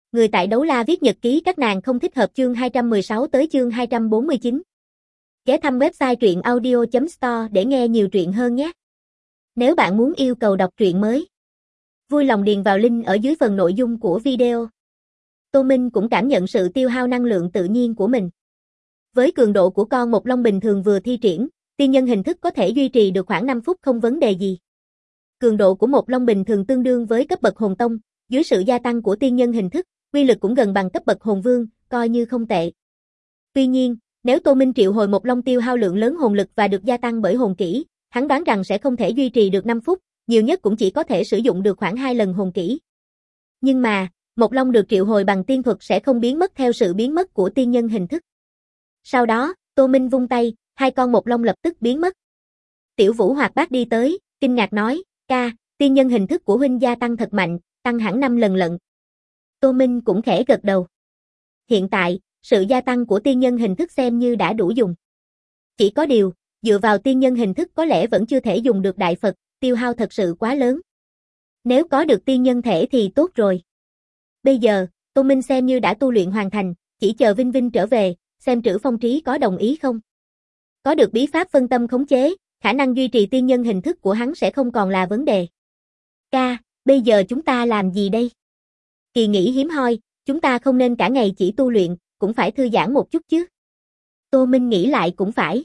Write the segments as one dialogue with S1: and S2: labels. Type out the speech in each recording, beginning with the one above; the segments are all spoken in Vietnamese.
S1: Người tại Đấu La viết nhật ký các nàng không thích hợp chương 216 tới chương 249. Ghé thăm website truyện audio.store để nghe nhiều truyện hơn nhé. Nếu bạn muốn yêu cầu đọc truyện mới, vui lòng điền vào link ở dưới phần nội dung của video. Tô Minh cũng cảm nhận sự tiêu hao năng lượng tự nhiên của mình. Với cường độ của con Mộc Long bình thường vừa thi triển, tiên nhân hình thức có thể duy trì được khoảng 5 phút không vấn đề gì. Cường độ của Mộc Long bình thường tương đương với cấp bậc hồn tông, dưới sự gia tăng của tiên nhân hình thức, uy lực cũng gần bằng cấp bậc hồn vương, coi như không tệ. Tuy nhiên, nếu Tô Minh triệu hồi Mộc Long tiêu hao lượng lớn hồn lực và được gia tăng bởi hồn kỹ, hắn đoán rằng sẽ không thể duy trì được 5 phút, nhiều nhất cũng chỉ có thể sử dụng được khoảng 2 lần hồn kỹ. Nhưng mà, Mộc Long được triệu hồi bằng tiên thuật sẽ không biến mất theo sự biến mất của tiên nhân hình thức. Sau đó, Tô Minh vung tay, hai con Mộc Long lập tức biến mất. Tiểu Vũ hoạt bát đi tới, kinh ngạc nói, ca, tiên nhân hình thức của huynh gia tăng thật mạnh, tăng hẳn 5 lần lận. Tô Minh cũng khẽ gật đầu. Hiện tại, sự gia tăng của tiên nhân hình thức xem như đã đủ dùng. Chỉ có điều, dựa vào tiên nhân hình thức có lẽ vẫn chưa thể dùng được đại Phật, tiêu hao thật sự quá lớn. Nếu có được tiên nhân thể thì tốt rồi. Bây giờ, Tô Minh xem như đã tu luyện hoàn thành, chỉ chờ Vinh Vinh trở về, xem Trữ Phong Trí có đồng ý không. Có được bí pháp phân tâm khống chế, khả năng duy trì tiên nhân hình thức của hắn sẽ không còn là vấn đề. Ca, bây giờ chúng ta làm gì đây? Kỳ nghỉ hiếm hoi, chúng ta không nên cả ngày chỉ tu luyện, cũng phải thư giãn một chút chứ. Tô Minh nghĩ lại cũng phải.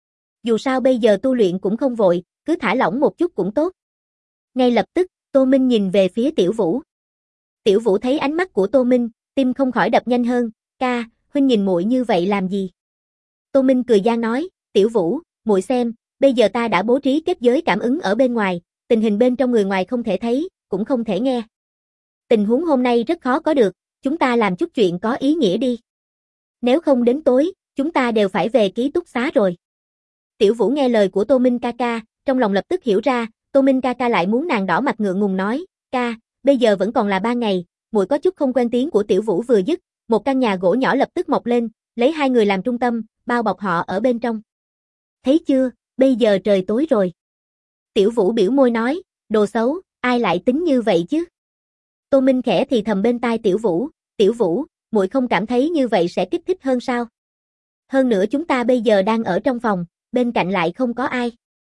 S1: Dù sao bây giờ tu luyện cũng không vội, cứ thả lỏng một chút cũng tốt. Ngay lập tức, Tô Minh nhìn về phía Tiểu Vũ. Tiểu Vũ thấy ánh mắt của Tô Minh, tim không khỏi đập nhanh hơn, ca, huynh nhìn muội như vậy làm gì? Tô Minh cười gian nói, Tiểu Vũ, muội xem, bây giờ ta đã bố trí kết giới cảm ứng ở bên ngoài, tình hình bên trong người ngoài không thể thấy, cũng không thể nghe. Tình huống hôm nay rất khó có được, chúng ta làm chút chuyện có ý nghĩa đi. Nếu không đến tối, chúng ta đều phải về ký túc xá rồi. Tiểu Vũ nghe lời của Tô Minh ca ca, trong lòng lập tức hiểu ra, Tô Minh ca ca lại muốn nàng đỏ mặt ngượng ngùng nói, ca, bây giờ vẫn còn là 3 ngày, muội có chút không quen tiếng của Tiểu Vũ vừa dứt, một căn nhà gỗ nhỏ lập tức mọc lên, lấy hai người làm trung tâm, bao bọc họ ở bên trong. Thấy chưa, bây giờ trời tối rồi. Tiểu Vũ biểu môi nói, đồ xấu, ai lại tính như vậy chứ? Tô Minh khẽ thì thầm bên tai Tiểu Vũ, muội không cảm thấy như vậy sẽ kích thích hơn sao? Hơn nữa chúng ta bây giờ đang ở trong phòng, bên cạnh lại không có ai.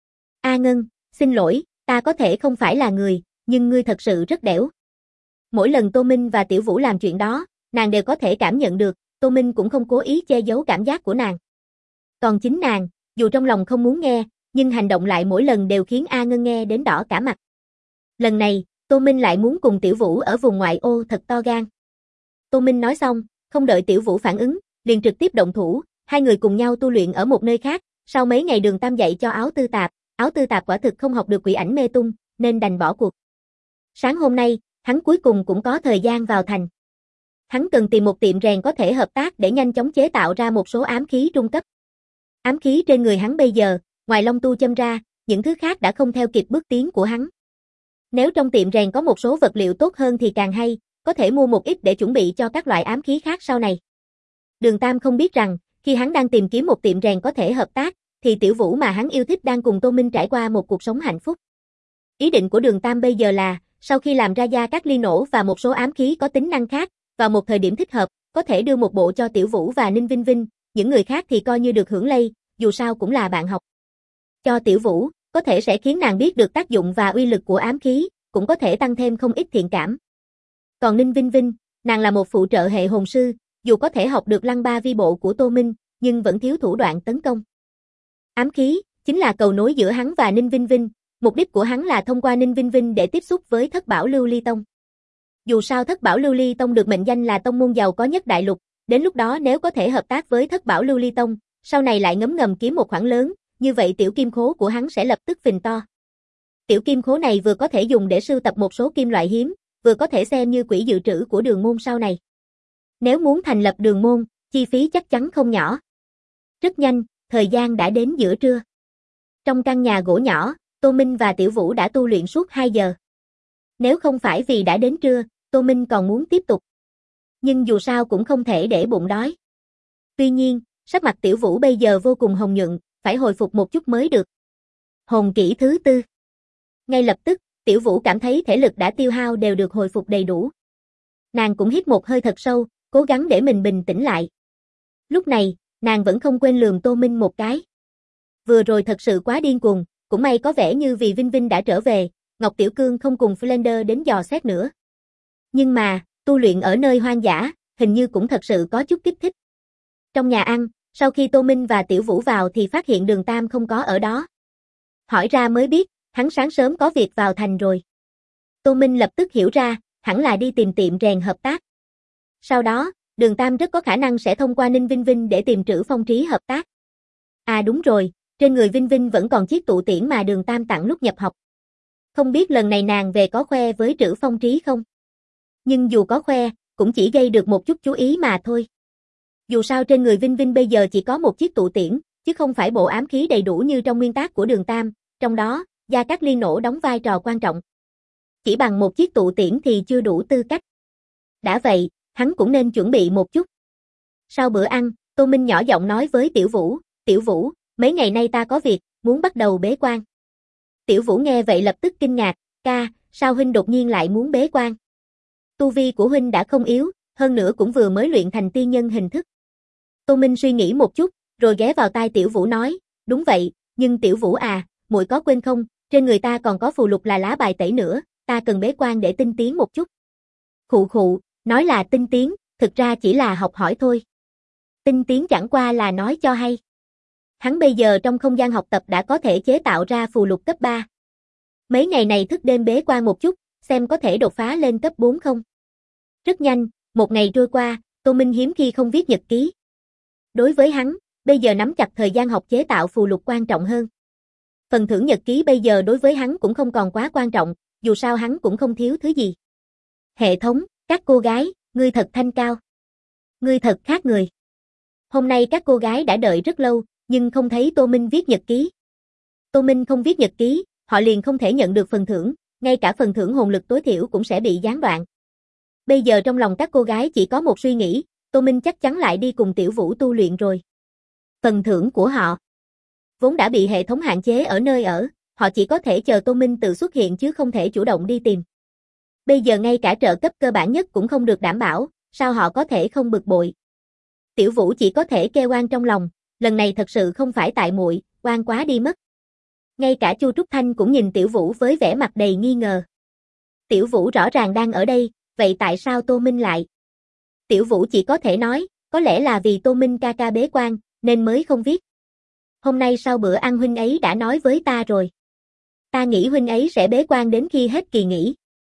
S1: A Ngân, xin lỗi, ta có thể không phải là người, nhưng ngươi thật sự rất đẻo. Mỗi lần Tô Minh và Tiểu Vũ làm chuyện đó, nàng đều có thể cảm nhận được, Tô Minh cũng không cố ý che giấu cảm giác của nàng. Còn chính nàng, dù trong lòng không muốn nghe, nhưng hành động lại mỗi lần đều khiến A Ngân nghe đến đỏ cả mặt. Lần này, Tô Minh lại muốn cùng Tiểu Vũ ở vùng ngoại ô thật to gan. Tô Minh nói xong, không đợi Tiểu Vũ phản ứng, liền trực tiếp động thủ, hai người cùng nhau tu luyện ở một nơi khác, sau mấy ngày Đường Tam dạy cho Áo Tư Tạp quả thực không học được quỷ ảnh mê tung, nên đành bỏ cuộc. Sáng hôm nay, hắn cuối cùng cũng có thời gian vào thành. Hắn cần tìm một tiệm rèn có thể hợp tác để nhanh chóng chế tạo ra một số ám khí trung cấp. Ám khí trên người hắn bây giờ, ngoài Long Tu châm ra, những thứ khác đã không theo kịp bước tiến của hắn. Nếu trong tiệm rèn có một số vật liệu tốt hơn thì càng hay, có thể mua một ít để chuẩn bị cho các loại ám khí khác sau này. Đường Tam không biết rằng, khi hắn đang tìm kiếm một tiệm rèn có thể hợp tác, thì Tiểu Vũ mà hắn yêu thích đang cùng Tô Minh trải qua một cuộc sống hạnh phúc. Ý định của Đường Tam bây giờ là, sau khi làm ra gia các ly nổ và một số ám khí có tính năng khác, vào một thời điểm thích hợp, có thể đưa một bộ cho Tiểu Vũ và Ninh Vinh Vinh, những người khác thì coi như được hưởng lây, dù sao cũng là bạn học. Cho Tiểu Vũ, có thể sẽ khiến nàng biết được tác dụng và uy lực của ám khí, cũng có thể tăng thêm không ít thiện cảm. Còn Ninh Vinh Vinh, nàng là một phụ trợ hệ hồn sư, dù có thể học được lăng ba vi bộ của Tô Minh, nhưng vẫn thiếu thủ đoạn tấn công. Ám khí, chính là cầu nối giữa hắn và Ninh Vinh Vinh, mục đích của hắn là thông qua Ninh Vinh Vinh để tiếp xúc với Thất Bảo Lưu Ly Tông. Dù sao Thất Bảo Lưu Ly Tông được mệnh danh là tông môn giàu có nhất đại lục, đến lúc đó nếu có thể hợp tác với Thất Bảo Lưu Ly Tông, sau này lại ngấm ngầm kiếm một khoản lớn, như vậy tiểu kim khố của hắn sẽ lập tức phình to. Tiểu kim khố này vừa có thể dùng để sưu tập một số kim loại hiếm, vừa có thể xem như quỹ dự trữ của đường môn sau này. Nếu muốn thành lập đường môn, chi phí chắc chắn không nhỏ. Rất nhanh, thời gian đã đến giữa trưa. Trong căn nhà gỗ nhỏ, Tô Minh và Tiểu Vũ đã tu luyện suốt 2 giờ. Nếu không phải vì đã đến trưa, Tô Minh còn muốn tiếp tục. Nhưng dù sao cũng không thể để bụng đói. Tuy nhiên, sắc mặt Tiểu Vũ bây giờ vô cùng hồng nhuận, phải hồi phục một chút mới được. Hồn kỹ thứ 4. Ngay lập tức, Tiểu Vũ cảm thấy thể lực đã tiêu hao đều được hồi phục đầy đủ. Nàng cũng hít một hơi thật sâu, cố gắng để mình bình tĩnh lại. Lúc này, nàng vẫn không quên lườm Tô Minh một cái. Vừa rồi thật sự quá điên cuồng, cũng may có vẻ như vì Vinh Vinh đã trở về, Ngọc Tiểu Cương không cùng Flander đến dò xét nữa. Nhưng mà, tu luyện ở nơi hoang dã, hình như cũng thật sự có chút kích thích. Trong nhà ăn, sau khi Tô Minh và Tiểu Vũ vào thì phát hiện Đường Tam không có ở đó. Hỏi ra mới biết, hắn sáng sớm có việc vào thành rồi. Tô Minh lập tức hiểu ra, hẳn là đi tìm tiệm rèn hợp tác. Sau đó, Đường Tam rất có khả năng sẽ thông qua Ninh Vinh Vinh để tìm Trữ Phong Trí hợp tác. À đúng rồi, trên người Vinh Vinh vẫn còn chiếc tụ tiễn mà Đường Tam tặng lúc nhập học. Không biết lần này nàng về có khoe với Trữ Phong Trí không? Nhưng dù có khoe, cũng chỉ gây được một chút chú ý mà thôi. Dù sao trên người Vinh Vinh bây giờ chỉ có một chiếc tụ tiễn, chứ không phải bộ ám khí đầy đủ như trong nguyên tác của Đường Tam, trong đó, Gia Cát Liên nổ đóng vai trò quan trọng. Chỉ bằng một chiếc tụ tiễn thì chưa đủ tư cách. Đã vậy, hắn cũng nên chuẩn bị một chút. Sau bữa ăn, Tô Minh nhỏ giọng nói với Tiểu Vũ, mấy ngày nay ta có việc, muốn bắt đầu bế quan. Tiểu Vũ nghe vậy lập tức kinh ngạc, ca, sao huynh đột nhiên lại muốn bế quan? Tu vi của huynh đã không yếu, hơn nữa cũng vừa mới luyện thành tiên nhân hình thức. Tô Minh suy nghĩ một chút, rồi ghé vào tai Tiểu Vũ nói, đúng vậy, nhưng Tiểu Vũ à, muội có quên không, trên người ta còn có phù lục là lá bài tẩy nữa, ta cần bế quan để tinh tiến một chút. Khụ khụ, nói là tinh tiến, thực ra chỉ là học hỏi thôi. Tinh tiến chẳng qua là nói cho hay. Hắn bây giờ trong không gian học tập đã có thể chế tạo ra phù lục cấp 3. Mấy ngày này thức đêm bế quan một chút, xem có thể đột phá lên cấp 4 không. Rất nhanh, một ngày trôi qua, Tô Minh hiếm khi không viết nhật ký. Đối với hắn, bây giờ nắm chặt thời gian học chế tạo phù lục quan trọng hơn. Phần thưởng nhật ký bây giờ đối với hắn cũng không còn quá quan trọng, dù sao hắn cũng không thiếu thứ gì. Hệ thống, các cô gái, ngươi thật thanh cao. Ngươi thật khác người. Hôm nay các cô gái đã đợi rất lâu, nhưng không thấy Tô Minh viết nhật ký. Tô Minh không viết nhật ký, họ liền không thể nhận được phần thưởng, ngay cả phần thưởng hồn lực tối thiểu cũng sẽ bị gián đoạn. Bây giờ trong lòng các cô gái chỉ có một suy nghĩ, Tô Minh chắc chắn lại đi cùng Tiểu Vũ tu luyện rồi. Phần thưởng của họ vốn đã bị hệ thống hạn chế ở nơi ở, họ chỉ có thể chờ Tô Minh tự xuất hiện chứ không thể chủ động đi tìm. Bây giờ ngay cả trợ cấp cơ bản nhất cũng không được đảm bảo, sao họ có thể không bực bội. Tiểu Vũ chỉ có thể kêu oan trong lòng, lần này thật sự không phải tại muội, oan quá đi mất. Ngay cả Chu Trúc Thanh cũng nhìn Tiểu Vũ với vẻ mặt đầy nghi ngờ. Tiểu Vũ rõ ràng đang ở đây, vậy tại sao Tô Minh lại? Tiểu Vũ chỉ có thể nói, có lẽ là vì Tô Minh ca ca bế quan, nên mới không viết. Hôm nay sau bữa ăn huynh ấy đã nói với ta rồi. Ta nghĩ huynh ấy sẽ bế quan đến khi hết kỳ nghỉ.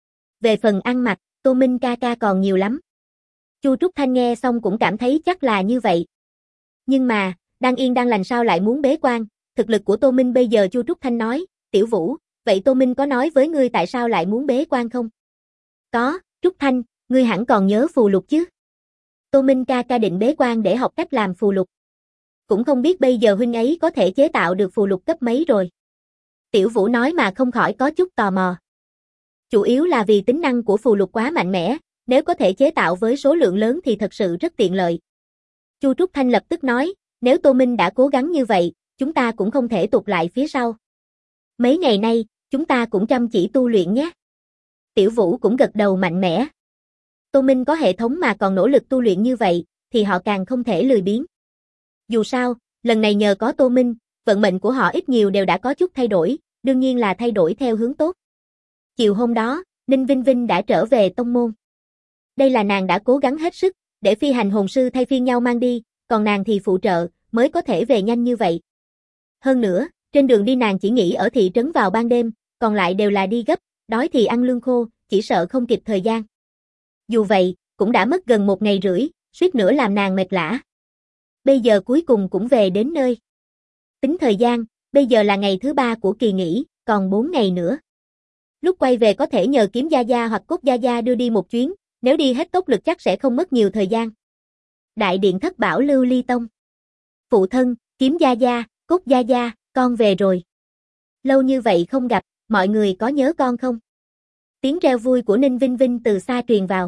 S1: Về phần ăn mặc, Tô Minh ca ca còn nhiều lắm. Chu Trúc Thanh nghe xong cũng cảm thấy chắc là như vậy. Nhưng mà, đang yên đang lành sao lại muốn bế quan, thực lực của Tô Minh bây giờ Chu Trúc Thanh nói, Tiểu Vũ, vậy Tô Minh có nói với ngươi tại sao lại muốn bế quan không? Có, Trúc Thanh, ngươi hẳn còn nhớ phù lục chứ? Tô Minh ca ca định bế quan để học cách làm phù lục. Cũng không biết bây giờ huynh ấy có thể chế tạo được phù lục cấp mấy rồi. Tiểu Vũ nói mà không khỏi có chút tò mò. Chủ yếu là vì tính năng của phù lục quá mạnh mẽ, nếu có thể chế tạo với số lượng lớn thì thật sự rất tiện lợi. Chu Trúc Thanh lập tức nói, nếu Tô Minh đã cố gắng như vậy, chúng ta cũng không thể tụt lại phía sau. Mấy ngày nay, chúng ta cũng chăm chỉ tu luyện nhé. Tiểu Vũ cũng gật đầu mạnh mẽ. Tô Minh có hệ thống mà còn nỗ lực tu luyện như vậy, thì họ càng không thể lười biếng. Dù sao, lần này nhờ có Tô Minh, vận mệnh của họ ít nhiều đều đã có chút thay đổi, đương nhiên là thay đổi theo hướng tốt. Chiều hôm đó, Ninh Vinh Vinh đã trở về tông môn. Đây là nàng đã cố gắng hết sức, để phi hành hồn sư thay phiên nhau mang đi, còn nàng thì phụ trợ, mới có thể về nhanh như vậy. Hơn nữa, trên đường đi nàng chỉ nghỉ ở thị trấn vào ban đêm, còn lại đều là đi gấp, đói thì ăn lương khô, chỉ sợ không kịp thời gian. Dù vậy, cũng đã mất gần 1 ngày rưỡi, suýt nữa làm nàng mệt lả. Bây giờ cuối cùng cũng về đến nơi. Tính thời gian, bây giờ là ngày thứ 3 của kỳ nghỉ, còn 4 ngày nữa. Lúc quay về có thể nhờ Kiếm Gia Gia hoặc Cốt Gia Gia đưa đi một chuyến, nếu đi hết tốc lực chắc sẽ không mất nhiều thời gian. Đại điện thất bảo Lưu Ly Tông. Phụ thân, Kiếm Gia Gia, Cốt Gia Gia, con về rồi. Lâu như vậy không gặp, mọi người có nhớ con không? Tiếng reo vui của Ninh Vinh Vinh từ xa truyền vào.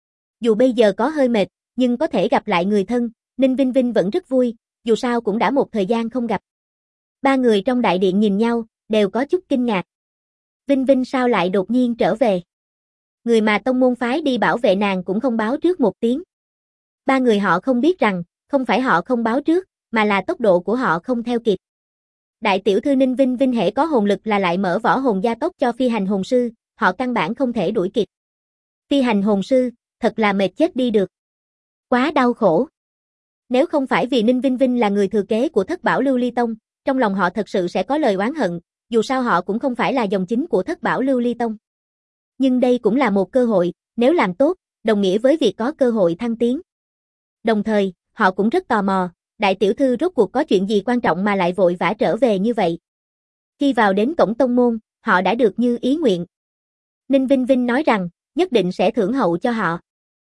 S1: Dù bây giờ có hơi mệt, nhưng có thể gặp lại người thân, Ninh Vinh Vinh vẫn rất vui, dù sao cũng đã một thời gian không gặp. Ba người trong đại điện nhìn nhau, đều có chút kinh ngạc. Vinh Vinh sao lại đột nhiên trở về? Người mà tông môn phái đi bảo vệ nàng cũng không báo trước một tiếng. Ba người họ không biết rằng, không phải họ không báo trước, mà là tốc độ của họ không theo kịp. Đại tiểu thư Ninh Vinh Vinh hễ có hồn lực là lại mở võ hồn gia tốc cho phi hành hồn sư, họ căn bản không thể đuổi kịp. Phi hành hồn sư, thật là mệt chết đi được. Quá đau khổ. Nếu không phải vì Ninh Vinh Vinh là người thừa kế của Thất Bảo Lưu Ly Tông, trong lòng họ thật sự sẽ có lời oán hận, dù sao họ cũng không phải là dòng chính của Thất Bảo Lưu Ly Tông. Nhưng đây cũng là một cơ hội, nếu làm tốt, đồng nghĩa với việc có cơ hội thăng tiến. Đồng thời, họ cũng rất tò mò, đại tiểu thư rốt cuộc có chuyện gì quan trọng mà lại vội vã trở về như vậy. Khi vào đến cổng tông môn, họ đã được như ý nguyện. Ninh Vinh Vinh nói rằng, nhất định sẽ thưởng hậu cho họ.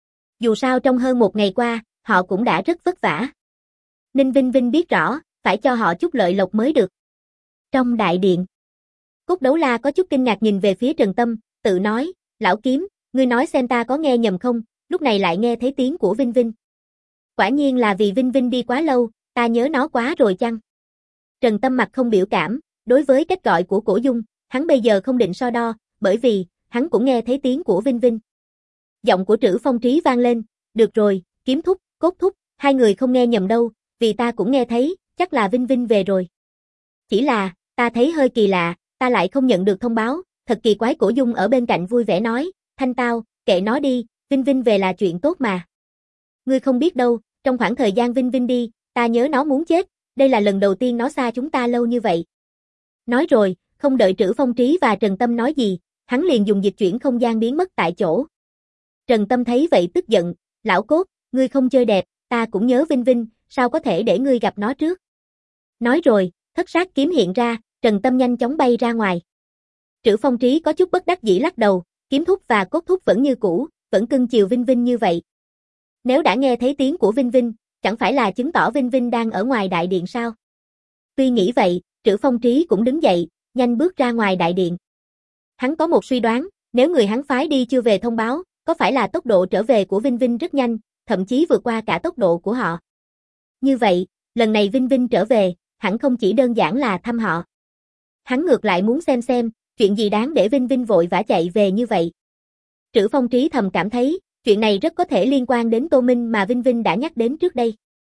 S1: Dù sao trong hơn một ngày qua, họ cũng đã rất vất vả. Ninh Vinh Vinh biết rõ, phải cho họ chút lợi lộc mới được. Trong đại điện, Cốt Đấu La có chút kinh ngạc nhìn về phía Trần Tâm, tự nói, lão kiếm, ngươi nói xem ta có nghe nhầm không, lúc này lại nghe thấy tiếng của Vinh Vinh. Quả nhiên là vì Vinh Vinh đi quá lâu, ta nhớ nó quá rồi chăng? Trần Tâm mặt không biểu cảm, đối với cách gọi của Cổ Dung, hắn bây giờ không định so đo, bởi vì, hắn cũng nghe thấy tiếng của Vinh Vinh. Giọng của Trữ Phong Trí vang lên, được rồi, Kiếm thúc, Cốt thúc, hai người không nghe nhầm đâu, vì ta cũng nghe thấy, chắc là Vinh Vinh về rồi. Chỉ là, ta thấy hơi kỳ lạ, ta lại không nhận được thông báo, thật kỳ quái. Cổ Dung ở bên cạnh vui vẻ nói, Thanh Tao, kệ nó đi, Vinh Vinh về là chuyện tốt mà. Ngươi không biết đâu, trong khoảng thời gian Vinh Vinh đi, ta nhớ nó muốn chết, đây là lần đầu tiên nó xa chúng ta lâu như vậy. Nói rồi, không đợi Trữ Phong Trí và Trần Tâm nói gì, hắn liền dùng dịch chuyển không gian biến mất tại chỗ. Trần Tâm thấy vậy tức giận, lão Cốt, ngươi không chơi đẹp, ta cũng nhớ Vinh Vinh, sao có thể để ngươi gặp nó trước. Nói rồi, thất sát kiếm hiện ra, Trần Tâm nhanh chóng bay ra ngoài. Trữ Phong Trí có chút bất đắc dĩ lắc đầu, Kiếm thúc và Cốt thúc vẫn như cũ, vẫn cưng chiều Vinh Vinh như vậy. Nếu đã nghe thấy tiếng của Vinh Vinh, chẳng phải là chứng tỏ Vinh Vinh đang ở ngoài đại điện sao? Tuy nghĩ vậy, Trữ Phong Trí cũng đứng dậy, nhanh bước ra ngoài đại điện. Hắn có một suy đoán, nếu người hắn phái đi chưa về thông báo, có phải là tốc độ trở về của Vinh Vinh rất nhanh, thậm chí vượt qua cả tốc độ của họ. Như vậy, lần này Vinh Vinh trở về, hẳn không chỉ đơn giản là thăm họ. Hắn ngược lại muốn xem, chuyện gì đáng để Vinh Vinh vội vã chạy về như vậy. Trữ Phong Trí thầm cảm thấy, chuyện này rất có thể liên quan đến Tô Minh mà Vinh Vinh đã nhắc đến trước đây.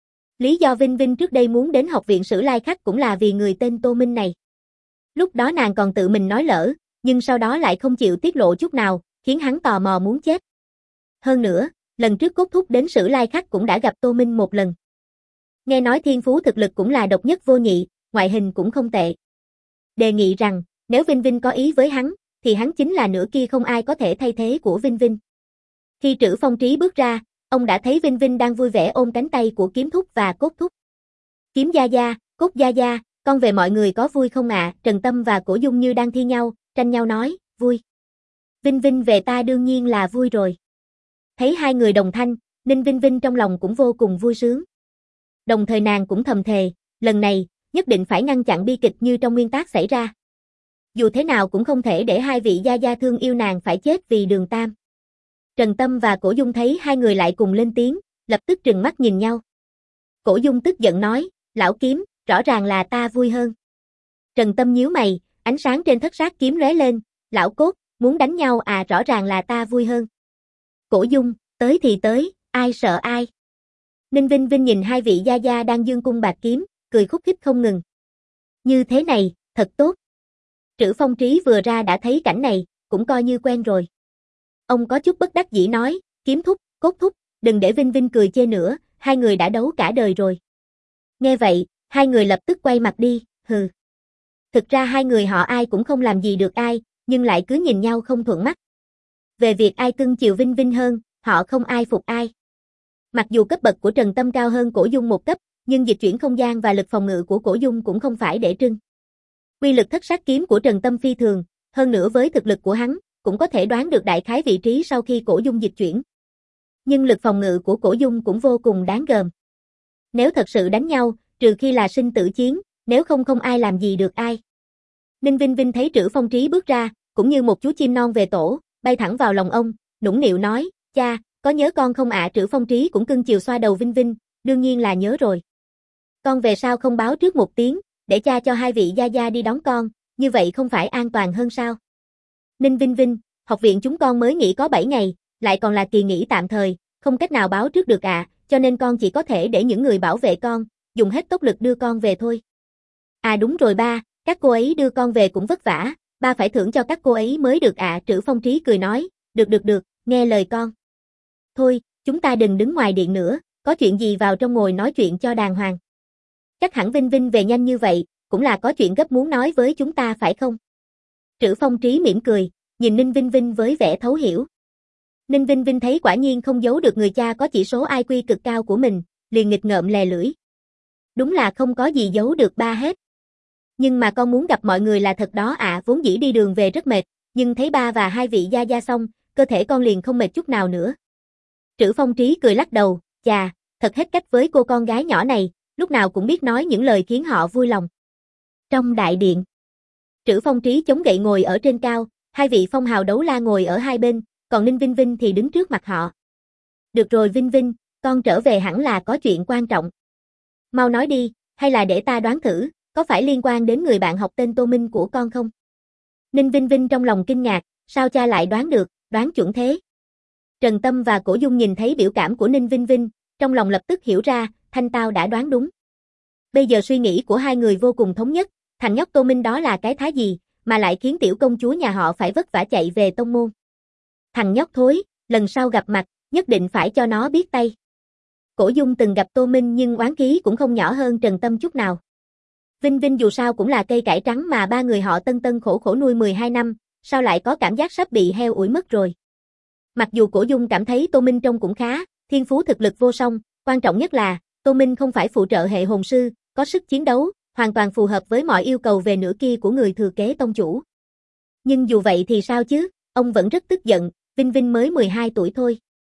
S1: Lý do Vinh Vinh trước đây muốn đến học viện Sử Lai Khắc cũng là vì người tên Tô Minh này. Lúc đó nàng còn tự mình nói lỡ, nhưng sau đó lại không chịu tiết lộ chút nào, khiến hắn tò mò muốn chết. Hơn nữa, lần trước Cốt thúc đến Sử Lai Khắc cũng đã gặp Tô Minh một lần. Nghe nói thiên phú thực lực cũng là độc nhất vô nhị, ngoại hình cũng không tệ. Đề nghị rằng, nếu Vinh Vinh có ý với hắn, thì hắn chính là nửa kia không ai có thể thay thế của Vinh Vinh. Khi Trữ Phong Trí bước ra, ông đã thấy Vinh Vinh đang vui vẻ ôm cánh tay của Kiếm thúc và Cốt thúc. Kiếm gia gia, Cốt gia gia, con về mọi người có vui không ạ? Trần Tâm và Cổ Dung như đang thi nhau, tranh nhau nói, vui. Vinh Vinh về ta đương nhiên là vui rồi. Thấy hai người đồng thanh, Ninh Vinh Vinh trong lòng cũng vô cùng vui sướng. Đồng thời nàng cũng thầm thề, lần này, nhất định phải ngăn chặn bi kịch như trong nguyên tác xảy ra. Dù thế nào cũng không thể để hai vị gia gia thương yêu nàng phải chết vì Đường Tam. Trần Tâm và Cổ Dung thấy hai người lại cùng lên tiếng, lập tức trừng mắt nhìn nhau. Cổ Dung tức giận nói, lão Kiếm, rõ ràng là ta vui hơn. Trần Tâm nhíu mày, ánh sáng trên thất sát kiếm lóe lên, lão Cốt, muốn đánh nhau à? Rõ ràng là ta vui hơn. Cổ Dung, tới thì tới, ai sợ ai. Ninh Vinh Vinh nhìn hai vị gia gia đang dương cung bạc kiếm, cười khúc khích không ngừng. Như thế này, thật tốt. Trữ Phong Trí vừa ra đã thấy cảnh này, cũng coi như quen rồi. Ông có chút bất đắc dĩ nói, Kiếm thúc, Cốt thúc, đừng để Vinh Vinh cười chê nữa, hai người đã đấu cả đời rồi. Nghe vậy, hai người lập tức quay mặt đi, hừ. Thực ra hai người họ ai cũng không làm gì được ai, nhưng lại cứ nhìn nhau không thuận mắt. Về việc ai cưng chiều Vinh Vinh hơn, họ không ai phục ai. Mặc dù cấp bậc của Trần Tâm cao hơn Cổ Dung một cấp, nhưng dịch chuyển không gian và lực phòng ngự của Cổ Dung cũng không phải để trưng. Quy lực thất sát kiếm của Trần Tâm phi thường, hơn nữa với thực lực của hắn, cũng có thể đoán được đại khái vị trí sau khi Cổ Dung dịch chuyển. Nhưng lực phòng ngự của Cổ Dung cũng vô cùng đáng gờm. Nếu thật sự đánh nhau, trừ khi là sinh tử chiến, nếu không không ai làm gì được ai. Ninh Vinh Vinh thấy Trữ Phong Trí bước ra, cũng như một chú chim non về tổ, bay thẳng vào lòng ông, nũng nịu nói, cha, có nhớ con không ạ? Trữ Phong Trí cũng cưng chiều xoa đầu Vinh Vinh, đương nhiên là nhớ rồi. Con về sao không báo trước một tiếng, để cha cho hai vị gia gia đi đón con, như vậy không phải an toàn hơn sao? Ninh Vinh Vinh, Học viện chúng con mới nghỉ có 7 ngày, lại còn là kỳ nghỉ tạm thời, không cách nào báo trước được ạ, cho nên con chỉ có thể để những người bảo vệ con, dùng hết tốc lực đưa con về thôi. À đúng rồi ba, các cô ấy đưa con về cũng vất vả, ba phải thưởng cho các cô ấy mới được ạ. Trữ Phong Trí cười nói, được, nghe lời con. Thôi, chúng ta đừng đứng ngoài điện nữa, có chuyện gì vào trong ngồi nói chuyện cho đàng hoàng. Chắc hẳn Vinh Vinh về nhanh như vậy, cũng là có chuyện gấp muốn nói với chúng ta phải không? Trữ Phong Trí mỉm cười, nhìn Ninh Vinh Vinh với vẻ thấu hiểu. Ninh Vinh Vinh thấy quả nhiên không giấu được người cha có chỉ số IQ cực cao của mình, liền nghịch ngợm lè lưỡi. Đúng là không có gì giấu được ba hết. Nhưng mà con muốn gặp mọi người là thật đó ạ, vốn dĩ đi đường về rất mệt, nhưng thấy ba và hai vị gia gia xong, cơ thể con liền không mệt chút nào nữa. Trữ Phong Trí cười lắc đầu, chà, thật hết cách với cô con gái nhỏ này, lúc nào cũng biết nói những lời khiến họ vui lòng. Trong đại điện, Trữ Phong Trí chống gậy ngồi ở trên cao, hai vị phong hào đấu la ngồi ở hai bên, còn Ninh Vinh Vinh thì đứng trước mặt họ. Được rồi Vinh Vinh, con trở về hẳn là có chuyện quan trọng. Mau nói đi, hay là để ta đoán thử, có phải liên quan đến người bạn học tên Tô Minh của con không? Ninh Vinh Vinh trong lòng kinh ngạc, sao cha lại đoán được, đoán chuẩn thế. Trần Tâm và Cổ Dung nhìn thấy biểu cảm của Ninh Vinh Vinh, trong lòng lập tức hiểu ra, Thanh tao đã đoán đúng. Bây giờ suy nghĩ của hai người vô cùng thống nhất, thằng nhóc Tô Minh đó là cái thá gì, mà lại khiến tiểu công chúa nhà họ phải vất vả chạy về tông môn. Thằng nhóc thối, lần sau gặp mặt, nhất định phải cho nó biết tay. Cổ Dung từng gặp Tô Minh nhưng oán khí cũng không nhỏ hơn Trần Tâm chút nào. Vinh Vinh dù sao cũng là cây cải trắng mà ba người họ tân tân khổ khổ nuôi 12 năm, sao lại có cảm giác sắp bị heo ủi mất rồi. Mặc dù Cổ Dung cảm thấy Tô Minh trông cũng khá, thiên phú thực lực vô song, quan trọng nhất là, Tô Minh không phải phụ trợ hệ hồn sư, có sức chiến đấu, hoàn toàn phù hợp với mọi yêu cầu về nửa kia của người thừa kế tông chủ. Nhưng dù vậy thì sao chứ, ông vẫn rất tức giận, Vinh Vinh mới 12 tuổi thôi.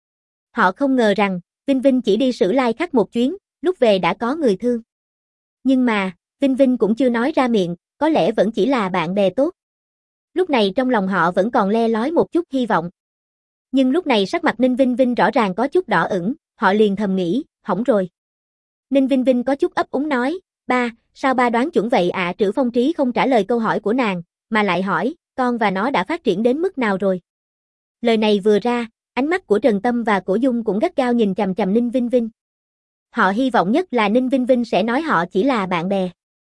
S1: Họ không ngờ rằng, Vinh Vinh chỉ đi Sử Lai Khắc một chuyến, lúc về đã có người thương. Nhưng mà, Vinh Vinh cũng chưa nói ra miệng, có lẽ vẫn chỉ là bạn bè tốt. Lúc này trong lòng họ vẫn còn le lói một chút hy vọng. Nhưng lúc này sắc mặt Ninh Vinh Vinh rõ ràng có chút đỏ ửng, họ liền thầm nghĩ, hỏng rồi. Ninh Vinh Vinh có chút ấp úng nói, ba, sao ba đoán chuẩn vậy ạ? Trữ Phong Trí không trả lời câu hỏi của nàng, mà lại hỏi, con và nó đã phát triển đến mức nào rồi? Lời này vừa ra, ánh mắt của Trần Tâm và Cổ Dung cũng gắt gao nhìn chằm chằm Ninh Vinh Vinh. Họ hy vọng nhất là Ninh Vinh Vinh sẽ nói họ chỉ là bạn bè.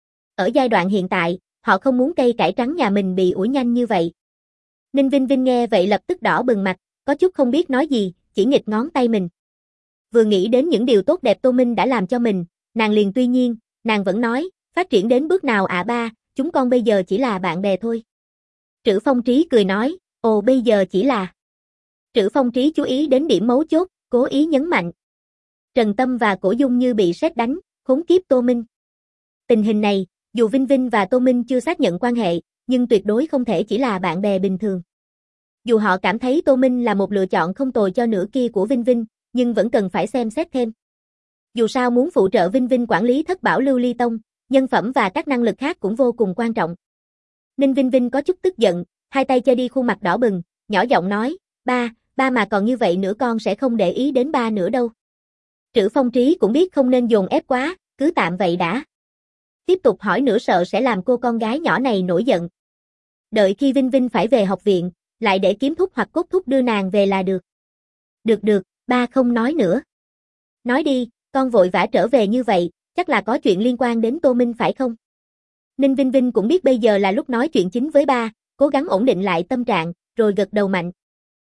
S1: Ở giai đoạn hiện tại, họ không muốn cây cải trắng nhà mình bị ủi nhanh như vậy. Ninh Vinh Vinh nghe vậy lập tức đỏ bừng mặt, có chút không biết nói gì, chỉ nghịch ngón tay mình. Vừa nghĩ đến những điều tốt đẹp Tô Minh đã làm cho mình, nàng liền tuy nhiên, nàng vẫn nói, phát triển đến bước nào ạ ba, chúng con bây giờ chỉ là bạn bè thôi. Trữ Phong Trí cười nói, ồ bây giờ chỉ là. Trữ Phong Trí chú ý đến điểm mấu chốt, cố ý nhấn mạnh. Trần Tâm và Cổ Dung như bị sét đánh, khốn kiếp Tô Minh. Tình hình này, dù Vinh Vinh và Tô Minh chưa xác nhận quan hệ, nhưng tuyệt đối không thể chỉ là bạn bè bình thường. Dù họ cảm thấy Tô Minh là một lựa chọn không tồi cho nửa kia của Vinh Vinh, nhưng vẫn cần phải xem xét thêm. Dù sao muốn phụ trợ Vinh Vinh quản lý Thất Bảo Lưu Ly Tông, nhân phẩm và các năng lực khác cũng vô cùng quan trọng. Ninh Vinh Vinh có chút tức giận, hai tay che đi khuôn mặt đỏ bừng, nhỏ giọng nói, ba mà còn như vậy nữa con sẽ không để ý đến ba nữa đâu. Trữ Phong Trí cũng biết không nên dồn ép quá, cứ tạm vậy đã. Tiếp tục hỏi nữa sợ sẽ làm cô con gái nhỏ này nổi giận. Đợi khi Vinh Vinh phải về học viện, lại để Kiếm Thúc hoặc Cốt Thúc đưa nàng về là được. Được, ba không nói nữa. Nói đi, con vội vã trở về như vậy, chắc là có chuyện liên quan đến Tô Minh phải không? Ninh Vinh Vinh cũng biết bây giờ là lúc nói chuyện chính với ba, cố gắng ổn định lại tâm trạng, rồi gật đầu mạnh.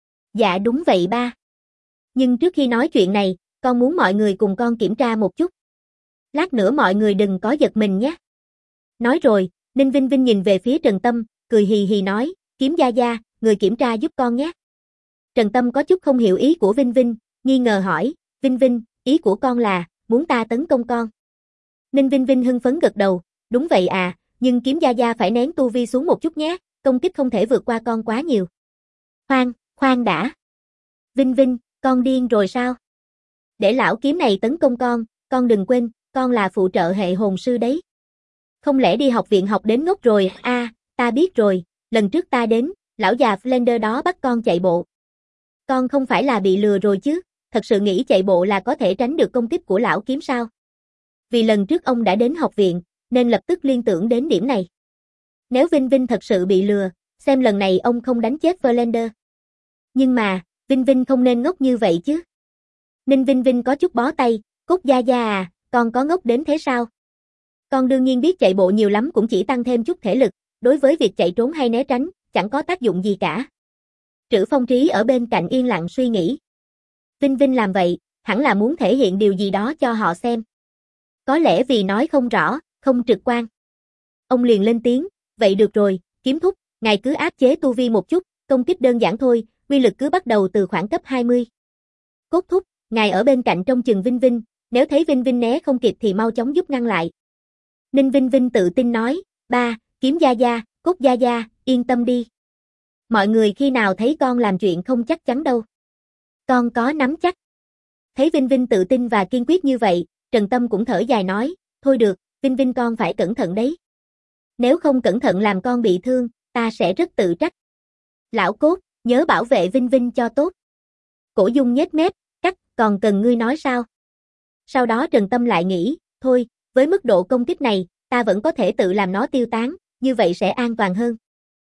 S1: Dạ đúng vậy ba. Nhưng trước khi nói chuyện này, con muốn mọi người cùng con kiểm tra một chút. Lát nữa mọi người đừng có giật mình nhé. Nói rồi, Ninh Vinh Vinh nhìn về phía Trần Tâm, cười hì hì nói, Kiếm gia gia, người kiểm tra giúp con nhé. Trần Tâm có chút không hiểu ý của Vinh Vinh, nghi ngờ hỏi, Vinh Vinh, ý của con là, muốn ta tấn công con. Ninh Vinh Vinh hưng phấn gật đầu, đúng vậy à, nhưng Kiếm gia gia phải nén tu vi xuống một chút nhé, công kích không thể vượt qua con quá nhiều. Khoan đã. Vinh Vinh, con điên rồi sao? Để lão kiếm này tấn công con đừng quên, con là phụ trợ hệ hồn sư đấy. Không lẽ đi học viện học đến ngốc rồi, ta biết rồi, lần trước ta đến, lão già Flender đó bắt con chạy bộ. Con không phải là bị lừa rồi chứ, thật sự nghĩ chạy bộ là có thể tránh được công kích của lão kiếm sao? Vì lần trước ông đã đến học viện, nên lập tức liên tưởng đến điểm này. Nếu Vinh Vinh thật sự bị lừa, xem lần này ông không đánh chết Flender. Nhưng mà, Vinh Vinh không nên ngốc như vậy chứ. Ninh Vinh Vinh có chút bó tay, Cốt gia gia à, con có ngốc đến thế sao? Con đương nhiên biết chạy bộ nhiều lắm cũng chỉ tăng thêm chút thể lực, đối với việc chạy trốn hay né tránh, chẳng có tác dụng gì cả. Trữ Phong Trí ở bên cạnh yên lặng suy nghĩ. Vinh Vinh làm vậy, hẳn là muốn thể hiện điều gì đó cho họ xem. Có lẽ vì nói không rõ, không trực quan. Ông liền lên tiếng, vậy được rồi, Kiếm thúc, ngài cứ áp chế tu vi một chút, công kích đơn giản thôi, uy lực cứ bắt đầu từ khoảng cấp 20. Cốt thúc, ngài ở bên cạnh trông chừng Vinh Vinh, nếu thấy Vinh Vinh né không kịp thì mau chóng giúp ngăn lại. Ninh Vinh Vinh tự tin nói, ba, Kiếm gia gia, Cốt gia gia, yên tâm đi. Mọi người khi nào thấy con làm chuyện không chắc chắn đâu. Con có nắm chắc. Thấy Vinh Vinh tự tin và kiên quyết như vậy, Trần Tâm cũng thở dài nói, thôi được, Vinh Vinh con phải cẩn thận đấy. Nếu không cẩn thận làm con bị thương, ta sẽ rất tự trách. Lão Cốt, nhớ bảo vệ Vinh Vinh cho tốt. Cổ Dung nhếch mép, cắt, còn cần ngươi nói sao? Sau đó Trần Tâm lại nghĩ, thôi, với mức độ công kích này, ta vẫn có thể tự làm nó tiêu tán, như vậy sẽ an toàn hơn.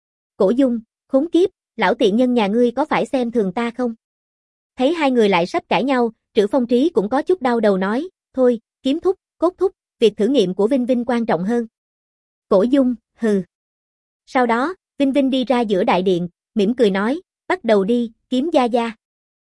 S1: Cổ Dung, khốn kiếp, lão tiện nhân nhà ngươi có phải xem thường ta không? Thấy hai người lại sắp cãi nhau, Trữ Phong Trí cũng có chút đau đầu nói, thôi, Kiếm thúc, Cốt thúc, việc thử nghiệm của Vinh Vinh quan trọng hơn. Cổ Dung, hừ. Sau đó, Vinh Vinh đi ra giữa đại điện, mỉm cười nói, bắt đầu đi, Kiếm gia gia.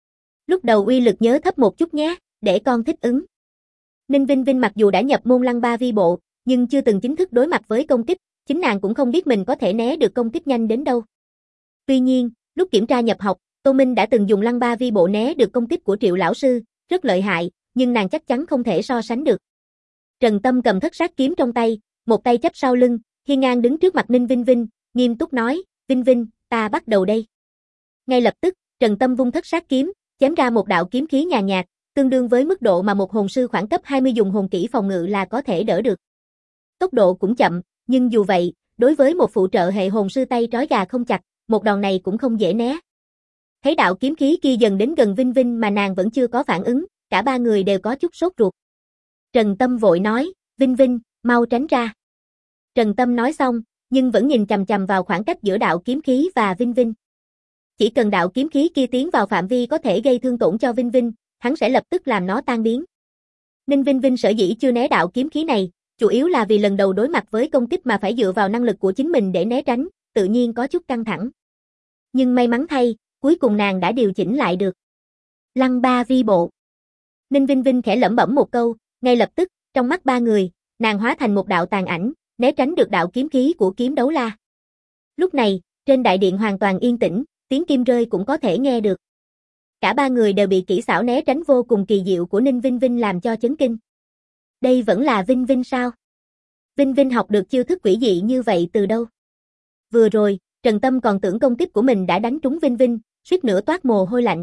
S1: Lúc đầu uy lực nhớ thấp một chút nhé, để con thích ứng. Ninh Vinh Vinh mặc dù đã nhập môn Lăng Ba Vi Bộ, nhưng chưa từng chính thức đối mặt với công kích, chính nàng cũng không biết mình có thể né được công kích nhanh đến đâu. Tuy nhiên, lúc kiểm tra nhập học, Tô Minh đã từng dùng Lăng Ba Vi Bộ né được công kích của Triệu lão sư, rất lợi hại, nhưng nàng chắc chắn không thể so sánh được. Trần Tâm cầm thất sát kiếm trong tay, một tay chắp sau lưng, hiên ngang đứng trước mặt Ninh Vinh Vinh, nghiêm túc nói, Vinh Vinh, ta bắt đầu đây. Ngay lập tức, Trần Tâm vung thất sát kiếm, chém ra một đạo kiếm khí nhàn nhạt, tương đương với mức độ mà một hồn sư khoảng cấp 20 dùng hồn kỹ phòng ngự là có thể đỡ được. Tốc độ cũng chậm, nhưng dù vậy, đối với một phụ trợ hệ hồn sư tay trói gà không chặt, một đòn này cũng không dễ né. Thấy đạo kiếm khí kia dần đến gần Vinh Vinh mà nàng vẫn chưa có phản ứng, cả ba người đều có chút sốt ruột. Trần Tâm vội nói, Vinh Vinh, mau tránh ra. Trần Tâm nói xong, nhưng vẫn nhìn chằm chằm vào khoảng cách giữa đạo kiếm khí và Vinh Vinh. Chỉ cần đạo kiếm khí kia tiến vào phạm vi có thể gây thương tổn cho Vinh Vinh, hắn sẽ lập tức làm nó tan biến. Ninh Vinh Vinh sở dĩ chưa né đạo kiếm khí này, chủ yếu là vì lần đầu đối mặt với công kích mà phải dựa vào năng lực của chính mình để né tránh, tự nhiên có chút căng thẳng. Nhưng may mắn thay, cuối cùng nàng đã điều chỉnh lại được. Lăng Ba Vi Bộ. Ninh Vinh Vinh khẽ lẩm bẩm một câu, ngay lập tức, trong mắt ba người, nàng hóa thành một đạo tàn ảnh, né tránh được đạo kiếm khí của Kiếm Đấu La. Lúc này, trên đại điện hoàn toàn yên tĩnh, tiếng kim rơi cũng có thể nghe được. Cả ba người đều bị kỹ xảo né tránh vô cùng kỳ diệu của Ninh Vinh Vinh làm cho chấn kinh. Đây vẫn là Vinh Vinh sao? Vinh Vinh học được chiêu thức quỷ dị như vậy từ đâu? Vừa rồi, Trần Tâm còn tưởng công kích của mình đã đánh trúng Vinh Vinh, suýt nữa toát mồ hôi lạnh.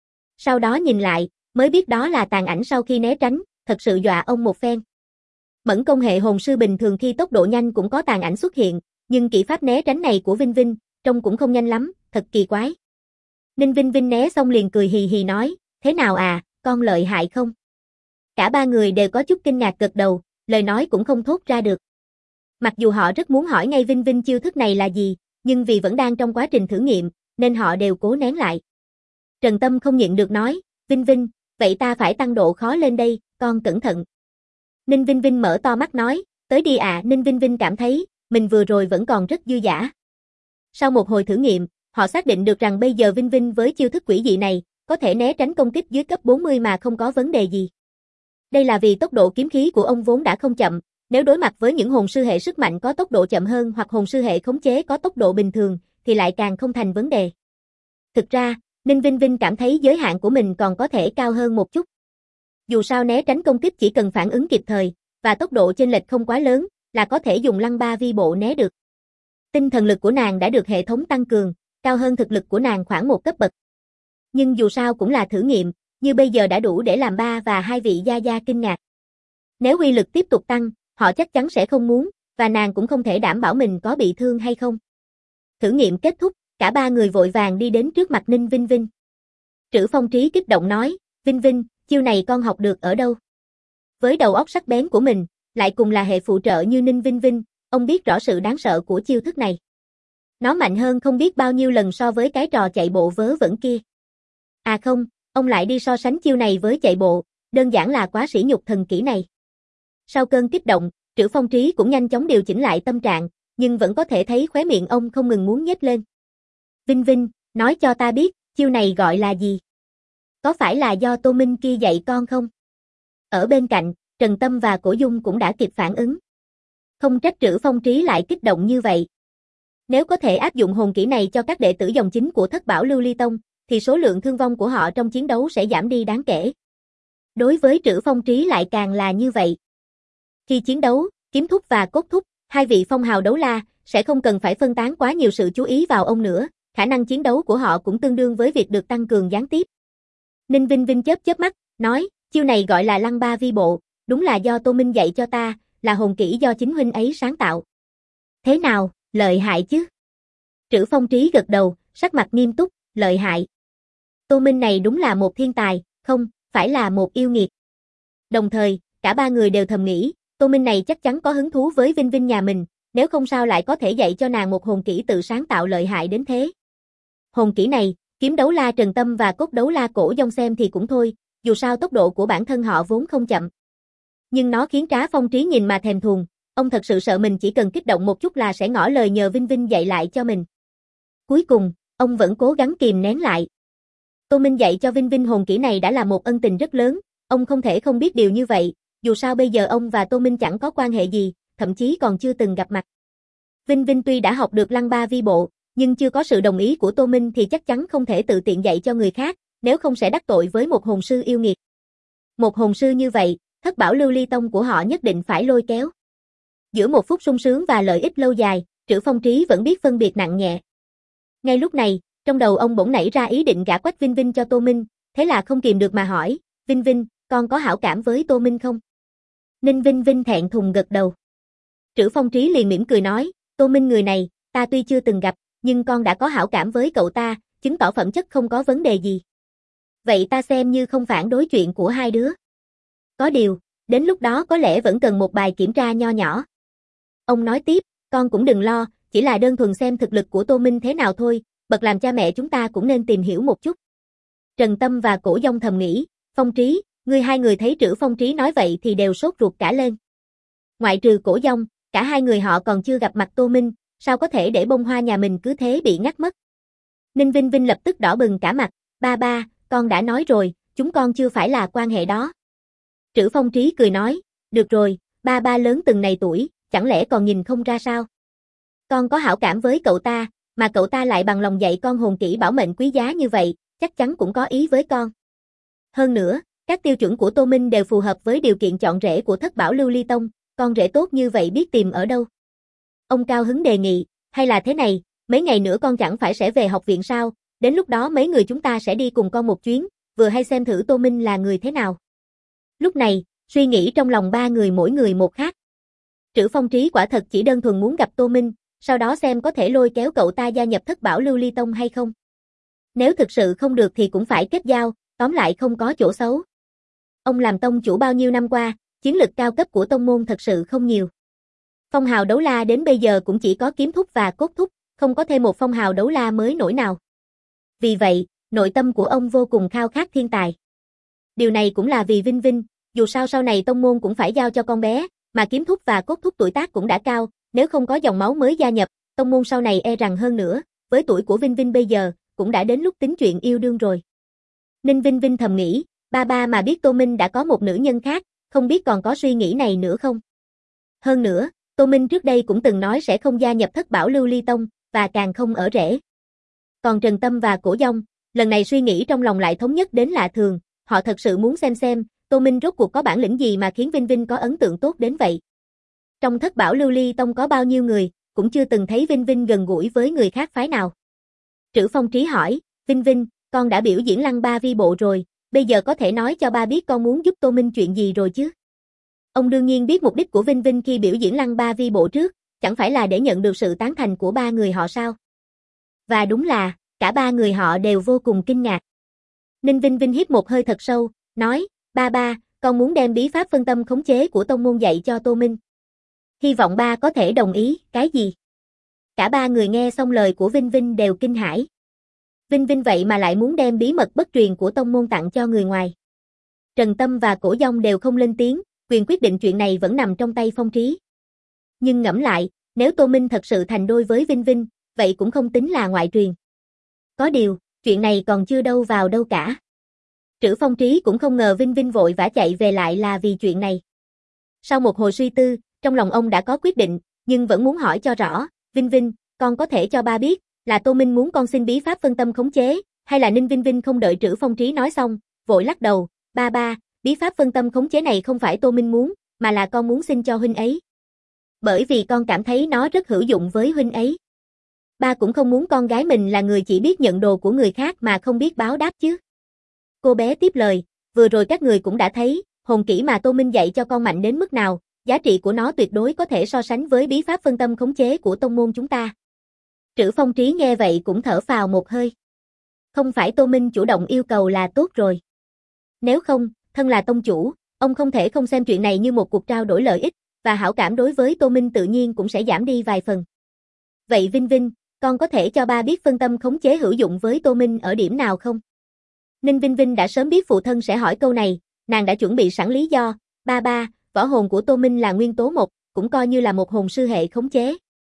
S1: Sau đó nhìn lại, mới biết đó là tàn ảnh sau khi né tránh, thật sự dọa ông một phen. Mẫn công hệ hồn sư bình thường khi tốc độ nhanh cũng có tàn ảnh xuất hiện, nhưng kỹ pháp né tránh này của Vinh Vinh, trông cũng không nhanh lắm, thật kỳ quái. Ninh Vinh Vinh né xong liền cười hì hì nói, thế nào à, con lợi hại không? Cả ba người đều có chút kinh ngạc gật đầu, lời nói cũng không thốt ra được. Mặc dù họ rất muốn hỏi ngay Vinh Vinh chiêu thức này là gì, nhưng vì vẫn đang trong quá trình thử nghiệm, nên họ đều cố nén lại. Trần Tâm không nhịn được nói, Vinh Vinh, vậy ta phải tăng độ khó lên đây, con cẩn thận. Ninh Vinh Vinh mở to mắt nói, tới đi ạ. Ninh Vinh Vinh cảm thấy, mình vừa rồi vẫn còn rất dư dả. Sau một hồi thử nghiệm, họ xác định được rằng bây giờ Vinh Vinh với chiêu thức quỷ dị này, có thể né tránh công kích dưới cấp 40 mà không có vấn đề gì. Đây là vì tốc độ kiếm khí của ông vốn đã không chậm, nếu đối mặt với những hồn sư hệ sức mạnh có tốc độ chậm hơn hoặc hồn sư hệ khống chế có tốc độ bình thường, thì lại càng không thành vấn đề. Thực ra, Ninh Vinh Vinh cảm thấy giới hạn của mình còn có thể cao hơn một chút. Dù sao né tránh công kích chỉ cần phản ứng kịp thời, và tốc độ chênh lệch không quá lớn, là có thể dùng Lăng Ba Vi Bộ né được. Tinh thần lực của nàng đã được hệ thống tăng cường, cao hơn thực lực của nàng khoảng một cấp bậc. Nhưng dù sao cũng là thử nghiệm, như bây giờ đã đủ để làm ba và hai vị gia gia kinh ngạc. Nếu uy lực tiếp tục tăng, họ chắc chắn sẽ không muốn, và nàng cũng không thể đảm bảo mình có bị thương hay không. Thử nghiệm kết thúc, cả ba người vội vàng đi đến trước mặt Ninh Vinh Vinh. Trữ Phong Trí kích động nói, Vinh Vinh, chiêu này con học được ở đâu? Với đầu óc sắc bén của mình, lại cùng là hệ phụ trợ như Ninh Vinh Vinh, ông biết rõ sự đáng sợ của chiêu thức này. Nó mạnh hơn không biết bao nhiêu lần so với cái trò chạy bộ vớ vẩn kia. À không, ông lại đi so sánh chiêu này với chạy bộ, đơn giản là quá sỉ nhục thần kỹ này. Sau cơn kích động, Trữ Phong Trí cũng nhanh chóng điều chỉnh lại tâm trạng, nhưng vẫn có thể thấy khóe miệng ông không ngừng muốn nhếch lên. Vinh Vinh, nói cho ta biết, chiêu này gọi là gì? Có phải là do Tô Minh kia dạy con không? Ở bên cạnh, Trần Tâm và Cổ Dung cũng đã kịp phản ứng. Không trách Trữ Phong Trí lại kích động như vậy. Nếu có thể áp dụng hồn kỹ này cho các đệ tử dòng chính của Thất Bảo Lưu Ly Tông, thì số lượng thương vong của họ trong chiến đấu sẽ giảm đi đáng kể. Đối với Trữ Phong Trí lại càng là như vậy. Khi chiến đấu, Kiếm Thúc và Cốt Thúc, hai vị phong hào đấu la, sẽ không cần phải phân tán quá nhiều sự chú ý vào ông nữa, khả năng chiến đấu của họ cũng tương đương với việc được tăng cường gián tiếp. Ninh Vinh Vinh chớp chớp mắt, nói, chiêu này gọi là Lăng Ba Vi Bộ, đúng là do Tô Minh dạy cho ta, là hồn kỹ do chính huynh ấy sáng tạo. Thế nào, lợi hại chứ? Trữ Phong Trí gật đầu, sắc mặt nghiêm túc, lợi hại. Tô Minh này đúng là một thiên tài, không, phải là một yêu nghiệt. Đồng thời, cả ba người đều thầm nghĩ, Tô Minh này chắc chắn có hứng thú với Vinh Vinh nhà mình, nếu không sao lại có thể dạy cho nàng một hồn kỹ tự sáng tạo lợi hại đến thế. Hồn kỹ này, Kiếm Đấu La Trần Tâm và Cốt Đấu La Cổ Dông xem thì cũng thôi, dù sao tốc độ của bản thân họ vốn không chậm. Nhưng nó khiến Trá Phong Trí nhìn mà thèm thuồng, ông thật sự sợ mình chỉ cần kích động một chút là sẽ ngỏ lời nhờ Vinh Vinh dạy lại cho mình. Cuối cùng, ông vẫn cố gắng kìm nén lại. Tô Minh dạy cho Vinh Vinh hồn kỹ này đã là một ân tình rất lớn, ông không thể không biết điều như vậy, dù sao bây giờ ông và Tô Minh chẳng có quan hệ gì, thậm chí còn chưa từng gặp mặt. Vinh Vinh tuy đã học được Lăng Ba Vi Bộ, nhưng chưa có sự đồng ý của Tô Minh thì chắc chắn không thể tự tiện dạy cho người khác, nếu không sẽ đắc tội với một hồn sư yêu nghiệt. Một hồn sư như vậy, Thất Bảo Lưu Ly Tông của họ nhất định phải lôi kéo. Giữa một phút sung sướng và lợi ích lâu dài, Trữ Phong Trí vẫn biết phân biệt nặng nhẹ. Ngay lúc này, trong đầu ông bỗng nảy ra ý định gả Quách Vinh Vinh cho Tô Minh, thế là không kìm được mà hỏi, Vinh Vinh, con có hảo cảm với Tô Minh không? Ninh Vinh Vinh thẹn thùng gật đầu. Trữ Phong Trí liền mỉm cười nói, Tô Minh người này, ta tuy chưa từng gặp, nhưng con đã có hảo cảm với cậu ta, chứng tỏ phẩm chất không có vấn đề gì. Vậy ta xem như không phản đối chuyện của hai đứa. Có điều, đến lúc đó có lẽ vẫn cần một bài kiểm tra nho nhỏ. Ông nói tiếp, con cũng đừng lo, chỉ là đơn thuần xem thực lực của Tô Minh thế nào thôi, bậc làm cha mẹ chúng ta cũng nên tìm hiểu một chút. Trần Tâm và Cổ Dông thầm nghĩ, Phong Trí, hai người thấy Trữ Phong Trí nói vậy thì đều sốt ruột cả lên. Ngoại trừ Cổ Dông, cả hai người họ còn chưa gặp mặt Tô Minh, sao có thể để bông hoa nhà mình cứ thế bị ngắt mất. Ninh Vinh Vinh lập tức đỏ bừng cả mặt, ba, con đã nói rồi, chúng con chưa phải là quan hệ đó. Trữ Phong Trí cười nói, được rồi, ba lớn từng này tuổi, chẳng lẽ còn nhìn không ra sao? Con có hảo cảm với cậu ta, mà cậu ta lại bằng lòng dạy con hồn kỹ bảo mệnh quý giá như vậy, chắc chắn cũng có ý với con. Hơn nữa, các tiêu chuẩn của Tô Minh đều phù hợp với điều kiện chọn rể của Thất Bảo Lưu Ly Tông, con rể tốt như vậy biết tìm ở đâu? Ông cao hứng đề nghị, hay là thế này, mấy ngày nữa con chẳng phải sẽ về học viện sao, đến lúc đó mấy người chúng ta sẽ đi cùng con một chuyến, vừa hay xem thử Tô Minh là người thế nào. Lúc này, suy nghĩ trong lòng ba người mỗi người một khác. Trữ Phong Trí quả thật chỉ đơn thuần muốn gặp Tô Minh, sau đó xem có thể lôi kéo cậu ta gia nhập Thất Bảo Lưu Ly Tông hay không. Nếu thực sự không được thì cũng phải kết giao, tóm lại không có chỗ xấu. Ông làm tông chủ bao nhiêu năm qua, chiến lực cao cấp của tông môn thật sự không nhiều. Phong hào đấu la đến bây giờ cũng chỉ có Kiếm Thúc và Cốt Thúc, không có thêm một phong hào đấu la mới nổi nào. Vì vậy, nội tâm của ông vô cùng khao khát thiên tài. Điều này cũng là vì Vinh Vinh, dù sao sau này tông môn cũng phải giao cho con bé, mà Kiếm Thúc và Cốt Thúc tuổi tác cũng đã cao, nếu không có dòng máu mới gia nhập, tông môn sau này e rằng hơn nữa, với tuổi của Vinh Vinh bây giờ, cũng đã đến lúc tính chuyện yêu đương rồi. Ninh Vinh Vinh thầm nghĩ, ba mà biết Tô Minh đã có một nữ nhân khác, không biết còn có suy nghĩ này nữa không? Hơn nữa, Tô Minh trước đây cũng từng nói sẽ không gia nhập Thất Bảo Lưu Ly Tông, và càng không ở rể. Còn Trần Tâm và Cổ Dông, lần này suy nghĩ trong lòng lại thống nhất đến lạ thường, họ thật sự muốn xem, Tô Minh rốt cuộc có bản lĩnh gì mà khiến Vinh Vinh có ấn tượng tốt đến vậy. Trong Thất Bảo Lưu Ly Tông có bao nhiêu người, cũng chưa từng thấy Vinh Vinh gần gũi với người khác phái nào. Trữ Phong Trí hỏi, Vinh Vinh, con đã biểu diễn Lăng Ba Vi Bộ rồi, bây giờ có thể nói cho ba biết con muốn giúp Tô Minh chuyện gì rồi chứ? Ông đương nhiên biết mục đích của Vinh Vinh khi biểu diễn Lăng Ba Vi Bộ trước, chẳng phải là để nhận được sự tán thành của ba người họ sao? Và đúng là, cả ba người họ đều vô cùng kinh ngạc. Ninh Vinh Vinh hít một hơi thật sâu, nói, ba, con muốn đem bí pháp phân tâm khống chế của tông môn dạy cho Tô Minh. Hy vọng ba có thể đồng ý, cái gì? Cả ba người nghe xong lời của Vinh Vinh đều kinh hãi. Vinh Vinh vậy mà lại muốn đem bí mật bất truyền của tông môn tặng cho người ngoài. Trần Tâm và Cổ Dông đều không lên tiếng, quyền quyết định chuyện này vẫn nằm trong tay Phong Trí. Nhưng ngẫm lại, nếu Tô Minh thật sự thành đôi với Vinh Vinh, vậy cũng không tính là ngoại truyền. Có điều, chuyện này còn chưa đâu vào đâu cả. Trữ Phong Trí cũng không ngờ Vinh Vinh vội vã chạy về lại là vì chuyện này. Sau một hồi suy tư, trong lòng ông đã có quyết định, nhưng vẫn muốn hỏi cho rõ, Vinh Vinh, con có thể cho ba biết, là Tô Minh muốn con xin bí pháp phân tâm khống chế, hay là Ninh Vinh Vinh không đợi Trữ Phong Trí nói xong, vội lắc đầu, ba, bí pháp phân tâm khống chế này không phải Tô Minh muốn, mà là con muốn xin cho huynh ấy. Bởi vì con cảm thấy nó rất hữu dụng với huynh ấy. Ba cũng không muốn con gái mình là người chỉ biết nhận đồ của người khác mà không biết báo đáp chứ. Cô bé tiếp lời, vừa rồi các người cũng đã thấy, hồn kỹ mà Tô Minh dạy cho con mạnh đến mức nào, giá trị của nó tuyệt đối có thể so sánh với bí pháp phân tâm khống chế của tông môn chúng ta. Trữ Phong Trí nghe vậy cũng thở phào một hơi. Không phải Tô Minh chủ động yêu cầu là tốt rồi. Nếu không, thân là tông chủ, ông không thể không xem chuyện này như một cuộc trao đổi lợi ích, và hảo cảm đối với Tô Minh tự nhiên cũng sẽ giảm đi vài phần. Vậy Vinh Vinh, con có thể cho ba biết phân tâm khống chế hữu dụng với Tô Minh ở điểm nào không? Ninh Vinh Vinh đã sớm biết phụ thân sẽ hỏi câu này, nàng đã chuẩn bị sẵn lý do, ba, võ hồn của Tô Minh là nguyên tố 1, cũng coi như là một hồn sư hệ khống chế.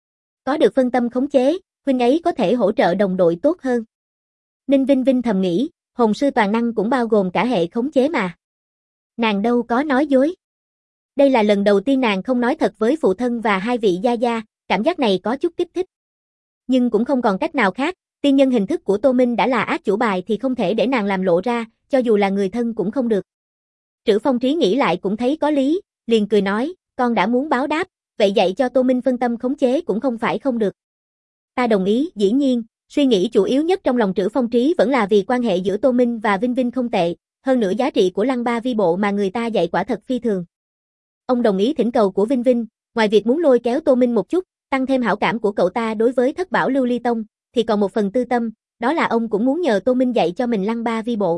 S1: Có được phân tâm khống chế, huynh ấy có thể hỗ trợ đồng đội tốt hơn. Ninh Vinh Vinh thầm nghĩ, hồn sư toàn năng cũng bao gồm cả hệ khống chế mà. Nàng đâu có nói dối. Đây là lần đầu tiên nàng không nói thật với phụ thân và hai vị gia gia, cảm giác này có chút kích thích. Nhưng cũng không còn cách nào khác, tiên nhân hình thức của Tô Minh đã là ác chủ bài thì không thể để nàng làm lộ ra, cho dù là người thân cũng không được. Trữ Phong Trí nghĩ lại cũng thấy có lý, liền cười nói, con đã muốn báo đáp, vậy dạy cho Tô Minh phân tâm khống chế cũng không phải không được. Ta đồng ý, dĩ nhiên, suy nghĩ chủ yếu nhất trong lòng Trữ Phong Trí vẫn là vì quan hệ giữa Tô Minh và Vinh Vinh không tệ, hơn nữa giá trị của Lăng Ba Vi Bộ mà người ta dạy quả thật phi thường. Ông đồng ý thỉnh cầu của Vinh Vinh, ngoài việc muốn lôi kéo Tô Minh một chút, tăng thêm hảo cảm của cậu ta đối với Thất Bảo Lưu Ly Tông, thì còn một phần tư tâm, đó là ông cũng muốn nhờ Tô Minh dạy cho mình Lăng Ba Vi Bộ.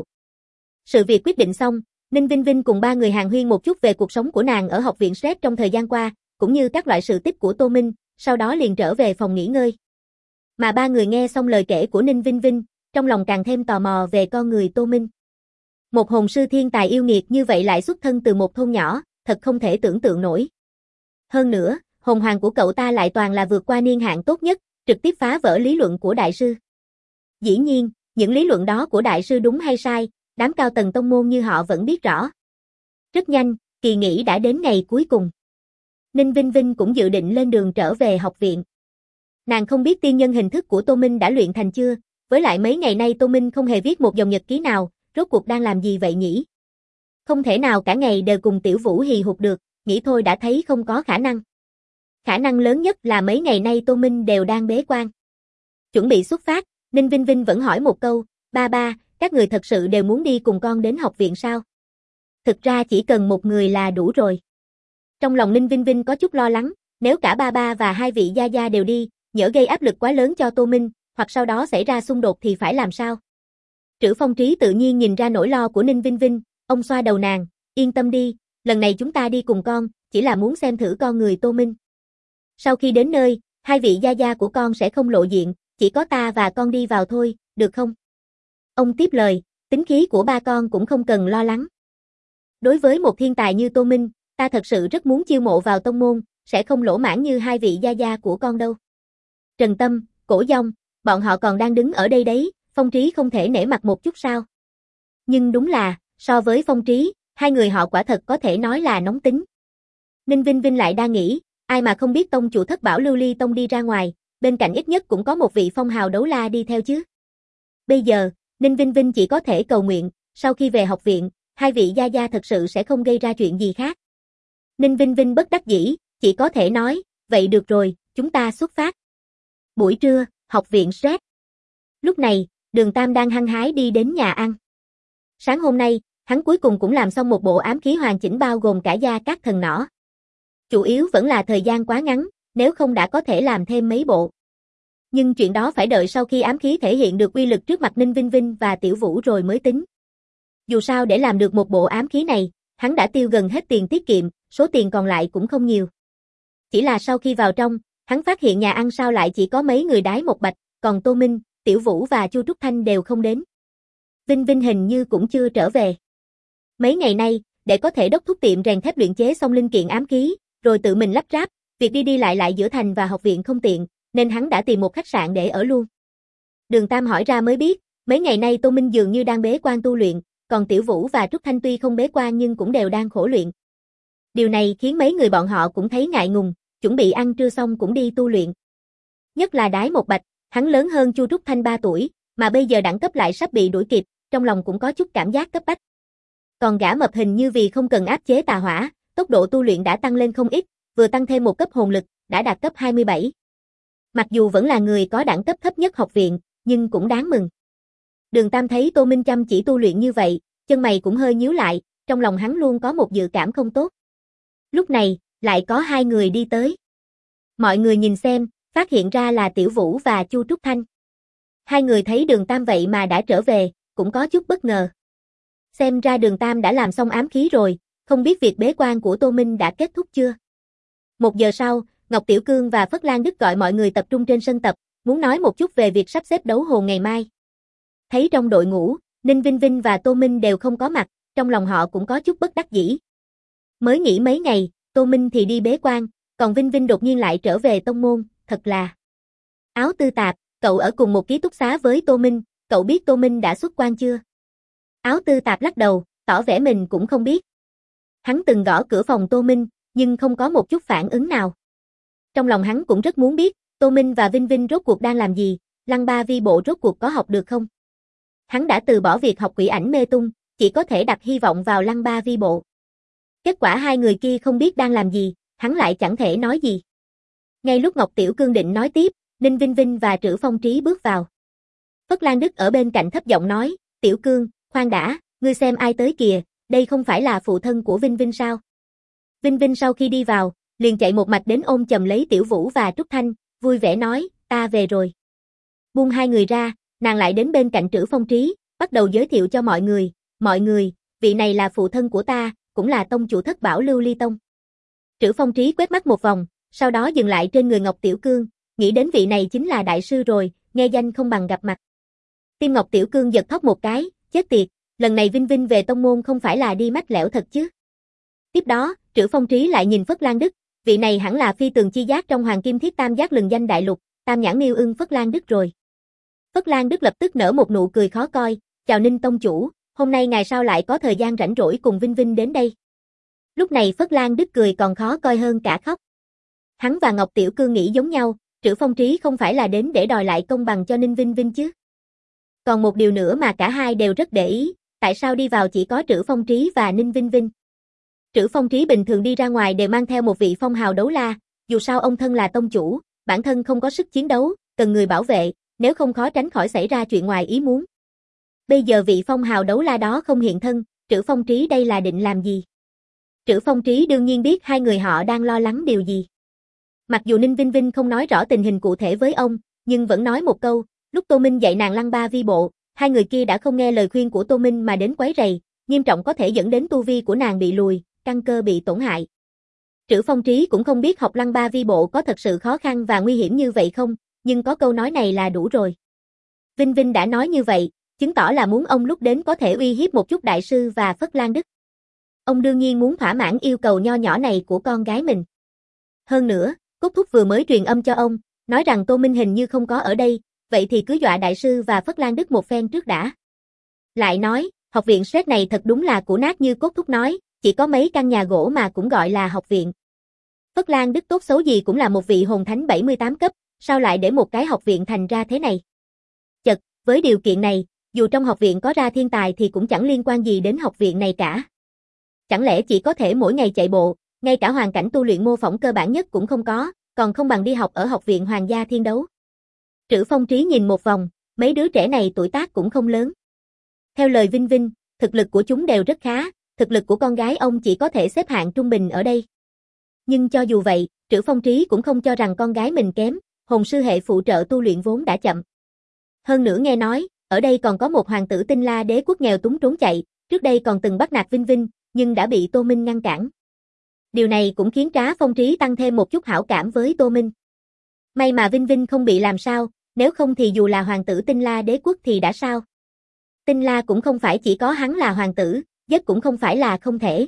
S1: Sự việc quyết định xong, Ninh Vinh Vinh cùng ba người hàn huyên một chút về cuộc sống của nàng ở học viện SRED trong thời gian qua, cũng như các loại sự tích của Tô Minh, sau đó liền trở về phòng nghỉ ngơi. Mà ba người nghe xong lời kể của Ninh Vinh Vinh, trong lòng càng thêm tò mò về con người Tô Minh. Một hồn sư thiên tài yêu nghiệt như vậy lại xuất thân từ một thôn nhỏ, thật không thể tưởng tượng nổi. Hơn nữa, hồn hoàng của cậu ta lại toàn là vượt qua niên hạn tốt nhất, trực tiếp phá vỡ lý luận của đại sư. Dĩ nhiên, những lý luận đó của đại sư đúng hay sai, đám cao tầng tông môn như họ vẫn biết rõ. Rất nhanh, kỳ nghỉ đã đến ngày cuối cùng. Ninh Vinh Vinh cũng dự định lên đường trở về học viện. Nàng không biết tiên nhân hình thức của Tô Minh đã luyện thành chưa, với lại mấy ngày nay Tô Minh không hề viết một dòng nhật ký nào, rốt cuộc đang làm gì vậy nhỉ? Không thể nào cả ngày đều cùng Tiểu Vũ hì hục được, nghĩ thôi đã thấy không có khả năng. Khả năng lớn nhất là mấy ngày nay Tô Minh đều đang bế quan. Chuẩn bị xuất phát, Ninh Vinh Vinh vẫn hỏi một câu, ba, các người thật sự đều muốn đi cùng con đến học viện sao? Thực ra chỉ cần một người là đủ rồi. Trong lòng Ninh Vinh Vinh có chút lo lắng, nếu cả ba và hai vị gia gia đều đi, nhỡ gây áp lực quá lớn cho Tô Minh, hoặc sau đó xảy ra xung đột thì phải làm sao? Trữ Phong Trí tự nhiên nhìn ra nỗi lo của Ninh Vinh Vinh, ông xoa đầu nàng, yên tâm đi, lần này chúng ta đi cùng con, chỉ là muốn xem thử con người Tô Minh. Sau khi đến nơi, hai vị gia gia của con sẽ không lộ diện, chỉ có ta và con đi vào thôi, được không? Ông tiếp lời, tính khí của ba con cũng không cần lo lắng. Đối với một thiên tài như Tô Minh, ta thật sự rất muốn chiêu mộ vào tông môn, sẽ không lỗ mãn như hai vị gia gia của con đâu. Trần Tâm, Cổ Dông, bọn họ còn đang đứng ở đây đấy, Phong Trí không thể nể mặt một chút sao? Nhưng đúng là, so với Phong Trí, hai người họ quả thật có thể nói là nóng tính. Ninh Vinh Vinh lại đang nghĩ, ai mà không biết tông chủ Thất Bảo Lưu Ly Tông đi ra ngoài, bên cạnh ít nhất cũng có một vị phong hào đấu la đi theo chứ. Bây giờ, Ninh Vinh Vinh chỉ có thể cầu nguyện, sau khi về học viện, hai vị gia gia thật sự sẽ không gây ra chuyện gì khác. Ninh Vinh Vinh bất đắc dĩ, chỉ có thể nói, vậy được rồi, chúng ta xuất phát. Buổi trưa, học viện SRED. Lúc này, Đường Tam đang hăng hái đi đến nhà ăn. Sáng hôm nay, hắn cuối cùng cũng làm xong một bộ ám khí hoàn chỉnh bao gồm cả gia các thần nỏ. Chủ yếu vẫn là thời gian quá ngắn, nếu không đã có thể làm thêm mấy bộ. Nhưng chuyện đó phải đợi sau khi ám khí thể hiện được uy lực trước mặt Ninh Vinh Vinh và Tiểu Vũ rồi mới tính. Dù sao để làm được một bộ ám khí này, hắn đã tiêu gần hết tiền tiết kiệm, số tiền còn lại cũng không nhiều. Chỉ là sau khi vào trong, hắn phát hiện nhà ăn sao lại chỉ có mấy người đái một bạch, còn Tô Minh, Tiểu Vũ và Chu Trúc Thanh đều không đến. Vinh Vinh hình như cũng chưa trở về. Mấy ngày nay, để có thể đốc thúc tiệm rèn thép luyện chế xong linh kiện ám khí, rồi tự mình lắp ráp, việc đi đi lại lại giữa thành và học viện không tiện, nên hắn đã tìm một khách sạn để ở luôn. Đường Tam hỏi ra mới biết, mấy ngày nay Tô Minh dường như đang bế quan tu luyện, còn Tiểu Vũ và Trúc Thanh tuy không bế quan nhưng cũng đều đang khổ luyện. Điều này khiến mấy người bọn họ cũng thấy ngại ngùng, chuẩn bị ăn trưa xong cũng đi tu luyện. Nhất là Đái Một Bạch, hắn lớn hơn Chu Trúc Thanh 3 tuổi, mà bây giờ đẳng cấp lại sắp bị đuổi kịp, trong lòng cũng có chút cảm giác cấp bách. Còn gã mập hình như vì không cần áp chế tà hỏa, tốc độ tu luyện đã tăng lên không ít, vừa tăng thêm một cấp hồn lực, đã đạt cấp 27. Mặc dù vẫn là người có đẳng cấp thấp nhất học viện, nhưng cũng đáng mừng. Đường Tam thấy Tô Minh chăm chỉ tu luyện như vậy, chân mày cũng hơi nhíu lại, trong lòng hắn luôn có một dự cảm không tốt. Lúc này, lại có hai người đi tới. Mọi người nhìn xem, phát hiện ra là Tiểu Vũ và Chu Trúc Thanh. Hai người thấy Đường Tam vậy mà đã trở về, cũng có chút bất ngờ. Xem ra Đường Tam đã làm xong ám khí rồi, không biết việc bế quan của Tô Minh đã kết thúc chưa? 1 giờ sau, Ngọc Tiểu Cương và Phất Lan Đức gọi mọi người tập trung trên sân tập, muốn nói một chút về việc sắp xếp đấu hồn ngày mai. Thấy trong đội ngũ, Ninh Vinh Vinh và Tô Minh đều không có mặt, trong lòng họ cũng có chút bất đắc dĩ. Mới nghỉ mấy ngày, Tô Minh thì đi bế quan, còn Vinh Vinh đột nhiên lại trở về tông môn, thật là... Áo Tư Tạp, cậu ở cùng một ký túc xá với Tô Minh, cậu biết Tô Minh đã xuất quan chưa? Áo Tư Tạp lắc đầu, tỏ vẻ mình cũng không biết. Hắn từng gõ cửa phòng Tô Minh, nhưng không có một chút phản ứng nào. Trong lòng hắn cũng rất muốn biết, Tô Minh và Vinh Vinh rốt cuộc đang làm gì, Lăng Ba Vi Bộ rốt cuộc có học được không? Hắn đã từ bỏ việc học quỷ ảnh mê tung, chỉ có thể đặt hy vọng vào Lăng Ba Vi Bộ. Kết quả hai người kia không biết đang làm gì, hắn lại chẳng thể nói gì. Ngay lúc Ngọc Tiểu Cương định nói tiếp, Ninh Vinh Vinh và Trữ Phong Trí bước vào. Phất Lan Đức ở bên cạnh thấp giọng nói, Tiểu Cương, khoan đã, ngươi xem ai tới kìa, đây không phải là phụ thân của Vinh Vinh sao? Vinh Vinh sau khi đi vào, liền chạy một mạch đến ôm chầm lấy Tiểu Vũ và Trúc Thanh, vui vẻ nói, ta về rồi. Buông hai người ra, nàng lại đến bên cạnh Trữ Phong Trí, bắt đầu giới thiệu cho mọi người, vị này là phụ thân của ta, cũng là tông chủ Thất Bảo Lưu Ly Tông. Trữ Phong Trí quét mắt một vòng, sau đó dừng lại trên người Ngọc Tiểu Cương, nghĩ đến vị này chính là đại sư rồi, nghe danh không bằng gặp mặt. Tim Ngọc Tiểu Cương giật thót một cái, chết tiệt, lần này Vinh Vinh về tông môn không phải là đi mách lẻo thật chứ. Tiếp đó, Trữ Phong Trí lại nhìn Phất Lan Đức, vị này hẳn là phi tường chi giác trong Hoàng Kim Thiết Tam Giác lừng danh đại lục, Tam Nhãn Miêu Ưng Phất Lan Đức rồi. Phất Lan Đức lập tức nở một nụ cười khó coi, chào Ninh tông chủ, hôm nay ngài sao lại có thời gian rảnh rỗi cùng Vinh Vinh đến đây. Lúc này Phất Lan Đức cười còn khó coi hơn cả khóc. Hắn và Ngọc Tiểu Cương nghĩ giống nhau, Trữ Phong Trí không phải là đến để đòi lại công bằng cho Ninh Vinh Vinh chứ. Còn một điều nữa mà cả hai đều rất để ý, tại sao đi vào chỉ có Trữ Phong Trí và Ninh Vinh Vinh. Trữ Phong Trí bình thường đi ra ngoài đều mang theo một vị phong hào đấu la, dù sao ông thân là tông chủ, bản thân không có sức chiến đấu, cần người bảo vệ, nếu không khó tránh khỏi xảy ra chuyện ngoài ý muốn. Bây giờ vị phong hào đấu la đó không hiện thân, Trữ Phong Trí đây là định làm gì? Trữ Phong Trí đương nhiên biết hai người họ đang lo lắng điều gì. Mặc dù Ninh Vinh Vinh không nói rõ tình hình cụ thể với ông, nhưng vẫn nói một câu, lúc Tô Minh dạy nàng Lăng Ba Vi Bộ, hai người kia đã không nghe lời khuyên của Tô Minh mà đến quấy rầy, nghiêm trọng có thể dẫn đến tu vi của nàng bị lùi, căn cơ bị tổn hại. Trữ Phong Trí cũng không biết học Lăng Ba Vi Bộ có thật sự khó khăn và nguy hiểm như vậy không, nhưng có câu nói này là đủ rồi. Vinh Vinh đã nói như vậy, chứng tỏ là muốn ông lúc đến có thể uy hiếp một chút đại sư và Phất Lan Đức. Ông đương nhiên muốn thỏa mãn yêu cầu nho nhỏ này của con gái mình. Hơn nữa, Cốt Thúc vừa mới truyền âm cho ông, nói rằng Tô Minh hình như không có ở đây, vậy thì cứ dọa đại sư và Phất Lan Đức một phen trước đã. Lại nói, học viện Stress này thật đúng là cũ nát như Cốt Thúc nói, chỉ có mấy căn nhà gỗ mà cũng gọi là học viện. Phất Lan Đức tốt xấu gì cũng là một vị hồn thánh 78 cấp, sao lại để một cái học viện thành ra thế này? Chật, với điều kiện này, dù trong học viện có ra thiên tài thì cũng chẳng liên quan gì đến học viện này cả. Chẳng lẽ chỉ có thể mỗi ngày chạy bộ, ngay cả hoàn cảnh tu luyện mô phỏng cơ bản nhất cũng không có, còn không bằng đi học ở học viện Hoàng gia Thiên Đấu. Trữ Phong Trí nhìn một vòng, mấy đứa trẻ này tuổi tác cũng không lớn. Theo lời Vinh Vinh, thực lực của chúng đều rất khá, thực lực của con gái ông chỉ có thể xếp hạng trung bình ở đây. Nhưng cho dù vậy, Trữ Phong Trí cũng không cho rằng con gái mình kém, hồn sư hệ phụ trợ tu luyện vốn đã chậm. Hơn nữa nghe nói, ở đây còn có một hoàng tử Tinh La Đế quốc nghèo túng trốn chạy, trước đây còn từng bắt nạt Vinh Vinh, nhưng đã bị Tô Minh ngăn cản. Điều này cũng khiến Trá Phong Trí tăng thêm một chút hảo cảm với Tô Minh. May mà Vinh Vinh không bị làm sao, Nếu không thì dù là hoàng tử Tinh La đế quốc thì đã sao? Tinh La cũng không phải chỉ có hắn là hoàng tử, giết cũng không phải là không thể.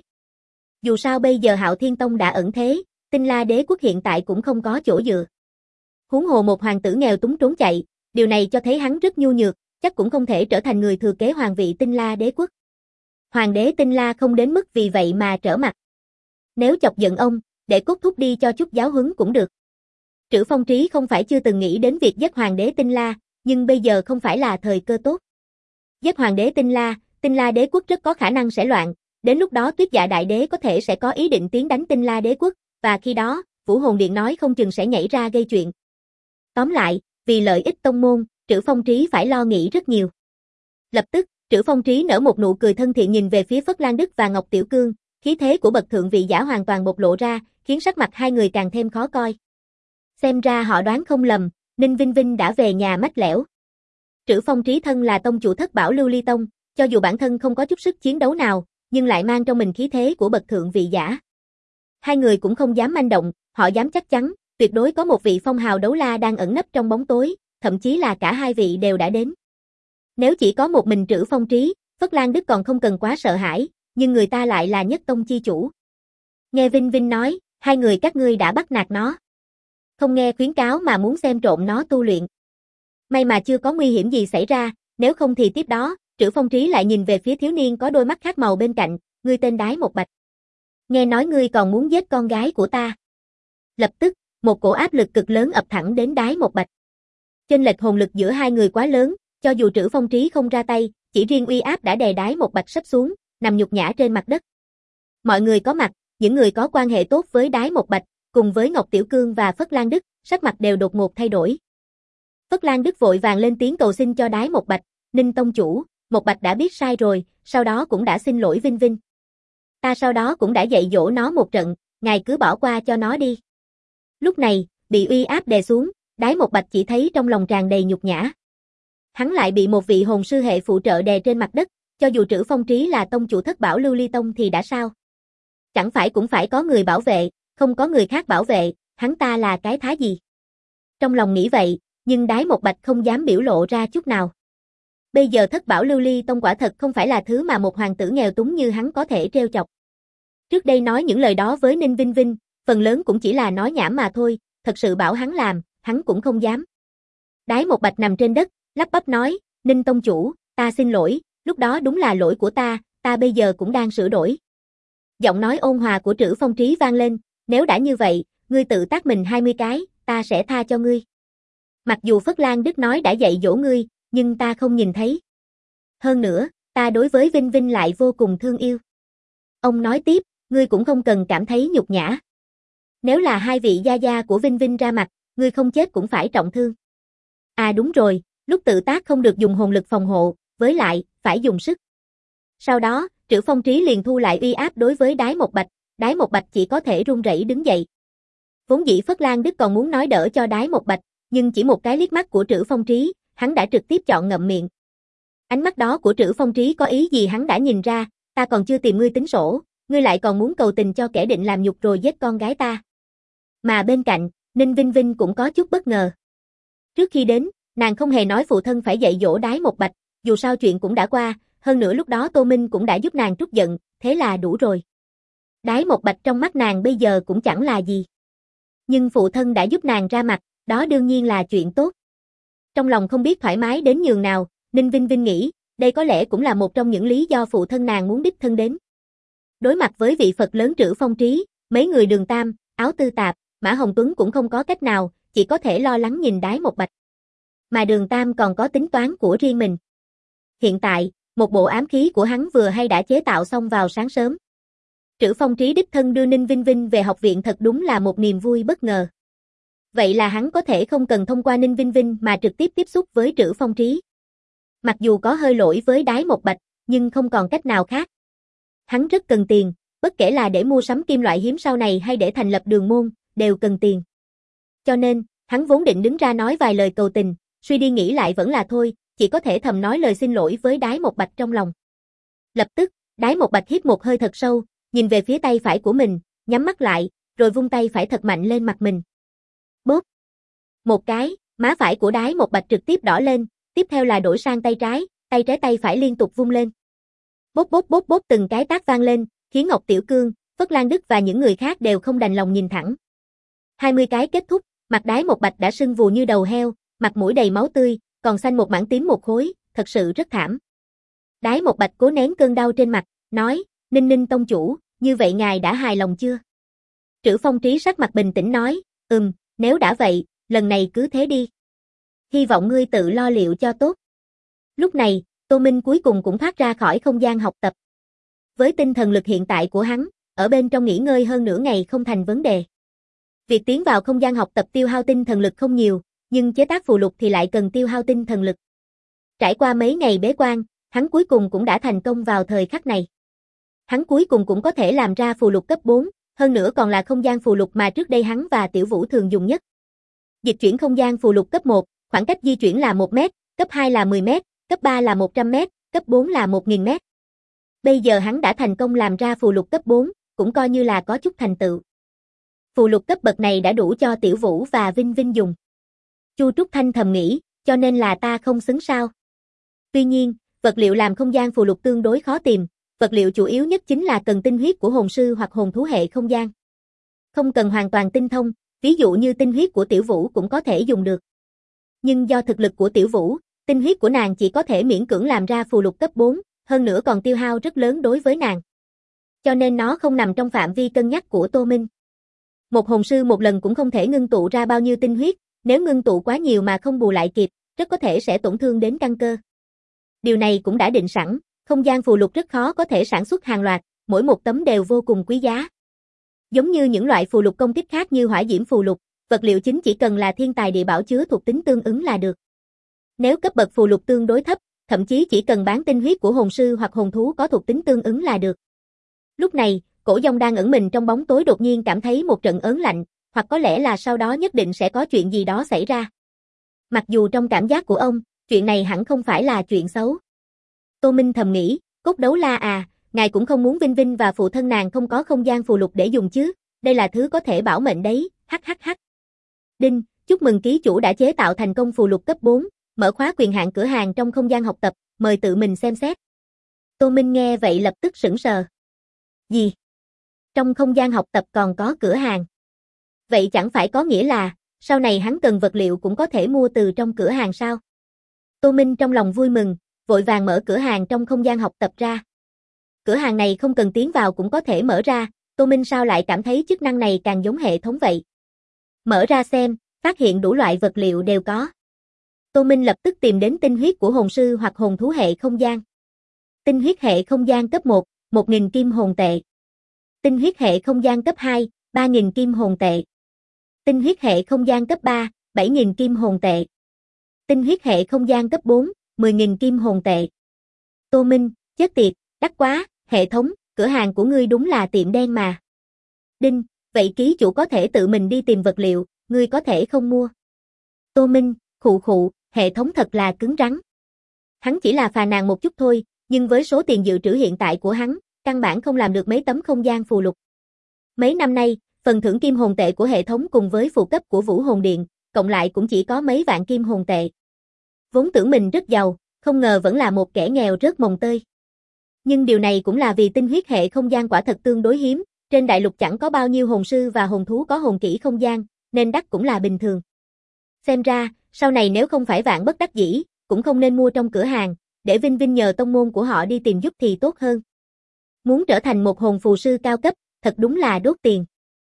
S1: Dù sao bây giờ Hạo Thiên Tông đã ẩn thế, Tinh La đế quốc hiện tại cũng không có chỗ dựa. Huống hồ một hoàng tử nghèo túng trốn chạy, điều này cho thấy hắn rất nhu nhược, chắc cũng không thể trở thành người thừa kế hoàng vị Tinh La đế quốc. Hoàng đế Tinh La không đến mức vì vậy mà trở mặt. Nếu chọc giận ông, để Cốt Thúc đi cho chút giáo huấn cũng được. Trữ Phong Trí không phải chưa từng nghĩ đến việc giết hoàng đế Tinh La, nhưng bây giờ không phải là thời cơ tốt. Giết hoàng đế Tinh La đế quốc rất có khả năng sẽ loạn, đến lúc đó Tuyết Dạ đại đế có thể sẽ có ý định tiến đánh Tinh La đế quốc, và khi đó, Vũ Hồn Điện nói không chừng sẽ nhảy ra gây chuyện. Tóm lại, vì lợi ích tông môn, Trữ Phong Trí phải lo nghĩ rất nhiều. Lập tức, Trữ Phong Trí nở một nụ cười thân thiện nhìn về phía Phất Lan Đức và Ngọc Tiểu Cương, khí thế của bậc thượng vị giả hoàn toàn bộc lộ ra, khiến sắc mặt hai người càng thêm khó coi. Xem ra họ đoán không lầm, Ninh Vinh Vinh đã về nhà mách lẻo. Trữ Phong Trí thân là tông chủ Thất Bảo Lưu Ly Tông, cho dù bản thân không có chút sức chiến đấu nào, nhưng lại mang trong mình khí thế của bậc thượng vị giả. Hai người cũng không dám manh động, họ dám chắc chắn, tuyệt đối có một vị phong hào đấu la đang ẩn nấp trong bóng tối, thậm chí là cả hai vị đều đã đến. Nếu chỉ có một mình Trữ Phong Trí, Phất Lan Đức còn không cần quá sợ hãi, nhưng người ta lại là nhất tông chi chủ. Nghe Vinh Vinh nói, hai người các ngươi đã bắt nạt nó. Không nghe khuyến cáo mà muốn xem trộm nó tu luyện. May mà chưa có nguy hiểm gì xảy ra, nếu không thì tiếp đó, Trữ Phong Trí lại nhìn về phía thiếu niên có đôi mắt khác màu bên cạnh, ngươi tên Đái Một Bạch. Nghe nói ngươi còn muốn giết con gái của ta. Lập tức, một cổ áp lực cực lớn ập thẳng đến Đái Một Bạch. Chênh lệch hồn lực giữa hai người quá lớn, cho dù Trữ Phong Trí không ra tay, chỉ riêng uy áp đã đè Đái Một Bạch sắp xuống, nằm nhục nhã trên mặt đất. Mọi người có mặt, những người có quan hệ tốt với Đái Một Bạch, cùng với Ngọc Tiểu Cương và Phất Lan Đức, sắc mặt đều đột ngột thay đổi. Phất Lan Đức vội vàng lên tiếng cầu xin cho Đái Một Bạch, Ninh tông chủ, Một Bạch đã biết sai rồi, sau đó cũng đã xin lỗi Vinh Vinh. Ta sau đó cũng đã dạy dỗ nó một trận, ngài cứ bỏ qua cho nó đi. Lúc này, bị uy áp đè xuống, Đái Một Bạch chỉ thấy trong lòng tràn đầy nhục nhã. Hắn lại bị một vị hồn sư hệ phụ trợ đè trên mặt đất, cho dù Trữ Phong Trí là tông chủ Thất Bảo Lưu Ly Tông thì đã sao? Chẳng phải cũng phải có người bảo vệ, không có người khác bảo vệ, hắn ta là cái thá gì? Trong lòng nghĩ vậy, nhưng Đái Một Bạch không dám biểu lộ ra chút nào. Bây giờ Thất Bảo Lưu Ly Tông quả thật không phải là thứ mà một hoàng tử nghèo túng như hắn có thể trêu chọc. Trước đây nói những lời đó với Ninh Vinh Vinh, phần lớn cũng chỉ là nói nhảm mà thôi, thật sự bảo hắn làm, hắn cũng không dám. Đái Một Bạch nằm trên đất, lắp bắp nói, Ninh tông chủ, ta xin lỗi, lúc đó đúng là lỗi của ta bây giờ cũng đang sửa đổi. Giọng nói ôn hòa của Trữ Phong Trí vang lên, nếu đã như vậy, ngươi tự tát mình 20 cái, ta sẽ tha cho ngươi. Mặc dù Phất Lan Đức nói đã dạy dỗ ngươi, nhưng ta không nhìn thấy. Hơn nữa, ta đối với Vinh Vinh lại vô cùng thương yêu. Ông nói tiếp, ngươi cũng không cần cảm thấy nhục nhã. Nếu là hai vị gia gia của Vinh Vinh ra mặt, ngươi không chết cũng phải trọng thương. À đúng rồi, lúc tự tác không được dùng hồn lực phòng hộ, với lại, phải dùng sức. Sau đó, Trữ Phong Trí liền thu lại uy áp đối với Đái Một Bạch chỉ có thể run rẩy đứng dậy. Vốn dĩ Phất Lan Đức còn muốn nói đỡ cho Đái Một Bạch, nhưng chỉ một cái liếc mắt của Trữ Phong Trí, hắn đã trực tiếp chọn ngậm miệng. Ánh mắt đó của Trữ Phong Trí có ý gì hắn đã nhìn ra, ta còn chưa tìm ngươi tính sổ, ngươi lại còn muốn cầu tình cho kẻ định làm nhục rồi giết con gái ta. Mà bên cạnh, Ninh Vinh Vinh cũng có chút bất ngờ. Trước khi đến, nàng không hề nói phụ thân phải dạy dỗ Đái Một Bạch, dù sao chuyện cũng đã qua, hơn nữa lúc đó Tô Minh cũng đã giúp nàng trút giận, thế là đủ rồi. Đái Một Bạch trong mắt nàng bây giờ cũng chẳng là gì. Nhưng phụ thân đã giúp nàng ra mặt, đó đương nhiên là chuyện tốt. Trong lòng không biết thoải mái đến nhường nào, Ninh Vinh Vinh nghĩ, đây có lẽ cũng là một trong những lý do phụ thân nàng muốn đích thân đến. Đối mặt với vị Phật lớn Trữ Phong Trí, mấy người Đường Tam, Áo Tư Tạp, Mã Hồng Tuấn cũng không có cách nào, chỉ có thể lo lắng nhìn Đái Một Bạch. Mà Đường Tam còn có tính toán của riêng mình. Hiện tại, một bộ ám khí của hắn vừa hay đã chế tạo xong vào sáng sớm. Trữ Phong Trí đích thân đưa Ninh Vinh Vinh về học viện thật đúng là một niềm vui bất ngờ. Vậy là hắn có thể không cần thông qua Ninh Vinh Vinh mà trực tiếp tiếp xúc với Trữ Phong Trí. Mặc dù có hơi lỗi với Đái Một Bạch, nhưng không còn cách nào khác. Hắn rất cần tiền, bất kể là để mua sắm kim loại hiếm sau này hay để thành lập đường môn, đều cần tiền. Cho nên, hắn vốn định đứng ra nói vài lời cầu tình, suy đi nghĩ lại vẫn là thôi, chỉ có thể thầm nói lời xin lỗi với Đái Một Bạch trong lòng. Lập tức, Đái Một Bạch hít một hơi thật sâu, nhìn về phía tay phải của mình, nhắm mắt lại, rồi vung tay phải thật mạnh lên mặt mình. Bốp! Một cái, Má phải của Đái Một Bạch trực tiếp đỏ lên, tiếp theo là đổi sang tay trái tay phải liên tục vung lên. Bốp bốp bốp bốp từng cái tác vang lên, khiến Ngọc Tiểu Cương, Phất Lan Đức và những người khác đều không đành lòng nhìn thẳng. 20 cái kết thúc, mặt Đái Một Bạch đã sưng vù như đầu heo, mặt mũi đầy máu tươi, còn xanh một mảng tím một khối, thật sự rất thảm. Đái Một Bạch cố nén cơn đau trên mặt, nói, Ninh Ninh tông chủ, như vậy ngài đã hài lòng chưa? Trữ Phong Trí sắc mặt bình tĩnh nói, nếu đã vậy, lần này cứ thế đi. Hy vọng ngươi tự lo liệu cho tốt. Lúc này, Tô Minh cuối cùng cũng thoát ra khỏi không gian học tập. Với tinh thần lực hiện tại của hắn, ở bên trong nghỉ ngơi hơn nửa ngày không thành vấn đề. Việc tiến vào không gian học tập tiêu hao tinh thần lực không nhiều, nhưng chế tác phù lục thì lại cần tiêu hao tinh thần lực. Trải qua mấy ngày bế quan, hắn cuối cùng cũng đã thành công vào thời khắc này. Hắn cuối cùng cũng có thể làm ra phù lục cấp 4, hơn nữa còn là không gian phù lục mà trước đây hắn và Tiểu Vũ thường dùng nhất. Dịch chuyển không gian phù lục cấp 1, khoảng cách di chuyển là 1 mét, cấp 2 là 10 mét, cấp 3 là 100 mét, cấp 4 là 1000 mét. Bây giờ hắn đã thành công làm ra phù lục cấp 4, cũng coi như là có chút thành tựu. Phù lục cấp bậc này đã đủ cho Tiểu Vũ và Vinh Vinh dùng. Chu Trúc Thanh thầm nghĩ, cho nên là ta không xứng sao. Tuy nhiên, vật liệu làm không gian phù lục tương đối khó tìm, vật liệu chủ yếu nhất chính là cần tinh huyết của hồn sư hoặc hồn thú hệ không gian. Không cần hoàn toàn tinh thông, ví dụ như tinh huyết của Tiểu Vũ cũng có thể dùng được. Nhưng do thực lực của Tiểu Vũ, tinh huyết của nàng chỉ có thể miễn cưỡng làm ra phù lục cấp 4, hơn nữa còn tiêu hao rất lớn đối với nàng. Cho nên nó không nằm trong phạm vi cân nhắc của Tô Minh. Một hồn sư một lần cũng không thể ngưng tụ ra bao nhiêu tinh huyết, nếu ngưng tụ quá nhiều mà không bù lại kịp, rất có thể sẽ tổn thương đến căn cơ. Điều này cũng đã định sẵn, không gian phù lục rất khó có thể sản xuất hàng loạt, mỗi một tấm đều vô cùng quý giá. Giống như những loại phù lục công kích khác như hỏa diễm phù lục, vật liệu chính chỉ cần là thiên tài địa bảo chứa thuộc tính tương ứng là được. Nếu cấp bậc phù lục tương đối thấp, thậm chí chỉ cần bán tinh huyết của hồn sư hoặc hồn thú có thuộc tính tương ứng là được. Lúc này, Cổ Dông đang ẩn mình trong bóng tối đột nhiên cảm thấy một trận ớn lạnh, hoặc có lẽ là sau đó nhất định sẽ có chuyện gì đó xảy ra. Mặc dù trong cảm giác của ông, chuyện này hẳn không phải là chuyện xấu. Tô Minh thầm nghĩ, Cốt Đấu La à, ngài cũng không muốn Vinh Vinh và phụ thân nàng không có không gian phù lục để dùng chứ, đây là thứ có thể bảo mệnh đấy, hhh. Đinh, chúc mừng ký chủ đã chế tạo thành công phù lục cấp 4, mở khóa quyền hạn cửa hàng trong không gian học tập, mời tự mình xem xét. Tô Minh nghe vậy lập tức sững sờ. Gì? Trong không gian học tập còn có cửa hàng? Vậy chẳng phải có nghĩa là, sau này hắn cần vật liệu cũng có thể mua từ trong cửa hàng sao? Tô Minh trong lòng vui mừng, vội vàng mở cửa hàng trong không gian học tập ra. Cửa hàng này không cần tiến vào cũng có thể mở ra, Tô Minh sao lại cảm thấy chức năng này càng giống hệ thống vậy? Mở ra xem, phát hiện đủ loại vật liệu đều có. Tô Minh lập tức tìm đến tinh huyết của hồn sư hoặc hồn thú hệ không gian. Tinh huyết hệ không gian cấp 1, 1000 kim hồn tệ. Tinh huyết hệ không gian cấp 2, 3000 kim hồn tệ. Tinh huyết hệ không gian cấp 3, 7000 kim hồn tệ. Tinh huyết hệ không gian cấp 4, 10.000 kim hồn tệ. Tô Minh, chết tiệt, đắt quá, hệ thống, cửa hàng của ngươi đúng là tiệm đen mà. Đinh, vậy ký chủ có thể tự mình đi tìm vật liệu, ngươi có thể không mua. Tô Minh, khụ khụ, hệ thống thật là cứng rắn. Hắn chỉ là phà nàn một chút thôi, nhưng với số tiền dự trữ hiện tại của hắn, căn bản không làm được mấy tấm không gian phù lục. Mấy năm nay, phần thưởng kim hồn tệ của hệ thống cùng với phụ cấp của Vũ Hồn Điện, cộng lại cũng chỉ có mấy vạn kim hồn tệ. Vốn tưởng mình rất giàu, không ngờ vẫn là một kẻ nghèo rớt mồng tơi. Nhưng điều này cũng là vì tinh huyết hệ không gian quả thật tương đối hiếm, trên đại lục chẳng có bao nhiêu hồn sư và hồn thú có hồn kỹ không gian, nên đắt cũng là bình thường. Xem ra, sau này nếu không phải vạn bất đắc dĩ, cũng không nên mua trong cửa hàng, để Vinh Vinh nhờ tông môn của họ đi tìm giúp thì tốt hơn. Muốn trở thành một hồn phù sư cao cấp, thật đúng là đốt tiền.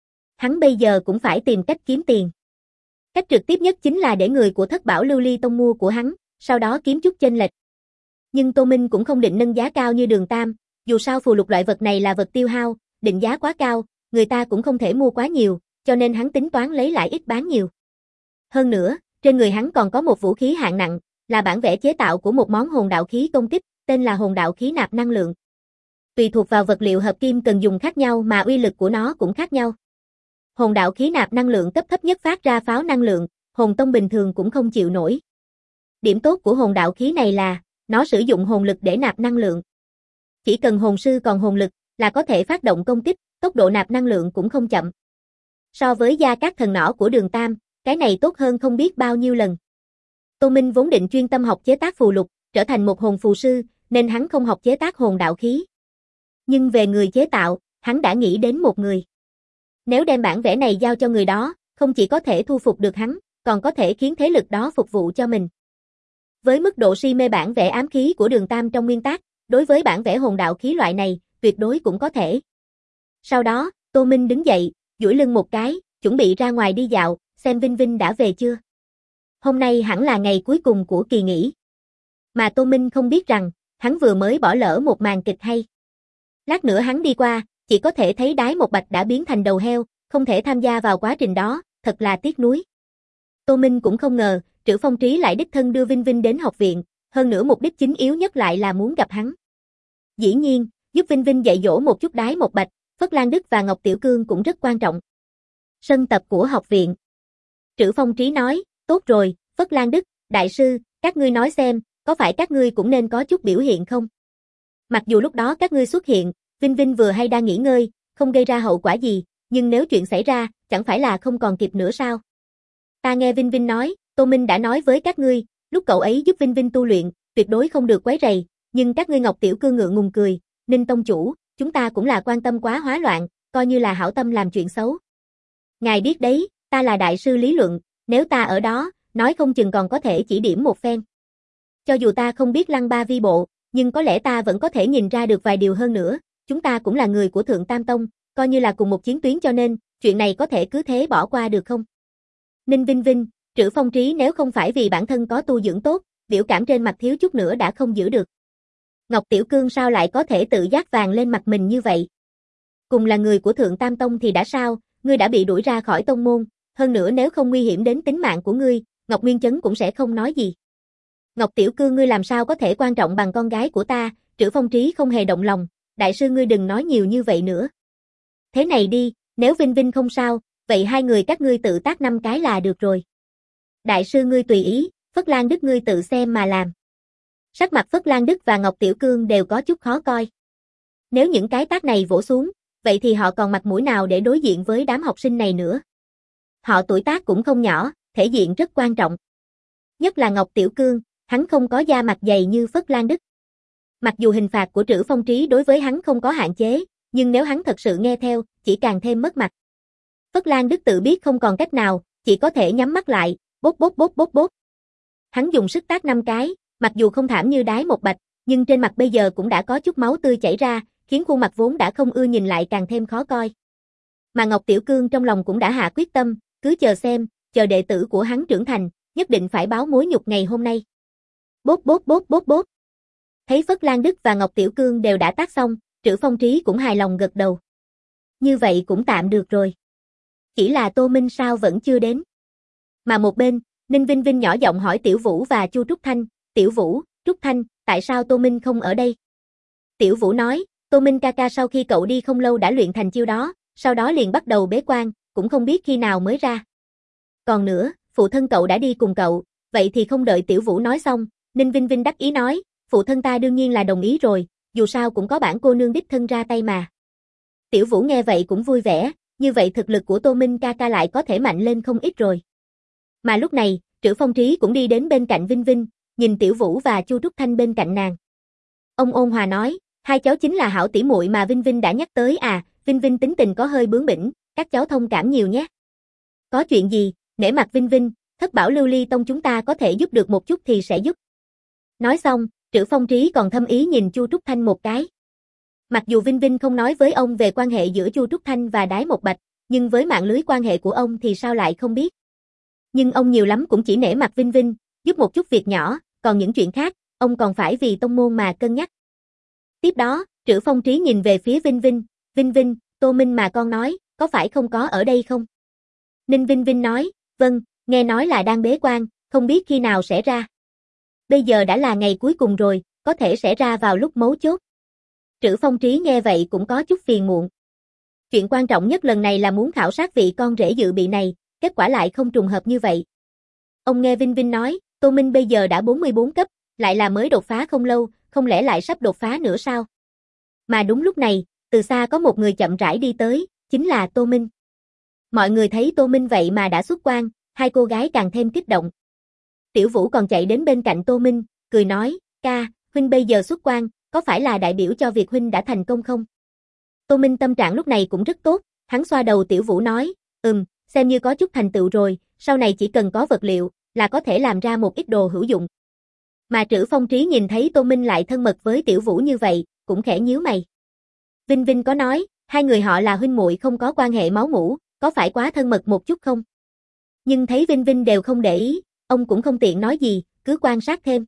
S1: Hắn bây giờ cũng phải tìm cách kiếm tiền. Cách trực tiếp nhất chính là để người của Thất Bảo Lưu Ly Tông mua của hắn, sau đó kiếm chút chênh lệch. Nhưng Tô Minh cũng không định nâng giá cao như Đường Tam, dù sao phù lục loại vật này là vật tiêu hao, định giá quá cao, người ta cũng không thể mua quá nhiều, cho nên hắn tính toán lấy lại ít bán nhiều. Hơn nữa, trên người hắn còn có một vũ khí hạng nặng, là bản vẽ chế tạo của một món hồn đạo khí công kích, tên là hồn đạo khí nạp năng lượng. Tùy thuộc vào vật liệu hợp kim cần dùng khác nhau mà uy lực của nó cũng khác nhau. Hồn đạo khí nạp năng lượng cấp thấp nhất phát ra pháo năng lượng, hồn tông bình thường cũng không chịu nổi. Điểm tốt của hồn đạo khí này là, nó sử dụng hồn lực để nạp năng lượng. Chỉ cần hồn sư còn hồn lực, là có thể phát động công kích, tốc độ nạp năng lượng cũng không chậm. So với gia cát thần nỏ của Đường Tam, cái này tốt hơn không biết bao nhiêu lần. Tô Minh vốn định chuyên tâm học chế tác phù lục, trở thành một hồn phù sư, nên hắn không học chế tác hồn đạo khí. Nhưng về người chế tạo, hắn đã nghĩ đến một người. Nếu đem bản vẽ này giao cho người đó, không chỉ có thể thu phục được hắn, còn có thể khiến thế lực đó phục vụ cho mình. Với mức độ si mê bản vẽ ám khí của Đường Tam trong nguyên tác, đối với bản vẽ hồn đạo khí loại này, tuyệt đối cũng có thể. Sau đó, Tô Minh đứng dậy, duỗi lưng một cái, chuẩn bị ra ngoài đi dạo, xem Vinh Vinh đã về chưa. Hôm nay hẳn là ngày cuối cùng của kỳ nghỉ. Mà Tô Minh không biết rằng, hắn vừa mới bỏ lỡ một màn kịch hay. Lát nữa hắn đi qua, chỉ có thể thấy Đái Một Bạch đã biến thành đầu heo, không thể tham gia vào quá trình đó, thật là tiếc nuối. Tô Minh cũng không ngờ, Trữ Phong Trí lại đích thân đưa Vinh Vinh đến học viện, hơn nữa mục đích chính yếu nhất lại là muốn gặp hắn. Dĩ nhiên, giúp Vinh Vinh dạy dỗ một chút Đái Một Bạch, Phất Lan Đức và Ngọc Tiểu Cương cũng rất quan trọng. Sân tập của học viện. Trữ Phong Trí nói, tốt rồi, Phất Lan Đức, đại sư, các ngươi nói xem, có phải các ngươi cũng nên có chút biểu hiện không? Mặc dù lúc đó các ngươi xuất hiện, Vinh Vinh vừa hay đang nghỉ ngơi, không gây ra hậu quả gì, nhưng nếu chuyện xảy ra, chẳng phải là không còn kịp nữa sao? Ta nghe Vinh Vinh nói, Tô Minh đã nói với các ngươi, lúc cậu ấy giúp Vinh Vinh tu luyện, tuyệt đối không được quấy rầy, nhưng các ngươi Ngọc Tiểu Cương ngượng ngùng cười, Ninh tông chủ, chúng ta cũng là quan tâm quá hóa loạn, coi như là hảo tâm làm chuyện xấu. Ngài biết đấy, ta là đại sư lý luận, nếu ta ở đó, nói không chừng còn có thể chỉ điểm một phen. Cho dù ta không biết lăng ba vi bộ, nhưng có lẽ ta vẫn có thể nhìn ra được vài điều hơn nữa, chúng ta cũng là người của Thượng Tam Tông, coi như là cùng một chiến tuyến cho nên, chuyện này có thể cứ thế bỏ qua được không? Ninh Vinh Vinh, Trữ Phong Trí nếu không phải vì bản thân có tu dưỡng tốt, biểu cảm trên mặt thiếu chút nữa đã không giữ được. Ngọc Tiểu Cương sao lại có thể tự giác vàng lên mặt mình như vậy? Cùng là người của Thượng Tam Tông thì đã sao, ngươi đã bị đuổi ra khỏi tông môn, hơn nữa nếu không nguy hiểm đến tính mạng của ngươi, Ngọc Nguyên Chấn cũng sẽ không nói gì. Ngọc Tiểu Cương ngươi làm sao có thể quan trọng bằng con gái của ta, Trữ Phong Trí không hề động lòng, đại sư ngươi đừng nói nhiều như vậy nữa. Thế này đi, nếu Vinh Vinh không sao, vậy hai người các ngươi tự tác 5 cái là được rồi. Đại sư ngươi tùy ý, Phất Lan Đức ngươi tự xem mà làm. Sắc mặt Phất Lan Đức và Ngọc Tiểu Cương đều có chút khó coi. Nếu những cái tác này vỗ xuống, vậy thì họ còn mặt mũi nào để đối diện với đám học sinh này nữa. Họ tuổi tác cũng không nhỏ, thể diện rất quan trọng. Nhất là Ngọc Tiểu Cương, hắn không có da mặt dày như Phất Lan Đức. Mặc dù hình phạt của Trữ Phong Trí đối với hắn không có hạn chế, nhưng nếu hắn thật sự nghe theo, chỉ càng thêm mất mặt. Phất Lan Đức tự biết không còn cách nào, chỉ có thể nhắm mắt lại, bốp bốp bốp bốp bốp. Hắn dùng sức tác 5 cái, mặc dù không thảm như Đái Một Bạch, nhưng trên mặt bây giờ cũng đã có chút máu tươi chảy ra, khiến khuôn mặt vốn đã không ưa nhìn lại càng thêm khó coi. Mà Ngọc Tiểu Cương trong lòng cũng đã hạ quyết tâm, cứ chờ xem, chờ đệ tử của hắn trưởng thành, nhất định phải báo mối nhục ngày hôm nay. Bốp bốp bốp bốp bốp. Thấy Phất Lan Đức và Ngọc Tiểu Cương đều đã tác xong, Trữ Phong Trí cũng hài lòng gật đầu. Như vậy cũng tạm được rồi. Chỉ là Tô Minh sao vẫn chưa đến. Mà một bên, Ninh Vinh Vinh nhỏ giọng hỏi Tiểu Vũ và Chu Trúc Thanh, Tiểu Vũ, Trúc Thanh, tại sao Tô Minh không ở đây? Tiểu Vũ nói, Tô Minh ca ca sau khi cậu đi không lâu đã luyện thành chiêu đó, sau đó liền bắt đầu bế quan, cũng không biết khi nào mới ra. Còn nữa, phụ thân cậu đã đi cùng cậu, vậy thì không đợi Tiểu Vũ nói xong, Ninh Vinh Vinh đắc ý nói, phụ thân ta đương nhiên là đồng ý rồi, dù sao cũng có bản cô nương đích thân ra tay mà. Tiểu Vũ nghe vậy cũng vui vẻ, như vậy thực lực của Tô Minh ca ca lại có thể mạnh lên không ít rồi. Mà lúc này, Trữ Phong Trí cũng đi đến bên cạnh Vinh Vinh, nhìn Tiểu Vũ và Chu Trúc Thanh bên cạnh nàng. Ông ôn hòa nói, hai cháu chính là hảo tỉ muội mà Vinh Vinh đã nhắc tới à, Vinh Vinh tính tình có hơi bướng bỉnh, các cháu thông cảm nhiều nhé. Có chuyện gì, nể mặt Vinh Vinh, Thất Bảo Lưu Ly Tông chúng ta có thể giúp được một chút thì sẽ giúp. Nói xong, Trữ Phong Trí còn thâm ý nhìn Chu Trúc Thanh một cái. Mặc dù Vinh Vinh không nói với ông về quan hệ giữa Chu Trúc Thanh và Đái Một Bạch, nhưng với mạng lưới quan hệ của ông thì sao lại không biết. Nhưng ông nhiều lắm cũng chỉ nể mặt Vinh Vinh, giúp một chút việc nhỏ, còn những chuyện khác, ông còn phải vì tông môn mà cân nhắc. Tiếp đó, Trữ Phong Trí nhìn về phía Vinh Vinh, Vinh Vinh, Tô Minh mà con nói, có phải không có ở đây không? Ninh Vinh Vinh nói, vâng, nghe nói là đang bế quan, không biết khi nào sẽ ra. Bây giờ đã là ngày cuối cùng rồi, có thể sẽ ra vào lúc mấu chốt. Trữ Phong Trí nghe vậy cũng có chút phiền muộn. Chuyện quan trọng nhất lần này là muốn khảo sát vị con rể dự bị này, kết quả lại không trùng hợp như vậy. Ông nghe Vinh Vinh nói, Tô Minh bây giờ đã 44 cấp, lại là mới đột phá không lâu, không lẽ lại sắp đột phá nữa sao? Mà đúng lúc này, từ xa có một người chậm rãi đi tới, chính là Tô Minh. Mọi người thấy Tô Minh vậy mà đã xuất quan, hai cô gái càng thêm kích động. Tiểu Vũ còn chạy đến bên cạnh Tô Minh, cười nói, ca, huynh bây giờ xuất quan, có phải là đại biểu cho việc huynh đã thành công không? Tô Minh tâm trạng lúc này cũng rất tốt, hắn xoa đầu Tiểu Vũ nói, xem như có chút thành tựu rồi, sau này chỉ cần có vật liệu, là có thể làm ra một ít đồ hữu dụng. Mà Trữ Phong Trí nhìn thấy Tô Minh lại thân mật với Tiểu Vũ như vậy, cũng khẽ nhíu mày. Vinh Vinh có nói, hai người họ là huynh muội không có quan hệ máu mủ, có phải quá thân mật một chút không? Nhưng thấy Vinh Vinh đều không để ý, ông cũng không tiện nói gì, cứ quan sát thêm.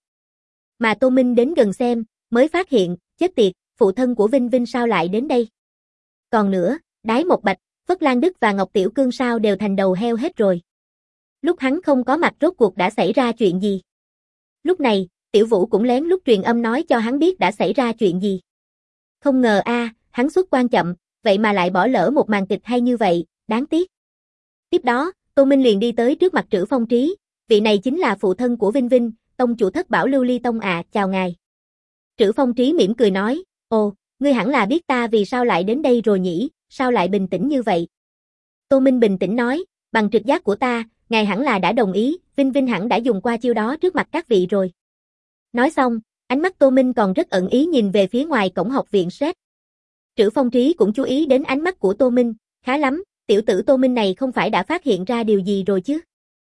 S1: Mà Tô Minh đến gần xem, mới phát hiện, chết tiệt, phụ thân của Vinh Vinh sao lại đến đây? Còn nữa, Đái Một Bạch, Phất Lan Đức và Ngọc Tiểu Cương sao đều thành đầu heo hết rồi. Lúc hắn không có mặt rốt cuộc đã xảy ra chuyện gì? Lúc này, Tiểu Vũ cũng lén lút truyền âm nói cho hắn biết đã xảy ra chuyện gì. Không ngờ hắn xuất quan chậm, vậy mà lại bỏ lỡ một màn kịch hay như vậy, đáng tiếc. Tiếp đó, Tô Minh liền đi tới trước mặt Trữ Phong Trí, vị này chính là phụ thân của Vinh Vinh, tông chủ Thất Bảo Lưu Ly Tông chào ngài. Trữ Phong Trí mỉm cười nói, ồ, ngươi hẳn là biết ta vì sao lại đến đây rồi nhỉ, sao lại bình tĩnh như vậy? Tô Minh bình tĩnh nói, bằng trực giác của ta, ngài hẳn là đã đồng ý, Vinh Vinh hẳn đã dùng qua chiêu đó trước mặt các vị rồi. Nói xong, ánh mắt Tô Minh còn rất ẩn ý nhìn về phía ngoài cổng học viện SET. Trữ Phong Trí cũng chú ý đến ánh mắt của Tô Minh, khá lắm, tiểu tử Tô Minh này không phải đã phát hiện ra điều gì rồi chứ?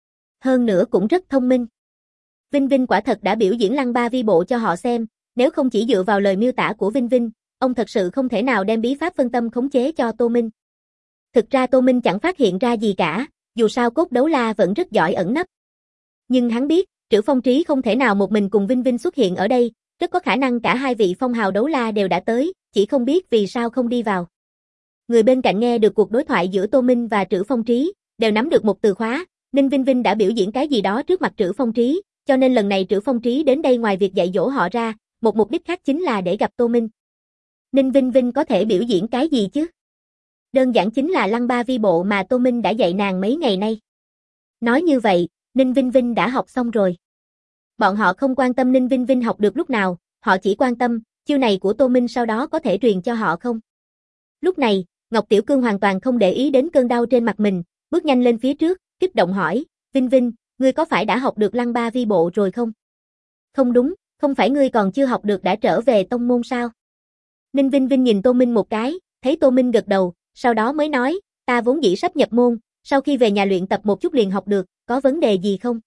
S1: Hơn nữa cũng rất thông minh. Vinh Vinh quả thật đã biểu diễn Lăng Ba Vi Bộ cho họ xem, nếu không chỉ dựa vào lời miêu tả của Vinh Vinh, ông thật sự không thể nào đem bí pháp phân tâm khống chế cho Tô Minh. Thực ra Tô Minh chẳng phát hiện ra gì cả, dù sao Cốt Đấu La vẫn rất giỏi ẩn nấp. Nhưng hắn biết, Trữ Phong Trí không thể nào một mình cùng Vinh Vinh xuất hiện ở đây, rất có khả năng cả hai vị phong hào đấu la đều đã tới, chỉ không biết vì sao không đi vào. Người bên cạnh nghe được cuộc đối thoại giữa Tô Minh và Trữ Phong Trí, đều nắm được một từ khóa, Ninh Vinh Vinh đã biểu diễn cái gì đó trước mặt Trữ Phong Trí, cho nên lần này Trữ Phong Trí đến đây ngoài việc dạy dỗ họ ra, một mục đích khác chính là để gặp Tô Minh. Ninh Vinh Vinh có thể biểu diễn cái gì chứ? Đơn giản chính là Lăng Ba Vi Bộ mà Tô Minh đã dạy nàng mấy ngày nay. Nói như vậy, Ninh Vinh Vinh đã học xong rồi. Bọn họ không quan tâm Ninh Vinh Vinh học được lúc nào, họ chỉ quan tâm, chiêu này của Tô Minh sau đó có thể truyền cho họ không? Lúc này, Ngọc Tiểu Cương hoàn toàn không để ý đến cơn đau trên mặt mình, bước nhanh lên phía trước, kích động hỏi, Vinh Vinh, ngươi có phải đã học được Lăng Ba Vi Bộ rồi không? Không đúng, không phải ngươi còn chưa học được đã trở về tông môn sao? Ninh Vinh Vinh nhìn Tô Minh một cái, thấy Tô Minh gật đầu, sau đó mới nói, ta vốn dĩ sắp nhập môn, sau khi về nhà luyện tập một chút liền học được, có vấn đề gì không?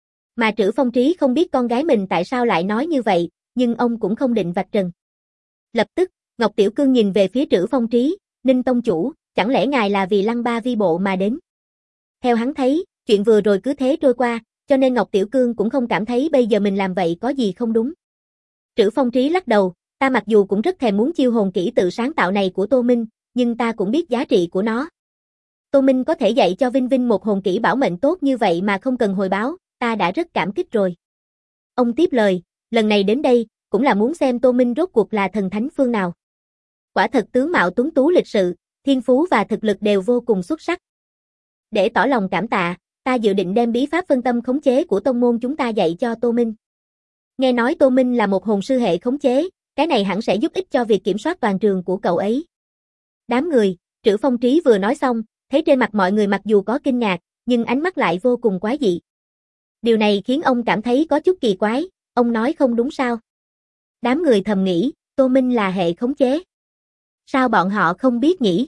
S1: Mà Trữ Phong Trí không biết con gái mình tại sao lại nói như vậy, nhưng ông cũng không định vạch trần. Lập tức, Ngọc Tiểu Cương nhìn về phía Trữ Phong Trí, Ninh tông chủ, chẳng lẽ ngài là vì Lăng Ba Vi Bộ mà đến? Theo hắn thấy, chuyện vừa rồi cứ thế trôi qua, cho nên Ngọc Tiểu Cương cũng không cảm thấy bây giờ mình làm vậy có gì không đúng. Trữ Phong Trí lắc đầu, ta mặc dù cũng rất thèm muốn chiêu hồn kỹ tự sáng tạo này của Tô Minh, nhưng ta cũng biết giá trị của nó. Tô Minh có thể dạy cho Vinh Vinh một hồn kỹ bảo mệnh tốt như vậy mà không cần hồi báo, ta đã rất cảm kích rồi. Ông tiếp lời, lần này đến đây, cũng là muốn xem Tô Minh rốt cuộc là thần thánh phương nào. Quả thật tướng mạo tuấn tú lịch sự, thiên phú và thực lực đều vô cùng xuất sắc. Để tỏ lòng cảm tạ, ta dự định đem bí pháp phân tâm khống chế của tông môn chúng ta dạy cho Tô Minh. Nghe nói Tô Minh là một hồn sư hệ khống chế, cái này hẳn sẽ giúp ích cho việc kiểm soát toàn trường của cậu ấy. Đám người, Trữ Phong Trí vừa nói xong, thấy trên mặt mọi người mặc dù có kinh ngạc, nhưng ánh mắt lại vô cùng quái dị. Điều này khiến ông cảm thấy có chút kỳ quái, ông nói không đúng sao? Đám người thầm nghĩ, Tô Minh là hệ khống chế. Sao bọn họ không biết nhỉ?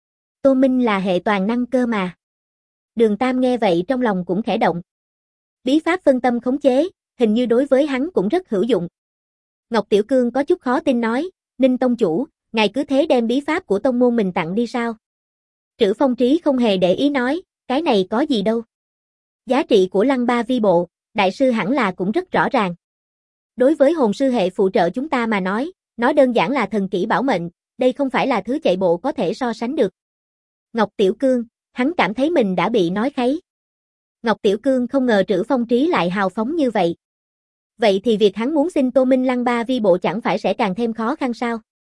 S1: Tô Minh là hệ toàn năng cơ mà. Đường Tam nghe vậy trong lòng cũng khẽ động. Bí pháp phân tâm khống chế, hình như đối với hắn cũng rất hữu dụng. Ngọc Tiểu Cương có chút khó tin nói, Ninh tông chủ, ngài cứ thế đem bí pháp của tông môn mình tặng đi sao? Trữ Phong Trí không hề để ý nói, cái này có gì đâu. Giá trị của Lăng Ba Vi Bộ, đại sư hẳn là cũng rất rõ ràng. Đối với hồn sư hệ phụ trợ chúng ta mà nói, nó đơn giản là thần kỹ bảo mệnh, đây không phải là thứ chạy bộ có thể so sánh được. Ngọc Tiểu Cương, hắn cảm thấy mình đã bị nói kháy. Ngọc Tiểu Cương không ngờ Trữ Phong Trí lại hào phóng như vậy. Vậy thì việc hắn muốn xin Tô Minh Lăng Ba Vi Bộ chẳng phải sẽ càng thêm khó khăn sao?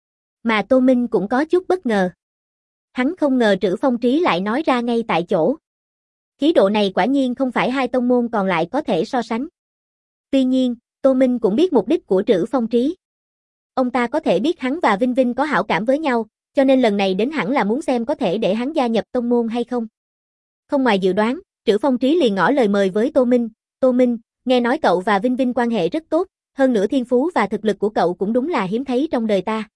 S1: Mà Tô Minh cũng có chút bất ngờ. Hắn không ngờ Trữ Phong Trí lại nói ra ngay tại chỗ. Khí độ này quả nhiên không phải hai tông môn còn lại có thể so sánh. Tuy nhiên, Tô Minh cũng biết mục đích của Trữ Phong Trí. Ông ta có thể biết hắn và Vinh Vinh có hảo cảm với nhau, cho nên lần này đến hẳn là muốn xem có thể để hắn gia nhập tông môn hay không. Không ngoài dự đoán, Trữ Phong Trí liền ngỏ lời mời với Tô Minh, nghe nói cậu và Vinh Vinh quan hệ rất tốt, hơn nữa thiên phú và thực lực của cậu cũng đúng là hiếm thấy trong đời ta.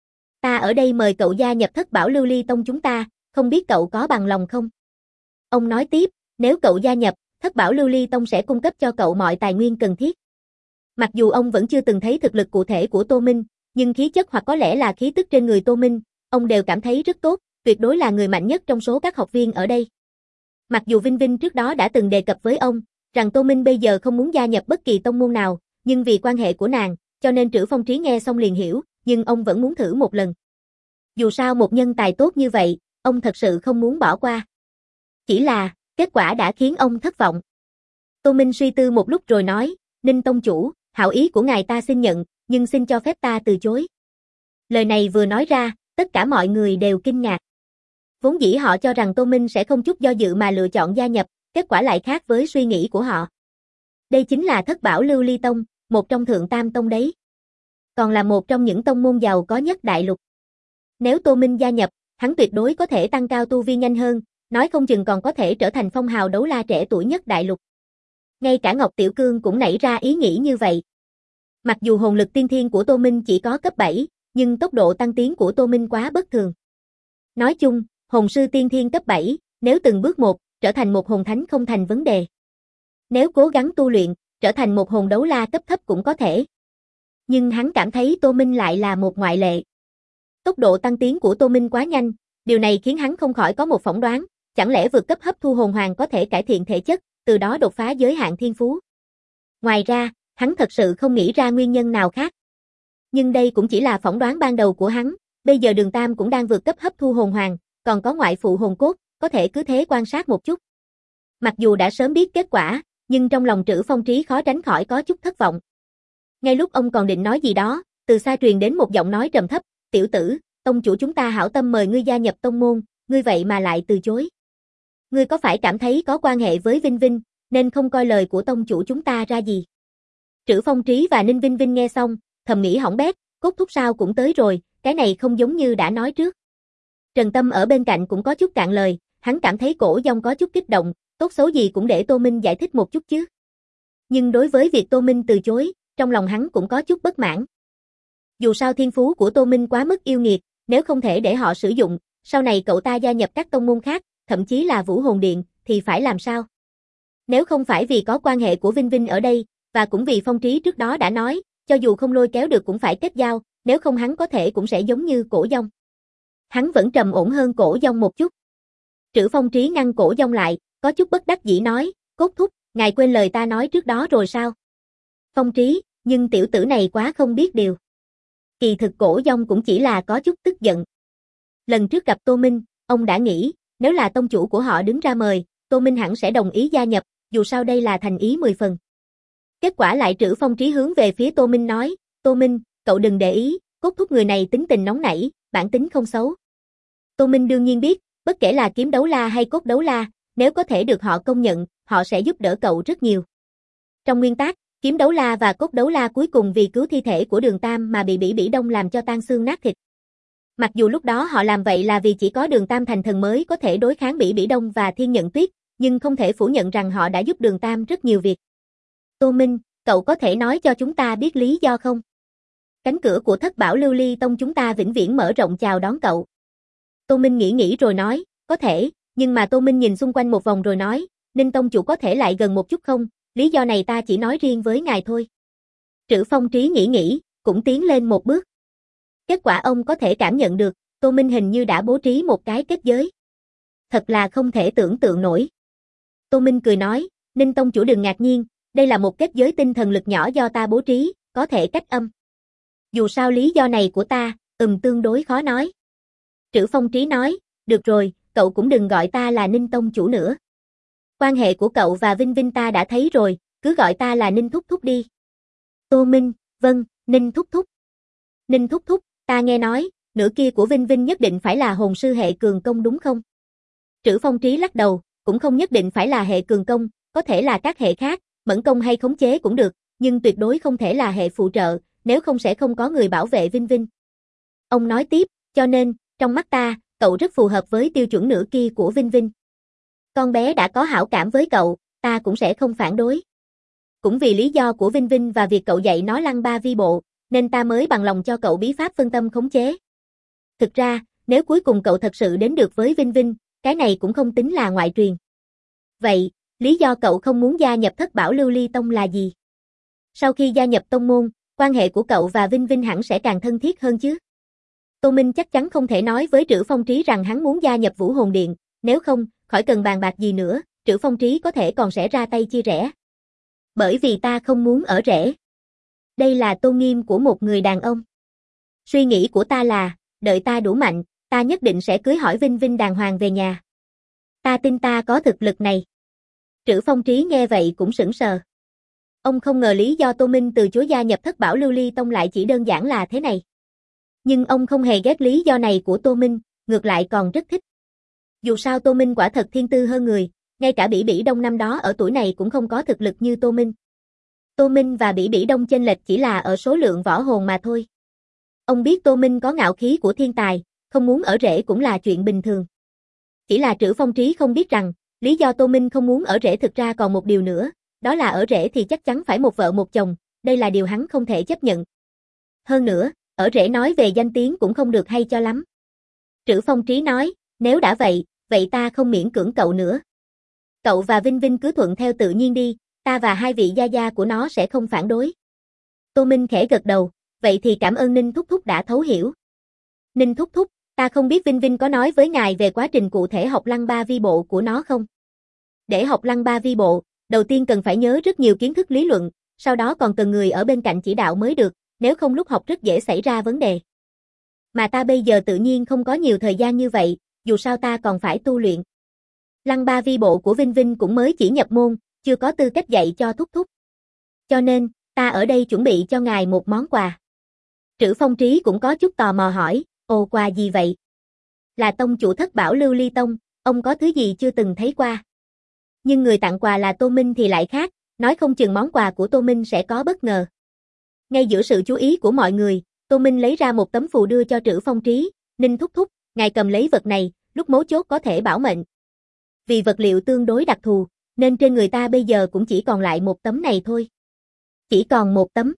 S1: Ta ở đây mời cậu gia nhập Thất Bảo Lưu Ly Tông chúng ta, không biết cậu có bằng lòng không? Ông nói tiếp, nếu cậu gia nhập, Thất Bảo Lưu Ly Tông sẽ cung cấp cho cậu mọi tài nguyên cần thiết. Mặc dù ông vẫn chưa từng thấy thực lực cụ thể của Tô Minh, nhưng khí chất hoặc có lẽ là khí tức trên người Tô Minh, ông đều cảm thấy rất tốt, tuyệt đối là người mạnh nhất trong số các học viên ở đây. Mặc dù Vinh Vinh trước đó đã từng đề cập với ông, rằng Tô Minh bây giờ không muốn gia nhập bất kỳ tông môn nào, nhưng vì quan hệ của nàng, cho nên Trữ Phong Trí nghe xong liền hiểu, nhưng ông vẫn muốn thử một lần. Dù sao một nhân tài tốt như vậy, ông thật sự không muốn bỏ qua. Chỉ là, kết quả đã khiến ông thất vọng. Tô Minh suy tư một lúc rồi nói, Ninh tông chủ, hảo ý của ngài ta xin nhận, nhưng xin cho phép ta từ chối. Lời này vừa nói ra, tất cả mọi người đều kinh ngạc. Vốn dĩ họ cho rằng Tô Minh sẽ không chút do dự mà lựa chọn gia nhập, kết quả lại khác với suy nghĩ của họ. Đây chính là Thất Bảo Lưu Ly Tông, một trong thượng tam tông đấy. Còn là một trong những tông môn giàu có nhất đại lục. Nếu Tô Minh gia nhập, hắn tuyệt đối có thể tăng cao tu vi nhanh hơn, nói không chừng còn có thể trở thành phong hào đấu la trẻ tuổi nhất đại lục. Ngay cả Ngọc Tiểu Cương cũng nảy ra ý nghĩ như vậy. Mặc dù hồn lực tiên thiên của Tô Minh chỉ có cấp 7, nhưng tốc độ tăng tiến của Tô Minh quá bất thường. Nói chung, hồn sư tiên thiên cấp 7, nếu từng bước một, trở thành một hồn thánh không thành vấn đề. Nếu cố gắng tu luyện, trở thành một hồn đấu la cấp thấp cũng có thể. Nhưng hắn cảm thấy Tô Minh lại là một ngoại lệ. Tốc độ tăng tiến của Tô Minh quá nhanh, điều này khiến hắn không khỏi có một phỏng đoán, chẳng lẽ vượt cấp hấp thu hồn hoàng có thể cải thiện thể chất, từ đó đột phá giới hạn thiên phú. Ngoài ra, hắn thật sự không nghĩ ra nguyên nhân nào khác. Nhưng đây cũng chỉ là phỏng đoán ban đầu của hắn, bây giờ Đường Tam cũng đang vượt cấp hấp thu hồn hoàng, còn có ngoại phụ hồn cốt, có thể cứ thế quan sát một chút. Mặc dù đã sớm biết kết quả, nhưng trong lòng Trữ Phong Trí khó tránh khỏi có chút thất vọng. Ngay lúc ông còn định nói gì đó, từ xa truyền đến một giọng nói trầm thấp, tiểu tử, tông chủ chúng ta hảo tâm mời ngươi gia nhập tông môn, ngươi vậy mà lại từ chối. Ngươi có phải cảm thấy có quan hệ với Vinh Vinh, nên không coi lời của tông chủ chúng ta ra gì? Trữ Phong Trí và Ninh Vinh Vinh nghe xong, thầm nghĩ hỏng bét, Cốt Thúc sao cũng tới rồi, cái này không giống như đã nói trước. Trần Tâm ở bên cạnh cũng có chút cạn lời, hắn cảm thấy Cổ Dông có chút kích động, tốt xấu gì cũng để Tô Minh giải thích một chút chứ. Nhưng đối với việc Tô Minh từ chối, trong lòng hắn cũng có chút bất mãn. Dù sao thiên phú của Tô Minh quá mức yêu nghiệt, nếu không thể để họ sử dụng, sau này cậu ta gia nhập các tông môn khác, thậm chí là Vũ Hồn Điện, thì phải làm sao? Nếu không phải vì có quan hệ của Vinh Vinh ở đây, và cũng vì Phong Trí trước đó đã nói, cho dù không lôi kéo được cũng phải kết giao, nếu không hắn có thể cũng sẽ giống như Cổ Dông. Hắn vẫn trầm ổn hơn Cổ Dông một chút. Trữ Phong Trí ngăn Cổ Dông lại, có chút bất đắc dĩ nói, Cốt Thúc, ngài quên lời ta nói trước đó rồi sao? Phong Trí, nhưng tiểu tử này quá không biết điều. Kỳ thực Cổ Dông cũng chỉ là có chút tức giận. Lần trước gặp Tô Minh, ông đã nghĩ, nếu là tông chủ của họ đứng ra mời, Tô Minh hẳn sẽ đồng ý gia nhập, dù sao đây là thành ý 10 phần. Kết quả lại Trữ Phong Trí hướng về phía Tô Minh nói, Tô Minh, cậu đừng để ý, Cốt Thúc người này tính tình nóng nảy, bản tính không xấu. Tô Minh đương nhiên biết, bất kể là kiếm đấu la hay cốt đấu la, nếu có thể được họ công nhận, họ sẽ giúp đỡ cậu rất nhiều. Trong nguyên tắc, kiếm đấu la và cốt đấu la cuối cùng vì cứu thi thể của Đường Tam mà bị Bỉ Đông làm cho tan xương nát thịt. Mặc dù lúc đó họ làm vậy là vì chỉ có Đường Tam thành thần mới có thể đối kháng Bỉ Đông và Thiên Nhận Tuyết, nhưng không thể phủ nhận rằng họ đã giúp Đường Tam rất nhiều việc. Tô Minh, cậu có thể nói cho chúng ta biết lý do không? Cánh cửa của Thất Bảo Lưu Ly Tông chúng ta vĩnh viễn mở rộng chào đón cậu. Tô Minh nghĩ rồi nói, có thể, nhưng mà Tô Minh nhìn xung quanh một vòng rồi nói, Ninh Tông chủ có thể lại gần một chút không, lý do này ta chỉ nói riêng với ngài thôi. Trữ Phong Trí nghĩ, cũng tiến lên một bước. Kết quả ông có thể cảm nhận được, Tô Minh hình như đã bố trí một cái kết giới. Thật là không thể tưởng tượng nổi. Tô Minh cười nói, Ninh Tông chủ đừng ngạc nhiên, đây là một kết giới tinh thần lực nhỏ do ta bố trí, có thể cách âm. Dù sao lý do này của ta, tương đối khó nói. Trữ Phong Trí nói, được rồi, cậu cũng đừng gọi ta là Ninh Tông chủ nữa. Quan hệ của cậu và Vinh Vinh ta đã thấy rồi, cứ gọi ta là Ninh Thúc Thúc đi. Tô Minh, vâng, Ninh Thúc Thúc. Ninh Thúc Thúc, ta nghe nói, nửa kia của Vinh Vinh nhất định phải là hồn sư hệ cường công đúng không? Trữ Phong Trí lắc đầu, cũng không nhất định phải là hệ cường công, có thể là các hệ khác, mẫn công hay khống chế cũng được, nhưng tuyệt đối không thể là hệ phụ trợ, nếu không sẽ không có người bảo vệ Vinh Vinh. Ông nói tiếp, cho nên, trong mắt ta, cậu rất phù hợp với tiêu chuẩn nửa kia của Vinh Vinh. Con bé đã có hảo cảm với cậu, ta cũng sẽ không phản đối. Cũng vì lý do của Vinh Vinh và việc cậu dạy nó lăng ba vi bộ, nên ta mới bằng lòng cho cậu bí pháp phân tâm khống chế. Thực ra, nếu cuối cùng cậu thật sự đến được với Vinh Vinh, cái này cũng không tính là ngoại truyền. Vậy, lý do cậu không muốn gia nhập Thất Bảo Lưu Ly Tông là gì? Sau khi gia nhập tông môn, quan hệ của cậu và Vinh Vinh hẳn sẽ càng thân thiết hơn chứ. Tô Minh chắc chắn không thể nói với Trữ Phong Trí rằng hắn muốn gia nhập Vũ Hồn Điện, nếu không, khỏi cần bàn bạc gì nữa, Trữ Phong Trí có thể còn sẽ ra tay chia rẽ. Bởi vì ta không muốn ở rể. Đây là tôn nghiêm của một người đàn ông. Suy nghĩ của ta là, đợi ta đủ mạnh, ta nhất định sẽ cưới hỏi Vinh Vinh đàng hoàng về nhà. Ta tin ta có thực lực này. Trữ Phong Trí nghe vậy cũng sững sờ. Ông không ngờ lý do Tô Minh từ chối gia nhập Thất Bảo Lưu Ly Tông lại chỉ đơn giản là thế này. Nhưng ông không hề ghét lý do này của Tô Minh, ngược lại còn rất thích. Dù sao Tô Minh quả thật thiên tư hơn người, ngay cả Bỉ Bỉ Đông năm đó ở tuổi này cũng không có thực lực như Tô Minh. Tô Minh và Bỉ Bỉ Đông chênh lệch chỉ là ở số lượng võ hồn mà thôi. Ông biết Tô Minh có ngạo khí của thiên tài, không muốn ở rể cũng là chuyện bình thường. Chỉ là Trữ Phong Trí không biết rằng, lý do Tô Minh không muốn ở rể thực ra còn một điều nữa, đó là ở rể thì chắc chắn phải một vợ một chồng, đây là điều hắn không thể chấp nhận. Hơn nữa, ở rể nói về danh tiếng cũng không được hay cho lắm. Trữ Phong Trí nói, nếu đã vậy, vậy ta không miễn cưỡng cậu nữa. Cậu và Vinh Vinh cứ thuận theo tự nhiên đi, ta và hai vị gia gia của nó sẽ không phản đối. Tô Minh khẽ gật đầu, vậy thì cảm ơn Ninh Thúc Thúc đã thấu hiểu. Ninh Thúc Thúc, ta không biết Vinh Vinh có nói với ngài về quá trình cụ thể học lăng ba vi bộ của nó không? Để học lăng ba vi bộ, đầu tiên cần phải nhớ rất nhiều kiến thức lý luận, sau đó còn cần người ở bên cạnh chỉ đạo mới được, nếu không lúc học rất dễ xảy ra vấn đề. Mà ta bây giờ tự nhiên không có nhiều thời gian như vậy, dù sao ta còn phải tu luyện. Lăng ba vi bộ của Vinh Vinh cũng mới chỉ nhập môn, chưa có tư cách dạy cho Thúc Thúc. Cho nên, ta ở đây chuẩn bị cho ngài một món quà. Trữ Phong Trí cũng có chút tò mò hỏi, ồ quà gì vậy? Là tông chủ Thất Bảo Lưu Ly Tông, ông có thứ gì chưa từng thấy qua? Nhưng người tặng quà là Tô Minh thì lại khác, nói không chừng món quà của Tô Minh sẽ có bất ngờ. Ngay giữa sự chú ý của mọi người, Tô Minh lấy ra một tấm phù đưa cho Trữ Phong Trí, Ninh Thúc Thúc, ngài cầm lấy vật này, lúc mấu chốt có thể bảo mệnh. Vì vật liệu tương đối đặc thù, nên trên người ta bây giờ cũng chỉ còn lại một tấm này thôi. Chỉ còn một tấm.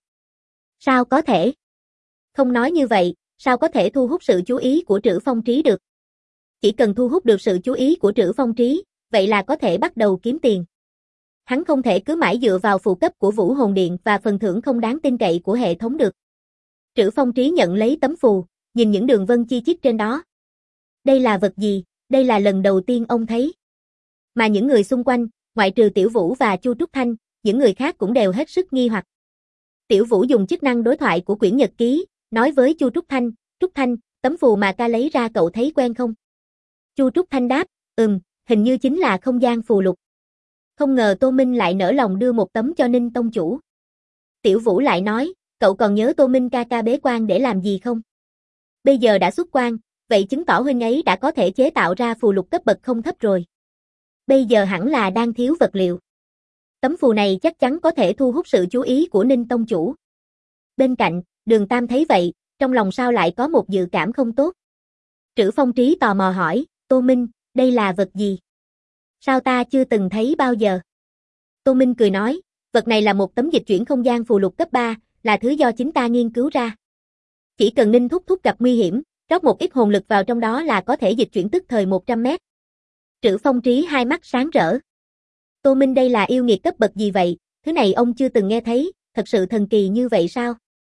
S1: Sao có thể? Không nói như vậy, sao có thể thu hút sự chú ý của Trữ Phong Trí được? Chỉ cần thu hút được sự chú ý của Trữ Phong Trí, vậy là có thể bắt đầu kiếm tiền. Hắn không thể cứ mãi dựa vào phụ cấp của Vũ Hồn Điện và phần thưởng không đáng tin cậy của hệ thống được. Trữ Phong Trí nhận lấy tấm phù, nhìn những đường vân chi chít trên đó. Đây là vật gì? Đây là lần đầu tiên ông thấy. Mà những người xung quanh, ngoại trừ Tiểu Vũ và Chu Trúc Thanh, những người khác cũng đều hết sức nghi hoặc. Tiểu Vũ dùng chức năng đối thoại của quyển nhật ký, nói với Chu Trúc Thanh, tấm phù mà ca lấy ra cậu thấy quen không? Chu Trúc Thanh đáp, hình như chính là không gian phù lục. Không ngờ Tô Minh lại nỡ lòng đưa một tấm cho Ninh tông chủ. Tiểu Vũ lại nói, cậu còn nhớ Tô Minh ca ca bế quan để làm gì không? Bây giờ đã xuất quan, vậy chứng tỏ huynh ấy đã có thể chế tạo ra phù lục cấp bậc không thấp rồi. Bây giờ hẳn là đang thiếu vật liệu. Tấm phù này chắc chắn có thể thu hút sự chú ý của Ninh tông chủ. Bên cạnh, Đường Tam thấy vậy, trong lòng sao lại có một dự cảm không tốt. Trữ Phong Trí tò mò hỏi, Tô Minh, đây là vật gì? Sao ta chưa từng thấy bao giờ? Tô Minh cười nói, vật này là một tấm dịch chuyển không gian phù lục cấp 3, là thứ do chính ta nghiên cứu ra. Chỉ cần Ninh Thúc Thúc gặp nguy hiểm, rót một ít hồn lực vào trong đó là có thể dịch chuyển tức thời 100 mét. Trữ Phong Trí hai mắt sáng rỡ. Tô Minh đây là yêu nghiệt cấp bậc gì vậy, thứ này ông chưa từng nghe thấy, thật sự thần kỳ như vậy sao?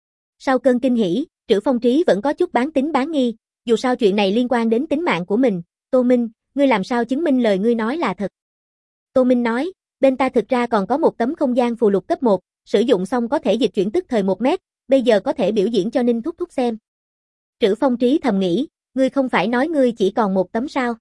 S1: Sau cơn kinh hỉ, Trữ Phong Trí vẫn có chút bán tín bán nghi, dù sao chuyện này liên quan đến tính mạng của mình. Tô Minh, ngươi làm sao chứng minh lời ngươi nói là thật? Tô Minh nói, bên ta thực ra còn có một tấm không gian phù lục cấp 1, sử dụng xong có thể dịch chuyển tức thời 1 mét, bây giờ có thể biểu diễn cho Ninh Thúc Thúc xem. Trữ Phong Trí thầm nghĩ, ngươi không phải nói ngươi chỉ còn một tấm sao?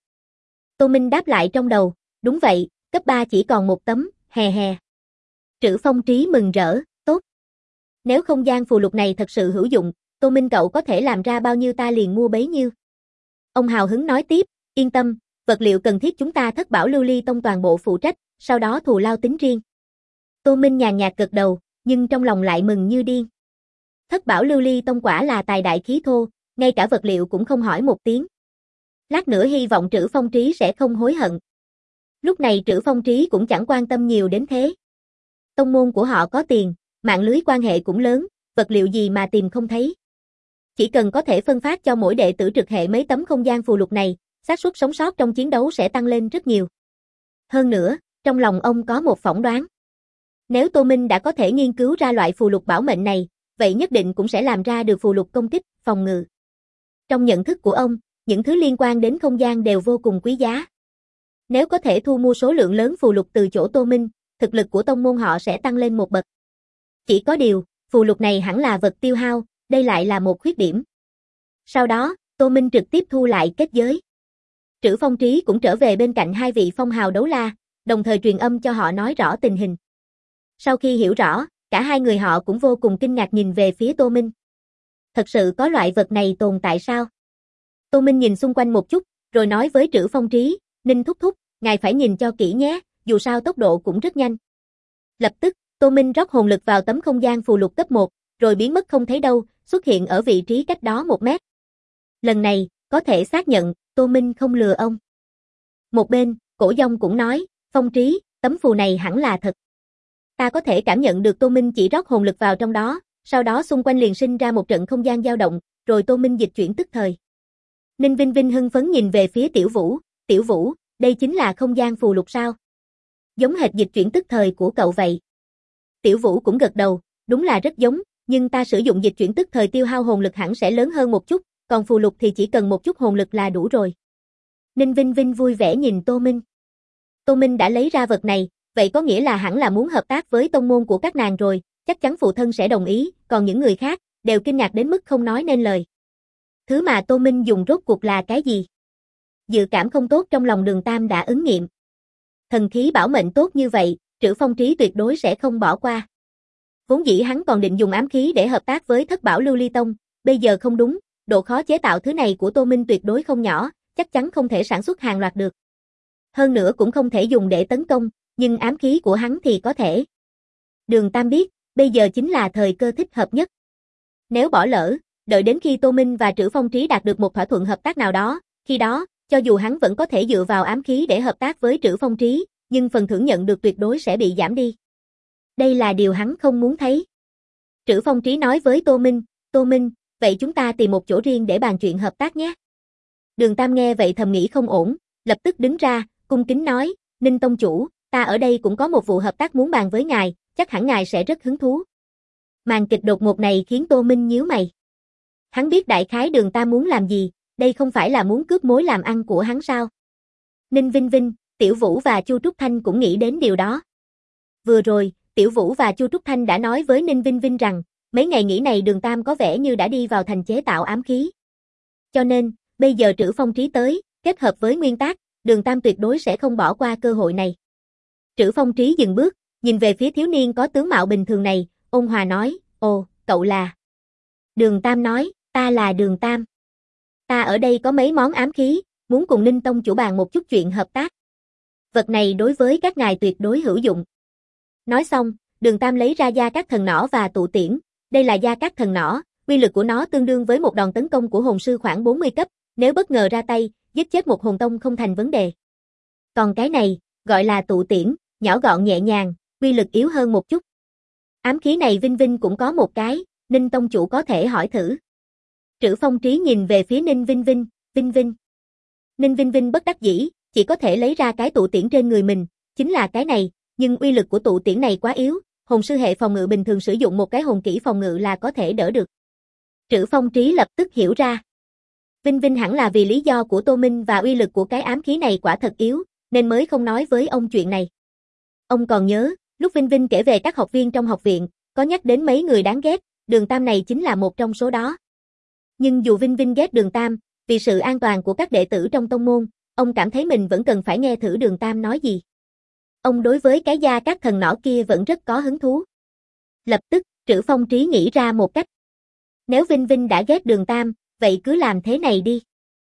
S1: Tô Minh đáp lại trong đầu, đúng vậy, cấp 3 chỉ còn một tấm, hè hè. Trữ Phong Trí mừng rỡ, tốt. Nếu không gian phù lục này thật sự hữu dụng, Tô Minh cậu có thể làm ra bao nhiêu ta liền mua bấy nhiêu. Ông hào hứng nói tiếp, yên tâm, vật liệu cần thiết chúng ta Thất Bảo Lưu Ly Tông toàn bộ phụ trách, sau đó thù lao tính riêng. Tô Minh nhàn nhạt gật đầu, nhưng trong lòng lại mừng như điên. Thất Bảo Lưu Ly Tông quả là tài đại khí thô, ngay cả vật liệu cũng không hỏi một tiếng. Lát nữa hy vọng Trữ Phong Trí sẽ không hối hận. Lúc này Trữ Phong Trí cũng chẳng quan tâm nhiều đến thế. Tông môn của họ có tiền, mạng lưới quan hệ cũng lớn, vật liệu gì mà tìm không thấy. Chỉ cần có thể phân phát cho mỗi đệ tử trực hệ mấy tấm không gian phù lục này, xác suất sống sót trong chiến đấu sẽ tăng lên rất nhiều. Hơn nữa, trong lòng ông có một phỏng đoán. Nếu Tô Minh đã có thể nghiên cứu ra loại phù lục bảo mệnh này, vậy nhất định cũng sẽ làm ra được phù lục công kích, phòng ngự. Trong nhận thức của ông, những thứ liên quan đến không gian đều vô cùng quý giá. Nếu có thể thu mua số lượng lớn phù lục từ chỗ Tô Minh, thực lực của tông môn họ sẽ tăng lên một bậc. Chỉ có điều, phù lục này hẳn là vật tiêu hao, đây lại là một khuyết điểm. Sau đó, Tô Minh trực tiếp thu lại kết giới. Trữ Phong Trí cũng trở về bên cạnh hai vị phong hào đấu la, đồng thời truyền âm cho họ nói rõ tình hình. Sau khi hiểu rõ, cả hai người họ cũng vô cùng kinh ngạc nhìn về phía Tô Minh. Thật sự có loại vật này tồn tại sao? Tô Minh nhìn xung quanh một chút, rồi nói với Trữ Phong Trí, Ninh thúc thúc, ngài phải nhìn cho kỹ nhé, dù sao tốc độ cũng rất nhanh. Lập tức, Tô Minh rót hồn lực vào tấm không gian phù lục cấp 1, rồi biến mất không thấy đâu, xuất hiện ở vị trí cách đó 1 mét. Lần này, có thể xác nhận, Tô Minh không lừa ông. Một bên, Cổ Dông cũng nói, Phong Trí, tấm phù này hẳn là thật. Ta có thể cảm nhận được Tô Minh chỉ rót hồn lực vào trong đó, sau đó xung quanh liền sinh ra một trận không gian dao động, rồi Tô Minh dịch chuyển tức thời. Ninh Vinh Vinh hưng phấn nhìn về phía Tiểu Vũ, đây chính là không gian phù lục sao? Giống hệt dịch chuyển tức thời của cậu vậy. Tiểu Vũ cũng gật đầu, đúng là rất giống, nhưng ta sử dụng dịch chuyển tức thời tiêu hao hồn lực hẳn sẽ lớn hơn một chút, còn phù lục thì chỉ cần một chút hồn lực là đủ rồi. Ninh Vinh Vinh vui vẻ nhìn Tô Minh. Tô Minh đã lấy ra vật này, vậy có nghĩa là hẳn là muốn hợp tác với tông môn của các nàng rồi, chắc chắn phụ thân sẽ đồng ý, còn những người khác, đều kinh ngạc đến mức không nói nên lời. Thứ mà Tô Minh dùng rốt cuộc là cái gì? Dự cảm không tốt trong lòng Đường Tam đã ứng nghiệm. Thần khí bảo mệnh tốt như vậy, Trữ Phong Trí tuyệt đối sẽ không bỏ qua. Vốn dĩ hắn còn định dùng ám khí để hợp tác với Thất Bảo Lưu Ly Tông, bây giờ không đúng, độ khó chế tạo thứ này của Tô Minh tuyệt đối không nhỏ, chắc chắn không thể sản xuất hàng loạt được. Hơn nữa cũng không thể dùng để tấn công, nhưng ám khí của hắn thì có thể. Đường Tam biết, bây giờ chính là thời cơ thích hợp nhất. Nếu bỏ lỡ, đợi đến khi Tô Minh và Trữ Phong Trí đạt được một thỏa thuận hợp tác nào đó, khi đó, cho dù hắn vẫn có thể dựa vào ám khí để hợp tác với Trữ Phong Trí, nhưng phần thưởng nhận được tuyệt đối sẽ bị giảm đi. Đây là điều hắn không muốn thấy. Trữ Phong Trí nói với Tô Minh, vậy chúng ta tìm một chỗ riêng để bàn chuyện hợp tác nhé. Đường Tam nghe vậy thầm nghĩ không ổn, lập tức đứng ra, cung kính nói, Ninh tông chủ, ta ở đây cũng có một vụ hợp tác muốn bàn với ngài, chắc hẳn ngài sẽ rất hứng thú. Màn kịch đột ngột này khiến Tô Minh nhíu mày. Hắn biết đại khái Đường Tam muốn làm gì, đây không phải là muốn cướp mối làm ăn của hắn sao? Ninh Vinh Vinh, Tiểu Vũ và Chu Trúc Thanh cũng nghĩ đến điều đó. Vừa rồi, Tiểu Vũ và Chu Trúc Thanh đã nói với Ninh Vinh Vinh rằng, mấy ngày nghỉ này Đường Tam có vẻ như đã đi vào thành chế tạo ám khí. Cho nên, bây giờ Trữ Phong Trí tới, kết hợp với nguyên tác, Đường Tam tuyệt đối sẽ không bỏ qua cơ hội này. Trữ Phong Trí dừng bước, nhìn về phía thiếu niên có tướng mạo bình thường này, ôn hòa nói, ồ, cậu là. Đường Tam nói, ta là Đường Tam. Ta ở đây có mấy món ám khí, muốn cùng Ninh tông chủ bàn một chút chuyện hợp tác. Vật này đối với các ngài tuyệt đối hữu dụng. Nói xong, Đường Tam lấy ra gia cát thần nỏ và tụ tiễn, đây là gia cát thần nỏ, uy lực của nó tương đương với một đòn tấn công của hồn sư khoảng 40 cấp, nếu bất ngờ ra tay, giết chết một hồn tông không thành vấn đề. Còn cái này, gọi là tụ tiễn, nhỏ gọn nhẹ nhàng, uy lực yếu hơn một chút. Ám khí này Vinh Vinh cũng có một cái, Ninh tông chủ có thể hỏi thử. Trữ Phong Trí nhìn về phía Ninh Vinh Vinh, Vinh. Ninh Vinh Vinh bất đắc dĩ, chỉ có thể lấy ra cái tụ tiễn trên người mình, chính là cái này, nhưng uy lực của tụ tiễn này quá yếu, hồn sư hệ phòng ngự bình thường sử dụng một cái hồn kỹ phòng ngự là có thể đỡ được. Trữ Phong Trí lập tức hiểu ra. Vinh Vinh hẳn là vì lý do của Tô Minh và uy lực của cái ám khí này quả thật yếu, nên mới không nói với ông chuyện này. Ông còn nhớ, lúc Vinh Vinh kể về các học viên trong học viện, có nhắc đến mấy người đáng ghét, Đường Tam này chính là một trong số đó. Nhưng dù Vinh Vinh ghét Đường Tam, vì sự an toàn của các đệ tử trong tông môn, ông cảm thấy mình vẫn cần phải nghe thử Đường Tam nói gì. Ông đối với cái gia cát thần nỏ kia vẫn rất có hứng thú. Lập tức, Trữ Phong Trí nghĩ ra một cách. Nếu Vinh Vinh đã ghét Đường Tam, vậy cứ làm thế này đi.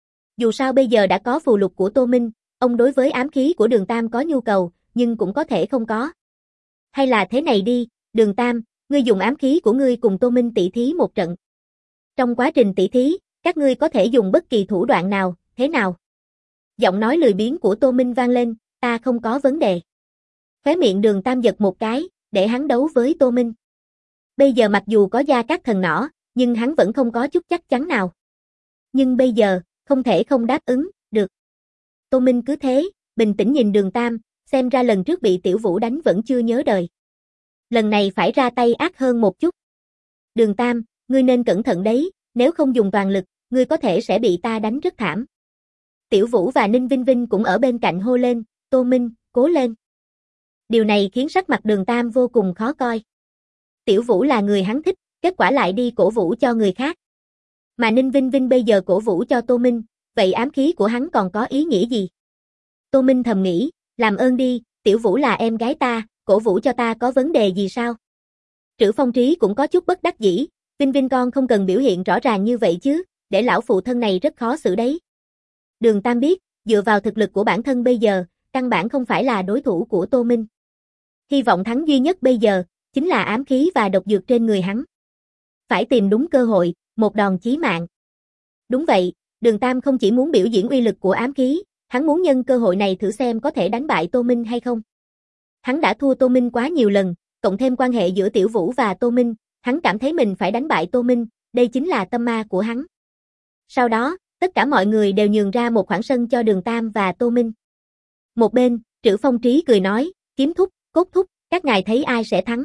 S1: Dù sao bây giờ đã có phù lục của Tô Minh, ông đối với ám khí của Đường Tam có nhu cầu, nhưng cũng có thể không có. Hay là thế này đi, Đường Tam, ngươi dùng ám khí của ngươi cùng Tô Minh tỷ thí một trận. Trong quá trình tỷ thí, các ngươi có thể dùng bất kỳ thủ đoạn nào, thế nào? Giọng nói lười biếng của Tô Minh vang lên, ta không có vấn đề. Khóe miệng Đường Tam giật một cái, để hắn đấu với Tô Minh. Bây giờ mặc dù có gia cát thần nỏ, nhưng hắn vẫn không có chút chắc chắn nào. Nhưng bây giờ, không thể không đáp ứng, được. Tô Minh cứ thế, bình tĩnh nhìn Đường Tam, xem ra lần trước bị Tiểu Vũ đánh vẫn chưa nhớ đời. Lần này phải ra tay ác hơn một chút. Đường Tam, ngươi nên cẩn thận đấy, nếu không dùng toàn lực, ngươi có thể sẽ bị ta đánh rất thảm. Tiểu Vũ và Ninh Vinh Vinh cũng ở bên cạnh hô lên, Tô Minh, cố lên. Điều này khiến sắc mặt Đường Tam vô cùng khó coi. Tiểu Vũ là người hắn thích, kết quả lại đi cổ vũ cho người khác. Mà Ninh Vinh Vinh bây giờ cổ vũ cho Tô Minh, vậy ám khí của hắn còn có ý nghĩa gì? Tô Minh thầm nghĩ, làm ơn đi, Tiểu Vũ là em gái ta, cổ vũ cho ta có vấn đề gì sao? Trữ Phong Trí cũng có chút bất đắc dĩ, Vinh Vinh con không cần biểu hiện rõ ràng như vậy chứ, để lão phụ thân này rất khó xử đấy. Đường Tam biết, dựa vào thực lực của bản thân bây giờ, căn bản không phải là đối thủ của Tô Minh. Hy vọng thắng duy nhất bây giờ, chính là ám khí và độc dược trên người hắn. Phải tìm đúng cơ hội, một đòn chí mạng. Đúng vậy, Đường Tam không chỉ muốn biểu diễn uy lực của ám khí, hắn muốn nhân cơ hội này thử xem có thể đánh bại Tô Minh hay không. Hắn đã thua Tô Minh quá nhiều lần, cộng thêm quan hệ giữa Tiểu Vũ và Tô Minh, hắn cảm thấy mình phải đánh bại Tô Minh, đây chính là tâm ma của hắn. Sau đó, tất cả mọi người đều nhường ra một khoảng sân cho Đường Tam và Tô Minh. Một bên, Trữ Phong Trí cười nói, Kiếm thúc, Cốt thúc, các ngài thấy ai sẽ thắng?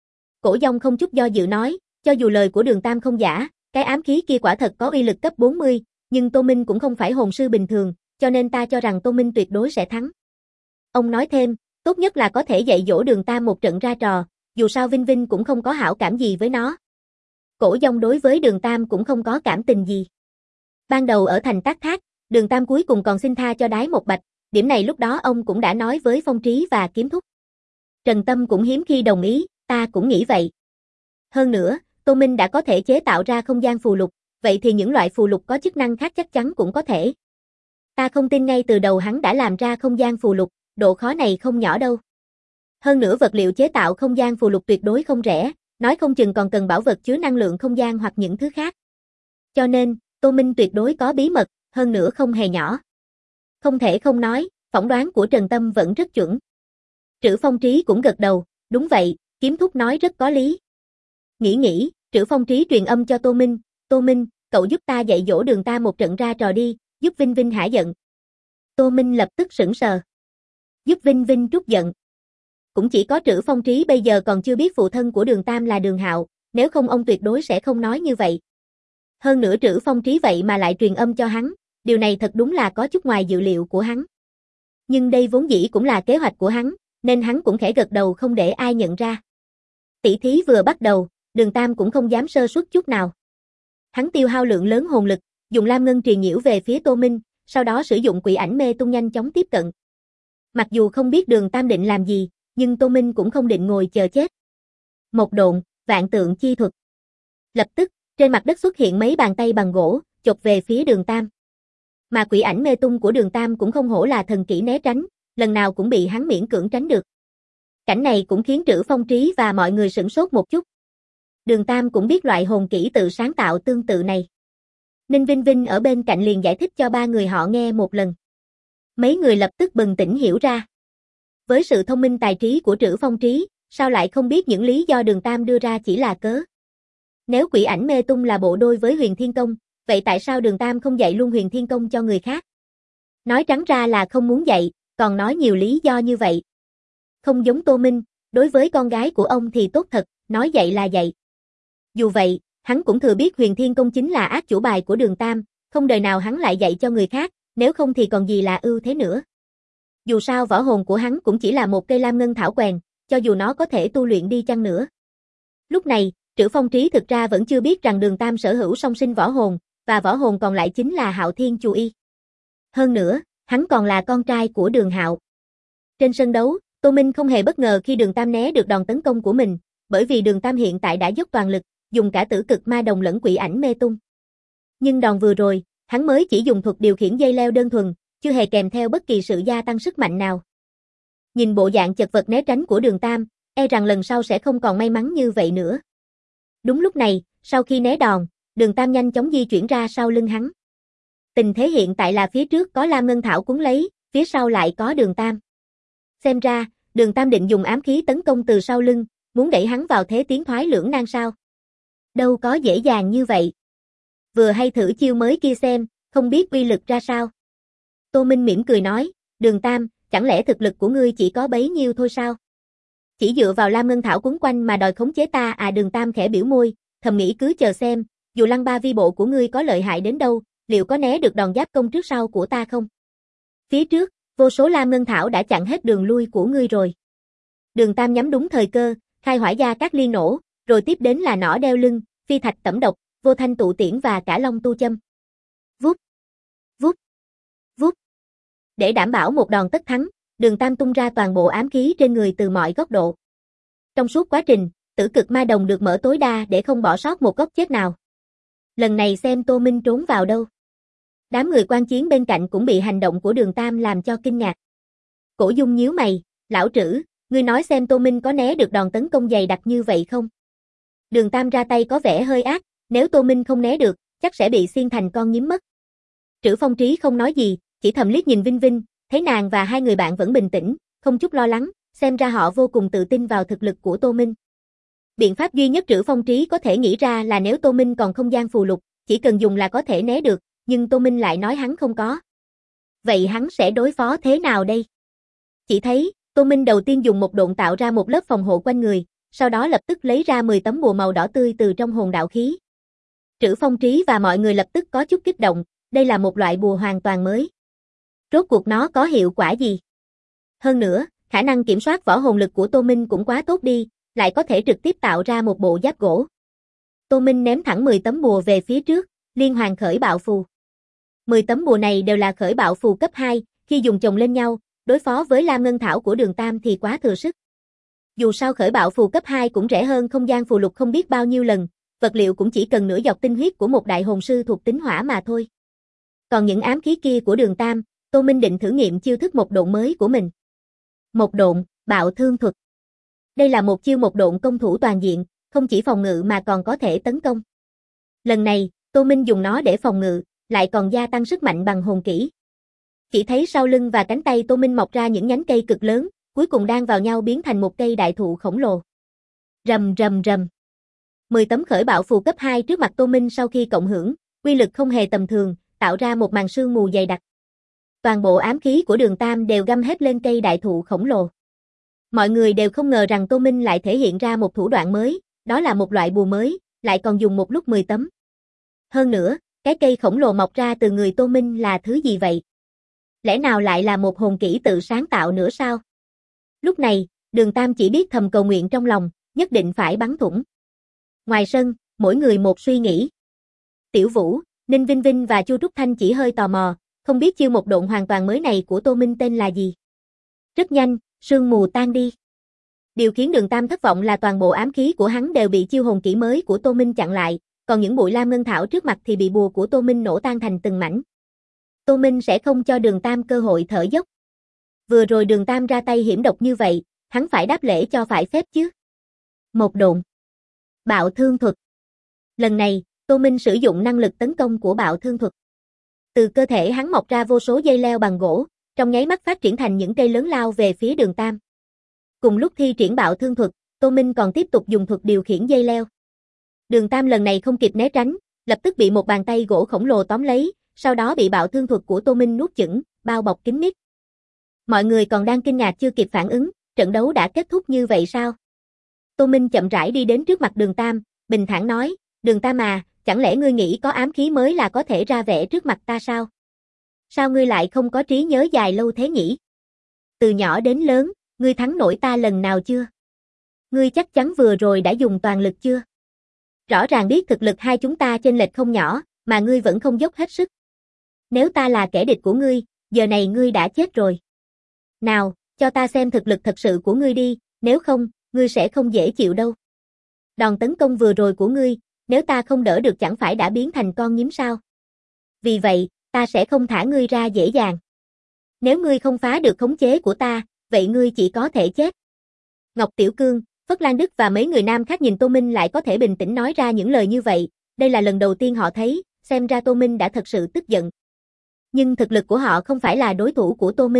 S1: Cổ Dông không chút do dự nói, cho dù lời của Đường Tam không giả, cái ám khí kia quả thật có uy lực cấp 40, nhưng Tô Minh cũng không phải hồn sư bình thường, cho nên ta cho rằng Tô Minh tuyệt đối sẽ thắng. Ông nói thêm, tốt nhất là có thể dạy dỗ Đường Tam một trận ra trò, dù sao Vinh Vinh cũng không có hảo cảm gì với nó. Cổ Dông đối với Đường Tam cũng không có cảm tình gì. Ban đầu ở thành Tác Thác, Đường Tam cuối cùng còn xin tha cho Đái Một Bạch, điểm này lúc đó ông cũng đã nói với Phong Trí và Kiếm thúc. Trần Tâm cũng hiếm khi đồng ý, ta cũng nghĩ vậy. Hơn nữa, Tô Minh đã có thể chế tạo ra không gian phù lục, vậy thì những loại phù lục có chức năng khác chắc chắn cũng có thể. Ta không tin ngay từ đầu hắn đã làm ra không gian phù lục, độ khó này không nhỏ đâu. Hơn nữa vật liệu chế tạo không gian phù lục tuyệt đối không rẻ, nói không chừng còn cần bảo vật chứa năng lượng không gian hoặc những thứ khác. Cho nên, Tô Minh tuyệt đối có bí mật, hơn nữa không hề nhỏ. Không thể không nói, phỏng đoán của Trần Tâm vẫn rất chuẩn. Trữ Phong Trí cũng gật đầu, đúng vậy, Kiếm thúc nói rất có lý. Nghĩ, Trữ Phong Trí truyền âm cho Tô Minh, cậu giúp ta dạy dỗ Đường ta một trận ra trò đi, giúp Vinh Vinh hả giận. Tô Minh lập tức sững sờ. Giúp Vinh Vinh trút giận. Cũng chỉ có Trữ Phong Trí bây giờ còn chưa biết phụ thân của Đường Tam là Đường Hạo, nếu không ông tuyệt đối sẽ không nói như vậy. Hơn nữa Trữ Phong Trí vậy mà lại truyền âm cho hắn, điều này thật đúng là có chút ngoài dự liệu của hắn. Nhưng đây vốn dĩ cũng là kế hoạch của hắn, nên hắn cũng khẽ gật đầu không để ai nhận ra. Tỷ thí vừa bắt đầu, Đường Tam cũng không dám sơ suất chút nào. Hắn tiêu hao lượng lớn hồn lực, dùng lam ngân truyền nhiễu về phía Tô Minh, sau đó sử dụng quỷ ảnh mê tung nhanh chóng tiếp cận. Mặc dù không biết Đường Tam định làm gì, nhưng Tô Minh cũng không định ngồi chờ chết. Một độn, vạn tượng chi thuật. Lập tức, trên mặt đất xuất hiện mấy bàn tay bằng gỗ, chộp về phía Đường Tam. Mà quỷ ảnh mê tung của Đường Tam cũng không hổ là thần kỹ né tránh, lần nào cũng bị hắn miễn cưỡng tránh được. Cảnh này cũng khiến Trữ Phong Trí và mọi người sửng sốt một chút. Đường Tam cũng biết loại hồn kỹ tự sáng tạo tương tự này. Ninh Vinh Vinh ở bên cạnh liền giải thích cho ba người họ nghe một lần. Mấy người lập tức bừng tỉnh hiểu ra. Với sự thông minh tài trí của Trữ Phong Trí, sao lại không biết những lý do Đường Tam đưa ra chỉ là cớ. Nếu quỷ ảnh mê tung là bộ đôi với Huyền Thiên Công, vậy tại sao Đường Tam không dạy luôn Huyền Thiên Công cho người khác? Nói trắng ra là không muốn dạy, còn nói nhiều lý do như vậy. Không giống Tô Minh, đối với con gái của ông thì tốt thật, nói dạy là dạy. Dù vậy, hắn cũng thừa biết Huyền Thiên Công chính là át chủ bài của Đường Tam, không đời nào hắn lại dạy cho người khác, nếu không thì còn gì là ưu thế nữa. Dù sao võ hồn của hắn cũng chỉ là một cây lam ngân thảo quèn, cho dù nó có thể tu luyện đi chăng nữa. Lúc này, Trữ Phong Trí thực ra vẫn chưa biết rằng Đường Tam sở hữu song sinh võ hồn, và võ hồn còn lại chính là Hạo Thiên Chu Y. Hơn nữa, hắn còn là con trai của Đường Hạo. Trên sân đấu, Tô Minh không hề bất ngờ khi Đường Tam né được đòn tấn công của mình, bởi vì Đường Tam hiện tại đã dốc toàn lực, dùng cả tử cực ma đồng lẫn quỷ ảnh mê tung. Nhưng đòn vừa rồi, hắn mới chỉ dùng thuật điều khiển dây leo đơn thuần, chưa hề kèm theo bất kỳ sự gia tăng sức mạnh nào. Nhìn bộ dạng chật vật né tránh của Đường Tam, e rằng lần sau sẽ không còn may mắn như vậy nữa. Đúng lúc này, sau khi né đòn, Đường Tam nhanh chóng di chuyển ra sau lưng hắn. Tình thế hiện tại là phía trước có Lam Ngân Thảo cuốn lấy, phía sau lại có Đường Tam. Xem ra, Đường Tam định dùng ám khí tấn công từ sau lưng, muốn đẩy hắn vào thế tiến thoái lưỡng nan sao? Đâu có dễ dàng như vậy. Vừa hay thử chiêu mới kia xem, không biết uy lực ra sao. Tô Minh mỉm cười nói, Đường Tam, chẳng lẽ thực lực của ngươi chỉ có bấy nhiêu thôi sao? Chỉ dựa vào Lam Ngân Thảo quấn quanh mà đòi khống chế ta à? Đường Tam khẽ biểu môi, thầm nghĩ cứ chờ xem, dù Lăng Ba vi bộ của ngươi có lợi hại đến đâu, liệu có né được đòn giáp công trước sau của ta không? Phía trước, vô số Lam Ngân Thảo đã chặn hết đường lui của ngươi rồi. Đường Tam nhắm đúng thời cơ, khai hỏa gia các liên nổ, rồi tiếp đến là nỏ đeo lưng, phi thạch tẩm độc, vô thanh tụ tiễn và cả long tu châm. Vút, vút, vút. Để đảm bảo một đòn tất thắng, Đường Tam tung ra toàn bộ ám khí trên người từ mọi góc độ. Trong suốt quá trình, tử cực ma đồng được mở tối đa để không bỏ sót một góc chết nào. Lần này xem Tô Minh trốn vào đâu. Đám người quan chiến bên cạnh cũng bị hành động của Đường Tam làm cho kinh ngạc. Cổ Dung nhíu mày, lão trữ, ngươi nói xem Tô Minh có né được đòn tấn công dày đặc như vậy không? Đường Tam ra tay có vẻ hơi ác, nếu Tô Minh không né được, chắc sẽ bị xiên thành con nhím mất. Trữ Phong Trí không nói gì, chỉ thầm liếc nhìn Vinh Vinh, thấy nàng và hai người bạn vẫn bình tĩnh, không chút lo lắng, xem ra họ vô cùng tự tin vào thực lực của Tô Minh. Biện pháp duy nhất Trữ Phong Trí có thể nghĩ ra là nếu Tô Minh còn không gian phù lục, chỉ cần dùng là có thể né được, nhưng Tô Minh lại nói hắn không có. Vậy hắn sẽ đối phó thế nào đây? Chỉ thấy, Tô Minh đầu tiên dùng một độn tạo ra một lớp phòng hộ quanh người, sau đó lập tức lấy ra 10 tấm bùa màu đỏ tươi từ trong hồn đạo khí. Trữ Phong Trí và mọi người lập tức có chút kích động, đây là một loại bùa hoàn toàn mới. Rốt cuộc nó có hiệu quả gì? Hơn nữa, khả năng kiểm soát võ hồn lực của Tô Minh cũng quá tốt đi, lại có thể trực tiếp tạo ra một bộ giáp gỗ. Tô Minh ném thẳng 10 tấm bùa về phía trước, liên hoàn khởi bạo phù. 10 tấm bùa này đều là khởi bạo phù cấp 2, khi dùng chồng lên nhau, đối phó với Lam Ngân Thảo của Đường Tam thì quá thừa sức. Dù sao khởi bạo phù cấp 2 cũng rẻ hơn không gian phù lục không biết bao nhiêu lần, vật liệu cũng chỉ cần nửa giọt tinh huyết của một đại hồn sư thuộc tính hỏa mà thôi. Còn những ám khí kia của Đường Tam, Tô Minh định thử nghiệm chiêu thức một độn mới của mình. Một độn, bạo thương thuật. Đây là một chiêu một độn công thủ toàn diện, không chỉ phòng ngự mà còn có thể tấn công. Lần này, Tô Minh dùng nó để phòng ngự, lại còn gia tăng sức mạnh bằng hồn kỹ. Chỉ thấy sau lưng và cánh tay Tô Minh mọc ra những nhánh cây cực lớn, cuối cùng đan vào nhau biến thành một cây đại thụ khổng lồ. Rầm rầm rầm. 10 tấm khởi bạo phù cấp 2 trước mặt Tô Minh sau khi cộng hưởng, uy lực không hề tầm thường, tạo ra một màn sương mù dày đặc. Toàn bộ ám khí của Đường Tam đều găm hết lên cây đại thụ khổng lồ. Mọi người đều không ngờ rằng Tô Minh lại thể hiện ra một thủ đoạn mới, đó là một loại bùa mới, lại còn dùng một lúc 10 tấm. Hơn nữa, cái cây khổng lồ mọc ra từ người Tô Minh là thứ gì vậy? Lẽ nào lại là một hồn kỹ tự sáng tạo nữa sao? Lúc này, Đường Tam chỉ biết thầm cầu nguyện trong lòng, nhất định phải bắn thủng. Ngoài sân, mỗi người một suy nghĩ. Tiểu Vũ, Ninh Vinh Vinh và Chu Trúc Thanh chỉ hơi tò mò, không biết chiêu một độn hoàn toàn mới này của Tô Minh tên là gì. Rất nhanh, sương mù tan đi. Điều khiến Đường Tam thất vọng là toàn bộ ám khí của hắn đều bị chiêu hồn kỹ mới của Tô Minh chặn lại, còn những bụi lam ngân thảo trước mặt thì bị bùa của Tô Minh nổ tan thành từng mảnh. Tô Minh sẽ không cho Đường Tam cơ hội thở dốc. Vừa rồi Đường Tam ra tay hiểm độc như vậy, hắn phải đáp lễ cho phải phép chứ. Một độn. Bạo thương thuật. Lần này, Tô Minh sử dụng năng lực tấn công của bạo thương thuật. Từ cơ thể hắn mọc ra vô số dây leo bằng gỗ, trong nháy mắt phát triển thành những cây lớn lao về phía Đường Tam. Cùng lúc thi triển bạo thương thuật, Tô Minh còn tiếp tục dùng thuật điều khiển dây leo. Đường Tam lần này không kịp né tránh, lập tức bị một bàn tay gỗ khổng lồ tóm lấy, sau đó bị bạo thương thuật của Tô Minh nuốt chửng, bao bọc kín mít. Mọi người còn đang kinh ngạc chưa kịp phản ứng, trận đấu đã kết thúc như vậy sao? Tô Minh chậm rãi đi đến trước mặt Đường Tam, bình thản nói, Đường Tam à, chẳng lẽ ngươi nghĩ có ám khí mới là có thể ra vẻ trước mặt ta sao? Sao ngươi lại không có trí nhớ dài lâu thế nhỉ? Từ nhỏ đến lớn, ngươi thắng nổi ta lần nào chưa? Ngươi chắc chắn vừa rồi đã dùng toàn lực chưa? Rõ ràng biết thực lực hai chúng ta chênh lệch không nhỏ, mà ngươi vẫn không dốc hết sức. Nếu ta là kẻ địch của ngươi, giờ này ngươi đã chết rồi. Nào, cho ta xem thực lực thật sự của ngươi đi, nếu không, ngươi sẽ không dễ chịu đâu. Đòn tấn công vừa rồi của ngươi, nếu ta không đỡ được chẳng phải đã biến thành con nhím sao? Vì vậy, ta sẽ không thả ngươi ra dễ dàng. Nếu ngươi không phá được khống chế của ta, vậy ngươi chỉ có thể chết. Ngọc Tiểu Cương, Phất Lan Đức và mấy người nam khác nhìn Tô Minh lại có thể bình tĩnh nói ra những lời như vậy, đây là lần đầu tiên họ thấy, xem ra Tô Minh đã thật sự tức giận. Nhưng thực lực của họ không phải là đối thủ của Tô Minh,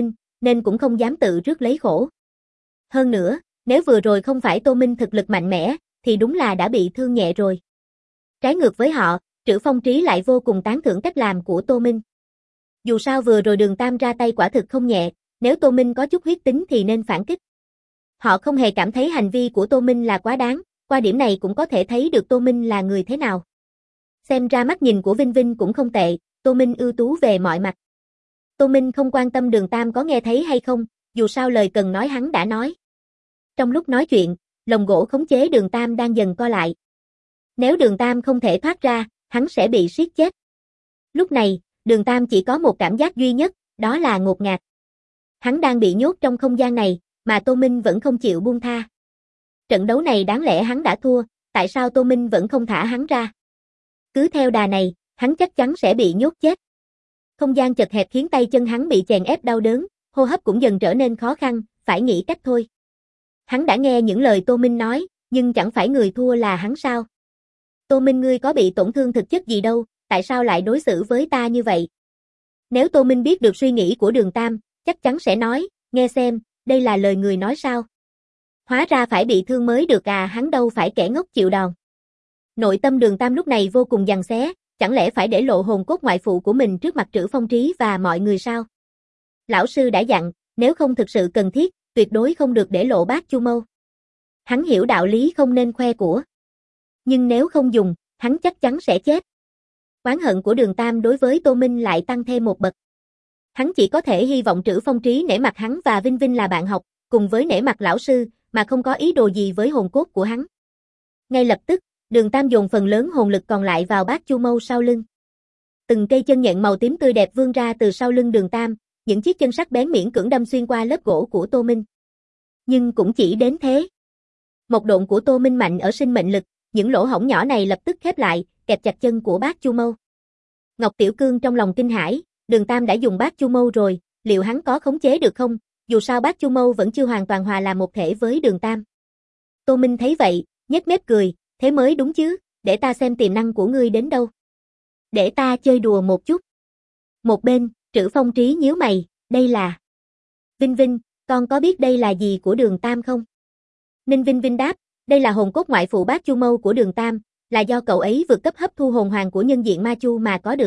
S1: nên cũng không dám tự rước lấy khổ. Hơn nữa, nếu vừa rồi không phải Tô Minh thực lực mạnh mẽ, thì đúng là đã bị thương nhẹ rồi. Trái ngược với họ, Trữ Phong Trí lại vô cùng tán thưởng cách làm của Tô Minh. Dù sao vừa rồi Đường Tam ra tay quả thực không nhẹ, nếu Tô Minh có chút huyết tính thì nên phản kích. Họ không hề cảm thấy hành vi của Tô Minh là quá đáng, qua điểm này cũng có thể thấy được Tô Minh là người thế nào. Xem ra mắt nhìn của Vinh Vinh cũng không tệ, Tô Minh ưu tú về mọi mặt. Tô Minh không quan tâm Đường Tam có nghe thấy hay không, dù sao lời cần nói hắn đã nói. Trong lúc nói chuyện, lồng gỗ khống chế Đường Tam đang dần co lại. Nếu Đường Tam không thể thoát ra, hắn sẽ bị siết chết. Lúc này, Đường Tam chỉ có một cảm giác duy nhất, đó là ngột ngạt. Hắn đang bị nhốt trong không gian này, mà Tô Minh vẫn không chịu buông tha. Trận đấu này đáng lẽ hắn đã thua, tại sao Tô Minh vẫn không thả hắn ra? Cứ theo đà này, hắn chắc chắn sẽ bị nhốt chết. Không gian chật hẹp khiến tay chân hắn bị chèn ép đau đớn, hô hấp cũng dần trở nên khó khăn, phải nghĩ cách thôi. Hắn đã nghe những lời Tô Minh nói, nhưng chẳng phải người thua là hắn sao? Tô Minh, ngươi có bị tổn thương thực chất gì đâu, tại sao lại đối xử với ta như vậy? Nếu Tô Minh biết được suy nghĩ của Đường Tam, chắc chắn sẽ nói, nghe xem, đây là lời người nói sao? Hóa ra phải bị thương mới được à, hắn đâu phải kẻ ngốc chịu đòn. Nội tâm Đường Tam lúc này vô cùng giằng xé, chẳng lẽ phải để lộ hồn cốt ngoại phụ của mình trước mặt Trữ Phong Trí và mọi người sao? Lão sư đã dặn, nếu không thực sự cần thiết, tuyệt đối không được để lộ Bát Chu Mâu. Hắn hiểu đạo lý không nên khoe của. Nhưng nếu không dùng, hắn chắc chắn sẽ chết. Oán hận của Đường Tam đối với Tô Minh lại tăng thêm một bậc. Hắn chỉ có thể hy vọng Trữ Phong Trí nể mặt hắn và Vinh Vinh là bạn học, cùng với nể mặt lão sư, mà không có ý đồ gì với hồn cốt của hắn. Ngay lập tức, Đường Tam dồn phần lớn hồn lực còn lại vào Bát Chu Mâu sau lưng. Từng cây chân nhện màu tím tươi đẹp vươn ra từ sau lưng Đường Tam, những chiếc chân sắc bén miễn cưỡng đâm xuyên qua lớp gỗ của Tô Minh. Nhưng cũng chỉ đến thế. Một độn của Tô Minh mạnh ở sinh mệnh lực, những lỗ hổng nhỏ này lập tức khép lại, kẹp chặt chân của Bát Chu Mâu. Ngọc Tiểu Cương trong lòng kinh hãi, Đường Tam đã dùng Bát Chu Mâu rồi, liệu hắn có khống chế được không? Dù sao Bát Chu Mâu vẫn chưa hoàn toàn hòa làm một thể với Đường Tam. Tô Minh thấy vậy, nhếch mép cười, thế mới đúng chứ, để ta xem tiềm năng của ngươi đến đâu. Để ta chơi đùa một chút. Một bên, Trữ Phong Trí nhíu mày, đây là... Vinh Vinh, con có biết đây là gì của Đường Tam không? Ninh Vinh Vinh đáp, đây là hồn cốt ngoại phụ Bát Chu Mâu của Đường Tam, là do cậu ấy vượt cấp hấp thu hồn hoàng của nhân diện Ma Chu mà có được.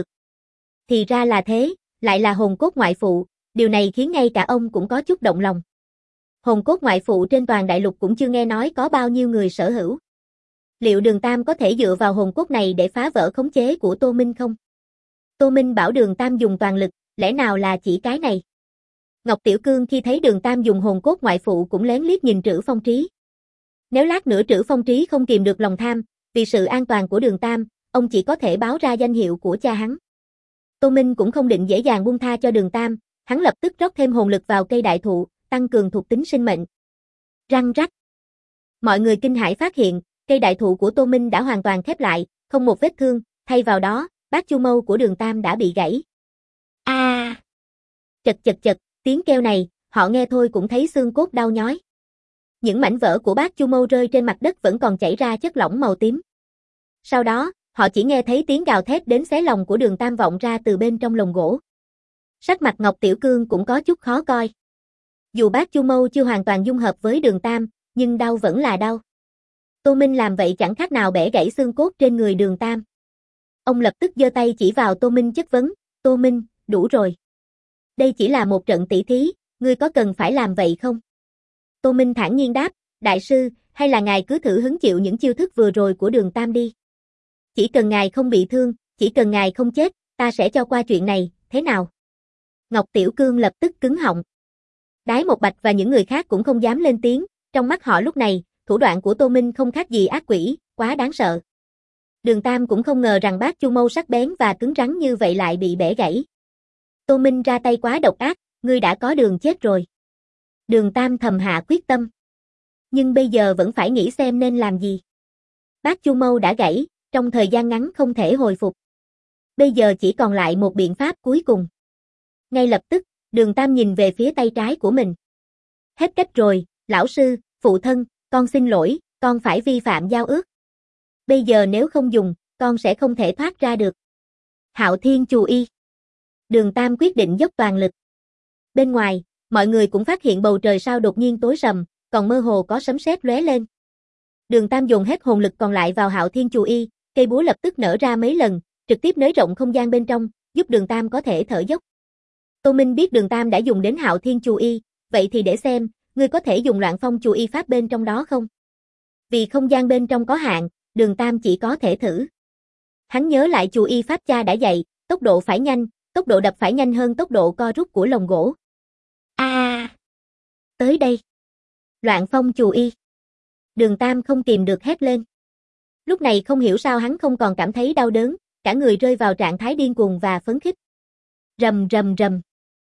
S1: Thì ra là thế, lại là hồn cốt ngoại phụ, điều này khiến ngay cả ông cũng có chút động lòng. Hồn cốt ngoại phụ trên toàn đại lục cũng chưa nghe nói có bao nhiêu người sở hữu. Liệu Đường Tam có thể dựa vào hồn cốt này để phá vỡ khống chế của Tô Minh không? Tô Minh bảo Đường Tam dùng toàn lực, lẽ nào là chỉ cái này? Ngọc Tiểu Cương khi thấy Đường Tam dùng hồn cốt ngoại phụ cũng lén liếc nhìn Trữ Phong Trí. Nếu lát nữa Trữ Phong Trí không kìm được lòng tham, vì sự an toàn của Đường Tam, ông chỉ có thể báo ra danh hiệu của cha hắn. Tô Minh cũng không định dễ dàng buông tha cho Đường Tam, hắn lập tức rót thêm hồn lực vào cây đại thụ, tăng cường thuộc tính sinh mệnh. Răng rắc. Mọi người kinh hãi phát hiện, cây đại thụ của Tô Minh đã hoàn toàn khép lại, không một vết thương, thay vào đó, Bát Chu Mâu của Đường Tam đã bị gãy. A! Chật chật chật, tiếng kêu này, họ nghe thôi cũng thấy xương cốt đau nhói. Những mảnh vỡ của Bát Chu Mâu rơi trên mặt đất vẫn còn chảy ra chất lỏng màu tím. Sau đó, họ chỉ nghe thấy tiếng gào thét đến xé lòng của Đường Tam vọng ra từ bên trong lồng gỗ. Sắc mặt Ngọc Tiểu Cương cũng có chút khó coi. Dù Bát Chu Mâu chưa hoàn toàn dung hợp với Đường Tam, nhưng đau vẫn là đau. Tô Minh làm vậy chẳng khác nào bẻ gãy xương cốt trên người Đường Tam. Ông lập tức giơ tay chỉ vào Tô Minh chất vấn, Tô Minh, đủ rồi. Đây chỉ là một trận tỷ thí, ngươi có cần phải làm vậy không? Tô Minh thản nhiên đáp, đại sư, hay là ngài cứ thử hứng chịu những chiêu thức vừa rồi của Đường Tam đi. Chỉ cần ngài không bị thương, chỉ cần ngài không chết, ta sẽ cho qua chuyện này, thế nào? Ngọc Tiểu Cương lập tức cứng họng. Đái Một Bạch và những người khác cũng không dám lên tiếng, trong mắt họ lúc này, thủ đoạn của Tô Minh không khác gì ác quỷ, quá đáng sợ. Đường Tam cũng không ngờ rằng Bát Chu Mâu sắc bén và cứng rắn như vậy lại bị bẻ gãy. Tô Minh ra tay quá độc ác, ngươi đã có đường chết rồi. Đường Tam thầm hạ quyết tâm. Nhưng bây giờ vẫn phải nghĩ xem nên làm gì. Bát Chu Mâu đã gãy, trong thời gian ngắn không thể hồi phục. Bây giờ chỉ còn lại một biện pháp cuối cùng. Ngay lập tức, Đường Tam nhìn về phía tay trái của mình. Hết cách rồi, lão sư, phụ thân, con xin lỗi, con phải vi phạm giao ước. Bây giờ nếu không dùng, con sẽ không thể thoát ra được. Hạo Thiên Chù Y. Đường Tam quyết định dốc toàn lực. Bên ngoài, Mọi người cũng phát hiện bầu trời sao đột nhiên tối sầm, còn mơ hồ có sấm sét lóe lên. Đường Tam dồn hết hồn lực còn lại vào Hạo Thiên Chù Y, cây búa lập tức nở ra mấy lần, trực tiếp nới rộng không gian bên trong, giúp Đường Tam có thể thở dốc. Tô Minh biết Đường Tam đã dùng đến Hạo Thiên Chù Y, vậy thì để xem, ngươi có thể dùng Loạn Phong Chù Y pháp bên trong đó không? Vì không gian bên trong có hạn, Đường Tam chỉ có thể thử. Hắn nhớ lại Chù Y pháp cha đã dạy, tốc độ phải nhanh, tốc độ đập phải nhanh hơn tốc độ co rút của lồng gỗ. Tới đây. Loạn Phong Chù Y. Đường Tam không kìm được hét lên. Lúc này không hiểu sao hắn không còn cảm thấy đau đớn, cả người rơi vào trạng thái điên cuồng và phấn khích. Rầm rầm rầm.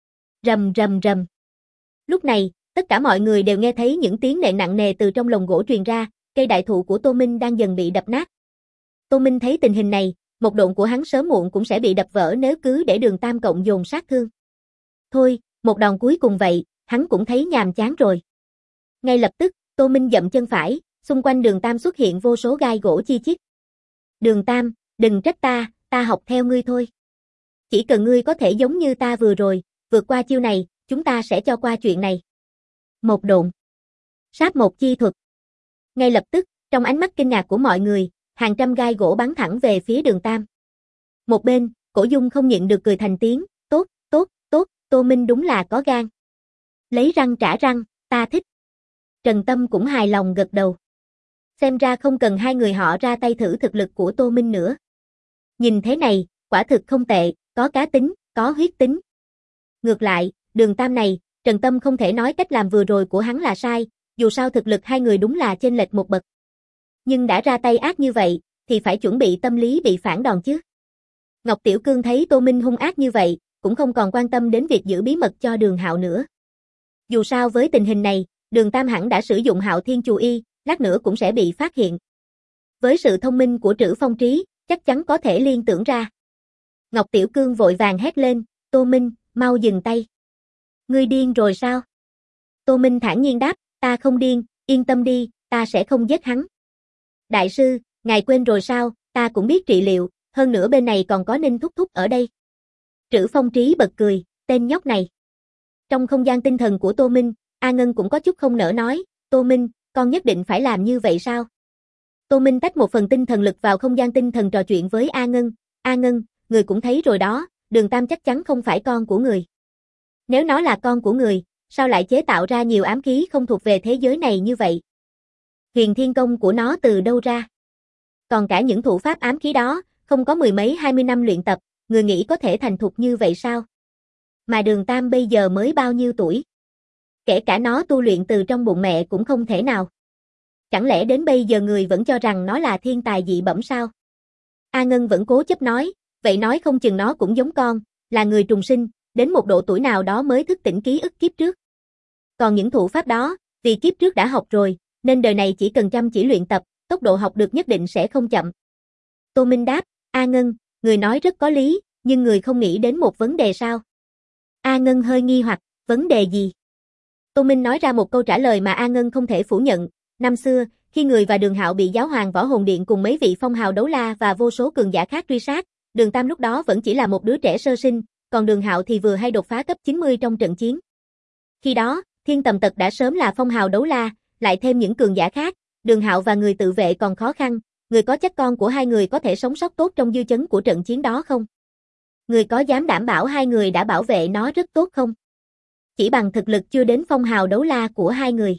S1: Rầm rầm rầm. Lúc này, tất cả mọi người đều nghe thấy những tiếng nện nặng nề từ trong lồng gỗ truyền ra, cây đại thụ của Tô Minh đang dần bị đập nát. Tô Minh thấy tình hình này, một độn của hắn sớm muộn cũng sẽ bị đập vỡ nếu cứ để Đường Tam cộng dồn sát thương. Thôi, một đòn cuối cùng vậy, hắn cũng thấy nhàm chán rồi. Ngay lập tức, Tô Minh dậm chân phải, xung quanh Đường Tam xuất hiện vô số gai gỗ chi chít. Đường Tam, đừng trách ta học theo ngươi thôi. Chỉ cần ngươi có thể giống như ta vừa rồi, vượt qua chiêu này, chúng ta sẽ cho qua chuyện này. Một độn. Sát một chi thuật. Ngay lập tức, trong ánh mắt kinh ngạc của mọi người, hàng trăm gai gỗ bắn thẳng về phía Đường Tam. Một bên, Cổ Dung không nhịn được cười thành tiếng, tốt, Tô Minh đúng là có gan. Lấy răng trả răng, ta thích. Trần Tâm cũng hài lòng gật đầu. Xem ra không cần hai người họ ra tay thử thực lực của Tô Minh nữa. Nhìn thế này, quả thực không tệ, có cá tính, có huyết tính. Ngược lại, Đường Tam này, Trần Tâm không thể nói cách làm vừa rồi của hắn là sai, dù sao thực lực hai người đúng là chênh lệch một bậc. Nhưng đã ra tay ác như vậy, thì phải chuẩn bị tâm lý bị phản đòn chứ. Ngọc Tiểu Cương thấy Tô Minh hung ác như vậy, cũng không còn quan tâm đến việc giữ bí mật cho Đường Hạo nữa. Dù sao với tình hình này, Đường Tam hẳn đã sử dụng Hạo Thiên Chù Y, lát nữa cũng sẽ bị phát hiện. Với sự thông minh của Trữ Phong Trí, chắc chắn có thể liên tưởng ra. Ngọc Tiểu Cương vội vàng hét lên, Tô Minh, mau dừng tay. Ngươi điên rồi sao? Tô Minh thản nhiên đáp, ta không điên, yên tâm đi, ta sẽ không giết hắn. Đại sư, ngài quên rồi sao, ta cũng biết trị liệu, hơn nữa bên này còn có Ninh Thúc Thúc ở đây. Trữ Phong Trí bật cười, tên nhóc này. Trong không gian tinh thần của Tô Minh, A Ngân cũng có chút không nỡ nói, Tô Minh, con nhất định phải làm như vậy sao? Tô Minh tách một phần tinh thần lực vào không gian tinh thần trò chuyện với A Ngân, người cũng thấy rồi đó, Đường Tam chắc chắn không phải con của người. Nếu nó là con của người, sao lại chế tạo ra nhiều ám khí không thuộc về thế giới này như vậy? Huyền Thiên Công của nó từ đâu ra? Còn cả những thủ pháp ám khí đó, không có mười mấy 20 năm luyện tập, người nghĩ có thể thành thục như vậy sao? Mà Đường Tam bây giờ mới bao nhiêu tuổi? Kể cả nó tu luyện từ trong bụng mẹ cũng không thể nào. Chẳng lẽ đến bây giờ người vẫn cho rằng nó là thiên tài dị bẩm sao? A Ngân vẫn cố chấp nói, vậy nói không chừng nó cũng giống con, là người trùng sinh, đến một độ tuổi nào đó mới thức tỉnh ký ức kiếp trước. Còn những thủ pháp đó, vì kiếp trước đã học rồi, nên đời này chỉ cần chăm chỉ luyện tập, tốc độ học được nhất định sẽ không chậm. Tô Minh đáp, A Ngân, người nói rất có lý, nhưng người không nghĩ đến một vấn đề sao? A Ngân hơi nghi hoặc, vấn đề gì? Tô Minh nói ra một câu trả lời mà A Ngân không thể phủ nhận. Năm xưa, khi người và Đường Hạo bị Giáo hoàng Võ Hồn Điện cùng mấy vị phong hào đấu la và vô số cường giả khác truy sát, Đường Tam lúc đó vẫn chỉ là một đứa trẻ sơ sinh, còn Đường Hạo thì vừa hay đột phá cấp 90 trong trận chiến. Khi đó, Thiên Tầm Tật đã sớm là phong hào đấu la, lại thêm những cường giả khác, Đường Hạo và người tự vệ còn khó khăn, người có chắc con của hai người có thể sống sót tốt trong dư chấn của trận chiến đó không? Người có dám đảm bảo hai người đã bảo vệ nó rất tốt không? Chỉ bằng thực lực chưa đến phong hào đấu la của hai người.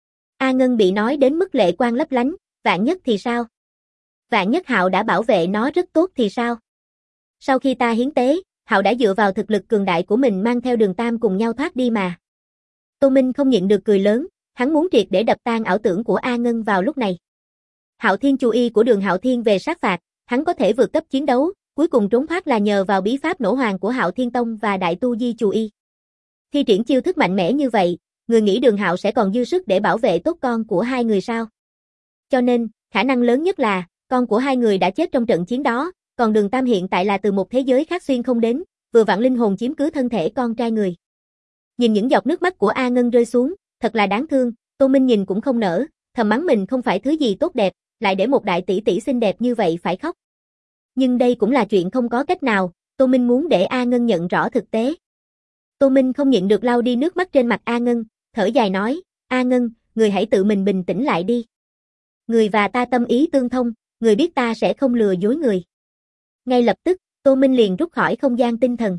S1: A Ngân bị nói đến mức lệ quang lấp lánh, vạn nhất thì sao? Vạn nhất Hạo đã bảo vệ nó rất tốt thì sao? Sau khi ta hiến tế, Hạo đã dựa vào thực lực cường đại của mình mang theo Đường Tam cùng nhau thoát đi mà. Tô Minh không nhịn được cười lớn, hắn muốn triệt để đập tan ảo tưởng của A Ngân vào lúc này. Hạo Thiên Chù Y của Đường Hạo Thiên về sát phạt, hắn có thể vượt cấp chiến đấu, cuối cùng trốn thoát là nhờ vào bí pháp nổ hoàng của Hạo Thiên Tông và Đại Tu Di Chù Y. Thi triển chiêu thức mạnh mẽ như vậy, người nghĩ Đường Hạo sẽ còn dư sức để bảo vệ tốt con của hai người sao? Cho nên, khả năng lớn nhất là, con của hai người đã chết trong trận chiến đó, còn Đường Tam hiện tại là từ một thế giới khác xuyên không đến, vừa vặn linh hồn chiếm cứ thân thể con trai người. Nhìn những giọt nước mắt của A Ngân rơi xuống, thật là đáng thương, Tô Minh nhìn cũng không nỡ, thầm mắng mình không phải thứ gì tốt đẹp, lại để một đại tỷ tỷ xinh đẹp như vậy phải khóc. Nhưng đây cũng là chuyện không có cách nào, Tô Minh muốn để A Ngân nhận rõ thực tế. Tô Minh không nhịn được lau đi nước mắt trên mặt A Ngân, thở dài nói, A Ngân, người hãy tự mình bình tĩnh lại đi. Người và ta tâm ý tương thông, người biết ta sẽ không lừa dối người. Ngay lập tức, Tô Minh liền rút khỏi không gian tinh thần.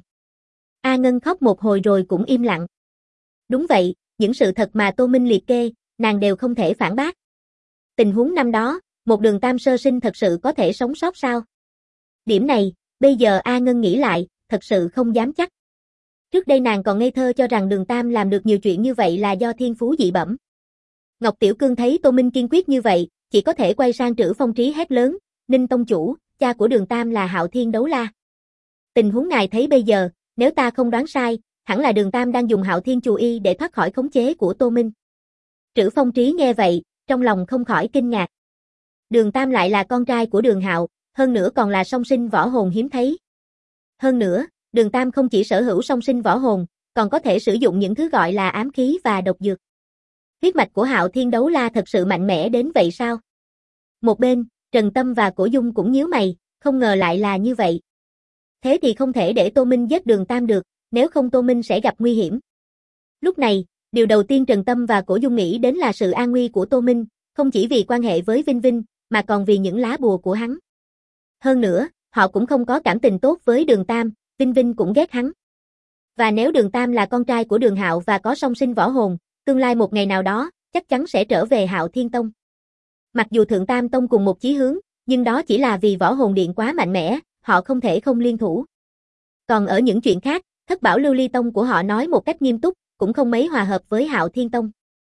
S1: A Ngân khóc một hồi rồi cũng im lặng. Đúng vậy, những sự thật mà Tô Minh liệt kê, nàng đều không thể phản bác. Tình huống năm đó, một Đường Tam sơ sinh thật sự có thể sống sót sao? Điểm này, bây giờ A Ngân nghĩ lại, thật sự không dám chắc. Trước đây nàng còn ngây thơ cho rằng Đường Tam làm được nhiều chuyện như vậy là do thiên phú dị bẩm. Ngọc Tiểu Cương thấy Tô Minh kiên quyết như vậy, chỉ có thể quay sang Trữ Phong Trí hét lớn, Ninh tông chủ, cha của Đường Tam là Hạo Thiên Đấu La. Tình huống ngài thấy bây giờ, nếu ta không đoán sai, hẳn là Đường Tam đang dùng Hạo Thiên Chù Y để thoát khỏi khống chế của Tô Minh. Trữ Phong Trí nghe vậy, trong lòng không khỏi kinh ngạc. Đường Tam lại là con trai của Đường Hạo, hơn nữa còn là song sinh võ hồn hiếm thấy. Hơn nữa, Đường Tam không chỉ sở hữu song sinh võ hồn, còn có thể sử dụng những thứ gọi là ám khí và độc dược. Huyết mạch của Hạo Thiên Đấu La thật sự mạnh mẽ đến vậy sao? Một bên, Trần Tâm và Cổ Dung cũng nhíu mày, không ngờ lại là như vậy. Thế thì không thể để Tô Minh giết Đường Tam được, nếu không Tô Minh sẽ gặp nguy hiểm. Lúc này, điều đầu tiên Trần Tâm và Cổ Dung nghĩ đến là sự an nguy của Tô Minh, không chỉ vì quan hệ với Vinh Vinh, mà còn vì những lá bùa của hắn. Hơn nữa, họ cũng không có cảm tình tốt với Đường Tam, Vinh Vinh cũng ghét hắn. Và nếu Đường Tam là con trai của Đường Hạo và có song sinh võ hồn, tương lai một ngày nào đó, chắc chắn sẽ trở về Hạo Thiên Tông. Mặc dù Thượng Tam Tông cùng một chí hướng, nhưng đó chỉ là vì võ hồn điện quá mạnh mẽ, họ không thể không liên thủ. Còn ở những chuyện khác, Thất Bảo Lưu Ly Tông của họ nói một cách nghiêm túc, cũng không mấy hòa hợp với Hạo Thiên Tông.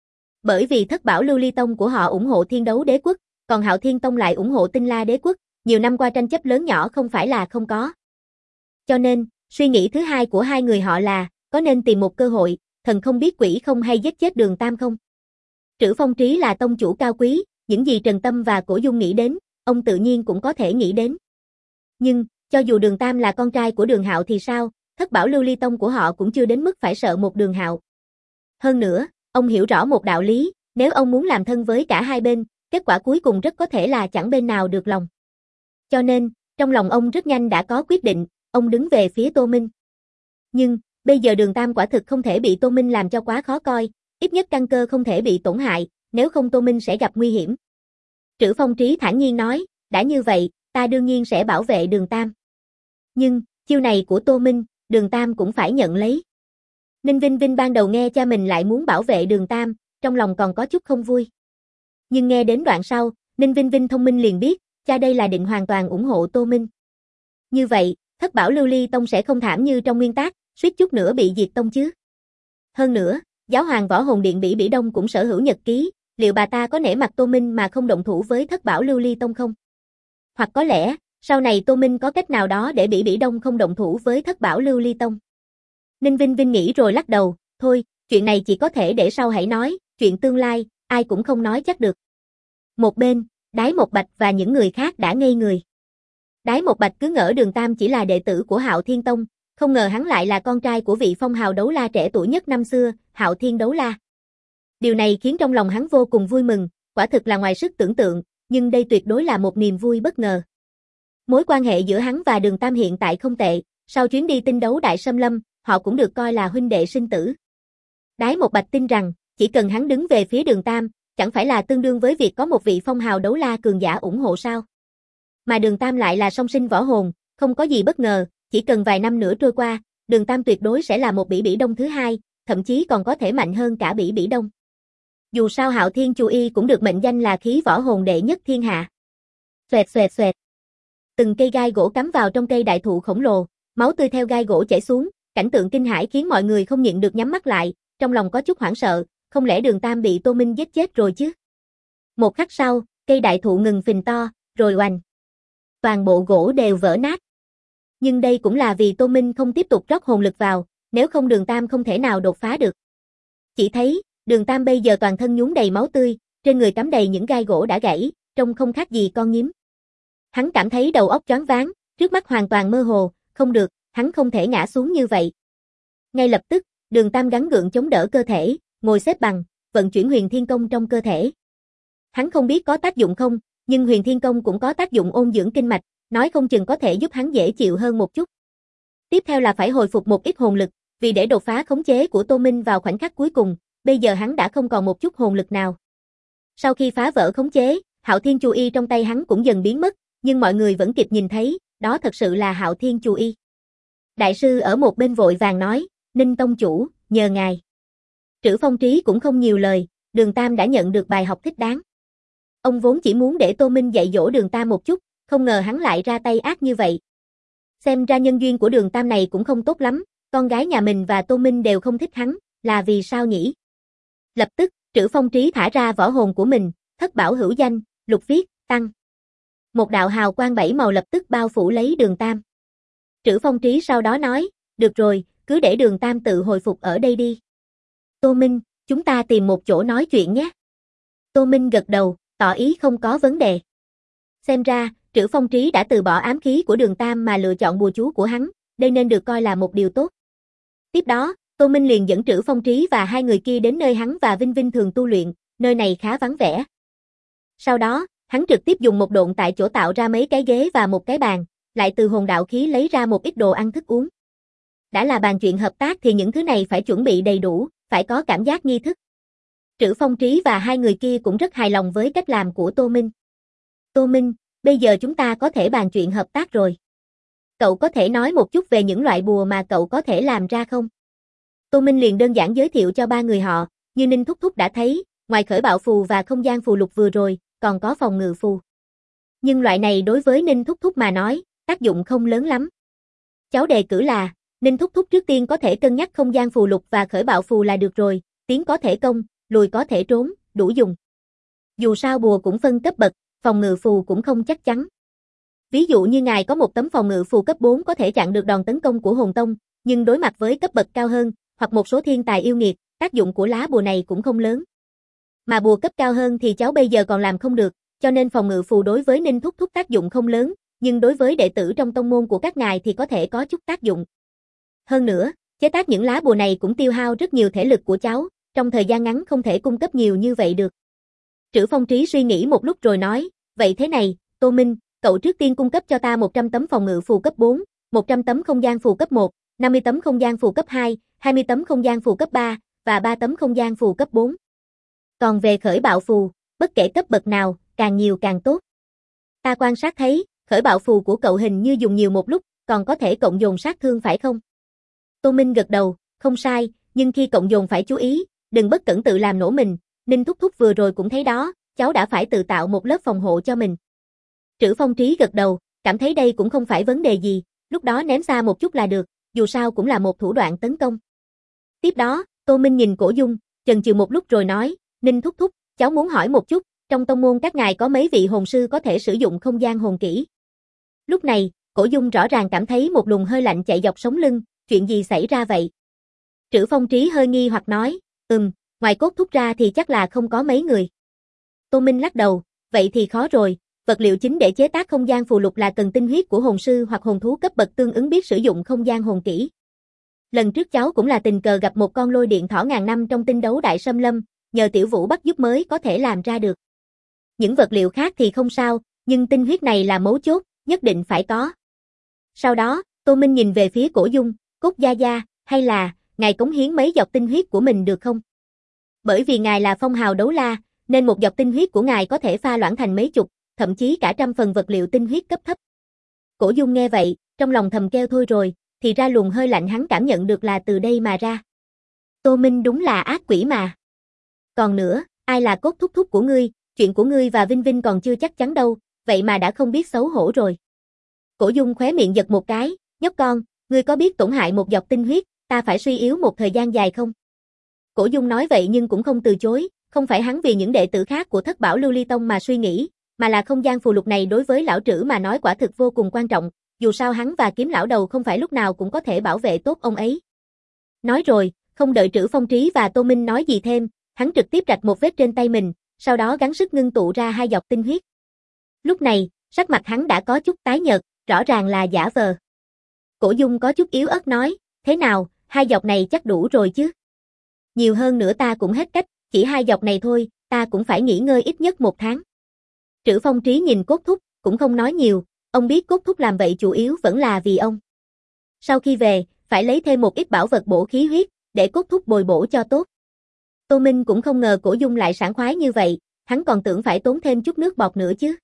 S1: Bởi vì Thất Bảo Lưu Ly Tông của họ ủng hộ Thiên Đấu Đế Quốc, còn Hạo Thiên Tông lại ủng hộ Tinh La Đế Quốc, nhiều năm qua tranh chấp lớn nhỏ không phải là không có. Cho nên, suy nghĩ thứ hai của hai người họ là, có nên tìm một cơ hội, thần không biết quỷ không hay giết chết Đường Tam không? Trữ Phong Trí là tông chủ cao quý, những gì Trần Tâm và Cổ Dung nghĩ đến, ông tự nhiên cũng có thể nghĩ đến. Nhưng, cho dù Đường Tam là con trai của Đường Hạo thì sao, Thất Bảo Lưu Ly Tông của họ cũng chưa đến mức phải sợ một Đường Hạo. Hơn nữa, ông hiểu rõ một đạo lý, nếu ông muốn làm thân với cả hai bên, kết quả cuối cùng rất có thể là chẳng bên nào được lòng. Cho nên, trong lòng ông rất nhanh đã có quyết định, ông đứng về phía Tô Minh. Nhưng, bây giờ Đường Tam quả thực không thể bị Tô Minh làm cho quá khó coi, ít nhất căn cơ không thể bị tổn hại, nếu không Tô Minh sẽ gặp nguy hiểm. Trữ Phong Trí thản nhiên nói, đã như vậy, ta đương nhiên sẽ bảo vệ Đường Tam. Nhưng, chiêu này của Tô Minh, Đường Tam cũng phải nhận lấy. Ninh Vinh Vinh ban đầu nghe cha mình lại muốn bảo vệ Đường Tam, trong lòng còn có chút không vui. Nhưng nghe đến đoạn sau, Ninh Vinh Vinh thông minh liền biết, cha đây là định hoàn toàn ủng hộ Tô Minh. Như vậy, Thất Bảo Lưu Ly Tông sẽ không thảm như trong nguyên tác, suýt chút nữa bị diệt tông chứ. Hơn nữa, Giáo hoàng Võ Hồn Điện Bỉ Bỉ Đông cũng sở hữu nhật ký, liệu bà ta có nể mặt Tô Minh mà không động thủ với Thất Bảo Lưu Ly Tông không? Hoặc có lẽ, sau này Tô Minh có cách nào đó để Bỉ Bỉ Đông không động thủ với Thất Bảo Lưu Ly Tông. Ninh Vinh Vinh nghĩ rồi lắc đầu, thôi, chuyện này chỉ có thể để sau hãy nói, chuyện tương lai, ai cũng không nói chắc được. Một bên, Đái Một Bạch và những người khác đã ngây người. Đái Một Bạch cứ ngỡ Đường Tam chỉ là đệ tử của Hạo Thiên Tông, không ngờ hắn lại là con trai của vị phong hào đấu la trẻ tuổi nhất năm xưa, Hạo Thiên Đấu La. Điều này khiến trong lòng hắn vô cùng vui mừng, quả thực là ngoài sức tưởng tượng, nhưng đây tuyệt đối là một niềm vui bất ngờ. Mối quan hệ giữa hắn và Đường Tam hiện tại không tệ, sau chuyến đi tinh đấu Đại Sâm Lâm, họ cũng được coi là huynh đệ sinh tử. Đái Một Bạch tin rằng, chỉ cần hắn đứng về phía Đường Tam, chẳng phải là tương đương với việc có một vị phong hào đấu la cường giả ủng hộ sao? Mà Đường Tam lại là song sinh võ hồn, không có gì bất ngờ, chỉ cần vài năm nữa trôi qua, Đường Tam tuyệt đối sẽ là một Bỉ Bỉ Đông thứ hai, thậm chí còn có thể mạnh hơn cả Bỉ Bỉ Đông. Dù sao Hạo Thiên Chu Y cũng được mệnh danh là khí võ hồn đệ nhất thiên hạ. Xoẹt xoẹt xoẹt. Từng cây gai gỗ cắm vào trong cây đại thụ khổng lồ, máu tươi theo gai gỗ chảy xuống, cảnh tượng kinh hãi khiến mọi người không nhịn được nhắm mắt lại, trong lòng có chút hoảng sợ, không lẽ Đường Tam bị Tô Minh giết chết rồi chứ? Một khắc sau, cây đại thụ ngừng phình to, rồi oành. Toàn bộ gỗ đều vỡ nát. Nhưng đây cũng là vì Tô Minh không tiếp tục rót hồn lực vào, nếu không Đường Tam không thể nào đột phá được. Chỉ thấy, Đường Tam bây giờ toàn thân nhuốm đầy máu tươi, trên người cắm đầy những gai gỗ đã gãy, trông không khác gì con nhím. Hắn cảm thấy đầu óc choáng váng, trước mắt hoàn toàn mơ hồ, không được, hắn không thể ngã xuống như vậy. Ngay lập tức, Đường Tam gắng gượng chống đỡ cơ thể, ngồi xếp bằng, vận chuyển Huyền Thiên Công trong cơ thể. Hắn không biết có tác dụng không, nhưng Huyền Thiên Công cũng có tác dụng ôn dưỡng kinh mạch, nói không chừng có thể giúp hắn dễ chịu hơn một chút. Tiếp theo là phải hồi phục một ít hồn lực, Vì để đột phá khống chế của Tô Minh vào khoảnh khắc cuối cùng, bây giờ hắn đã không còn một chút hồn lực nào. Sau khi phá vỡ khống chế, Hạo Thiên Chu Y trong tay hắn cũng dần biến mất, nhưng mọi người vẫn kịp nhìn thấy, đó thật sự là Hạo Thiên Chu Y. Đại sư ở một bên vội vàng nói, Ninh tông chủ, nhờ ngài. Trữ Phong Trí cũng không nhiều lời, Đường Tam đã nhận được bài học thích đáng. Ông vốn chỉ muốn để Tô Minh dạy dỗ Đường Tam một chút, không ngờ hắn lại ra tay ác như vậy. Xem ra nhân duyên của Đường Tam này cũng không tốt lắm, con gái nhà mình và Tô Minh đều không thích hắn, là vì sao nhỉ? Lập tức, Trữ Phong Trí thả ra võ hồn của mình, thất bảo hữu danh, lục viết, tăng. Một đạo hào quang bảy màu lập tức bao phủ lấy Đường Tam. Trữ Phong Trí sau đó nói, được rồi, cứ để Đường Tam tự hồi phục ở đây đi. Tô Minh, chúng ta tìm một chỗ nói chuyện nhé. Tô Minh gật đầu, tỏ ý không có vấn đề. Xem ra, Trữ Phong Trí đã từ bỏ ám khí của Đường Tam mà lựa chọn bùa chú của hắn, đây nên được coi là một điều tốt. Tiếp đó, Tô Minh liền dẫn Trữ Phong Trí và hai người kia đến nơi hắn và Vinh Vinh thường tu luyện, nơi này khá vắng vẻ. Sau đó, hắn trực tiếp dùng một độn tại chỗ tạo ra mấy cái ghế và một cái bàn, lại từ hồn đạo khí lấy ra một ít đồ ăn thức uống. Đã là bàn chuyện hợp tác thì những thứ này phải chuẩn bị đầy đủ, phải có cảm giác nghi thức. Trữ Phong Trí và hai người kia cũng rất hài lòng với cách làm của Tô Minh. Tô Minh, bây giờ chúng ta có thể bàn chuyện hợp tác rồi. Cậu có thể nói một chút về những loại bùa mà cậu có thể làm ra không? Tô Minh liền đơn giản giới thiệu cho ba người họ, như Ninh Thúc Thúc đã thấy, ngoài khởi bạo phù và không gian phù lục vừa rồi, còn có phòng ngự phù. Nhưng loại này đối với Ninh Thúc Thúc mà nói, tác dụng không lớn lắm. Cháu đề cử là, Ninh Thúc Thúc trước tiên có thể cân nhắc không gian phù lục và khởi bạo phù là được rồi, tiến có thể công, lùi có thể trốn, đủ dùng. Dù sao bùa cũng phân cấp bậc, phòng ngự phù cũng không chắc chắn. Ví dụ như ngài có một tấm phòng ngự phù cấp 4 có thể chặn được đòn tấn công của hồn tông, nhưng đối mặt với cấp bậc cao hơn, hoặc một số thiên tài yêu nghiệt, tác dụng của lá bùa này cũng không lớn. Mà bùa cấp cao hơn thì cháu bây giờ còn làm không được, cho nên phòng ngự phù đối với Ninh Thúc Thúc tác dụng không lớn, nhưng đối với đệ tử trong tông môn của các ngài thì có thể có chút tác dụng. Hơn nữa, chế tác những lá bùa này cũng tiêu hao rất nhiều thể lực của cháu, trong thời gian ngắn không thể cung cấp nhiều như vậy được. Trữ Phong Trí suy nghĩ một lúc rồi nói, vậy thế này, Tô Minh, cậu trước tiên cung cấp cho ta 100 tấm phòng ngự phù cấp 4, 100 tấm không gian phù cấp 1, 50 tấm không gian phù cấp 2, 20 tấm không gian phù cấp 3, và 3 tấm không gian phù cấp 4. Còn về khởi bạo phù, bất kể cấp bậc nào, càng nhiều càng tốt. Ta quan sát thấy, khởi bạo phù của cậu hình như dùng nhiều một lúc, còn có thể cộng dồn sát thương phải không? Tô Minh gật đầu, không sai, nhưng khi cộng dồn phải chú ý, đừng bất cẩn tự làm nổ mình, Ninh Thúc Thúc vừa rồi cũng thấy đó, cháu đã phải tự tạo một lớp phòng hộ cho mình. Trữ Phong Trí gật đầu, cảm thấy đây cũng không phải vấn đề gì, lúc đó ném xa một chút là được, dù sao cũng là một thủ đoạn tấn công. Tiếp đó, Tô Minh nhìn Cổ Dung, chần chừ một lúc rồi nói, Ninh Thúc Thúc, cháu muốn hỏi một chút, trong tông môn các ngài có mấy vị hồn sư có thể sử dụng không gian hồn kỹ? Lúc này, Cổ Dung rõ ràng cảm thấy một luồng hơi lạnh chạy dọc sống lưng, chuyện gì xảy ra vậy? Trữ Phong Trí hơi nghi hoặc nói, ngoài Cốt Thúc ra thì chắc là không có mấy người. Tô Minh lắc đầu, vậy thì khó rồi, vật liệu chính để chế tác không gian phù lục là cần tinh huyết của hồn sư hoặc hồn thú cấp bậc tương ứng biết sử dụng không gian hồn kỹ. Lần trước cháu cũng là tình cờ gặp một con lôi điện thỏ ngàn năm trong tinh đấu đại xâm lâm, nhờ Tiểu Vũ bắt giúp mới có thể làm ra được. Những vật liệu khác thì không sao, nhưng tinh huyết này là mấu chốt, nhất định phải có. Sau đó, Tô Minh nhìn về phía Cổ Dung, Cốt gia gia, hay là, ngài cống hiến mấy giọt tinh huyết của mình được không? Bởi vì ngài là phong hào đấu la, nên một giọt tinh huyết của ngài có thể pha loãng thành mấy chục, thậm chí cả trăm phần vật liệu tinh huyết cấp thấp. Cổ Dung nghe vậy, trong lòng thầm kêu thôi rồi, thì ra luồng hơi lạnh hắn cảm nhận được là từ đây mà ra. Tô Minh đúng là ác quỷ mà. Còn nữa, ai là Cốt Thúc Thúc của ngươi, chuyện của ngươi và Vinh Vinh còn chưa chắc chắn đâu, vậy mà đã không biết xấu hổ rồi. Cổ Dung khóe miệng giật một cái, nhóc con, ngươi có biết tổn hại một giọt tinh huyết, ta phải suy yếu một thời gian dài không? Cổ Dung nói vậy nhưng cũng không từ chối, không phải hắn vì những đệ tử khác của Thất Bảo Lưu Ly Tông mà suy nghĩ, mà là không gian phù lục này đối với lão Trữ mà nói quả thực vô cùng quan trọng, dù sao hắn và Kiếm lão đầu không phải lúc nào cũng có thể bảo vệ tốt ông ấy. Nói rồi, không đợi Trữ Phong Trí và Tô Minh nói gì thêm, hắn trực tiếp rạch một vết trên tay mình, sau đó gắng sức ngưng tụ ra 2 giọt tinh huyết. Lúc này, sắc mặt hắn đã có chút tái nhợt, rõ ràng là giả vờ. Cổ Dung có chút yếu ớt nói, thế nào, 2 giọt này chắc đủ rồi chứ? Nhiều hơn nữa ta cũng hết cách, chỉ 2 giọt này thôi, ta cũng phải nghỉ ngơi ít nhất 1 tháng. Trữ Phong Trí nhìn Cốt Thúc, cũng không nói nhiều, ông biết Cốt Thúc làm vậy chủ yếu vẫn là vì ông. Sau khi về, phải lấy thêm một ít bảo vật bổ khí huyết, để cốt thúc bồi bổ cho tốt. Tô Minh cũng không ngờ Cổ Dung lại sảng khoái như vậy, hắn còn tưởng phải tốn thêm chút nước bọt nữa chứ.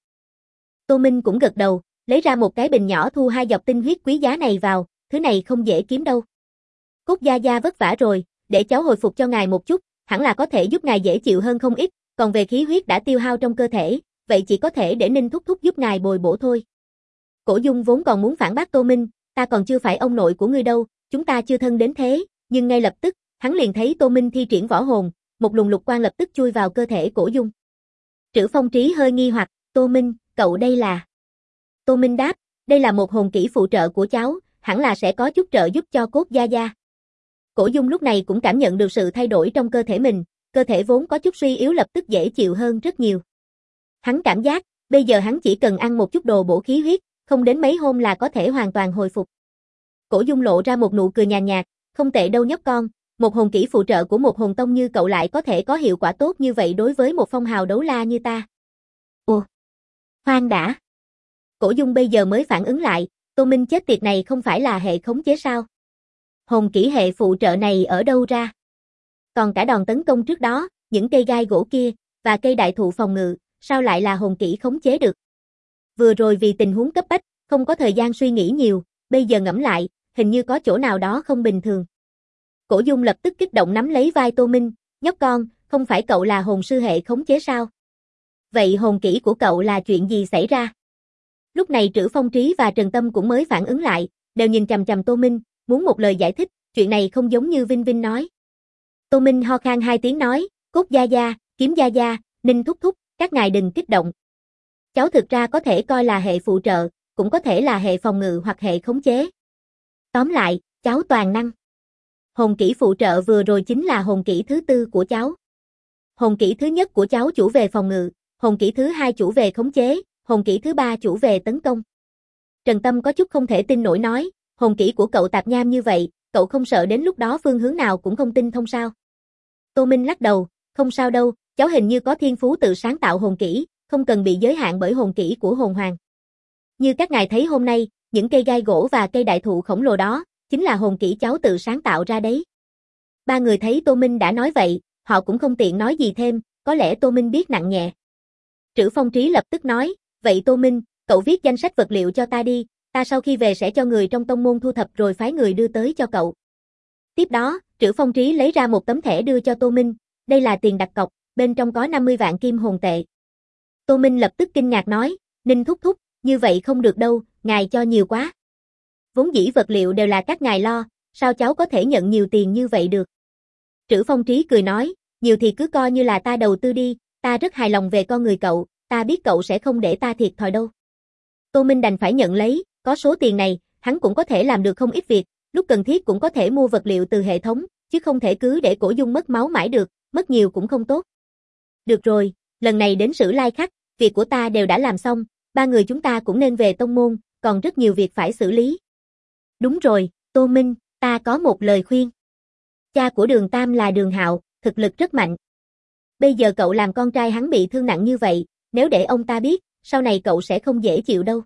S1: Tô Minh cũng gật đầu, lấy ra một cái bình nhỏ thu 2 giọt tinh huyết quý giá này vào, thứ này không dễ kiếm đâu. Cốt gia gia vất vả rồi, để cháu hồi phục cho ngài một chút, hẳn là có thể giúp ngài dễ chịu hơn không ít, còn về khí huyết đã tiêu hao trong cơ thể, vậy chỉ có thể để Ninh thúc thúc giúp ngài bồi bổ thôi. Cổ Dung vốn còn muốn phản bác Tô Minh, ta còn chưa phải ông nội của ngươi đâu, chúng ta chưa thân đến thế, nhưng ngay lập tức, hắn liền thấy Tô Minh thi triển võ hồn, một luồng lục quang lập tức chui vào cơ thể Cổ Dung. Trữ Phong Trí hơi nghi hoặc, Tô Minh, cậu đây là... Tô Minh đáp, đây là một hồn kỹ phụ trợ của cháu, hẳn là sẽ có chút trợ giúp cho Cốt gia gia. Cổ Dung lúc này cũng cảm nhận được sự thay đổi trong cơ thể mình, cơ thể vốn có chút suy yếu lập tức dễ chịu hơn rất nhiều. Hắn cảm giác, bây giờ hắn chỉ cần ăn một chút đồ bổ khí huyết, không đến mấy hôm là có thể hoàn toàn hồi phục. Cổ Dung lộ ra một nụ cười nhàn nhạt, không tệ đâu nhóc con, một hồn kỹ phụ trợ của một hồn tông như cậu lại có thể có hiệu quả tốt như vậy đối với một phong hào đấu la như ta. Ồ, khoan đã. Cổ Dung bây giờ mới phản ứng lại, Tô Minh chết tiệt này không phải là hệ khống chế sao? Hồn kỹ hệ phụ trợ này ở đâu ra? Còn cả đòn tấn công trước đó, những cây gai gỗ kia, và cây đại thụ phòng ngự, sao lại là hồn kỹ khống chế được? Vừa rồi vì tình huống cấp bách, không có thời gian suy nghĩ nhiều, bây giờ ngẫm lại, hình như có chỗ nào đó không bình thường. Cổ Dung lập tức kích động nắm lấy vai Tô Minh, nhóc con, không phải cậu là hồn sư hệ khống chế sao? Vậy hồn kỹ của cậu là chuyện gì xảy ra? Lúc này Trữ Phong Trí và Trần Tâm cũng mới phản ứng lại, đều nhìn chằm chằm Tô Minh, muốn một lời giải thích, chuyện này không giống như Vinh Vinh nói. Tô Minh ho khan 2 tiếng nói, Cốt gia gia, Kiếm gia gia, Ninh thúc thúc, các ngài đừng kích động. Cháu thực ra có thể coi là hệ phụ trợ, cũng có thể là hệ phòng ngự hoặc hệ khống chế. Tóm lại, cháu toàn năng. Hồn kỹ phụ trợ vừa rồi chính là hồn kỹ thứ 4 của cháu. Hồn kỹ thứ nhất của cháu chủ về phòng ngự, hồn kỹ thứ 2 chủ về khống chế, hồn kỹ thứ 3 chủ về tấn công. Trần Tâm có chút không thể tin nổi nói, hồn kỹ của cậu tạp nham như vậy, cậu không sợ đến lúc đó phương hướng nào cũng không tinh thông sao? Tô Minh lắc đầu, không sao đâu, cháu hình như có thiên phú tự sáng tạo hồn kỹ, không cần bị giới hạn bởi hồn kỹ của hồn hoàng. Như các ngài thấy hôm nay, những cây gai gỗ và cây đại thụ khổng lồ đó, chính là hồn kỹ cháu tự sáng tạo ra đấy. 3 người thấy Tô Minh đã nói vậy, họ cũng không tiện nói gì thêm, có lẽ Tô Minh biết nặng nhẹ. Trữ Phong Trí lập tức nói, vậy Tô Minh, cậu viết danh sách vật liệu cho ta đi, ta sau khi về sẽ cho người trong tông môn thu thập rồi phái người đưa tới cho cậu. Tiếp đó, Trữ Phong Trí lấy ra một tấm thẻ đưa cho Tô Minh, đây là tiền đặt cọc, bên trong có 50 vạn kim hồn tệ. Tô Minh lập tức kinh ngạc nói, Ninh thúc thúc, như vậy không được đâu, ngài cho nhiều quá. Vốn dĩ vật liệu đều là các ngài lo, sao cháu có thể nhận nhiều tiền như vậy được? Trữ Phong Trí cười nói, nhiều thì cứ coi như là ta đầu tư đi, ta rất hài lòng về con người cậu, ta biết cậu sẽ không để ta thiệt thòi đâu. Tô Minh đành phải nhận lấy, có số tiền này, hắn cũng có thể làm được không ít việc, lúc cần thiết cũng có thể mua vật liệu từ hệ thống, chứ không thể cứ để Cổ Dung mất máu mãi được, mất nhiều cũng không tốt. Được rồi, lần này đến Sử Lai Khắc, việc của ta đều đã làm xong, 3 người chúng ta cũng nên về tông môn, còn rất nhiều việc phải xử lý. Đúng rồi, Tô Minh, ta có một lời khuyên. Cha của Đường Tam là Đường Hạo, thực lực rất mạnh. Bây giờ cậu làm con trai hắn bị thương nặng như vậy, nếu để ông ta biết, sau này cậu sẽ không dễ chịu đâu.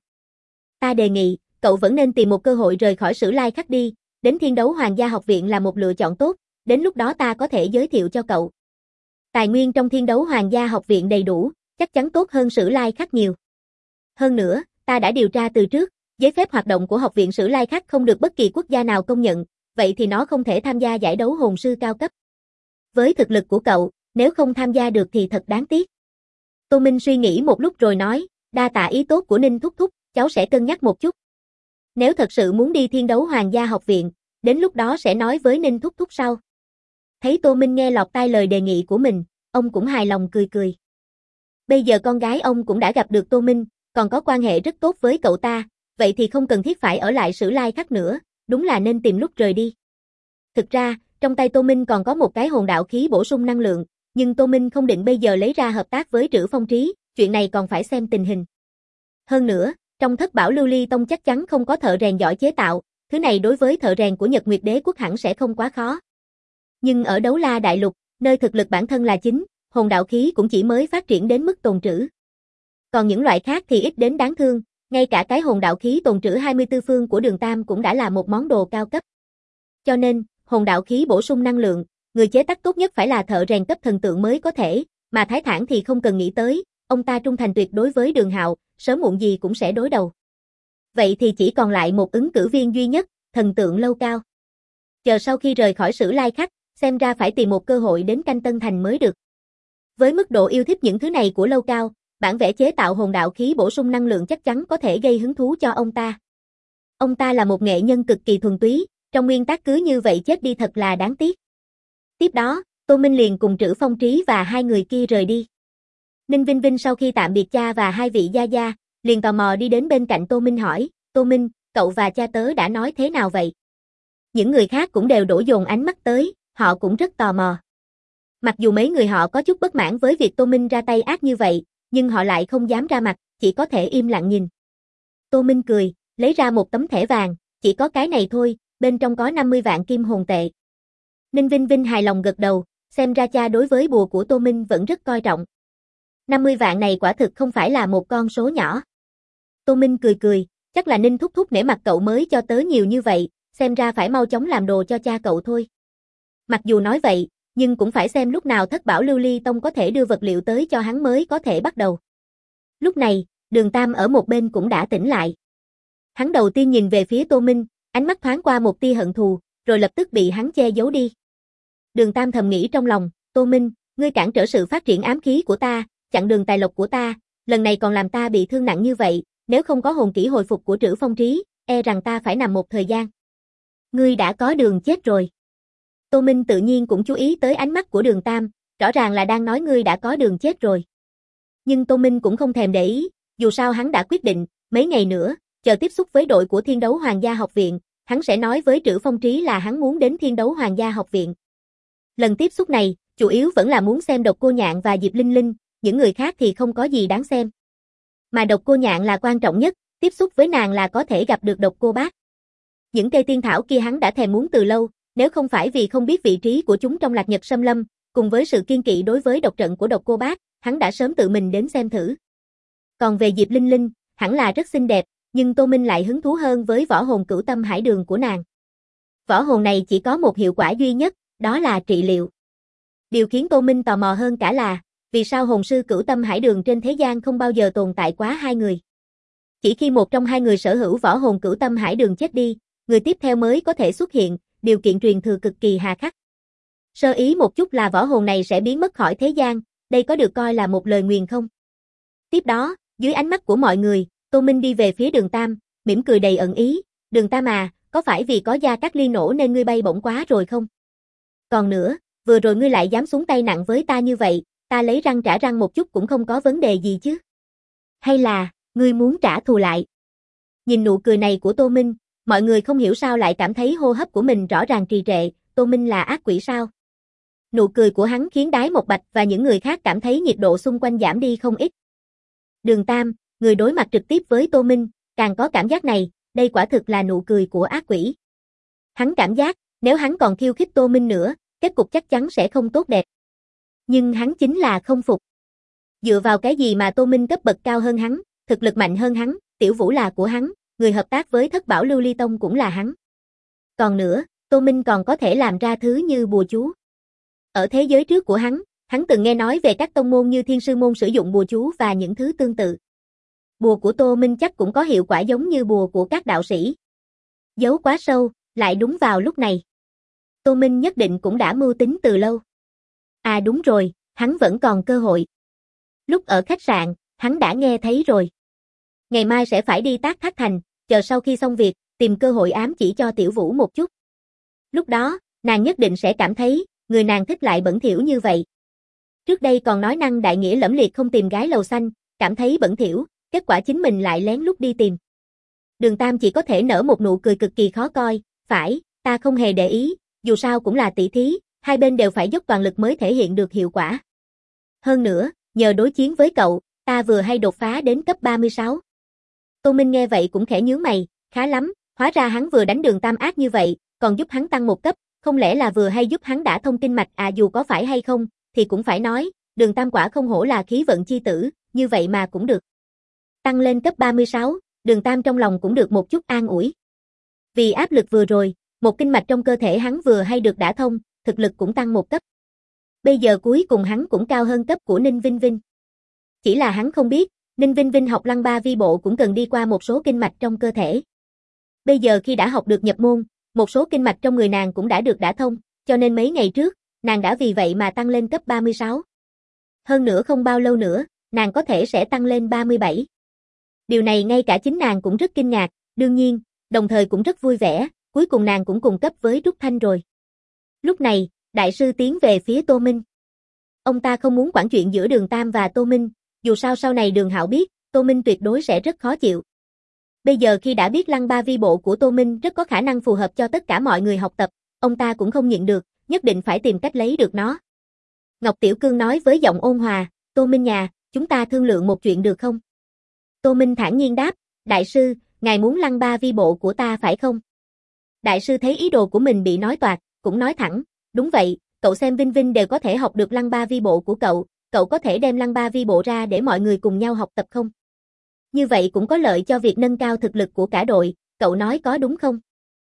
S1: Ta đề nghị, cậu vẫn nên tìm một cơ hội rời khỏi Sử Lai Khắc đi, đến Thiên Đấu Hoàng gia học viện là một lựa chọn tốt, đến lúc đó ta có thể giới thiệu cho cậu. Tài nguyên trong Thiên Đấu Hoàng gia học viện đầy đủ, chắc chắn tốt hơn Sử Lai Khắc nhiều. Hơn nữa, ta đã điều tra từ trước, giấy phép hoạt động của học viện Sử Lai Khắc không được bất kỳ quốc gia nào công nhận, vậy thì nó không thể tham gia giải đấu hồn sư cao cấp. Với thực lực của cậu, nếu không tham gia được thì thật đáng tiếc. Tô Minh suy nghĩ một lúc rồi nói, đa tạ ý tốt của Ninh thúc thúc, cháu sẽ cân nhắc một chút. Nếu thật sự muốn đi Thiên Đấu Hoàng gia học viện, đến lúc đó sẽ nói với Ninh thúc thúc sau. Thấy Tô Minh nghe lọt tai lời đề nghị của mình, ông cũng hài lòng cười cười. Bây giờ con gái ông cũng đã gặp được Tô Minh, còn có quan hệ rất tốt với cậu ta, vậy thì không cần thiết phải ở lại Sử Lai Khắc nữa, đúng là nên tìm lúc rời đi. Thực ra, trong tay Tô Minh còn có một cái hồn đạo khí bổ sung năng lượng, nhưng Tô Minh không định bây giờ lấy ra hợp tác với Trữ Phong Trí, chuyện này còn phải xem tình hình. Hơn nữa, trong Thất Bảo Lưu Ly Tông chắc chắn không có thợ rèn giỏi chế tạo, thứ này đối với thợ rèn của Nhật Nguyệt Đế Quốc hẳn sẽ không quá khó. Nhưng ở Đấu La Đại Lục, nơi thực lực bản thân là chính, hồn đạo khí cũng chỉ mới phát triển đến mức tồn trữ. Còn những loại khác thì ít đến đáng thương, ngay cả cái hồn đạo khí tồn trữ 24 phương của Đường Tam cũng đã là một món đồ cao cấp. Cho nên, hồn đạo khí bổ sung năng lượng, người chế tác tốt nhất phải là thợ rèn cấp thần tượng mới có thể, mà Thái Thản thì không cần nghĩ tới, ông ta trung thành tuyệt đối với Đường Hạo, sớm muộn gì cũng sẽ đối đầu. Vậy thì chỉ còn lại một ứng cử viên duy nhất, thần tượng Lâu Cao. Chờ sau khi rời khỏi Sử Lai Khắc, xem ra phải tìm một cơ hội đến Canh Tân Thành mới được. Với mức độ yêu thích những thứ này của Lâu Cao, bản vẽ chế tạo hồn đạo khí bổ sung năng lượng chắc chắn có thể gây hứng thú cho ông ta. Ông ta là một nghệ nhân cực kỳ thuần túy, trong nguyên tắc cứ như vậy chết đi thật là đáng tiếc. Tiếp đó, Tô Minh liền cùng Trữ Phong Trí và hai người kia rời đi. Ninh Vinh Vinh sau khi tạm biệt cha và hai vị gia gia, liền tò mò đi đến bên cạnh Tô Minh hỏi, Tô Minh, cậu và cha tớ đã nói thế nào vậy? Những người khác cũng đều đổ dồn ánh mắt tới, họ cũng rất tò mò. Mặc dù mấy người họ có chút bất mãn với việc Tô Minh ra tay ác như vậy, nhưng họ lại không dám ra mặt, chỉ có thể im lặng nhìn. Tô Minh cười, lấy ra một tấm thẻ vàng, chỉ có cái này thôi, bên trong có 50 vạn kim hồn tệ. Ninh Vinh Vinh hài lòng gật đầu, xem ra cha đối với bùa của Tô Minh vẫn rất coi trọng. 50 vạn này quả thực không phải là một con số nhỏ. Tô Minh cười cười, chắc là Ninh thúc thúc nể mặt cậu mới cho tớ nhiều như vậy, xem ra phải mau chóng làm đồ cho cha cậu thôi. Mặc dù nói vậy, nhưng cũng phải xem lúc nào Thất Bảo Lưu Ly Tông có thể đưa vật liệu tới cho hắn mới có thể bắt đầu. Lúc này, Đường Tam ở một bên cũng đã tỉnh lại. Hắn đầu tiên nhìn về phía Tô Minh, ánh mắt thoáng qua một tia hận thù, rồi lập tức bị hắn che giấu đi. Đường Tam thầm nghĩ trong lòng, Tô Minh, ngươi cản trở sự phát triển ám khí của ta, chặn đường tài lộc của ta, lần này còn làm ta bị thương nặng như vậy, nếu không có hồn kỹ hồi phục của Trữ Phong Trí, e rằng ta phải nằm một thời gian. Ngươi đã có đường chết rồi. Tô Minh tự nhiên cũng chú ý tới ánh mắt của Đường Tam, rõ ràng là đang nói ngươi đã có đường chết rồi. Nhưng Tô Minh cũng không thèm để ý, dù sao hắn đã quyết định, mấy ngày nữa, chờ tiếp xúc với đội của Thiên Đấu Hoàng gia học viện, hắn sẽ nói với Trữ Phong Trí là hắn muốn đến Thiên Đấu Hoàng gia học viện. Lần tiếp xúc này, chủ yếu vẫn là muốn xem Độc Cô Nhạn và Diệp Linh Linh, những người khác thì không có gì đáng xem. Mà Độc Cô Nhạn là quan trọng nhất, tiếp xúc với nàng là có thể gặp được Độc Cô Bác. Những cây tiên thảo kia hắn đã thèm muốn từ lâu, nếu không phải vì không biết vị trí của chúng trong Lạc Nhật Sâm Lâm, cùng với sự kiên kỵ đối với độc trận của Độc Cô Bác, hắn đã sớm tự mình đến xem thử. Còn về Diệp Linh Linh, hẳn là rất xinh đẹp, nhưng Tô Minh lại hứng thú hơn với võ hồn Cửu Tâm Hải Đường của nàng. Võ hồn này chỉ có một hiệu quả duy nhất, đó là trị liệu. Điều khiến Tô Minh tò mò hơn cả là, vì sao hồn sư Cửu Tâm Hải Đường trên thế gian không bao giờ tồn tại quá hai người. Chỉ khi một trong hai người sở hữu võ hồn Cửu Tâm Hải Đường chết đi, người tiếp theo mới có thể xuất hiện, điều kiện truyền thừa cực kỳ hà khắc. Sơ ý một chút là võ hồn này sẽ biến mất khỏi thế gian, đây có được coi là một lời nguyền không? Tiếp đó, dưới ánh mắt của mọi người, Tô Minh đi về phía Đường Tam, mỉm cười đầy ẩn ý, Đường Tam à, có phải vì có Gia Cát Ly nổ nên ngươi bay bổng quá rồi không? Còn nữa, vừa rồi ngươi lại dám xuống tay nặng với ta như vậy, ta lấy răng trả răng một chút cũng không có vấn đề gì chứ? Hay là, ngươi muốn trả thù lại? Nhìn nụ cười này của Tô Minh, mọi người không hiểu sao lại cảm thấy hô hấp của mình rõ ràng trì trệ, Tô Minh là ác quỷ sao? Nụ cười của hắn khiến Đái Một Bạch và những người khác cảm thấy nhiệt độ xung quanh giảm đi không ít. Đường Tam, người đối mặt trực tiếp với Tô Minh, càng có cảm giác này, đây quả thực là nụ cười của ác quỷ. Hắn cảm giác, nếu hắn còn khiêu khích Tô Minh nữa, kết cục chắc chắn sẽ không tốt đẹp. Nhưng hắn chính là không phục. Dựa vào cái gì mà Tô Minh cấp bậc cao hơn hắn, thực lực mạnh hơn hắn, Tiểu Vũ là của hắn, người hợp tác với Thất Bảo Lưu Ly Tông cũng là hắn. Còn nữa, Tô Minh còn có thể làm ra thứ như bùa chú. Ở thế giới trước của hắn từng nghe nói về các tông môn như Thiên Sư Môn sử dụng bùa chú và những thứ tương tự. Bùa của Tô Minh chắc cũng có hiệu quả giống như bùa của các đạo sĩ. Giấu quá sâu, lại đúng vào lúc này. Tô Minh nhất định cũng đã mưu tính từ lâu. À đúng rồi, hắn vẫn còn cơ hội. Lúc ở khách sạn, hắn đã nghe thấy rồi. Ngày mai sẽ phải đi Tác Thác Thành, chờ sau khi xong việc, tìm cơ hội ám chỉ cho Tiểu Vũ một chút. Lúc đó, nàng nhất định sẽ cảm thấy, người nàng thích lại bẩn thỉu như vậy. Trước đây còn nói năng đại nghĩa lẫm liệt không tìm gái lầu xanh, cảm thấy bẩn thỉu, kết quả chính mình lại lén lút đi tìm. Đường Tam chỉ có thể nở một nụ cười cực kỳ khó coi, phải, ta không hề để ý, dù sao cũng là tỷ thí, hai bên đều phải dốc toàn lực mới thể hiện được hiệu quả. Hơn nữa, nhờ đối chiến với cậu, ta vừa hay đột phá đến cấp 36. Tô Minh nghe vậy cũng khẽ nhướng mày, khá lắm, hóa ra hắn vừa đánh Đường Tam ác như vậy, còn giúp hắn tăng một cấp, không lẽ là vừa hay giúp hắn đã thông kinh mạch à, dù có phải hay không, thì cũng phải nói, Đường Tam quả không hổ là khí vận chi tử, như vậy mà cũng được. Tăng lên cấp 36, Đường Tam trong lòng cũng được một chút an ủi. Vì áp lực vừa rồi, Một kinh mạch trong cơ thể hắn vừa hay được đả thông, thực lực cũng tăng một cấp. Bây giờ cuối cùng hắn cũng cao hơn cấp của Ninh Vinh Vinh. Chỉ là hắn không biết, Ninh Vinh Vinh học Lăng Ba Vi Bộ cũng cần đi qua một số kinh mạch trong cơ thể. Bây giờ khi đã học được nhập môn, một số kinh mạch trong người nàng cũng đã được đả thông, cho nên mấy ngày trước, nàng đã vì vậy mà tăng lên cấp 36. Hơn nữa không bao lâu nữa, nàng có thể sẽ tăng lên 37. Điều này ngay cả chính nàng cũng rất kinh ngạc, đương nhiên, đồng thời cũng rất vui vẻ, cuối cùng nàng cũng cùng cấp với Trúc Thanh rồi. Lúc này, đại sư tiến về phía Tô Minh. Ông ta không muốn quản chuyện giữa Đường Tam và Tô Minh, dù sao sau này Đường Hạo biết, Tô Minh tuyệt đối sẽ rất khó chịu. Bây giờ khi đã biết Lăng Ba Vi Bộ của Tô Minh rất có khả năng phù hợp cho tất cả mọi người học tập, ông ta cũng không nhịn được, nhất định phải tìm cách lấy được nó. Ngọc Tiểu Cương nói với giọng ôn hòa, Tô Minh nhà, chúng ta thương lượng một chuyện được không? Tô Minh thản nhiên đáp, đại sư, ngài muốn Lăng Ba Vi Bộ của ta phải không? Đại sư thấy ý đồ của mình bị nói toạc, cũng nói thẳng, đúng vậy, cậu xem Vinh Vinh đều có thể học được Lăng Ba Vi Bộ của cậu có thể đem Lăng Ba Vi Bộ ra để mọi người cùng nhau học tập không? Như vậy cũng có lợi cho việc nâng cao thực lực của cả đội, cậu nói có đúng không?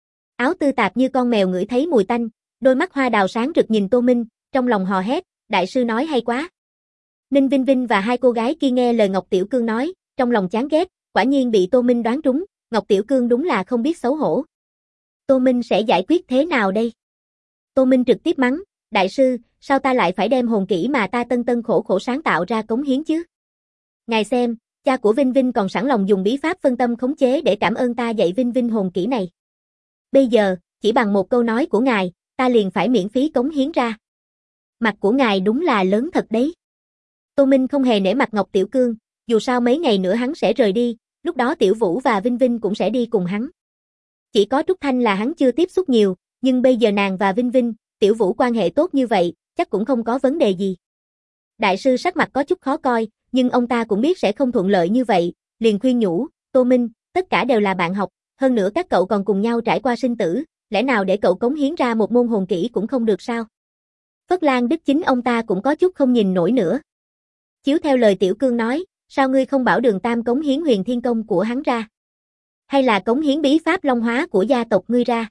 S1: Áo Tư Tạp như con mèo ngửi thấy mùi tanh, đôi mắt hoa đào sáng rực nhìn Tô Minh, trong lòng hò hét, đại sư nói hay quá. Ninh Vinh Vinh và hai cô gái kia nghe lời Ngọc Tiểu Cương nói, trong lòng chán ghét, quả nhiên bị Tô Minh đoán trúng, Ngọc Tiểu Cương đúng là không biết xấu hổ. Tô Minh sẽ giải quyết thế nào đây? Tô Minh trực tiếp mắng, đại sư, sao ta lại phải đem hồn kỹ mà ta tân khổ khổ sáng tạo ra cống hiến chứ? Ngài xem, cha của Vinh Vinh còn sẵn lòng dùng bí pháp phân tâm khống chế để cảm ơn ta dạy Vinh Vinh hồn kỹ này. Bây giờ, chỉ bằng một câu nói của ngài, ta liền phải miễn phí cống hiến ra. Mặt của ngài đúng là lớn thật đấy. Tô Minh không hề nể mặt Ngọc Tiểu Cương, dù sao mấy ngày nữa hắn sẽ rời đi, lúc đó Tiểu Vũ và Vinh Vinh cũng sẽ đi cùng hắn. Chỉ có Trúc Thanh là hắn chưa tiếp xúc nhiều, nhưng bây giờ nàng và Vinh Vinh, Tiểu Vũ quan hệ tốt như vậy, chắc cũng không có vấn đề gì. Đại sư sắc mặt có chút khó coi, nhưng ông ta cũng biết sẽ không thuận lợi như vậy, liền khuyên nhủ, Tô Minh, tất cả đều là bạn học, hơn nữa các cậu còn cùng nhau trải qua sinh tử, lẽ nào để cậu cống hiến ra một môn hồn kỹ cũng không được sao? Phất Lan Đức Chính ông ta cũng có chút không nhìn nổi nữa. Chiếu theo lời Tiểu Cương nói, sao ngươi không bảo Đường Tam cống hiến Huyền Thiên Công của hắn ra? Hay là cống hiến bí pháp Long Hóa của gia tộc ngươi ra?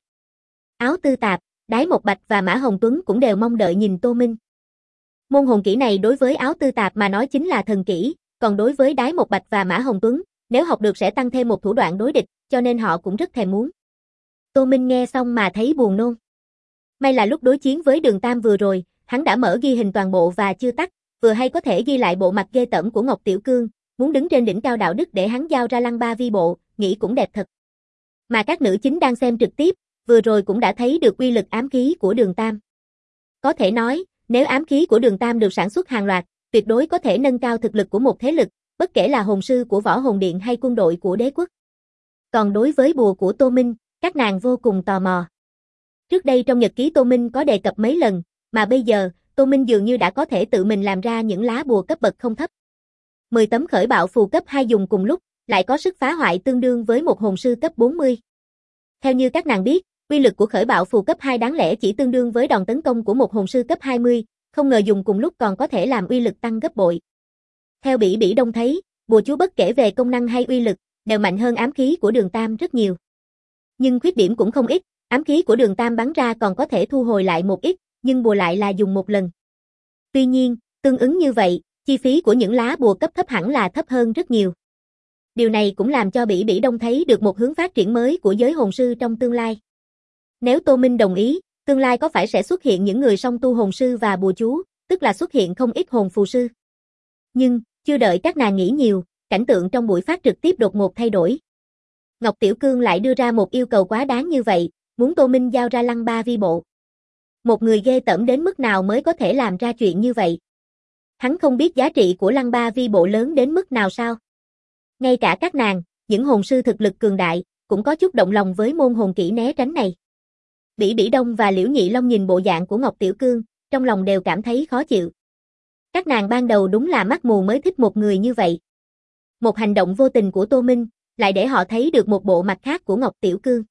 S1: Áo Tư Tạp, Đái Một Bạch và Mã Hồng Tuấn cũng đều mong đợi nhìn Tô Minh. Môn hồn kỹ này đối với Áo Tư Tạp mà nói chính là thần kỹ, còn đối với Đái Một Bạch và Mã Hồng Tuấn, nếu học được sẽ tăng thêm một thủ đoạn đối địch, cho nên họ cũng rất thèm muốn. Tô Minh nghe xong mà thấy buồn nôn. May là lúc đối chiến với Đường Tam vừa rồi, hắn đã mở ghi hình toàn bộ và chưa tắt, vừa hay có thể ghi lại bộ mặt ghê tởm của Ngọc Tiểu Cương, muốn đứng trên đỉnh cao đạo đức để hắn giao ra Lăng Ba Vi Bộ, nghĩ cũng đẹp thật. Mà các nữ chính đang xem trực tiếp, vừa rồi cũng đã thấy được uy lực ám khí của Đường Tam. Có thể nói, nếu ám khí của Đường Tam được sản xuất hàng loạt, tuyệt đối có thể nâng cao thực lực của một thế lực, bất kể là hồn sư của Võ Hồn Điện hay quân đội của đế quốc. Còn đối với bùa của Tô Minh, các nàng vô cùng tò mò. Trước đây trong nhật ký Tô Minh có đề cập mấy lần, mà bây giờ, Tô Minh dường như đã có thể tự mình làm ra những lá bùa cấp bậc không thấp. 10 tấm khởi bạo phù cấp 2 dùng cùng lúc, lại có sức phá hoại tương đương với một hồn sư cấp 40. Theo như các nàng biết, uy lực của khởi bạo phù cấp 2 đáng lẽ chỉ tương đương với đòn tấn công của một hồn sư cấp 20, không ngờ dùng cùng lúc còn có thể làm uy lực tăng gấp bội. Theo Bỉ Bỉ Đông thấy, bùa chú bất kể về công năng hay uy lực, đều mạnh hơn ám khí của Đường Tam rất nhiều. Nhưng khuyết điểm cũng không ít, ám khí của Đường Tam bắn ra còn có thể thu hồi lại một ít, nhưng bùa lại là dùng một lần. Tuy nhiên, tương ứng như vậy, chi phí của những lá bùa cấp thấp hẳn là thấp hơn rất nhiều. Điều này cũng làm cho Bỉ Bỉ Đông thấy được một hướng phát triển mới của giới hồn sư trong tương lai. Nếu Tô Minh đồng ý, tương lai có phải sẽ xuất hiện những người song tu hồn sư và bùa chú, tức là xuất hiện không ít hồn phù sư. Nhưng, chưa đợi các nàng nghĩ nhiều, cảnh tượng trong buổi phát trực tiếp đột ngột thay đổi. Ngọc Tiểu Cương lại đưa ra một yêu cầu quá đáng như vậy, muốn Tô Minh giao ra Lăng Ba Vi Bộ. Một người ghê tởm đến mức nào mới có thể làm ra chuyện như vậy? Hắn không biết giá trị của Lăng Ba Vi Bộ lớn đến mức nào sao? Ngay cả các nàng, những hồn sư thực lực cường đại, cũng có chút động lòng với môn hồn kỹ né tránh này. Bỉ Bỉ Đông và Liễu Nhị Long nhìn bộ dạng của Ngọc Tiểu Cương, trong lòng đều cảm thấy khó chịu. Các nàng ban đầu đúng là mắt mù mới thích một người như vậy. Một hành động vô tình của Tô Minh, lại để họ thấy được một bộ mặt khác của Ngọc Tiểu Cương.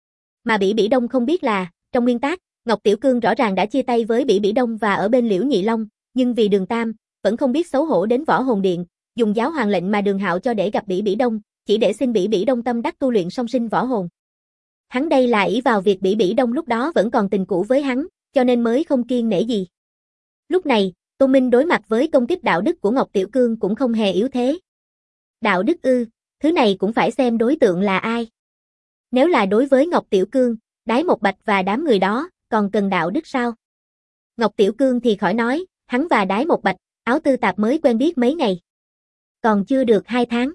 S1: Mà Bỉ Bỉ Đông không biết là, trong nguyên tắc, Ngọc Tiểu Cương rõ ràng đã chia tay với Bỉ Bỉ Đông và ở bên Liễu Nhị Long, nhưng vì Đường Tam, vẫn không biết xấu hổ đến Võ Hồn Điện, dùng giáo hoàng lệnh mà Đường Hạo cho để gặp Bỉ Bỉ Đông, chỉ để xin Bỉ Bỉ Đông tâm đắc tu luyện song sinh võ hồn. Hắn đây là ỷ vào việc Bỉ Bỉ Đông lúc đó vẫn còn tình cũ với hắn, cho nên mới không kiêng nể gì. Lúc này, Tô Minh đối mặt với công kích đạo đức của Ngọc Tiểu Cương cũng không hề yếu thế. Đạo đức ư, thứ này cũng phải xem đối tượng là ai. Nếu là đối với Ngọc Tiểu Cương, Đái Một Bạch và đám người đó, còn cần đạo đức sao? Ngọc Tiểu Cương thì khỏi nói, hắn và Đái Một Bạch, Áo Tư Tạp mới quen biết mấy ngày. Còn chưa được 2 tháng.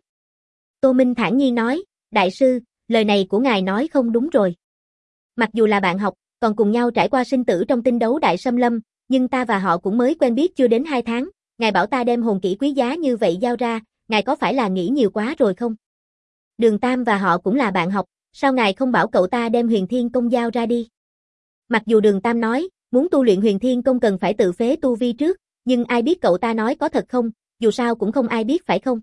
S1: Tô Minh thản nhiên nói, đại sư, lời này của ngài nói không đúng rồi. Mặc dù là bạn học, còn cùng nhau trải qua sinh tử trong tinh đấu đại xâm lâm, nhưng ta và họ cũng mới quen biết chưa đến 2 tháng, ngài bảo ta đem hồn kỹ quý giá như vậy giao ra, ngài có phải là nghĩ nhiều quá rồi không? Đường Tam và họ cũng là bạn học, sao ngài không bảo cậu ta đem Huyền Thiên Công giao ra đi? Mặc dù Đường Tam nói, muốn tu luyện Huyền Thiên Công cần phải tự phế tu vi trước, nhưng ai biết cậu ta nói có thật không, dù sao cũng không ai biết phải không?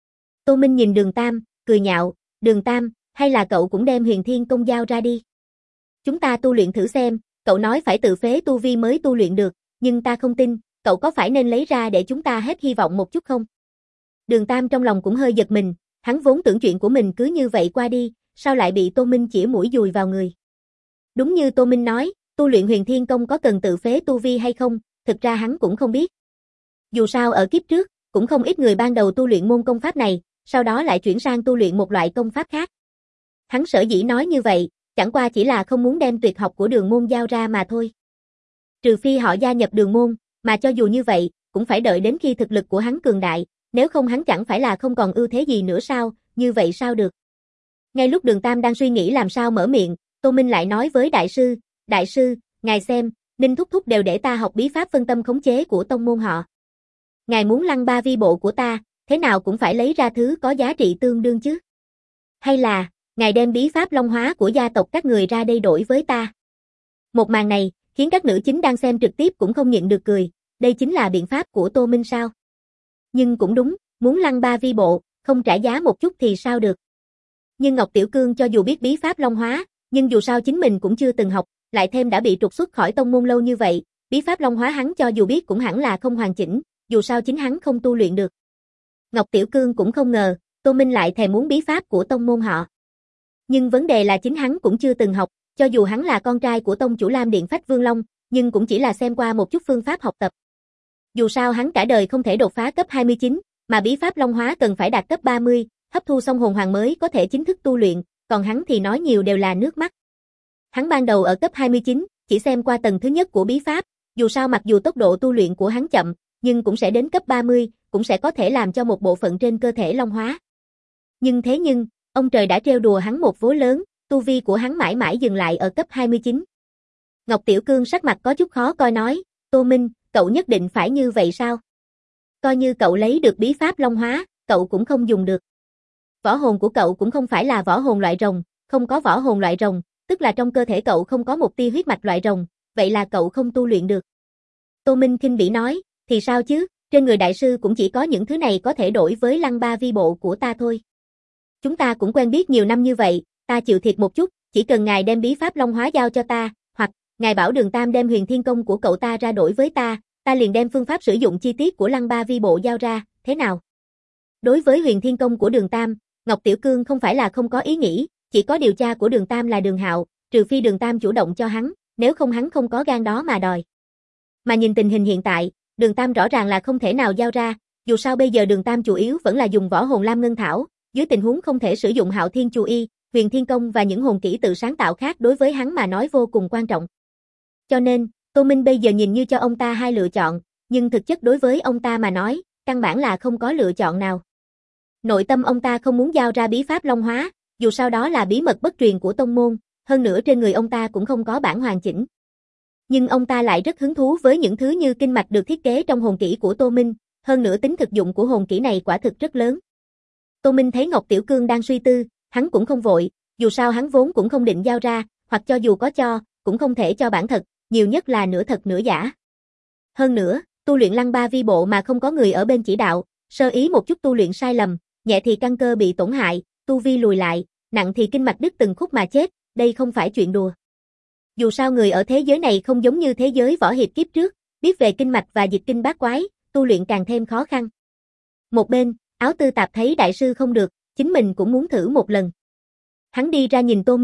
S1: Tô Minh nhìn Đường Tam, cười nhạo, Đường Tam, hay là cậu cũng đem Huyền Thiên Công giao ra đi? Chúng ta tu luyện thử xem, cậu nói phải tự phế tu vi mới tu luyện được, nhưng ta không tin, cậu có phải nên lấy ra để chúng ta hết hy vọng một chút không? Đường Tam trong lòng cũng hơi giật mình, hắn vốn tưởng chuyện của mình cứ như vậy qua đi, sao lại bị Tô Minh chĩa mũi dùi vào người. Đúng như Tô Minh nói, tu luyện Huyền Thiên Công có cần tự phế tu vi hay không, thực ra hắn cũng không biết. Dù sao ở kiếp trước, cũng không ít người ban đầu tu luyện môn công pháp này, sau đó lại chuyển sang tu luyện một loại công pháp khác. Hắn sở dĩ nói như vậy, chẳng qua chỉ là không muốn đem tuyệt học của Đường môn giao ra mà thôi. Trừ phi họ gia nhập Đường môn, mà cho dù như vậy, cũng phải đợi đến khi thực lực của hắn cường đại, nếu không hắn chẳng phải là không còn ưu thế gì nữa sao, như vậy sao được. Ngay lúc Đường Tam đang suy nghĩ làm sao mở miệng, Tô Minh lại nói với đại sư, ngài xem, Ninh Thúc Thúc đều để ta học bí pháp phân tâm khống chế của tông môn họ. Ngài muốn lăng ba vi bộ của ta, thế nào cũng phải lấy ra thứ có giá trị tương đương chứ. Hay là, ngài đem bí pháp long hóa của gia tộc các người ra đây đổi với ta. Một màn này, khiến các nữ chính đang xem trực tiếp cũng không nhịn được cười, đây chính là biện pháp của Tô Minh sao? Nhưng cũng đúng, muốn lăng ba vi bộ, không trả giá một chút thì sao được. Nhưng Ngọc Tiểu Cương cho dù biết bí pháp long hóa, nhưng dù sao chính mình cũng chưa từng học, lại thêm đã bị trục xuất khỏi tông môn lâu như vậy, bí pháp long hóa hắn cho dù biết cũng hẳn là không hoàn chỉnh, dù sao chính hắn không tu luyện được. Ngọc Tiểu Cương cũng không ngờ, Tô Minh lại thèm muốn bí pháp của tông môn họ. Nhưng vấn đề là chính hắn cũng chưa từng học, cho dù hắn là con trai của tông chủ Lam Điện Phách Vương Long, nhưng cũng chỉ là xem qua một chút phương pháp học tập. Dù sao hắn cả đời không thể đột phá cấp 29, mà bí pháp long hóa cần phải đạt cấp 30, hấp thu xong hồn hoàng mới có thể chính thức tu luyện, còn hắn thì nói nhiều đều là nước mắt. Hắn ban đầu ở cấp 29, chỉ xem qua tầng thứ nhất của bí pháp, dù sao mặc dù tốc độ tu luyện của hắn chậm, nhưng cũng sẽ đến cấp 30, cũng sẽ có thể làm cho một bộ phận trên cơ thể long hóa. Nhưng, ông trời đã trêu đùa hắn một vố lớn, tu vi của hắn mãi mãi dừng lại ở cấp 29. Ngọc Tiểu Cương sắc mặt có chút khó coi nói, Tô Minh, cậu nhất định phải như vậy sao? Coi như cậu lấy được bí pháp long hóa, cậu cũng không dùng được. Võ hồn của cậu cũng không phải là võ hồn loại rồng, không có võ hồn loại rồng, tức là trong cơ thể cậu không có một tia huyết mạch loại rồng, vậy là cậu không tu luyện được. Tô Minh khinh bỉ nói, thì sao chứ, trên người đại sư cũng chỉ có những thứ này có thể đổi với lăng ba vi bộ của ta thôi. Chúng ta cũng quen biết nhiều năm như vậy, ta chịu thiệt một chút, chỉ cần ngài đem bí pháp long hóa giao cho ta, hoặc ngài bảo Đường Tam đem Huyền Thiên Công của cậu ta ra đổi với ta liền đem phương pháp sử dụng chi tiết của lăng ba vi bộ giao ra, thế nào? Đối với Huyền Thiên Công của Đường Tam, Ngọc Tiểu Cương không phải là không có ý nghĩ, chỉ có điều tra của Đường Tam là Đường Hạo, trừ phi Đường Tam chủ động cho hắn, nếu không hắn không có gan đó mà đòi. Mà nhìn tình hình hiện tại, Đường Tam rõ ràng là không thể nào giao ra, dù sao bây giờ Đường Tam chủ yếu vẫn là dùng võ hồn Lam Ngân Thảo, dưới tình huống không thể sử dụng Hạo Thiên Chu Y, Huyền Thiên Công và những hồn kỹ tự sáng tạo khác đối với hắn mà nói vô cùng quan trọng. Cho nên, Tô Minh bây giờ nhìn như cho ông ta hai lựa chọn, nhưng thực chất đối với ông ta mà nói, căn bản là không có lựa chọn nào. Nội tâm ông ta không muốn giao ra bí pháp long hóa, dù sao đó là bí mật bất truyền của tông môn, hơn nữa trên người ông ta cũng không có bản hoàn chỉnh. Nhưng ông ta lại rất hứng thú với những thứ như kinh mạch được thiết kế trong hồn kỹ của Tô Minh, hơn nữa tính thực dụng của hồn kỹ này quả thực rất lớn. Tô Minh thấy Ngọc Tiểu Cương đang suy tư, hắn cũng không vội, dù sao hắn vốn cũng không định giao ra, hoặc cho dù có cho, cũng không thể cho bản thật, nhiều nhất là nửa thật nửa giả. Hơn nữa, tu luyện lăng ba vi bộ mà không có người ở bên chỉ đạo, sơ ý một chút tu luyện sai lầm, nhẹ thì căn cơ bị tổn hại, tu vi lùi lại, nặng thì kinh mạch đứt từng khúc mà chết, đây không phải chuyện đùa. Dù sao người ở thế giới này không giống như thế giới võ hiệp kiếp trước, biết về kinh mạch và dịch kinh bát quái, tu luyện càng thêm khó khăn. Một bên, Áo Tư Tạp thấy đại sư không được, chính mình cũng muốn thử một lần. Hắn đi ra nhìn Tô Minh,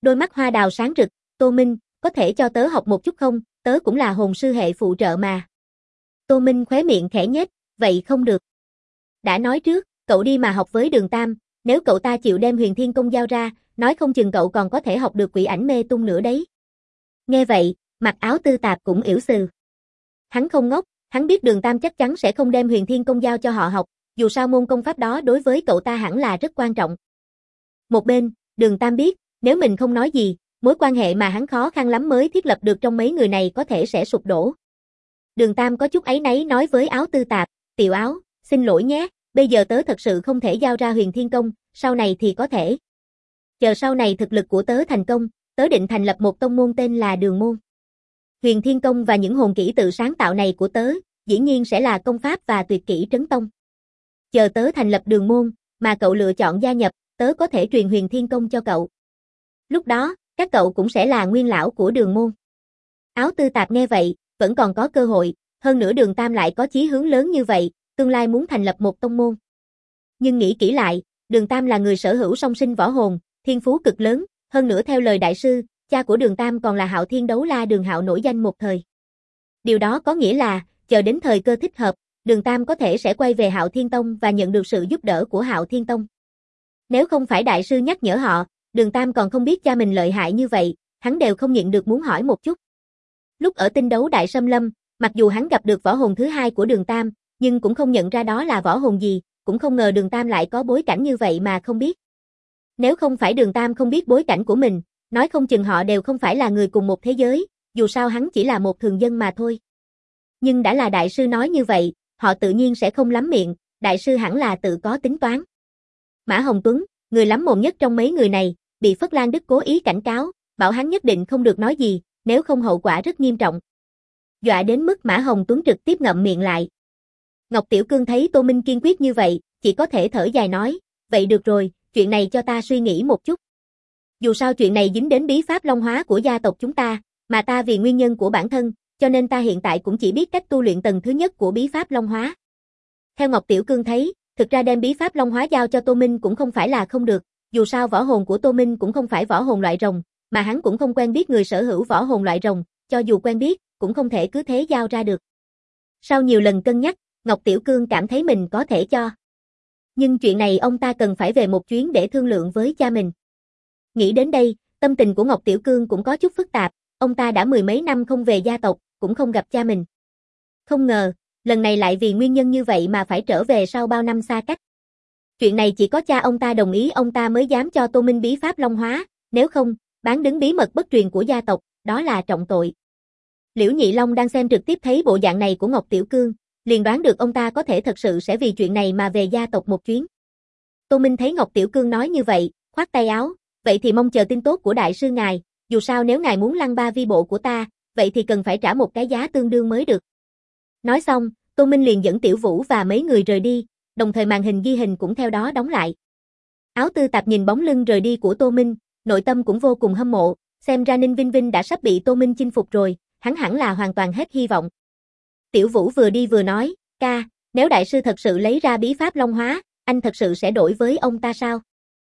S1: Đôi mắt hoa đào sáng rực, Tô Minh, có thể cho tớ học một chút không, tớ cũng là hồn sư hệ phụ trợ mà. Tô Minh khóe miệng khẽ nhếch, vậy không được. Đã nói trước, cậu đi mà học với Đường Tam, nếu cậu ta chịu đem Huyền Thiên Công giao ra, nói không chừng cậu còn có thể học được quỷ ảnh mê tung nữa đấy. Nghe vậy, Mặc Áo Tư Tạp cũng ỉu xừ. Hắn không ngốc, hắn biết Đường Tam chắc chắn sẽ không đem Huyền Thiên Công giao cho họ học, dù sao môn công pháp đó đối với cậu ta hẳn là rất quan trọng. Một bên, Đường Tam biết, nếu mình không nói gì, mối quan hệ mà hắn khó khăn lắm mới thiết lập được trong mấy người này có thể sẽ sụp đổ. Đường Tam có chút áy náy nói với Áo Tư Tạp, Tiểu Áo, xin lỗi nhé, bây giờ tớ thật sự không thể giao ra Huyền Thiên Công, sau này thì có thể. Chờ sau này thực lực của tớ thành công, tớ định thành lập một tông môn tên là Đường Môn. Huyền Thiên Công và những hồn kỹ tự sáng tạo này của tớ, dĩ nhiên sẽ là công pháp và tuyệt kỹ trấn tông. Chờ tớ thành lập Đường Môn, mà cậu lựa chọn gia nhập, tớ có thể truyền Huyền Thiên Công cho cậu. Lúc đó, các cậu cũng sẽ là nguyên lão của Đường Môn. Áo Tư Tạp nghe vậy, vẫn còn có cơ hội, hơn nữa Đường Tam lại có chí hướng lớn như vậy, tương lai muốn thành lập một tông môn. Nhưng nghĩ kỹ lại, Đường Tam là người sở hữu song sinh võ hồn, thiên phú cực lớn, hơn nữa theo lời đại sư, cha của Đường Tam còn là Hạo Thiên Đấu La Đường Hạo nổi danh một thời. Điều đó có nghĩa là, chờ đến thời cơ thích hợp, Đường Tam có thể sẽ quay về Hạo Thiên Tông và nhận được sự giúp đỡ của Hạo Thiên Tông. Nếu không phải đại sư nhắc nhở họ, Đường Tam còn không biết cha mình lợi hại như vậy, hắn đều không nhịn được muốn hỏi một chút. Lúc ở tinh đấu Đại Sâm Lâm, mặc dù hắn gặp được võ hồn thứ hai của Đường Tam, nhưng cũng không nhận ra đó là võ hồn gì, cũng không ngờ Đường Tam lại có bối cảnh như vậy mà không biết. Nếu không phải Đường Tam không biết bối cảnh của mình, nói không chừng họ đều không phải là người cùng một thế giới, dù sao hắn chỉ là một thường dân mà thôi. Nhưng đã là đại sư nói như vậy, họ tự nhiên sẽ không lắm miệng, đại sư hẳn là tự có tính toán. Mã Hồng Tuấn, người lắm mồm nhất trong mấy người này, bị Phất Lan Đức cố ý cảnh cáo, bảo hắn nhất định không được nói gì, nếu không hậu quả rất nghiêm trọng. Dọa đến mức Mã Hồng Tuấn trực tiếp ngậm miệng lại. Ngọc Tiểu Cương thấy Tô Minh kiên quyết như vậy, chỉ có thể thở dài nói, vậy được rồi, chuyện này cho ta suy nghĩ một chút. Dù sao chuyện này dính đến bí pháp long hóa của gia tộc chúng ta, mà ta vì nguyên nhân của bản thân, cho nên ta hiện tại cũng chỉ biết cách tu luyện tầng thứ nhất của bí pháp long hóa. Theo Ngọc Tiểu Cương thấy, thực ra đem bí pháp long hóa giao cho Tô Minh cũng không phải là không được, dù sao võ hồn của Tô Minh cũng không phải võ hồn loại rồng, mà hắn cũng không quen biết người sở hữu võ hồn loại rồng, cho dù quen biết, cũng không thể cứ thế giao ra được. Sau nhiều lần cân nhắc, Ngọc Tiểu Cương cảm thấy mình có thể cho. Nhưng chuyện này ông ta cần phải về một chuyến để thương lượng với cha mình. Nghĩ đến đây, tâm tình của Ngọc Tiểu Cương cũng có chút phức tạp, ông ta đã mười mấy năm không về gia tộc, cũng không gặp cha mình. Không ngờ, lần này lại vì nguyên nhân như vậy mà phải trở về sau bao năm xa cách. Chuyện này chỉ có cha ông ta đồng ý ông ta mới dám cho Tô Minh bí pháp long hóa, nếu không, bán đứng bí mật bất truyền của gia tộc, đó là trọng tội. Liễu Nhị Long đang xem trực tiếp thấy bộ dạng này của Ngọc Tiểu Cương, liền đoán được ông ta có thể thật sự sẽ vì chuyện này mà về gia tộc một chuyến. Tô Minh thấy Ngọc Tiểu Cương nói như vậy, khoát tay áo, vậy thì mong chờ tin tốt của đại sư ngài, dù sao nếu ngài muốn lăng ba vi bộ của ta, vậy thì cần phải trả một cái giá tương đương mới được. Nói xong, Tô Minh liền dẫn Tiểu Vũ và mấy người rời đi, đồng thời màn hình ghi hình cũng theo đó đóng lại. Áo Tư Tạp nhìn bóng lưng rời đi của Tô Minh, nội tâm cũng vô cùng hâm mộ, xem ra Ninh Vinh Vinh đã sắp bị Tô Minh chinh phục rồi, hắn hẳn là hoàn toàn hết hy vọng. Tiểu Vũ vừa đi vừa nói, ca, nếu đại sư thật sự lấy ra bí pháp long hóa, anh thật sự sẽ đổi với ông ta sao?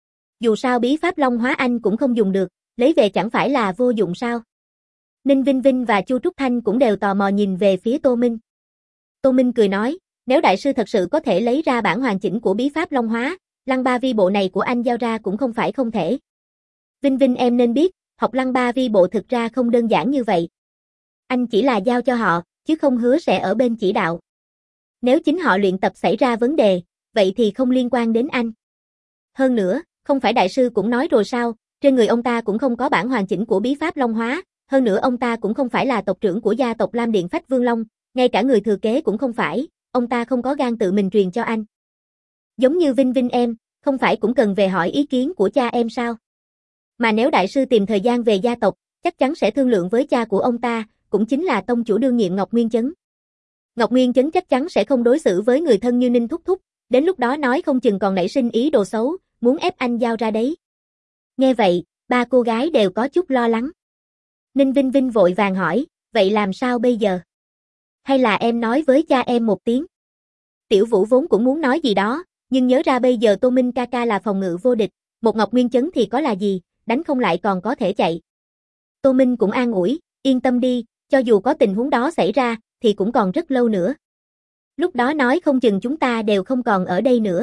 S1: Dù sao bí pháp long hóa anh cũng không dùng được, lấy về chẳng phải là vô dụng sao? Ninh Vinh Vinh và Chu Trúc Thanh cũng đều tò mò nhìn về phía Tô Minh. Tô Minh cười nói, nếu đại sư thật sự có thể lấy ra bản hoàn chỉnh của bí pháp long hóa, lăng ba vi bộ này của anh giao ra cũng không phải không thể. Vinh Vinh em nên biết, học lăng ba vi bộ thực ra không đơn giản như vậy. Anh chỉ là giao cho họ, chứ không hứa sẽ ở bên chỉ đạo. Nếu chính họ luyện tập xảy ra vấn đề, vậy thì không liên quan đến anh. Hơn nữa, không phải đại sư cũng nói rồi sao, trên người ông ta cũng không có bản hoàn chỉnh của bí pháp long hóa, hơn nữa ông ta cũng không phải là tộc trưởng của gia tộc Lam Điện Phách Vương Long, ngay cả người thừa kế cũng không phải, ông ta không có gan tự mình truyền cho anh. Giống như Vinh Vinh em, không phải cũng cần về hỏi ý kiến của cha em sao? Mà nếu đại sư tìm thời gian về gia tộc, chắc chắn sẽ thương lượng với cha của ông ta, cũng chính là tông chủ đương nhiệm Ngọc Nguyên Chấn. Ngọc Nguyên Chấn chắc chắn sẽ không đối xử với người thân như Ninh Thúc Thúc, đến lúc đó nói không chừng còn nảy sinh ý đồ xấu, muốn ép anh giao ra đấy. Nghe vậy, ba cô gái đều có chút lo lắng. Ninh Vinh Vinh vội vàng hỏi, vậy làm sao bây giờ? Hay là em nói với cha em một tiếng? Tiểu Vũ vốn cũng muốn nói gì đó, nhưng nhớ ra bây giờ Tô Minh ca ca là phòng ngự vô địch, một Ngọc Nguyên Chấn thì có là gì, đánh không lại còn có thể chạy. Tô Minh cũng an ủi, yên tâm đi, cho dù có tình huống đó xảy ra, thì cũng còn rất lâu nữa. Lúc đó nói không chừng chúng ta đều không còn ở đây nữa.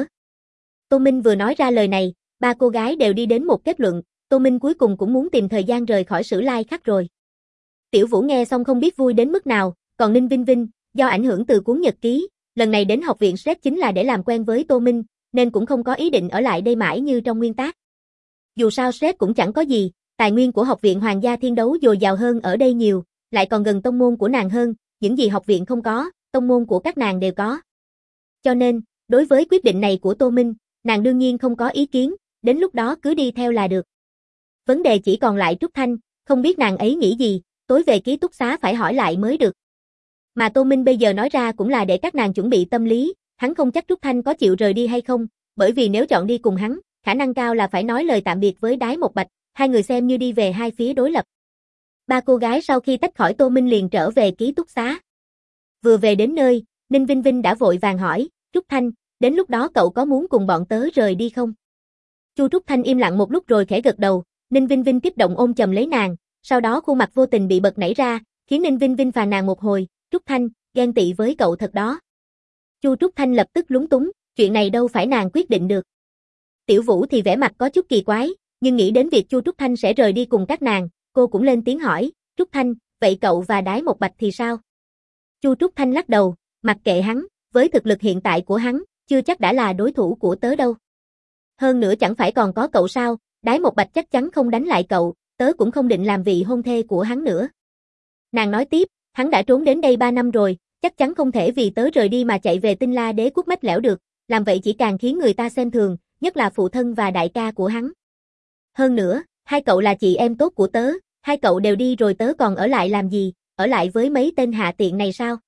S1: Tô Minh vừa nói ra lời này, ba cô gái đều đi đến một kết luận, Tô Minh cuối cùng cũng muốn tìm thời gian rời khỏi Sử Lai Khắc rồi. Tiểu Vũ nghe xong không biết vui đến mức nào, còn Ninh Vinh Vinh, do ảnh hưởng từ cuốn nhật ký, lần này đến học viện SRED chính là để làm quen với Tô Minh, nên cũng không có ý định ở lại đây mãi như trong nguyên tác. Dù sao SRED cũng chẳng có gì, tài nguyên của học viện Hoàng gia Thiên Đấu dồi dào hơn ở đây nhiều, lại còn gần tông môn của nàng hơn, những gì học viện không có, tông môn của các nàng đều có. Cho nên, đối với quyết định này của Tô Minh, nàng đương nhiên không có ý kiến, đến lúc đó cứ đi theo là được. Vấn đề chỉ còn lại Trúc Thanh, không biết nàng ấy nghĩ gì, tối về ký túc xá phải hỏi lại mới được. Mà Tô Minh bây giờ nói ra cũng là để các nàng chuẩn bị tâm lý, hắn không chắc Trúc Thanh có chịu rời đi hay không, bởi vì nếu chọn đi cùng hắn, khả năng cao là phải nói lời tạm biệt với Đái Một Bạch, hai người xem như đi về hai phía đối lập. Ba cô gái sau khi tách khỏi Tô Minh liền trở về ký túc xá. Vừa về đến nơi, Ninh Vinh Vinh đã vội vàng hỏi, Trúc Thanh, đến lúc đó cậu có muốn cùng bọn tớ rời đi không? Chu Trúc Thanh im lặng một lúc rồi khẽ gật đầu, Ninh Vinh Vinh kích động ôm chầm lấy nàng, sau đó khuôn mặt vô tình bị bật nảy ra, khiến Ninh Vinh Vinh phàn nàn một hồi, Trúc Thanh, ghen tị với cậu thật đó. Chu Trúc Thanh lập tức lúng túng, chuyện này đâu phải nàng quyết định được. Tiểu Vũ thì vẻ mặt có chút kỳ quái, nhưng nghĩ đến việc Chu Trúc Thanh sẽ rời đi cùng các nàng, cô cũng lên tiếng hỏi, Trúc Thanh, vậy cậu và Đái Một Bạch thì sao? Chu Trúc Thanh lắc đầu, mặc kệ hắn, với thực lực hiện tại của hắn, chưa chắc đã là đối thủ của tớ đâu. Hơn nữa chẳng phải còn có cậu sao, Đái Một Bạch chắc chắn không đánh lại cậu, tớ cũng không định làm vị hôn thê của hắn nữa. Nàng nói tiếp, hắn đã trốn đến đây 3 năm rồi, chắc chắn không thể vì tớ rời đi mà chạy về Tinh La Đế quốc mách lẻo được, làm vậy chỉ càng khiến người ta xem thường, nhất là phụ thân và đại ca của hắn. Hơn nữa, hai cậu là chị em tốt của tớ, hai cậu đều đi rồi tớ còn ở lại làm gì, ở lại với mấy tên hạ tiện này sao?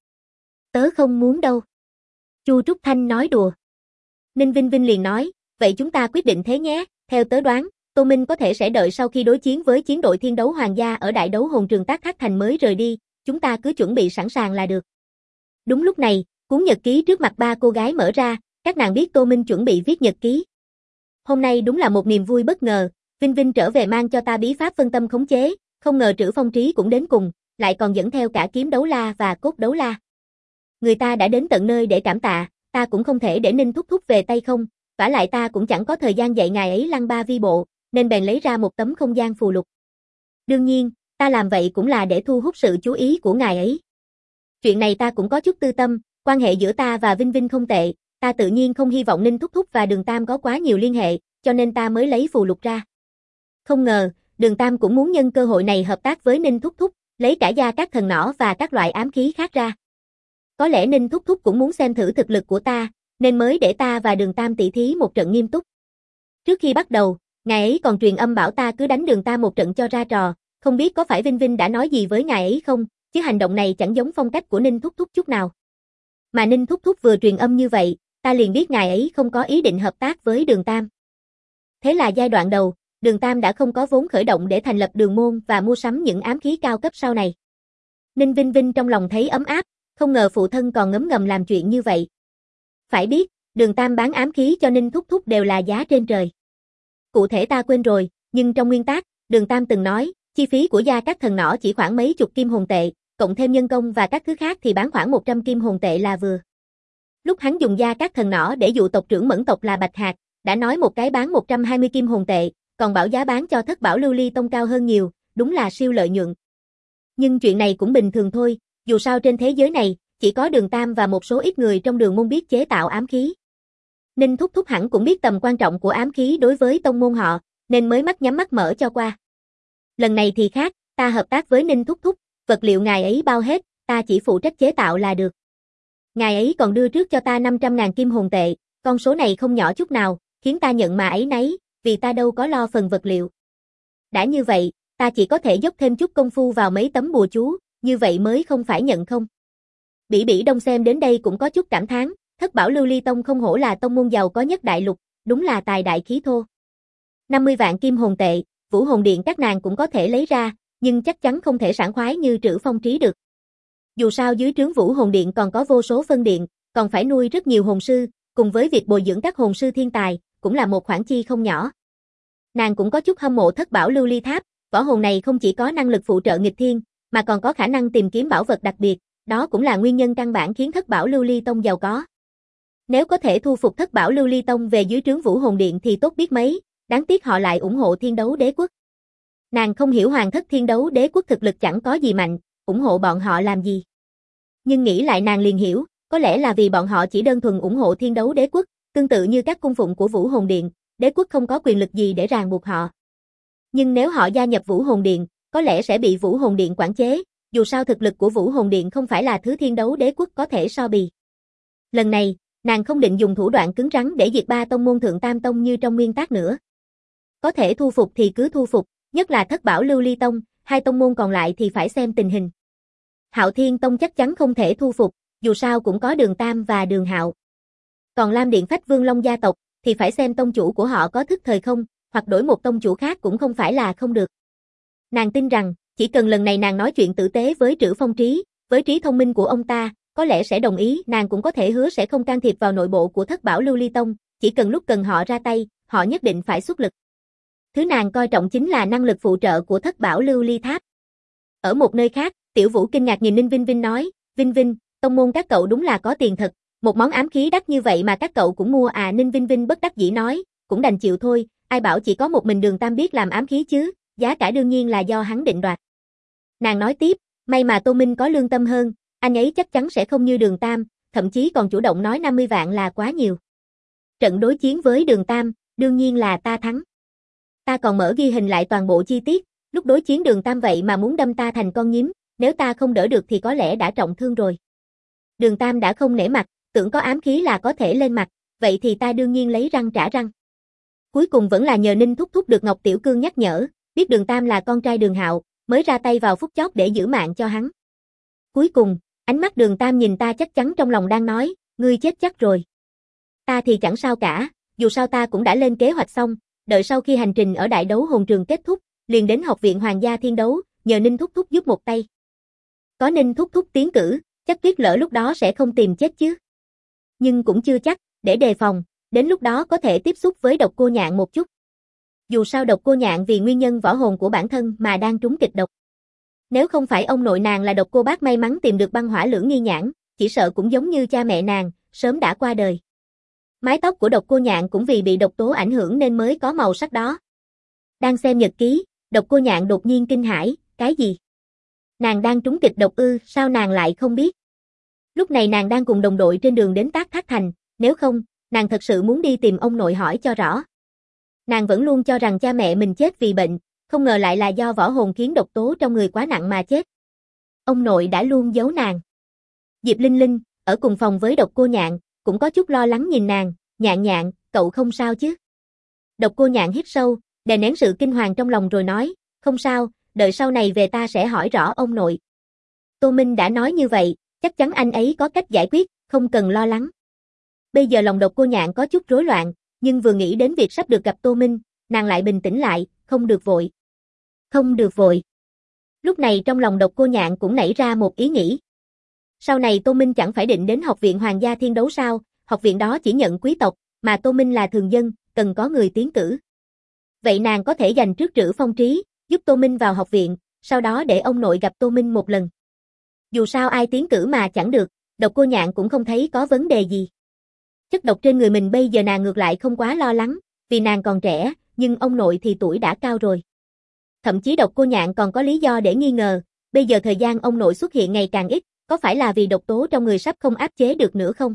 S1: Tớ không muốn đâu. Chu Trúc Thanh nói đùa. Ninh Vinh Vinh liền nói, vậy chúng ta quyết định thế nhé, theo tớ đoán, Tô Minh có thể sẽ đợi sau khi đối chiến với chiến đội Thiên Đấu Hoàng gia ở đại đấu hồn trường Tác Thác Thành mới rời đi, chúng ta cứ chuẩn bị sẵn sàng là được. Đúng lúc này, cuốn nhật ký trước mặt ba cô gái mở ra, các nàng biết Tô Minh chuẩn bị viết nhật ký. Hôm nay đúng là một niềm vui bất ngờ, Vinh Vinh trở về mang cho ta bí pháp phân tâm khống chế, không ngờ Trữ Phong Trí cũng đến cùng, lại còn dẫn theo cả kiếm đấu la và cốt đấu la. Người ta đã đến tận nơi để cảm tạ, ta cũng không thể để Ninh Thúc Thúc về tay không, vả lại ta cũng chẳng có thời gian dạy ngài ấy lăng ba vi bộ, nên bèn lấy ra một tấm không gian phù lục. Đương nhiên, ta làm vậy cũng là để thu hút sự chú ý của ngài ấy. Chuyện này ta cũng có chút tư tâm, quan hệ giữa ta và Vinh Vinh không tệ, ta tự nhiên không hy vọng Ninh Thúc Thúc và Đường Tam có quá nhiều liên hệ, cho nên ta mới lấy phù lục ra. Không ngờ, Đường Tam cũng muốn nhân cơ hội này hợp tác với Ninh Thúc Thúc, lấy cả gia các thần nỏ và các loại ám khí khác ra. Có lẽ Ninh Thúc Thúc cũng muốn xem thử thực lực của ta, nên mới để ta và Đường Tam tỉ thí một trận nghiêm túc. Trước khi bắt đầu, ngài ấy còn truyền âm bảo ta cứ đánh Đường Tam một trận cho ra trò, không biết có phải Vinh Vinh đã nói gì với ngài ấy không, chứ hành động này chẳng giống phong cách của Ninh Thúc Thúc chút nào. Mà Ninh Thúc Thúc vừa truyền âm như vậy, ta liền biết ngài ấy không có ý định hợp tác với Đường Tam. Thế là giai đoạn đầu, Đường Tam đã không có vốn khởi động để thành lập đường môn và mua sắm những ám khí cao cấp sau này. Ninh Vinh Vinh trong lòng thấy ấm áp, không ngờ phụ thân còn ngấm ngầm làm chuyện như vậy. Phải biết, Đường Tam bán ám khí cho Ninh Thúc Thúc đều là giá trên trời. Cụ thể ta quên rồi, nhưng trong nguyên tác, Đường Tam từng nói, chi phí của gia các thần nỏ chỉ khoảng mấy chục kim hồn tệ, cộng thêm nhân công và các thứ khác thì bán khoảng 100 kim hồn tệ là vừa. Lúc hắn dùng gia các thần nỏ để dụ tộc trưởng Mẫn tộc là Bạch Hạc, đã nói một cái bán 120 kim hồn tệ, còn bảo giá bán cho Thất Bảo Lưu Ly Tông cao hơn nhiều, đúng là siêu lợi nhuận. Nhưng chuyện này cũng bình thường thôi, dù sao trên thế giới này, chỉ có Đường Tam và một số ít người trong đường môn biết chế tạo ám khí. Ninh Thúc Thúc hẳn cũng biết tầm quan trọng của ám khí đối với tông môn họ, nên mới mắt nhắm mắt mở cho qua. Lần này thì khác, ta hợp tác với Ninh Thúc Thúc, vật liệu ngài ấy bao hết, ta chỉ phụ trách chế tạo là được. Ngài ấy còn đưa trước cho ta 500.000 kim hồn tệ, con số này không nhỏ chút nào, khiến ta nhận mà áy náy, vì ta đâu có lo phần vật liệu. Đã như vậy, ta chỉ có thể dốc thêm chút công phu vào mấy tấm bùa chú, như vậy mới không phải nhận không. Bỉ Bỉ Đông xem đến đây cũng có chút cảm thán, Thất Bảo Lưu Ly Tông không hổ là tông môn giàu có nhất đại lục, đúng là tài đại khí thô. 50 vạn kim hồn tệ, Vũ Hồn Điện các nàng cũng có thể lấy ra, nhưng chắc chắn không thể sảng khoái như Trữ Phong Trí được. Dù sao dưới trướng Vũ Hồn Điện còn có vô số phân điện, còn phải nuôi rất nhiều hồn sư, cùng với việc bồi dưỡng các hồn sư thiên tài, cũng là một khoản chi không nhỏ. Nàng cũng có chút hâm mộ Thất Bảo Lưu Ly Tháp, võ hồn này không chỉ có năng lực phụ trợ nghịch thiên, mà còn có khả năng tìm kiếm bảo vật đặc biệt, đó cũng là nguyên nhân căn bản khiến Thất Bảo Lưu Ly Tông giàu có. Nếu có thể thu phục Thất Bảo Lưu Ly Tông về dưới trướng Vũ Hồn Điện thì tốt biết mấy, đáng tiếc họ lại ủng hộ Thiên Đấu Đế Quốc. Nàng không hiểu Hoàng thất Thiên Đấu Đế Quốc thực lực chẳng có gì mạnh, ủng hộ bọn họ làm gì. Nhưng nghĩ lại nàng liền hiểu, có lẽ là vì bọn họ chỉ đơn thuần ủng hộ Thiên Đấu Đế Quốc, tương tự như các cung phụng của Vũ Hồn Điện, đế quốc không có quyền lực gì để ràng buộc họ. Nhưng nếu họ gia nhập Vũ Hồn Điện, có lẽ sẽ bị Vũ Hồn Điện quản chế, dù sao thực lực của Vũ Hồn Điện không phải là thứ Thiên Đấu Đế Quốc có thể so bì. Lần này, nàng không định dùng thủ đoạn cứng rắn để diệt ba tông môn Thượng Tam Tông như trong nguyên tác nữa. Có thể thu phục thì cứ thu phục, nhất là Thất Bảo Lưu Ly Tông, hai tông môn còn lại thì phải xem tình hình. Hạo Thiên Tông chắc chắn không thể thu phục, dù sao cũng có Đường Tam và Đường Hạo. Còn Lam Điện Phách Vương Long gia tộc, thì phải xem tông chủ của họ có thức thời không, hoặc đổi một tông chủ khác cũng không phải là không được. Nàng tin rằng, chỉ cần lần này nàng nói chuyện tử tế với Trữ Phong Trí, với trí thông minh của ông ta, có lẽ sẽ đồng ý, nàng cũng có thể hứa sẽ không can thiệp vào nội bộ của Thất Bảo Lưu Ly Tông, chỉ cần lúc cần họ ra tay, họ nhất định phải xuất lực. Thứ nàng coi trọng chính là năng lực phụ trợ của Thất Bảo Lưu Ly Tháp. Ở một nơi khác, Tiểu Vũ kinh ngạc nhìn Ninh Vinh Vinh nói, Vinh Vinh, tông môn các cậu đúng là có tiền thật, một món ám khí đắt như vậy mà các cậu cũng mua à. Ninh Vinh Vinh bất đắc dĩ nói, cũng đành chịu thôi, ai bảo chỉ có một mình Đường Tam biết làm ám khí chứ, giá cả đương nhiên là do hắn định đoạt. Nàng nói tiếp, may mà Tô Minh có lương tâm hơn, anh ấy chắc chắn sẽ không như Đường Tam, thậm chí còn chủ động nói 50 vạn là quá nhiều. Trận đối chiến với Đường Tam, đương nhiên là ta thắng. Ta còn mở ghi hình lại toàn bộ chi tiết, lúc đối chiến Đường Tam vậy mà muốn đâm ta thành con nhím, nếu ta không đỡ được thì có lẽ đã trọng thương rồi. Đường Tam đã không nể mặt, tưởng có ám khí là có thể lên mặt, vậy thì ta đương nhiên lấy răng trả răng. Cuối cùng vẫn là nhờ Ninh Thúc Thúc được Ngọc Tiểu Cương nhắc nhở, biết Đường Tam là con trai Đường Hạo, mới ra tay vào phút chót để giữ mạng cho hắn. Cuối cùng, ánh mắt Đường Tam nhìn ta chắc chắn trong lòng đang nói, ngươi chết chắc rồi. Ta thì chẳng sao cả, dù sao ta cũng đã lên kế hoạch xong, đợi sau khi hành trình ở Đại Đấu Hồn Trường kết thúc, liền đến Học viện Hoàng gia Thiên Đấu, nhờ Ninh Thúc Thúc giúp một tay. Có Ninh Thúc Thúc tiến cử, chắc Tuyết Lỡ lúc đó sẽ không tìm chết chứ. Nhưng cũng chưa chắc, để đề phòng, đến lúc đó có thể tiếp xúc với Độc Cô Nhạn một chút. Dù sao Độc Cô Nhạn vì nguyên nhân võ hồn của bản thân mà đang trúng kịch độc. Nếu không phải ông nội nàng là Độc Cô Bác may mắn tìm được băng hỏa lưỡng nghi nhãn, chỉ sợ cũng giống như cha mẹ nàng, sớm đã qua đời. Mái tóc của Độc Cô Nhạn cũng vì bị độc tố ảnh hưởng nên mới có màu sắc đó. Đang xem nhật ký, Độc Cô Nhạn đột nhiên kinh hãi, cái gì? Nàng đang trúng kịch độc ư, sao nàng lại không biết? Lúc này nàng đang cùng đồng đội trên đường đến Tác Thác Thành, nếu không, nàng thật sự muốn đi tìm ông nội hỏi cho rõ. Nàng vẫn luôn cho rằng cha mẹ mình chết vì bệnh, không ngờ lại là do võ hồn khiến độc tố trong người quá nặng mà chết. Ông nội đã luôn giấu nàng. Diệp Linh Linh, ở cùng phòng với Độc Cô Nhạn, cũng có chút lo lắng nhìn nàng, Nhạn Nhạn, cậu không sao chứ? Độc Cô Nhạn hít sâu, đè nén sự kinh hoàng trong lòng rồi nói, không sao, đợi sau này về ta sẽ hỏi rõ ông nội. Tô Minh đã nói như vậy, chắc chắn anh ấy có cách giải quyết, không cần lo lắng. Bây giờ lòng Độc Cô Nhạn có chút rối loạn, nhưng vừa nghĩ đến việc sắp được gặp Tô Minh, nàng lại bình tĩnh lại, không được vội. Không được vội. Lúc này trong lòng Độc Cô Nhạn cũng nảy ra một ý nghĩ. Sau này Tô Minh chẳng phải định đến Học viện Hoàng gia Thiên Đấu sao, học viện đó chỉ nhận quý tộc, mà Tô Minh là thường dân, cần có người tiến cử. Vậy nàng có thể dành trước Trữ Phong Trí, giúp Tô Minh vào học viện, sau đó để ông nội gặp Tô Minh một lần. Dù sao ai tiến cử mà chẳng được, Độc Cô Nhạn cũng không thấy có vấn đề gì. Chất độc trên người mình bây giờ nàng ngược lại không quá lo lắng, vì nàng còn trẻ, nhưng ông nội thì tuổi đã cao rồi. Thậm chí Độc Cô Nhạn còn có lý do để nghi ngờ, bây giờ thời gian ông nội xuất hiện ngày càng ít, có phải là vì độc tố trong người sắp không áp chế được nữa không?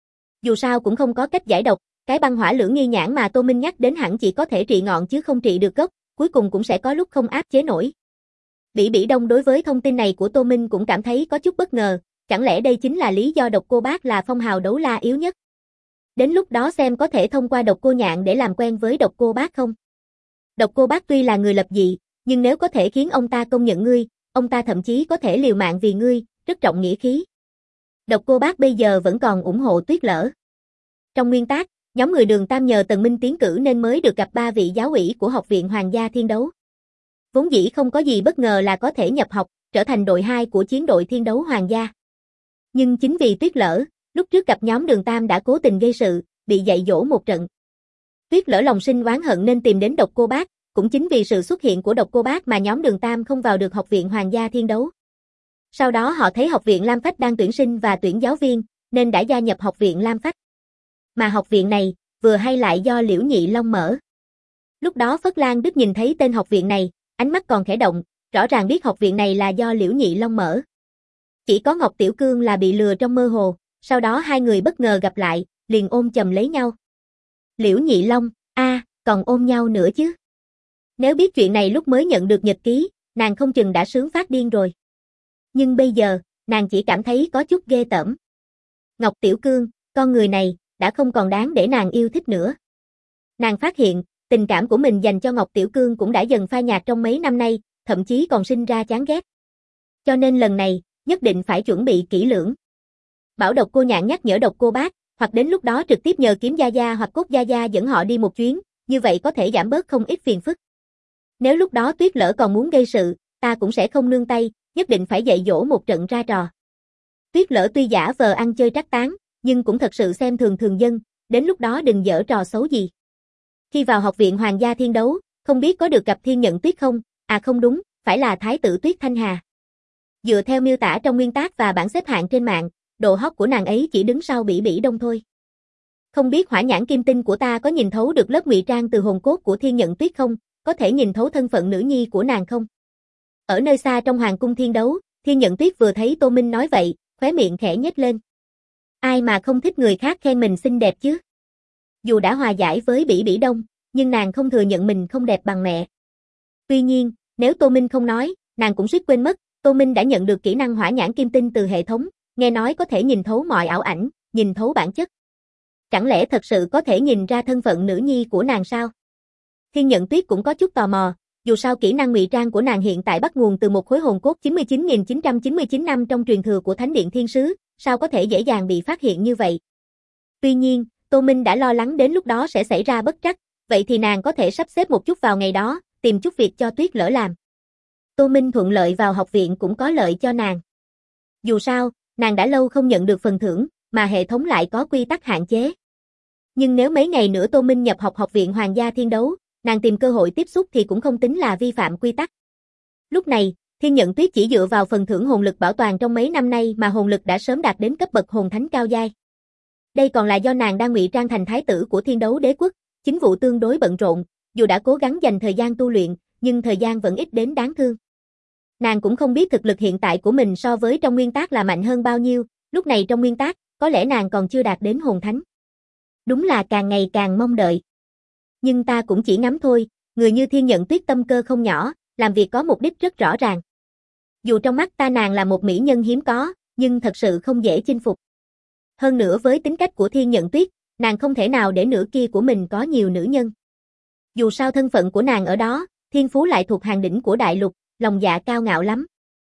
S1: Dù sao cũng không có cách giải độc, cái băng hỏa lưỡng nghi nhãn mà Tô Minh nhắc đến hẳn chỉ có thể trị ngọn chứ không trị được gốc, cuối cùng cũng sẽ có lúc không áp chế nổi. Bỉ Bỉ Đông đối với thông tin này của Tô Minh cũng cảm thấy có chút bất ngờ, chẳng lẽ đây chính là lý do Độc Cô Bác là phong hào đấu la yếu nhất? Đến lúc đó xem có thể thông qua Độc Cô Nhạn để làm quen với Độc Cô Bác không? Độc Cô Bác tuy là người lập dị, nhưng nếu có thể khiến ông ta công nhận ngươi, ông ta thậm chí có thể liều mạng vì ngươi, rất trọng nghĩa khí. Độc Cô Bác bây giờ vẫn còn ủng hộ Tuyết Lỡ. Trong nguyên tác, nhóm người Đường Tam nhờ Tần Minh tiến cử nên mới được gặp 3 vị giáo ủy của Học viện Hoàng gia Thiên Đấu. Vốn dĩ không có gì bất ngờ là có thể nhập học, trở thành đội 2 của chiến đội Thiên Đấu Hoàng gia. Nhưng chính vì Tuyết Lỡ, lúc trước gặp nhóm Đường Tam đã cố tình gây sự, bị dạy dỗ một trận. Tuyết Lỡ lòng sinh oán hận nên tìm đến Độc Cô Bác, cũng chính vì sự xuất hiện của Độc Cô Bác mà nhóm Đường Tam không vào được Học viện Hoàng gia Thiên Đấu. Sau đó họ thấy Học viện Lam Phách đang tuyển sinh và tuyển giáo viên, nên đã gia nhập Học viện Lam Phách. Mà học viện này, vừa hay lại do Liễu Nhị Long mở. Lúc đó Phất Lan Đức nhìn thấy tên học viện này, ánh mắt còn khẽ động, rõ ràng biết học viện này là do Liễu Nhị Long mở. Chỉ có Ngọc Tiểu Cương là bị lừa trong mơ hồ, sau đó hai người bất ngờ gặp lại, liền ôm chầm lấy nhau. Liễu Nhị Long, còn ôm nhau nữa chứ. Nếu biết chuyện này lúc mới nhận được nhật ký, nàng không chừng đã sướng phát điên rồi. Nhưng bây giờ, nàng chỉ cảm thấy có chút ghê tởm. Ngọc Tiểu Cương, con người này, đã không còn đáng để nàng yêu thích nữa. Nàng phát hiện, tình cảm của mình dành cho Ngọc Tiểu Cương cũng đã dần phai nhạt trong mấy năm nay, thậm chí còn sinh ra chán ghét. Cho nên lần này, nhất định phải chuẩn bị kỹ lưỡng. Bảo Độc Cô Nhạn nhắc nhở Độc Cô Bác, hoặc đến lúc đó trực tiếp nhờ Kiếm Gia Gia hoặc Cốt Gia Gia dẫn họ đi một chuyến, như vậy có thể giảm bớt không ít phiền phức. Nếu lúc đó Tuyết Lỡ còn muốn gây sự, ta cũng sẽ không nương tay, nhất định phải dạy dỗ một trận ra trò. Tuyết Lỡ tuy giả vờ ăn chơi trác tán, nhưng cũng thật sự xem thường thường dân, đến lúc đó đừng giở trò xấu gì. Khi vào Học viện Hoàng gia Thiên Đấu, không biết có được gặp Thiên Nhận Tuyết không? Không đúng, phải là Thái tử Tuyết Thanh Hà. Dựa theo miêu tả trong nguyên tác và bảng xếp hạng trên mạng, độ hot của nàng ấy chỉ đứng sau Bỉ Bỉ Đông thôi. Không biết Hỏa Nhãn Kim Tinh của ta có nhìn thấu được lớp ngụy trang từ hồn cốt của Thiên Nhận Tuyết không? Có thể nhìn thấu thân phận nữ nhi của nàng không? Ở nơi xa trong Hoàng cung Thiên Đấu, Thiên Nhận Tuyết vừa thấy Tô Minh nói vậy, khóe miệng khẽ nhếch lên. Ai mà không thích người khác khen mình xinh đẹp chứ? Dù đã hòa giải với Bỉ Bỉ Đông, nhưng nàng không thừa nhận mình không đẹp bằng mẹ. Tuy nhiên, nếu Tô Minh không nói, nàng cũng suýt quên mất, Tô Minh đã nhận được kỹ năng Hỏa Nhãn Kim Tinh từ hệ thống, nghe nói có thể nhìn thấu mọi ảo ảnh, nhìn thấu bản chất. Chẳng lẽ thật sự có thể nhìn ra thân phận nữ nhi của nàng sao? Thiên Nhận Tuyết cũng có chút tò mò, dù sao kỹ năng ngụy trang của nàng hiện tại bắt nguồn từ một khối hồn cốt 99.999 năm trong truyền thừa của Thánh Điện Thiên Sứ, sao có thể dễ dàng bị phát hiện như vậy? Tuy nhiên, Tô Minh đã lo lắng đến lúc đó sẽ xảy ra bất trắc, vậy thì nàng có thể sắp xếp một chút vào ngày đó, tìm chút việc cho Tuyết Lỡ làm. Tô Minh thuận lợi vào học viện cũng có lợi cho nàng. Dù sao, nàng đã lâu không nhận được phần thưởng, mà hệ thống lại có quy tắc hạn chế. Nhưng nếu mấy ngày nữa Tô Minh nhập học Học viện Hoàng gia Thiên Đấu, nàng tìm cơ hội tiếp xúc thì cũng không tính là vi phạm quy tắc. Lúc này, Thiên Nhận Tuyết chỉ dựa vào phần thưởng hồn lực bảo toàn trong mấy năm nay mà hồn lực đã sớm đạt đến cấp bậc hồn thánh cao giai. Đây còn là do nàng đang ngụy trang thành thái tử của Thiên Đấu Đế quốc, chính vụ tương đối bận rộn, dù đã cố gắng dành thời gian tu luyện, nhưng thời gian vẫn ít đến đáng thương. Nàng cũng không biết thực lực hiện tại của mình so với trong nguyên tác là mạnh hơn bao nhiêu, lúc này trong nguyên tác, có lẽ nàng còn chưa đạt đến hồn thánh. Đúng là càng ngày càng mong đợi. Nhưng ta cũng chỉ ngắm thôi, người như Thiên Nhận Tuyết tâm cơ không nhỏ, làm việc có mục đích rất rõ ràng. Dù trong mắt ta nàng là một mỹ nhân hiếm có, nhưng thật sự không dễ chinh phục. Hơn nữa với tính cách của Thiên Nhận Tuyết, nàng không thể nào để nửa kia của mình có nhiều nữ nhân. Dù sao thân phận của nàng ở đó, thiên phú lại thuộc hàng đỉnh của đại lục, lòng dạ cao ngạo lắm.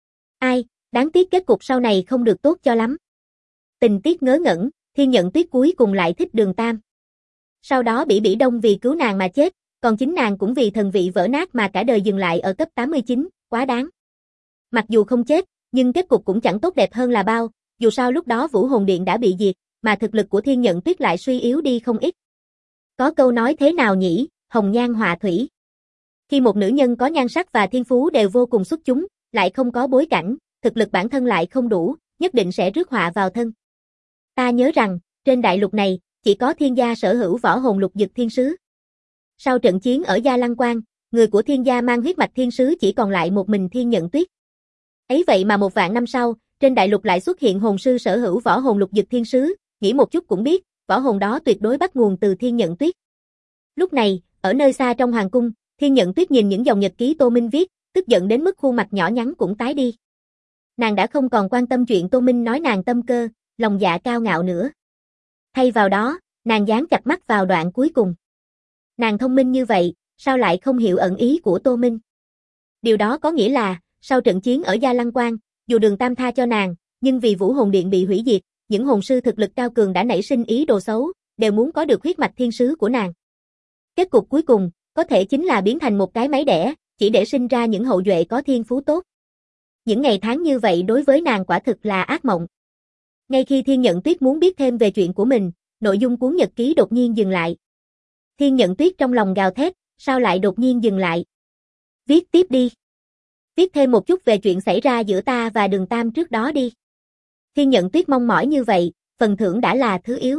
S1: Đáng tiếc kết cục sau này không được tốt cho lắm. Tình tiết ngớ ngẩn, Thiên Nhận Tuyết cuối cùng lại thích Đường Tam. Sau đó Bỉ Bỉ Đông vì cứu nàng mà chết, còn chính nàng cũng vì thần vị vỡ nát mà cả đời dừng lại ở cấp 89, quá đáng. Mặc dù không chết, nhưng kết cục cũng chẳng tốt đẹp hơn là bao, dù sao lúc đó Vũ Hồn Điện đã bị diệt, mà thực lực của Thiên Nhận Tuyết lại suy yếu đi không ít. Có câu nói thế nào nhỉ, hồng nhan họa thủy. Khi một nữ nhân có nhan sắc và thiên phú đều vô cùng xuất chúng, lại không có bối cảnh, thực lực bản thân lại không đủ, nhất định sẽ rước họa vào thân. Ta nhớ rằng, trên đại lục này, chỉ có Thiên gia sở hữu võ hồn lục dực thiên sứ. Sau trận chiến ở Gia Lăng Quan, người của Thiên gia mang huyết mạch thiên sứ chỉ còn lại một mình Thiên Nhận Tuyết. Ấy vậy mà 1.000 năm sau, trên đại lục lại xuất hiện hồn sư sở hữu võ hồn lục dực thiên sứ, nghĩ một chút cũng biết, võ hồn đó tuyệt đối bắt nguồn từ Thiên Nhận Tuyết. Lúc này, ở nơi xa trong hoàng cung, Thiên Nhận Tuyết nhìn những dòng nhật ký Tô Minh viết, tức giận đến mức khuôn mặt nhỏ nhắn cũng tái đi. Nàng đã không còn quan tâm chuyện Tô Minh nói nàng tâm cơ, lòng dạ cao ngạo nữa. Thay vào đó, nàng dán chặt mắt vào đoạn cuối cùng. Nàng thông minh như vậy, sao lại không hiểu ẩn ý của Tô Minh? Điều đó có nghĩa là, sau trận chiến ở Gia Lăng Quan, dù Đường Tam tha cho nàng, nhưng vì Vũ Hồn Điện bị hủy diệt, những hồn sư thực lực cao cường đã nảy sinh ý đồ xấu, đều muốn có được huyết mạch thiên sứ của nàng. Kết cục cuối cùng, có thể chính là biến thành một cái máy đẻ, chỉ để sinh ra những hậu duệ có thiên phú tốt. Những ngày tháng như vậy đối với nàng quả thực là ác mộng. Ngay khi Thiên Nhận Tuyết muốn biết thêm về chuyện của mình, nội dung cuốn nhật ký đột nhiên dừng lại. Thiên Nhận Tuyết trong lòng gào thét, sao lại đột nhiên dừng lại? Viết tiếp đi. Viết thêm một chút về chuyện xảy ra giữa ta và Đường Tam trước đó đi. Thiên Nhận Tuyết mong mỏi như vậy, phần thưởng đã là thứ yếu.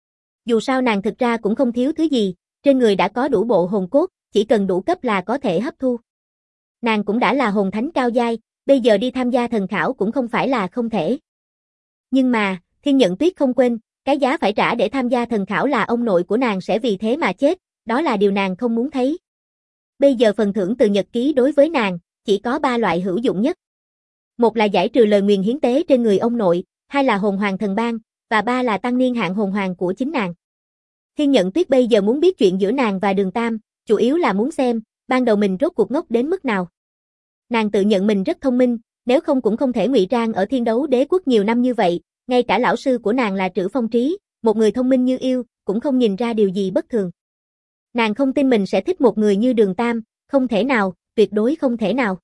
S1: Dù sao nàng thực ra cũng không thiếu thứ gì, trên người đã có đủ bộ hồn cốt, chỉ cần đủ cấp là có thể hấp thu. Nàng cũng đã là hồn thánh cao giai, bây giờ đi tham gia thần khảo cũng không phải là không thể. Nhưng mà, Thiên Nhận Tuyết không quên, cái giá phải trả để tham gia thần khảo là ông nội của nàng sẽ vì thế mà chết, đó là điều nàng không muốn thấy. Bây giờ phần thưởng từ nhật ký đối với nàng, chỉ có 3 loại hữu dụng nhất. Một là giải trừ lời nguyền hiến tế trên người ông nội, hai là hồn hoàng thần ban, và ba là tăng niên hạn hồn hoàng của chính nàng. Thiên Nhận Tuyết bây giờ muốn biết chuyện giữa nàng và Đường Tam, chủ yếu là muốn xem, ban đầu mình rốt cuộc ngốc đến mức nào. Nàng tự nhận mình rất thông minh, nếu không cũng không thể ngụy trang ở Thiên Đấu Đế Quốc nhiều năm như vậy, ngay cả lão sư của nàng là Trữ Phong Trí, một người thông minh như yêu, cũng không nhìn ra điều gì bất thường. Nàng không tin mình sẽ thích một người như Đường Tam, không thể nào, tuyệt đối không thể nào.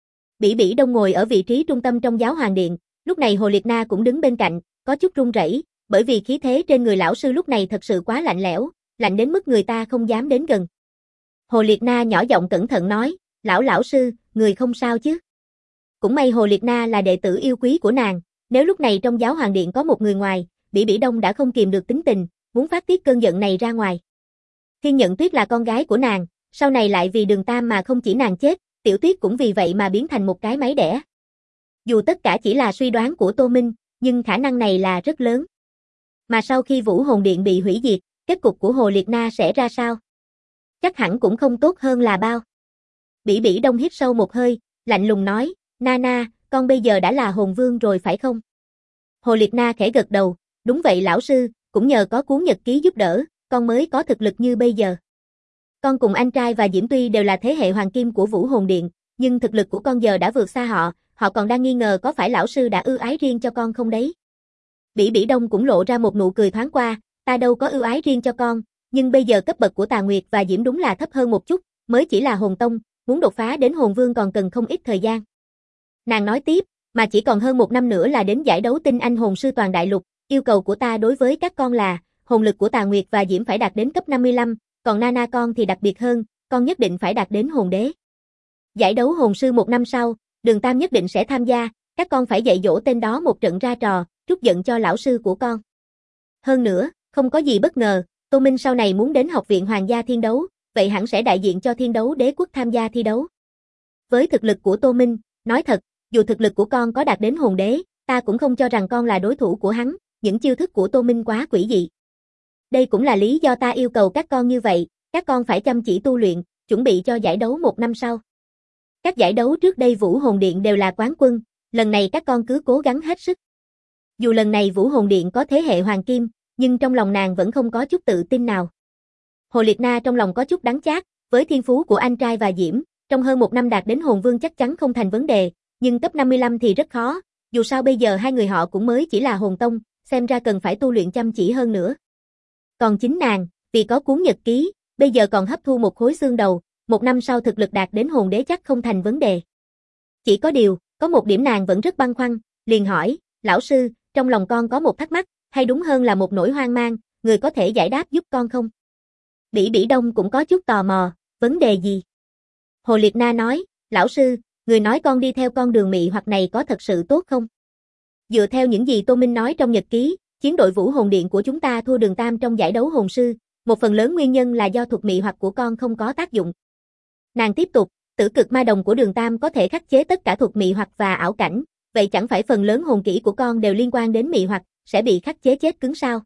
S1: Bỉ Bỉ Đông ngồi ở vị trí trung tâm trong giáo hoàng điện, lúc này Hồ Liệt Na cũng đứng bên cạnh, có chút run rẩy, bởi vì khí thế trên người lão sư lúc này thật sự quá lạnh lẽo, lạnh đến mức người ta không dám đến gần. Hồ Liệt Na nhỏ giọng cẩn thận nói, lão sư, người không sao chứ? Cũng may Hồ Liệt Na là đệ tử yêu quý của nàng, nếu lúc này trong giáo hoàng điện có một người ngoài, Bỉ Bỉ Đông đã không kìm được tính tình, muốn phát tiết cơn giận này ra ngoài. Thiên Nhận Tuyết là con gái của nàng, sau này lại vì Đường Tam mà không chỉ nàng chết, Tiểu Tuyết cũng vì vậy mà biến thành một cái máy đẻ. Dù tất cả chỉ là suy đoán của Tô Minh, nhưng khả năng này là rất lớn. Mà sau khi Vũ Hồn Điện bị hủy diệt, kết cục của Hồ Liệt Na sẽ ra sao? Chắc hẳn cũng không tốt hơn là bao. Bỉ Bỉ Đông hít sâu một hơi, lạnh lùng nói, Nana, con bây giờ đã là hồn vương rồi phải không? Hồ Liệt Na khẽ gật đầu, đúng vậy lão sư, cũng nhờ có cuốn nhật ký giúp đỡ, con mới có thực lực như bây giờ. Con cùng anh trai và Diễm tuy đều là thế hệ hoàng kim của Vũ Hồn Điện, nhưng thực lực của con giờ đã vượt xa họ, họ còn đang nghi ngờ có phải lão sư đã ưu ái riêng cho con không đấy. Bỉ Bỉ Đông cũng lộ ra một nụ cười thoáng qua, ta đâu có ưu ái riêng cho con, nhưng bây giờ cấp bậc của Tà Nguyệt và Diễm đúng là thấp hơn một chút, mới chỉ là hồn tông, muốn đột phá đến hồn vương còn cần không ít thời gian. Nàng nói tiếp, mà chỉ còn hơn 1 năm nữa là đến giải đấu tinh anh hồn sư toàn đại lục, yêu cầu của ta đối với các con là, hồn lực của Tà Nguyệt và Diễm phải đạt đến cấp 55, còn Nana con thì đặc biệt hơn, con nhất định phải đạt đến hồn đế. Giải đấu hồn sư 1 năm sau, Đường Tam nhất định sẽ tham gia, các con phải dạy dỗ tên đó một trận ra trò, trút giận cho lão sư của con. Hơn nữa, không có gì bất ngờ, Tô Minh sau này muốn đến Học viện Hoàng gia Thiên Đấu, vậy hẳn sẽ đại diện cho Thiên Đấu Đế Quốc tham gia thi đấu. Với thực lực của Tô Minh, nói thật, dù thực lực của con có đạt đến hồn đế, ta cũng không cho rằng con là đối thủ của hắn, những chiêu thức của Tô Minh quá quỷ dị. Đây cũng là lý do ta yêu cầu các con như vậy, các con phải chăm chỉ tu luyện, chuẩn bị cho giải đấu 1 năm sau. Các giải đấu trước đây Vũ Hồn Điện đều là quán quân, lần này các con cứ cố gắng hết sức. Dù lần này Vũ Hồn Điện có thế hệ hoàng kim, nhưng trong lòng nàng vẫn không có chút tự tin nào. Hồ Liệt Na trong lòng có chút đắng chát, với thiên phú của anh trai và Diễm, trong hơn 1 năm đạt đến hồn vương chắc chắn không thành vấn đề, nhưng cấp 55 thì rất khó, dù sao bây giờ hai người họ cũng mới chỉ là hồn tông, xem ra cần phải tu luyện chăm chỉ hơn nữa. Còn chính nàng, vì có cuốn nhật ký, bây giờ còn hấp thu một khối xương đầu, 1 năm sau thực lực đạt đến hồn đế chắc không thành vấn đề. Chỉ có điều, có một điểm nàng vẫn rất băn khoăn, liền hỏi, lão sư, trong lòng con có một thắc mắc, hay đúng hơn là một nỗi hoang mang, người có thể giải đáp giúp con không? Bỉ Bỉ Đông cũng có chút tò mò, vấn đề gì? Hồ Liệt Na nói, lão sư, người nói con đi theo con đường mị hoặc này có thật sự tốt không? Dựa theo những gì Tô Minh nói trong nhật ký, chiến đội Vũ Hồn Điện của chúng ta thua Đường Tam trong giải đấu hồn sư, một phần lớn nguyên nhân là do thuật mị hoặc của con không có tác dụng. Nàng tiếp tục, tử cực ma đồng của Đường Tam có thể khắc chế tất cả thuật mị hoặc và ảo cảnh, vậy chẳng phải phần lớn hồn kỹ của con đều liên quan đến mị hoặc, sẽ bị khắc chế chết cứng sao?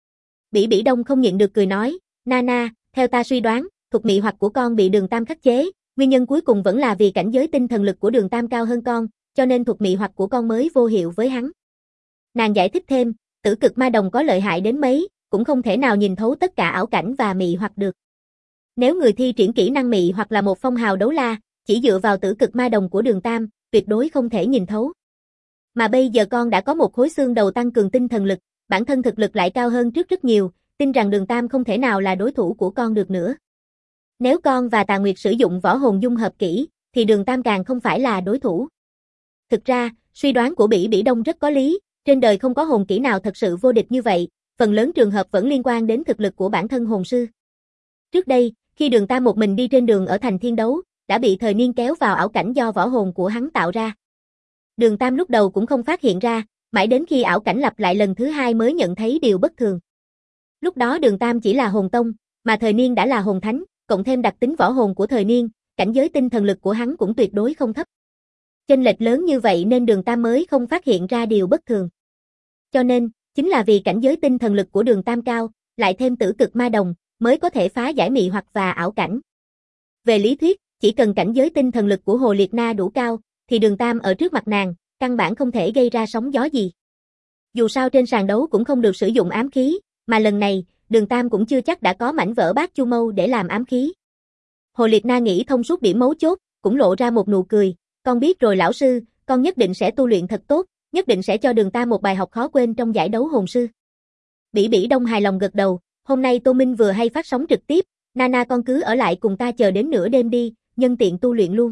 S1: Bỉ Bỉ Đông không nhịn được cười nói, Nana, theo ta suy đoán, thuật mị hoặc của con bị Đường Tam khắc chế, nguyên nhân cuối cùng vẫn là vì cảnh giới tinh thần lực của Đường Tam cao hơn con, cho nên thuật mị hoặc của con mới vô hiệu với hắn. Nàng giải thích thêm, tử cực ma đồng có lợi hại đến mấy, cũng không thể nào nhìn thấu tất cả ảo cảnh và mị hoặc được. Nếu người thi triển kỹ năng mị hoặc là một phong hào đấu la, chỉ dựa vào tử cực ma đồng của Đường Tam, tuyệt đối không thể nhìn thấu. Mà bây giờ con đã có một khối xương đầu tăng cường tinh thần lực, bản thân thực lực lại cao hơn trước rất nhiều, tin rằng Đường Tam không thể nào là đối thủ của con được nữa. Nếu con và Tà Nguyệt sử dụng võ hồn dung hợp kỹ, thì Đường Tam càng không phải là đối thủ. Thực ra, suy đoán của Bỉ Bỉ Đông rất có lý, trên đời không có hồn kỹ nào thật sự vô địch như vậy, phần lớn trường hợp vẫn liên quan đến thực lực của bản thân hồn sư. Trước đây, khi Đường Tam một mình đi trên đường ở thành Thiên Đấu, đã bị Thời Niên kéo vào ảo cảnh do võ hồn của hắn tạo ra. Đường Tam lúc đầu cũng không phát hiện ra, mãi đến khi ảo cảnh lặp lại lần thứ hai mới nhận thấy điều bất thường. Lúc đó Đường Tam chỉ là hồn tông, mà Thời Niên đã là hồn thánh, cộng thêm đặc tính võ hồn của Thời Niên, cảnh giới tinh thần lực của hắn cũng tuyệt đối không thấp. Chênh lệch lớn như vậy nên Đường Tam mới không phát hiện ra điều bất thường. Cho nên, chính là vì cảnh giới tinh thần lực của Đường Tam cao, lại thêm tử cực ma đồng, mới có thể phá giải mị hoặc và ảo cảnh. Về lý thuyết, chỉ cần cảnh giới tinh thần lực của Hồ Liệt Na đủ cao, thì Đường Tam ở trước mặt nàng, căn bản không thể gây ra sóng gió gì. Dù sao trên sàn đấu cũng không được sử dụng ám khí, mà lần này, Đường Tam cũng chưa chắc đã có mảnh vỡ bát chu mâu để làm ám khí. Hồ Liệt Na nghĩ thông suốt điểm mấu chốt, cũng lộ ra một nụ cười, con biết rồi lão sư, con nhất định sẽ tu luyện thật tốt, nhất định sẽ cho Đường Tam một bài học khó quên trong giải đấu hồn sư. Bỉ Bỉ Đông hài lòng gật đầu, hôm nay Tô Minh vừa hay phát sóng trực tiếp, Nana con cứ ở lại cùng ta chờ đến nửa đêm đi, nhân tiện tu luyện luôn.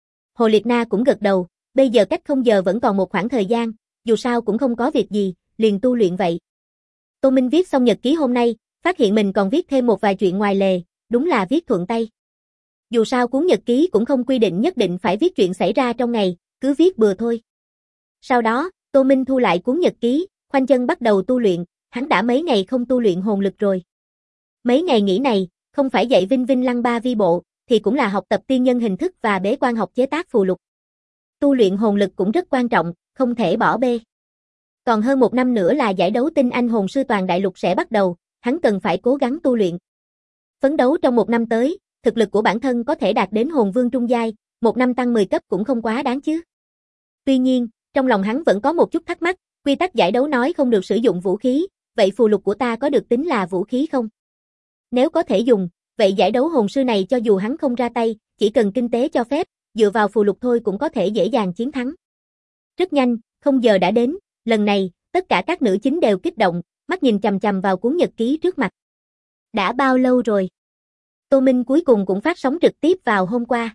S1: Hồ Liệt Na cũng gật đầu, bây giờ cách 0 giờ vẫn còn một khoảng thời gian, dù sao cũng không có việc gì, liền tu luyện vậy. Tô Minh viết xong nhật ký hôm nay, phát hiện mình còn viết thêm một vài chuyện ngoài lề, đúng là viết thuận tay. Dù sao cuốn nhật ký cũng không quy định nhất định phải viết chuyện xảy ra trong ngày, cứ viết bừa thôi. Sau đó, Tô Minh thu lại cuốn nhật ký, khoanh chân bắt đầu tu luyện, hắn đã mấy ngày không tu luyện hồn lực rồi. Mấy ngày nghỉ này, không phải dạy Vinh Vinh lăng ba vi bộ, thì cũng là học tập tiên nhân hình thức và bế quan học chế tác phù lục. Tu luyện hồn lực cũng rất quan trọng, không thể bỏ bê. Còn hơn một năm nữa là giải đấu tinh anh hồn sư toàn đại lục sẽ bắt đầu, hắn cần phải cố gắng tu luyện. Phấn đấu trong một năm tới, thực lực của bản thân có thể đạt đến hồn vương trung giai, một năm tăng 10 cấp cũng không quá đáng chứ. Tuy nhiên, trong lòng hắn vẫn có một chút thắc mắc, quy tắc giải đấu nói không được sử dụng vũ khí, vậy phù lục của ta có được tính là vũ khí không? Nếu có thể dùng, vậy giải đấu hồn sư này cho dù hắn không ra tay, chỉ cần kinh tế cho phép, dựa vào phù lục thôi cũng có thể dễ dàng chiến thắng. Rất nhanh, 0 giờ đã đến, lần này, tất cả các nữ chính đều kích động, mắt nhìn chằm chằm vào cuốn nhật ký trước mặt. Đã bao lâu rồi? Tô Minh cuối cùng cũng phát sóng trực tiếp vào hôm qua.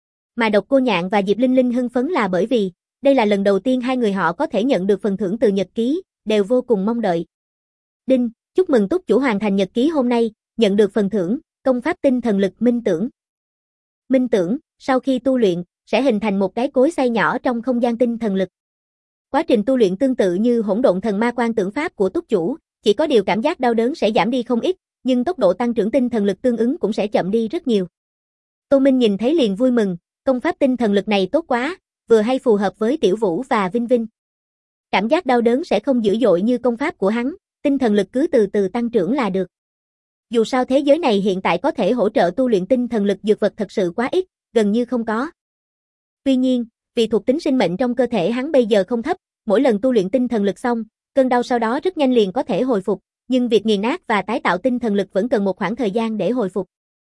S1: Mà Độc Cô Nhạn và Diệp Linh Linh hưng phấn là bởi vì, đây là lần đầu tiên hai người họ có thể nhận được phần thưởng từ nhật ký, đều vô cùng mong đợi. Đinh, chúc mừng túc chủ hoàn thành nhật ký hôm nay, nhận được phần thưởng, công pháp tinh thần lực minh tưởng. Minh tưởng, sau khi tu luyện, sẽ hình thành một cái cối xay nhỏ trong không gian tinh thần lực. Quá trình tu luyện tương tự như hỗn độn thần ma quan tưởng pháp của túc chủ, chỉ có điều cảm giác đau đớn sẽ giảm đi không ít, nhưng tốc độ tăng trưởng tinh thần lực tương ứng cũng sẽ chậm đi rất nhiều. Tô Minh nhìn thấy liền vui mừng, công pháp tinh thần lực này tốt quá, vừa hay phù hợp với Tiểu Vũ và Vinh Vinh. Cảm giác đau đớn sẽ không dữ dội như công pháp của hắn, tinh thần lực cứ từ từ tăng trưởng là được. Dù sao thế giới này hiện tại có thể hỗ trợ tu luyện tinh thần lực dược vật thật sự quá ít, gần như không có. Tuy nhiên, vì thuộc tính sinh mệnh trong cơ thể hắn bây giờ không thấp, mỗi lần tu luyện tinh thần lực xong, cơn đau sau đó rất nhanh liền có thể hồi phục, nhưng việc nghiền nát và tái tạo tinh thần lực vẫn cần một khoảng thời gian để hồi phục.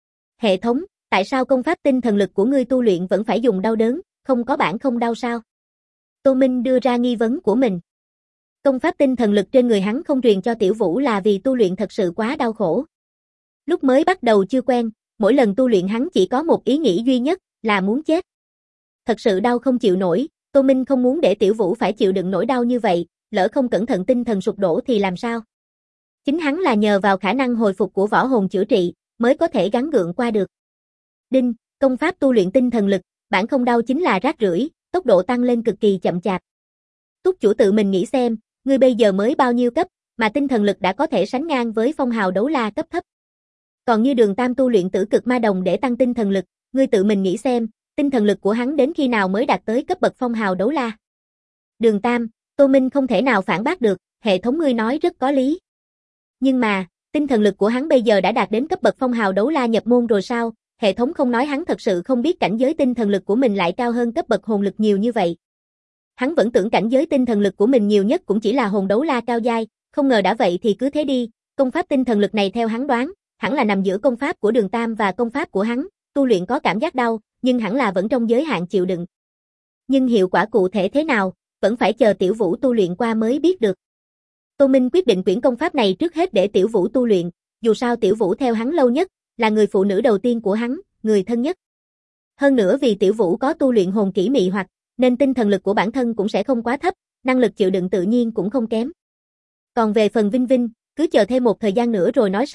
S1: Hệ thống, tại sao công pháp tinh thần lực của ngươi tu luyện vẫn phải dùng đau đớn, không có bản không đau sao? Tô Minh đưa ra nghi vấn của mình. Công pháp tinh thần lực trên người hắn không truyền cho Tiểu Vũ là vì tu luyện thật sự quá đau khổ. Lúc mới bắt đầu chưa quen, mỗi lần tu luyện hắn chỉ có một ý nghĩ duy nhất, là muốn chết. Thật sự đau không chịu nổi, Tô Minh không muốn để Tiểu Vũ phải chịu đựng nỗi đau như vậy, lỡ không cẩn thận tinh thần sụp đổ thì làm sao? Chính hắn là nhờ vào khả năng hồi phục của võ hồn chữa trị, mới có thể gắng gượng qua được. Đinh, công pháp tu luyện tinh thần lực, bản không đau chính là rác rưởi, tốc độ tăng lên cực kỳ chậm chạp. Túc chủ tự mình nghĩ xem, ngươi bây giờ mới bao nhiêu cấp, mà tinh thần lực đã có thể sánh ngang với phong hào đấu la cấp thấp. Còn như Đường Tam tu luyện tử cực ma đồng để tăng tinh thần lực, ngươi tự mình nghĩ xem, tinh thần lực của hắn đến khi nào mới đạt tới cấp bậc phong hào đấu la. Đường Tam, Tô Minh không thể nào phản bác được, hệ thống ngươi nói rất có lý. Nhưng mà, tinh thần lực của hắn bây giờ đã đạt đến cấp bậc phong hào đấu la nhập môn rồi sao? Hệ thống không nói hắn thật sự không biết cảnh giới tinh thần lực của mình lại cao hơn cấp bậc hồn lực nhiều như vậy. Hắn vẫn tưởng cảnh giới tinh thần lực của mình nhiều nhất cũng chỉ là hồn đấu la cao giai, không ngờ đã vậy thì cứ thế đi, công pháp tinh thần lực này theo hắn đoán, hẳn là nằm giữa công pháp của Đường Tam và công pháp của hắn, tu luyện có cảm giác đau, nhưng hẳn là vẫn trong giới hạn chịu đựng. Nhưng hiệu quả cụ thể thế nào, vẫn phải chờ Tiểu Vũ tu luyện qua mới biết được. Tô Minh quyết định quyển công pháp này trước hết để Tiểu Vũ tu luyện, dù sao Tiểu Vũ theo hắn lâu nhất, là người phụ nữ đầu tiên của hắn, người thân nhất. Hơn nữa vì Tiểu Vũ có tu luyện hồn kỹ mị hoặc, nên tinh thần lực của bản thân cũng sẽ không quá thấp, năng lực chịu đựng tự nhiên cũng không kém. Còn về phần Vinh Vinh, cứ chờ thêm một thời gian nữa rồi nói sau,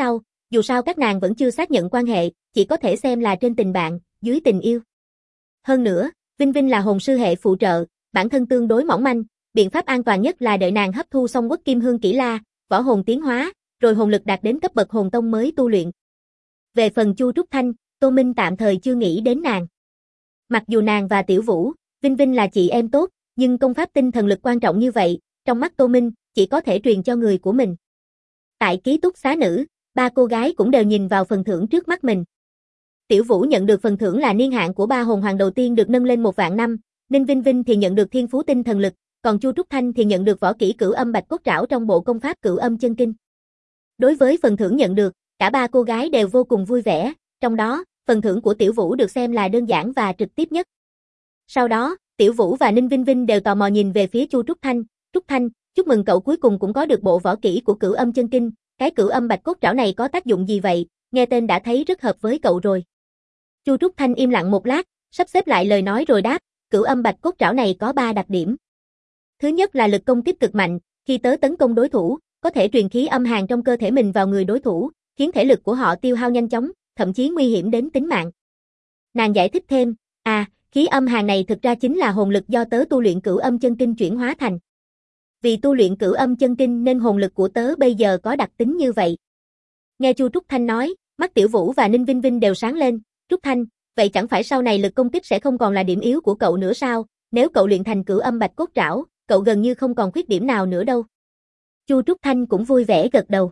S1: dù sao các nàng vẫn chưa xác nhận quan hệ, chỉ có thể xem là trên tình bạn, dưới tình yêu. Hơn nữa, Vinh Vinh là hồn sư hệ phụ trợ, bản thân tương đối mỏng manh, biện pháp an toàn nhất là đợi nàng hấp thu xong Quốc Kim Hương Kỹ La, võ hồn tiến hóa, rồi hồn lực đạt đến cấp bậc hồn tông mới tu luyện. Về phần Chu Trúc Thanh, Tô Minh tạm thời chưa nghĩ đến nàng. Mặc dù nàng và Tiểu Vũ, Vinh Vinh là chị em tốt, nhưng công pháp tinh thần lực quan trọng như vậy, trong mắt Tô Minh, chỉ có thể truyền cho người của mình. Tại ký túc xá nữ, ba cô gái cũng đều nhìn vào phần thưởng trước mắt mình. Tiểu Vũ nhận được phần thưởng là niên hạn của ba hồn hoàng đầu tiên được nâng lên 1.000 năm, Ninh Vinh Vinh thì nhận được thiên phú tinh thần lực, còn Chu Trúc Thanh thì nhận được võ kỹ Cửu Âm Bạch Cốt Trảo trong bộ công pháp Cửu Âm Chân Kinh. Đối với phần thưởng nhận được, cả ba cô gái đều vô cùng vui vẻ, trong đó, phần thưởng của Tiểu Vũ được xem là đơn giản và trực tiếp nhất. Sau đó, Tiểu Vũ và Ninh Vinh Vinh đều tò mò nhìn về phía Chu Trúc Thanh. Trúc Thanh, chúc mừng cậu cuối cùng cũng có được bộ võ kỹ của Cửu Âm Chân Kinh, cái Cửu Âm Bạch Cốt Trảo này có tác dụng gì vậy, nghe tên đã thấy rất hợp với cậu rồi. Chu Trúc Thanh im lặng một lát, sắp xếp lại lời nói rồi đáp, Cửu Âm Bạch Cốt Trảo này có 3 đặc điểm. Thứ nhất là lực công kích cực mạnh, khi tớ tấn công đối thủ, có thể truyền khí âm hàn trong cơ thể mình vào người đối thủ, khiến thể lực của họ tiêu hao nhanh chóng, thậm chí nguy hiểm đến tính mạng. Nàng giải thích thêm, khí âm hàn này thực ra chính là hồn lực do tớ tu luyện Cửu Âm Chân Kinh chuyển hóa thành. Vì tu luyện Cửu Âm Chân Kinh nên hồn lực của tớ bây giờ có đặc tính như vậy. Nghe Chu Trúc Thanh nói, mắt Tiểu Vũ và Ninh Vinh Vinh đều sáng lên, Trúc Thanh, vậy chẳng phải sau này lực công kích sẽ không còn là điểm yếu của cậu nữa sao, nếu cậu luyện thành Cửu Âm Bạch Cốt Trảo, cậu gần như không còn khuyết điểm nào nữa đâu. Chu Trúc Thanh cũng vui vẻ gật đầu.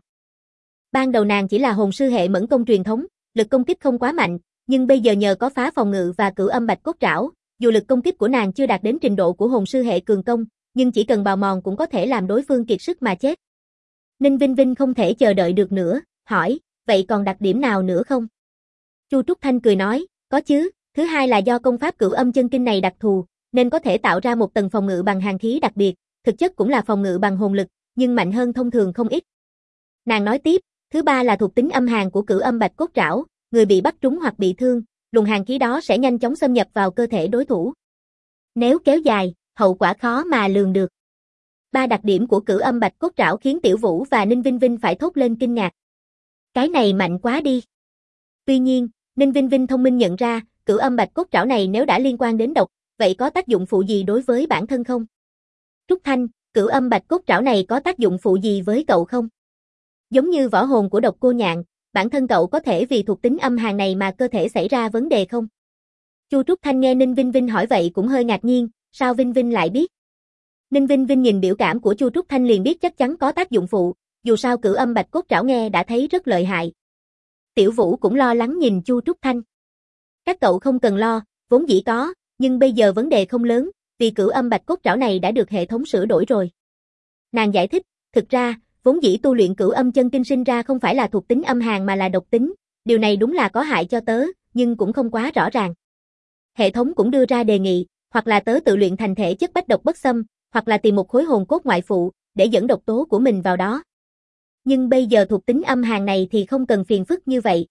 S1: Ban đầu nàng chỉ là hồn sư hệ mẫn công truyền thống, lực công kích không quá mạnh, nhưng bây giờ nhờ có phá phòng ngự và Cửu Âm Bạch Cốt Trảo, dù lực công kích của nàng chưa đạt đến trình độ của hồn sư hệ cường công, nhưng chỉ cần bào mòn cũng có thể làm đối phương kiệt sức mà chết. Ninh Vinh Vinh không thể chờ đợi được nữa, hỏi, vậy còn đặc điểm nào nữa không? Chu Trúc Thanh cười nói, có chứ, thứ hai là do công pháp Cửu Âm Chân Kinh này đặc thù, nên có thể tạo ra một tầng phòng ngự bằng hàn khí đặc biệt, thực chất cũng là phòng ngự bằng hồn lực, nhưng mạnh hơn thông thường không ít. Nàng nói tiếp, thứ ba là thuộc tính âm hàn của Cửu Âm Bạch Cốt Trảo, người bị bắt trúng hoặc bị thương, luồng hàn khí đó sẽ nhanh chóng xâm nhập vào cơ thể đối thủ. Nếu kéo dài, hậu quả khó mà lường được. Ba đặc điểm của Cửu Âm Bạch Cốt Trảo khiến Tiểu Vũ và Ninh Vinh Vinh phải thốt lên kinh ngạc. Cái này mạnh quá đi. Tuy nhiên, Ninh Vinh Vinh thông minh nhận ra, Cửu Âm Bạch Cốt Trảo này nếu đã liên quan đến độc, vậy có tác dụng phụ gì đối với bản thân không? Trúc Thanh, Cửu Âm Bạch Cốt Trảo này có tác dụng phụ gì với cậu không? Giống như võ hồn của Độc Cô Nhạn, bản thân cậu có thể vì thuộc tính âm hàn này mà cơ thể xảy ra vấn đề không? Chu Trúc Thanh nghe Ninh Vinh Vinh hỏi vậy cũng hơi ngạc nhiên, sao Vinh Vinh lại biết? Ninh Vinh Vinh nhìn biểu cảm của Chu Trúc Thanh liền biết chắc chắn có tác dụng phụ, dù sao Cửu Âm Bạch Cốt Trảo nghe đã thấy rất lợi hại. Tiểu Vũ cũng lo lắng nhìn Chu Trúc Thanh. Các cậu không cần lo, vốn dĩ có, nhưng bây giờ vấn đề không lớn, vì Cửu Âm Bạch Cốt Trảo này đã được hệ thống sửa đổi rồi. Nàng giải thích, thực ra, vốn dĩ tu luyện Cửu Âm Chân Kinh sinh ra không phải là thuộc tính âm hàn mà là độc tính, điều này đúng là có hại cho tớ, nhưng cũng không quá rõ ràng. Hệ thống cũng đưa ra đề nghị, hoặc là tớ tự luyện thành thể chất bách độc bất xâm, hoặc là tìm một khối hồn cốt ngoại phụ, để dẫn độc tố của mình vào đó. Nhưng bây giờ thuộc tính âm hàn này thì không cần phiền phức như vậy.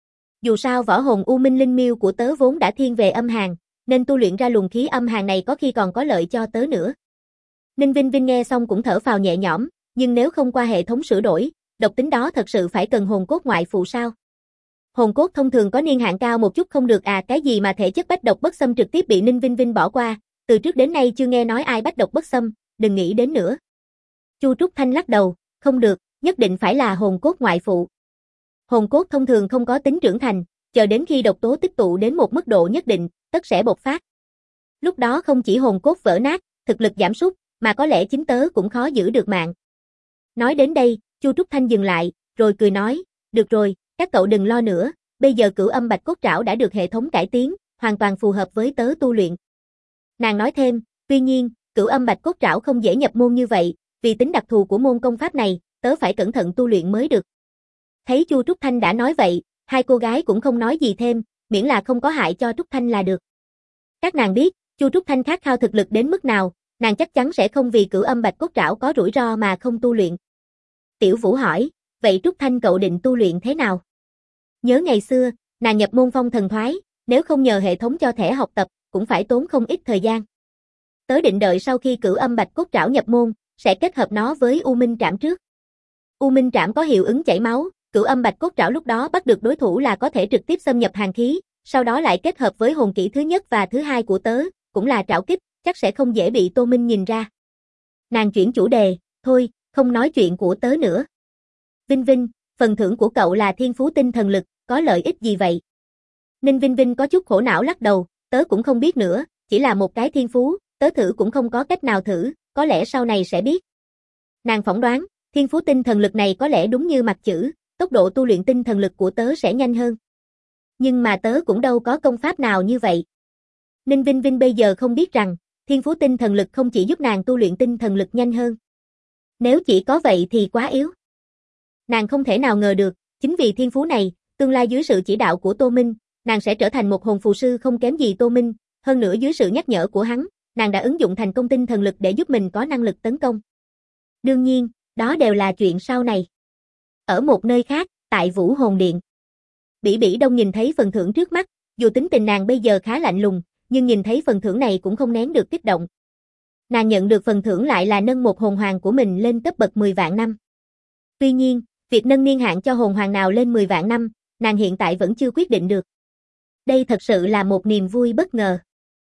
S1: Dù sao võ hồn U Minh Linh Miêu của tớ vốn đã thiên về âm hàn, nên tu luyện ra luồng khí âm hàn này có khi còn có lợi cho tớ nữa. Ninh Vinh Vinh nghe xong cũng thở phào nhẹ nhõm, nhưng nếu không qua hệ thống sửa đổi, độc tính đó thật sự phải cần hồn cốt ngoại phụ sao? Hồn cốt thông thường có niên hạn cao một chút không được cái gì mà thể chất bách độc bất xâm trực tiếp bị Ninh Vinh Vinh bỏ qua, từ trước đến nay chưa nghe nói ai bách độc bất xâm, đừng nghĩ đến nữa. Chu Trúc Thanh lắc đầu, không được, nhất định phải là hồn cốt ngoại phụ. Hồn cốt thông thường không có tính trưởng thành, chờ đến khi độc tố tích tụ đến một mức độ nhất định, tất sẽ bộc phát. Lúc đó không chỉ hồn cốt vỡ nát, thực lực giảm sút, mà có lẽ chính tớ cũng khó giữ được mạng. Nói đến đây, Chu Trúc Thanh dừng lại, rồi cười nói, được rồi, các cậu đừng lo nữa, bây giờ Cửu Âm Bạch Cốt Trảo đã được hệ thống cải tiến, hoàn toàn phù hợp với tớ tu luyện. Nàng nói thêm, tuy nhiên, Cửu Âm Bạch Cốt Trảo không dễ nhập môn như vậy, vì tính đặc thù của môn công pháp này, tớ phải cẩn thận tu luyện mới được. Thấy Chu Trúc Thanh đã nói vậy, hai cô gái cũng không nói gì thêm, miễn là không có hại cho Trúc Thanh là được. Các nàng biết, Chu Trúc Thanh khát khao thực lực đến mức nào, nàng chắc chắn sẽ không vì Cửu Âm Bạch Cốt Trảo có rủi ro mà không tu luyện. Tiểu Vũ hỏi, vậy Trúc Thanh cậu định tu luyện thế nào? Nhớ ngày xưa, nàng nhập môn phong thần thoái, nếu không nhờ hệ thống cho thẻ học tập, cũng phải tốn không ít thời gian. Tớ định đợi sau khi Cửu Âm Bạch Cốt Trảo nhập môn, sẽ kết hợp nó với U Minh Trảm trước. U Minh Trảm có hiệu ứng chảy máu, Cửu âm bạch cốt trảo lúc đó bắt được đối thủ là có thể trực tiếp xâm nhập hàn khí, sau đó lại kết hợp với hồn kỹ thứ nhất và thứ hai của tớ, cũng là trảo kích, chắc sẽ không dễ bị Tô Minh nhìn ra. Nàng chuyển chủ đề, thôi, không nói chuyện của tớ nữa. Vinh Vinh, phần thưởng của cậu là thiên phú tinh thần lực, có lợi ích gì vậy? Ninh Vinh Vinh có chút khổ não lắc đầu, tớ cũng không biết nữa, chỉ là một cái thiên phú, tớ thử cũng không có cách nào thử, có lẽ sau này sẽ biết. Nàng phỏng đoán, thiên phú tinh thần lực này có lẽ đúng như mặt chữ, tốc độ tu luyện tinh thần lực của tớ sẽ nhanh hơn. Nhưng mà tớ cũng đâu có công pháp nào như vậy. Ninh Vinh Vinh bây giờ không biết rằng, thiên phú tinh thần lực không chỉ giúp nàng tu luyện tinh thần lực nhanh hơn. Nếu chỉ có vậy thì quá yếu. Nàng không thể nào ngờ được, chính vì thiên phú này, tương lai dưới sự chỉ đạo của Tô Minh, nàng sẽ trở thành một hồn phù sư không kém gì Tô Minh, hơn nữa dưới sự nhắc nhở của hắn, nàng đã ứng dụng thành công tinh thần lực để giúp mình có năng lực tấn công. Đương nhiên, đó đều là chuyện sau này. Ở một nơi khác, tại Vũ Hồn Điện. Bỉ Bỉ Đông nhìn thấy phần thưởng trước mắt, dù tính tình nàng bây giờ khá lạnh lùng, nhưng nhìn thấy phần thưởng này cũng không nén được kích động. Nàng nhận được phần thưởng lại là nâng một hồn hoàng của mình lên cấp bậc 10 vạn năm. Tuy nhiên, việc nâng niên hạn cho hồn hoàng nào lên 10 vạn năm, nàng hiện tại vẫn chưa quyết định được. Đây thật sự là một niềm vui bất ngờ.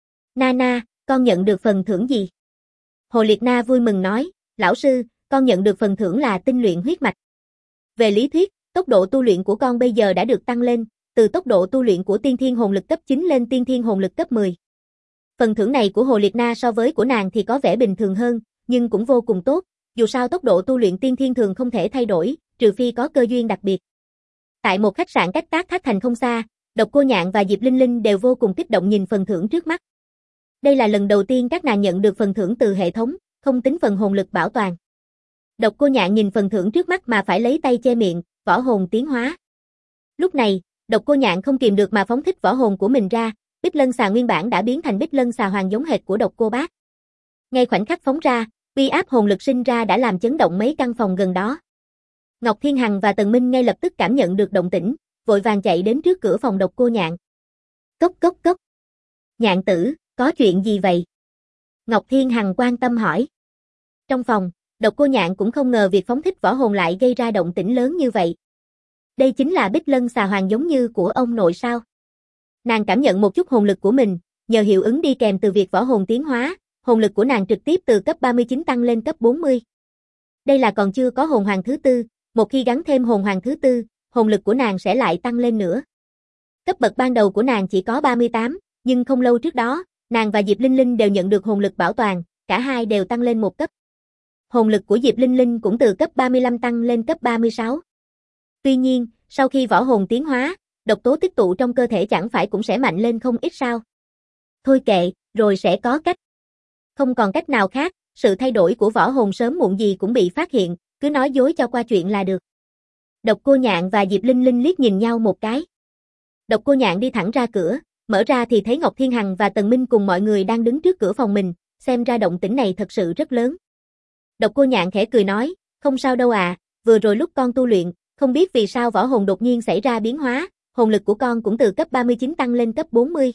S1: Nana, con nhận được phần thưởng gì? Hồ Liệt Na vui mừng nói, lão sư, con nhận được phần thưởng là tinh luyện huyết mạch. Về lý thuyết, tốc độ tu luyện của con bây giờ đã được tăng lên, từ tốc độ tu luyện của tiên thiên hồn lực cấp 9 lên tiên thiên hồn lực cấp 10. Phần thưởng này của Hồ Liệt Na so với của nàng thì có vẻ bình thường hơn, nhưng cũng vô cùng tốt, dù sao tốc độ tu luyện tiên thiên thường không thể thay đổi, trừ phi có cơ duyên đặc biệt. Tại một khách sạn cách Tác Thác Thành không xa, Độc Cô Nhạn và Diệp Linh Linh đều vô cùng kích động nhìn phần thưởng trước mắt. Đây là lần đầu tiên các nàng nhận được phần thưởng từ hệ thống, không tính phần hồn lực bảo toàn. Độc Cô Nhạn nhìn phần thưởng trước mắt mà phải lấy tay che miệng, võ hồn tiến hóa. Lúc này, Độc Cô Nhạn không kìm được mà phóng thích võ hồn của mình ra, Bích Lân Xà nguyên bản đã biến thành Bích Lân Xà Hoàng giống hệt của Độc Cô Bác. Ngay khoảnh khắc phóng ra, uy áp hồn lực sinh ra đã làm chấn động mấy căn phòng gần đó. Ngọc Thiên Hằng và Tần Minh ngay lập tức cảm nhận được động tĩnh, vội vàng chạy đến trước cửa phòng Độc Cô Nhạn. Cốc cốc cốc. Nhạn tử, có chuyện gì vậy? Ngọc Thiên Hằng quan tâm hỏi. Trong phòng, Độc Cô Nhạn cũng không ngờ việc phóng thích võ hồn lại gây ra động tĩnh lớn như vậy. Đây chính là Bích Lân Xà Hoàng giống như của ông nội sao? Nàng cảm nhận một chút hồn lực của mình, nhờ hiệu ứng đi kèm từ việc võ hồn tiến hóa, hồn lực của nàng trực tiếp từ cấp 39 tăng lên cấp 40. Đây là còn chưa có hồn hoàng thứ tư, một khi gắn thêm hồn hoàng thứ tư, hồn lực của nàng sẽ lại tăng lên nữa. Cấp bậc ban đầu của nàng chỉ có 38, nhưng không lâu trước đó, nàng và Diệp Linh Linh đều nhận được hồn lực bảo toàn, cả hai đều tăng lên một cấp. Hồn lực của Diệp Linh Linh cũng từ cấp 35 tăng lên cấp 36. Tuy nhiên, sau khi võ hồn tiến hóa, độc tố tích tụ trong cơ thể chẳng phải cũng sẽ mạnh lên không ít sao? Thôi kệ, rồi sẽ có cách. Không còn cách nào khác, sự thay đổi của võ hồn sớm muộn gì cũng bị phát hiện, cứ nói dối cho qua chuyện là được. Độc Cô Nhạn và Diệp Linh Linh liếc nhìn nhau một cái. Độc Cô Nhạn đi thẳng ra cửa, mở ra thì thấy Ngọc Thiên Hằng và Tần Minh cùng mọi người đang đứng trước cửa phòng mình, xem ra động tĩnh này thật sự rất lớn. Độc Cô Nhạn khẽ cười nói, không sao đâu à, vừa rồi lúc con tu luyện, không biết vì sao võ hồn đột nhiên xảy ra biến hóa, hồn lực của con cũng từ cấp 39 tăng lên cấp 40.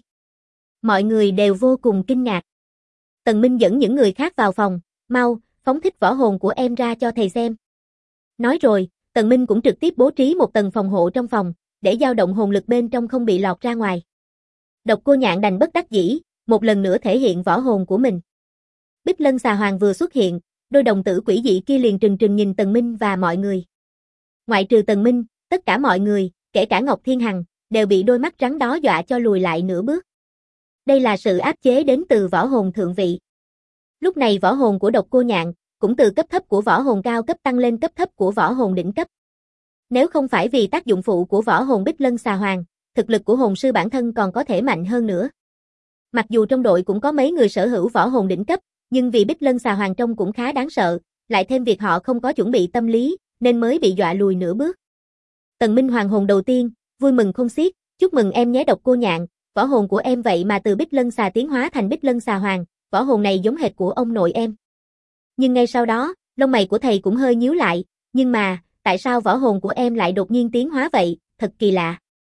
S1: Mọi người đều vô cùng kinh ngạc. Tần Minh dẫn những người khác vào phòng, mau, phóng thích võ hồn của em ra cho thầy xem. Nói rồi, Tần Minh cũng trực tiếp bố trí một tầng phòng hộ trong phòng, để dao động hồn lực bên trong không bị lọt ra ngoài. Độc Cô Nhạn đành bất đắc dĩ, một lần nữa thể hiện võ hồn của mình. Bích Lân Xà Hoàng vừa xuất hiện, đôi đồng tử quỷ dị kia liền trừng trừng nhìn Tần Minh và mọi người. Ngoại trừ Tần Minh, tất cả mọi người, kể cả Ngọc Thiên Hằng, đều bị đôi mắt rắn đó dọa cho lùi lại nửa bước. Đây là sự áp chế đến từ võ hồn thượng vị. Lúc này võ hồn của Độc Cô Nhạn, cũng từ cấp thấp của võ hồn cao cấp tăng lên cấp thấp của võ hồn đỉnh cấp. Nếu không phải vì tác dụng phụ của võ hồn Bích Lân Xà Hoàng, thực lực của hồn sư bản thân còn có thể mạnh hơn nữa. Mặc dù trong đội cũng có mấy người sở hữu võ hồn đỉnh cấp, nhưng vì Bích Lân Xà Hoàng trông cũng khá đáng sợ, lại thêm việc họ không có chuẩn bị tâm lý, nên mới bị dọa lùi nửa bước. Tần Minh hoàng hồn đầu tiên, vui mừng không xiết, chúc mừng em nhé Độc Cô Nhạn, võ hồn của em vậy mà từ Bích Lân Xà tiến hóa thành Bích Lân Xà Hoàng, võ hồn này giống hệt của ông nội em. Nhưng ngay sau đó, lông mày của thầy cũng hơi nhíu lại, nhưng mà, tại sao võ hồn của em lại đột nhiên tiến hóa vậy, thật kỳ lạ.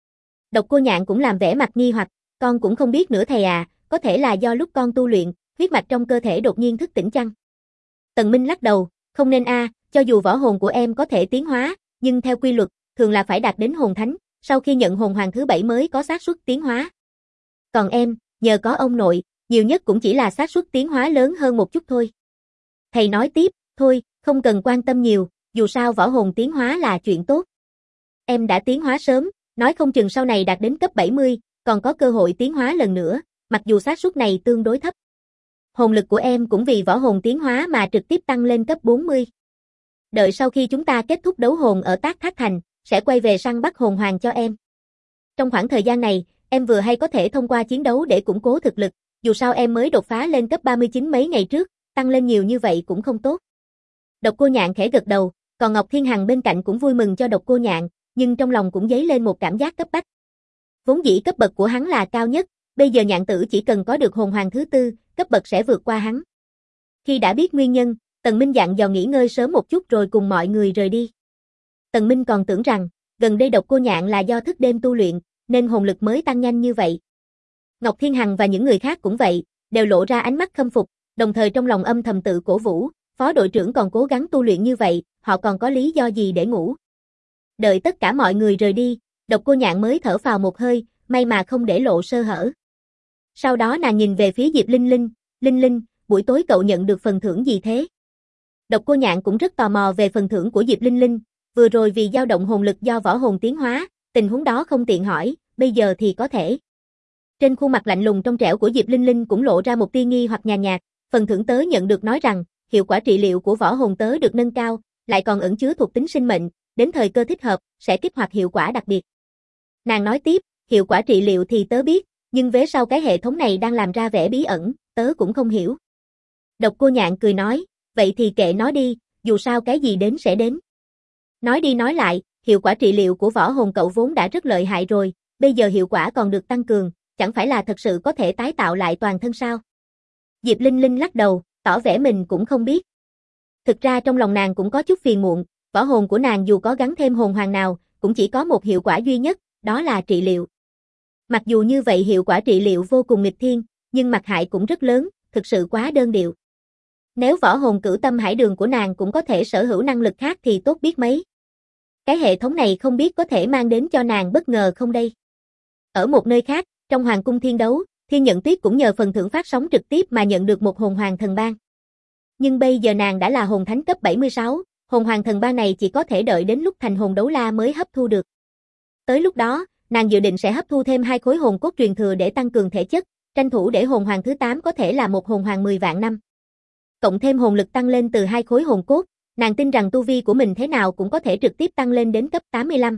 S1: Độc Cô Nhạn cũng làm vẻ mặt nghi hoặc, con cũng không biết nữa thầy à, có thể là do lúc con tu luyện, huyết mạch trong cơ thể đột nhiên thức tỉnh chăng? Tần Minh lắc đầu, không nên a, cho dù võ hồn của em có thể tiến hóa, nhưng theo quy luật, thường là phải đạt đến hồn thánh, sau khi nhận hồn hoàng thứ 7 mới có xác suất tiến hóa. Còn em, nhờ có ông nội, nhiều nhất cũng chỉ là xác suất tiến hóa lớn hơn một chút thôi. Thầy nói tiếp, thôi, không cần quan tâm nhiều, dù sao võ hồn tiến hóa là chuyện tốt. Em đã tiến hóa sớm, nói không chừng sau này đạt đến cấp 70, còn có cơ hội tiến hóa lần nữa, mặc dù xác suất này tương đối thấp. Hồn lực của em cũng vì võ hồn tiến hóa mà trực tiếp tăng lên cấp 40. Đợi sau khi chúng ta kết thúc đấu hồn ở Tác Thác Thành, sẽ quay về săn bắt hồn hoàng cho em. Trong khoảng thời gian này, em vừa hay có thể thông qua chiến đấu để củng cố thực lực, dù sao em mới đột phá lên cấp 39 mấy ngày trước, tăng lên nhiều như vậy cũng không tốt. Độc Cô Nhạn khẽ gật đầu, còn Ngọc Thiên Hằng bên cạnh cũng vui mừng cho Độc Cô Nhạn, nhưng trong lòng cũng dấy lên một cảm giác cấp bách. Vốn dĩ cấp bậc của hắn là cao nhất, bây giờ Nhạn tử chỉ cần có được hồn hoàng thứ 4, cấp bậc sẽ vượt qua hắn. Khi đã biết nguyên nhân, Tần Minh dặn dò nghỉ ngơi sớm một chút rồi cùng mọi người rời đi. Tần Minh còn tưởng rằng, gần đây Độc Cô Nhạn là do thức đêm tu luyện, nên hồn lực mới tăng nhanh như vậy. Ngọc Thiên Hằng và những người khác cũng vậy, đều lộ ra ánh mắt khâm phục, đồng thời trong lòng âm thầm tự cổ vũ, phó đội trưởng còn cố gắng tu luyện như vậy, họ còn có lý do gì để ngủ. Đợi tất cả mọi người rời đi, Độc Cô Nhạn mới thở phào một hơi, may mà không để lộ sơ hở. Sau đó nàng nhìn về phía Diệp Linh Linh, Linh Linh, buổi tối cậu nhận được phần thưởng gì thế? Độc Cô Nhạn cũng rất tò mò về phần thưởng của Diệp Linh Linh, vừa rồi vì dao động hồn lực do võ hồn tiến hóa, tình huống đó không tiện hỏi, bây giờ thì có thể. Trên khuôn mặt lạnh lùng trong trẻo của Diệp Linh Linh cũng lộ ra một tia nghi hoặc nhàn nhạt, phần thưởng tớ nhận được nói rằng, hiệu quả trị liệu của võ hồn tớ được nâng cao, lại còn ẩn chứa thuộc tính sinh mệnh, đến thời cơ thích hợp, sẽ kích hoạt hiệu quả đặc biệt. Nàng nói tiếp, hiệu quả trị liệu thì tớ biết, nhưng vế sau cái hệ thống này đang làm ra vẻ bí ẩn, tớ cũng không hiểu. Độc Cô Nhạn cười nói, vậy thì kệ nó đi, dù sao cái gì đến sẽ đến. Nói đi nói lại, hiệu quả trị liệu của võ hồn cậu vốn đã rất lợi hại rồi, bây giờ hiệu quả còn được tăng cường, chẳng phải là thật sự có thể tái tạo lại toàn thân sao? Diệp Linh Linh lắc đầu, tỏ vẻ mình cũng không biết. Thực ra trong lòng nàng cũng có chút phiền muộn, võ hồn của nàng dù có gắn thêm hồn hoàng nào, cũng chỉ có một hiệu quả duy nhất, đó là trị liệu. Mặc dù như vậy hiệu quả trị liệu vô cùng nghịch thiên, nhưng mặt hại cũng rất lớn, thực sự quá đơn điệu. Nếu võ hồn Cửu Tâm Hải Đường của nàng cũng có thể sở hữu năng lực khác thì tốt biết mấy. Cái hệ thống này không biết có thể mang đến cho nàng bất ngờ không đây. Ở một nơi khác, trong Hoàng cung Thiên Đấu, Thiên Nhận Tuyết cũng nhờ phần thưởng phát sóng trực tiếp mà nhận được một hồn hoàng thần ban. Nhưng bây giờ nàng đã là hồn thánh cấp 76, hồn hoàng thần ban này chỉ có thể đợi đến lúc thành hồn đấu la mới hấp thu được. Tới lúc đó, nàng dự định sẽ hấp thu thêm 2 khối hồn cốt truyền thừa để tăng cường thể chất, tranh thủ để hồn hoàng thứ 8 có thể là một hồn hoàng 10 vạn năm. Cộng thêm hồn lực tăng lên từ 2 khối hồn cốt, nàng tin rằng tu vi của mình thế nào cũng có thể trực tiếp tăng lên đến cấp 85.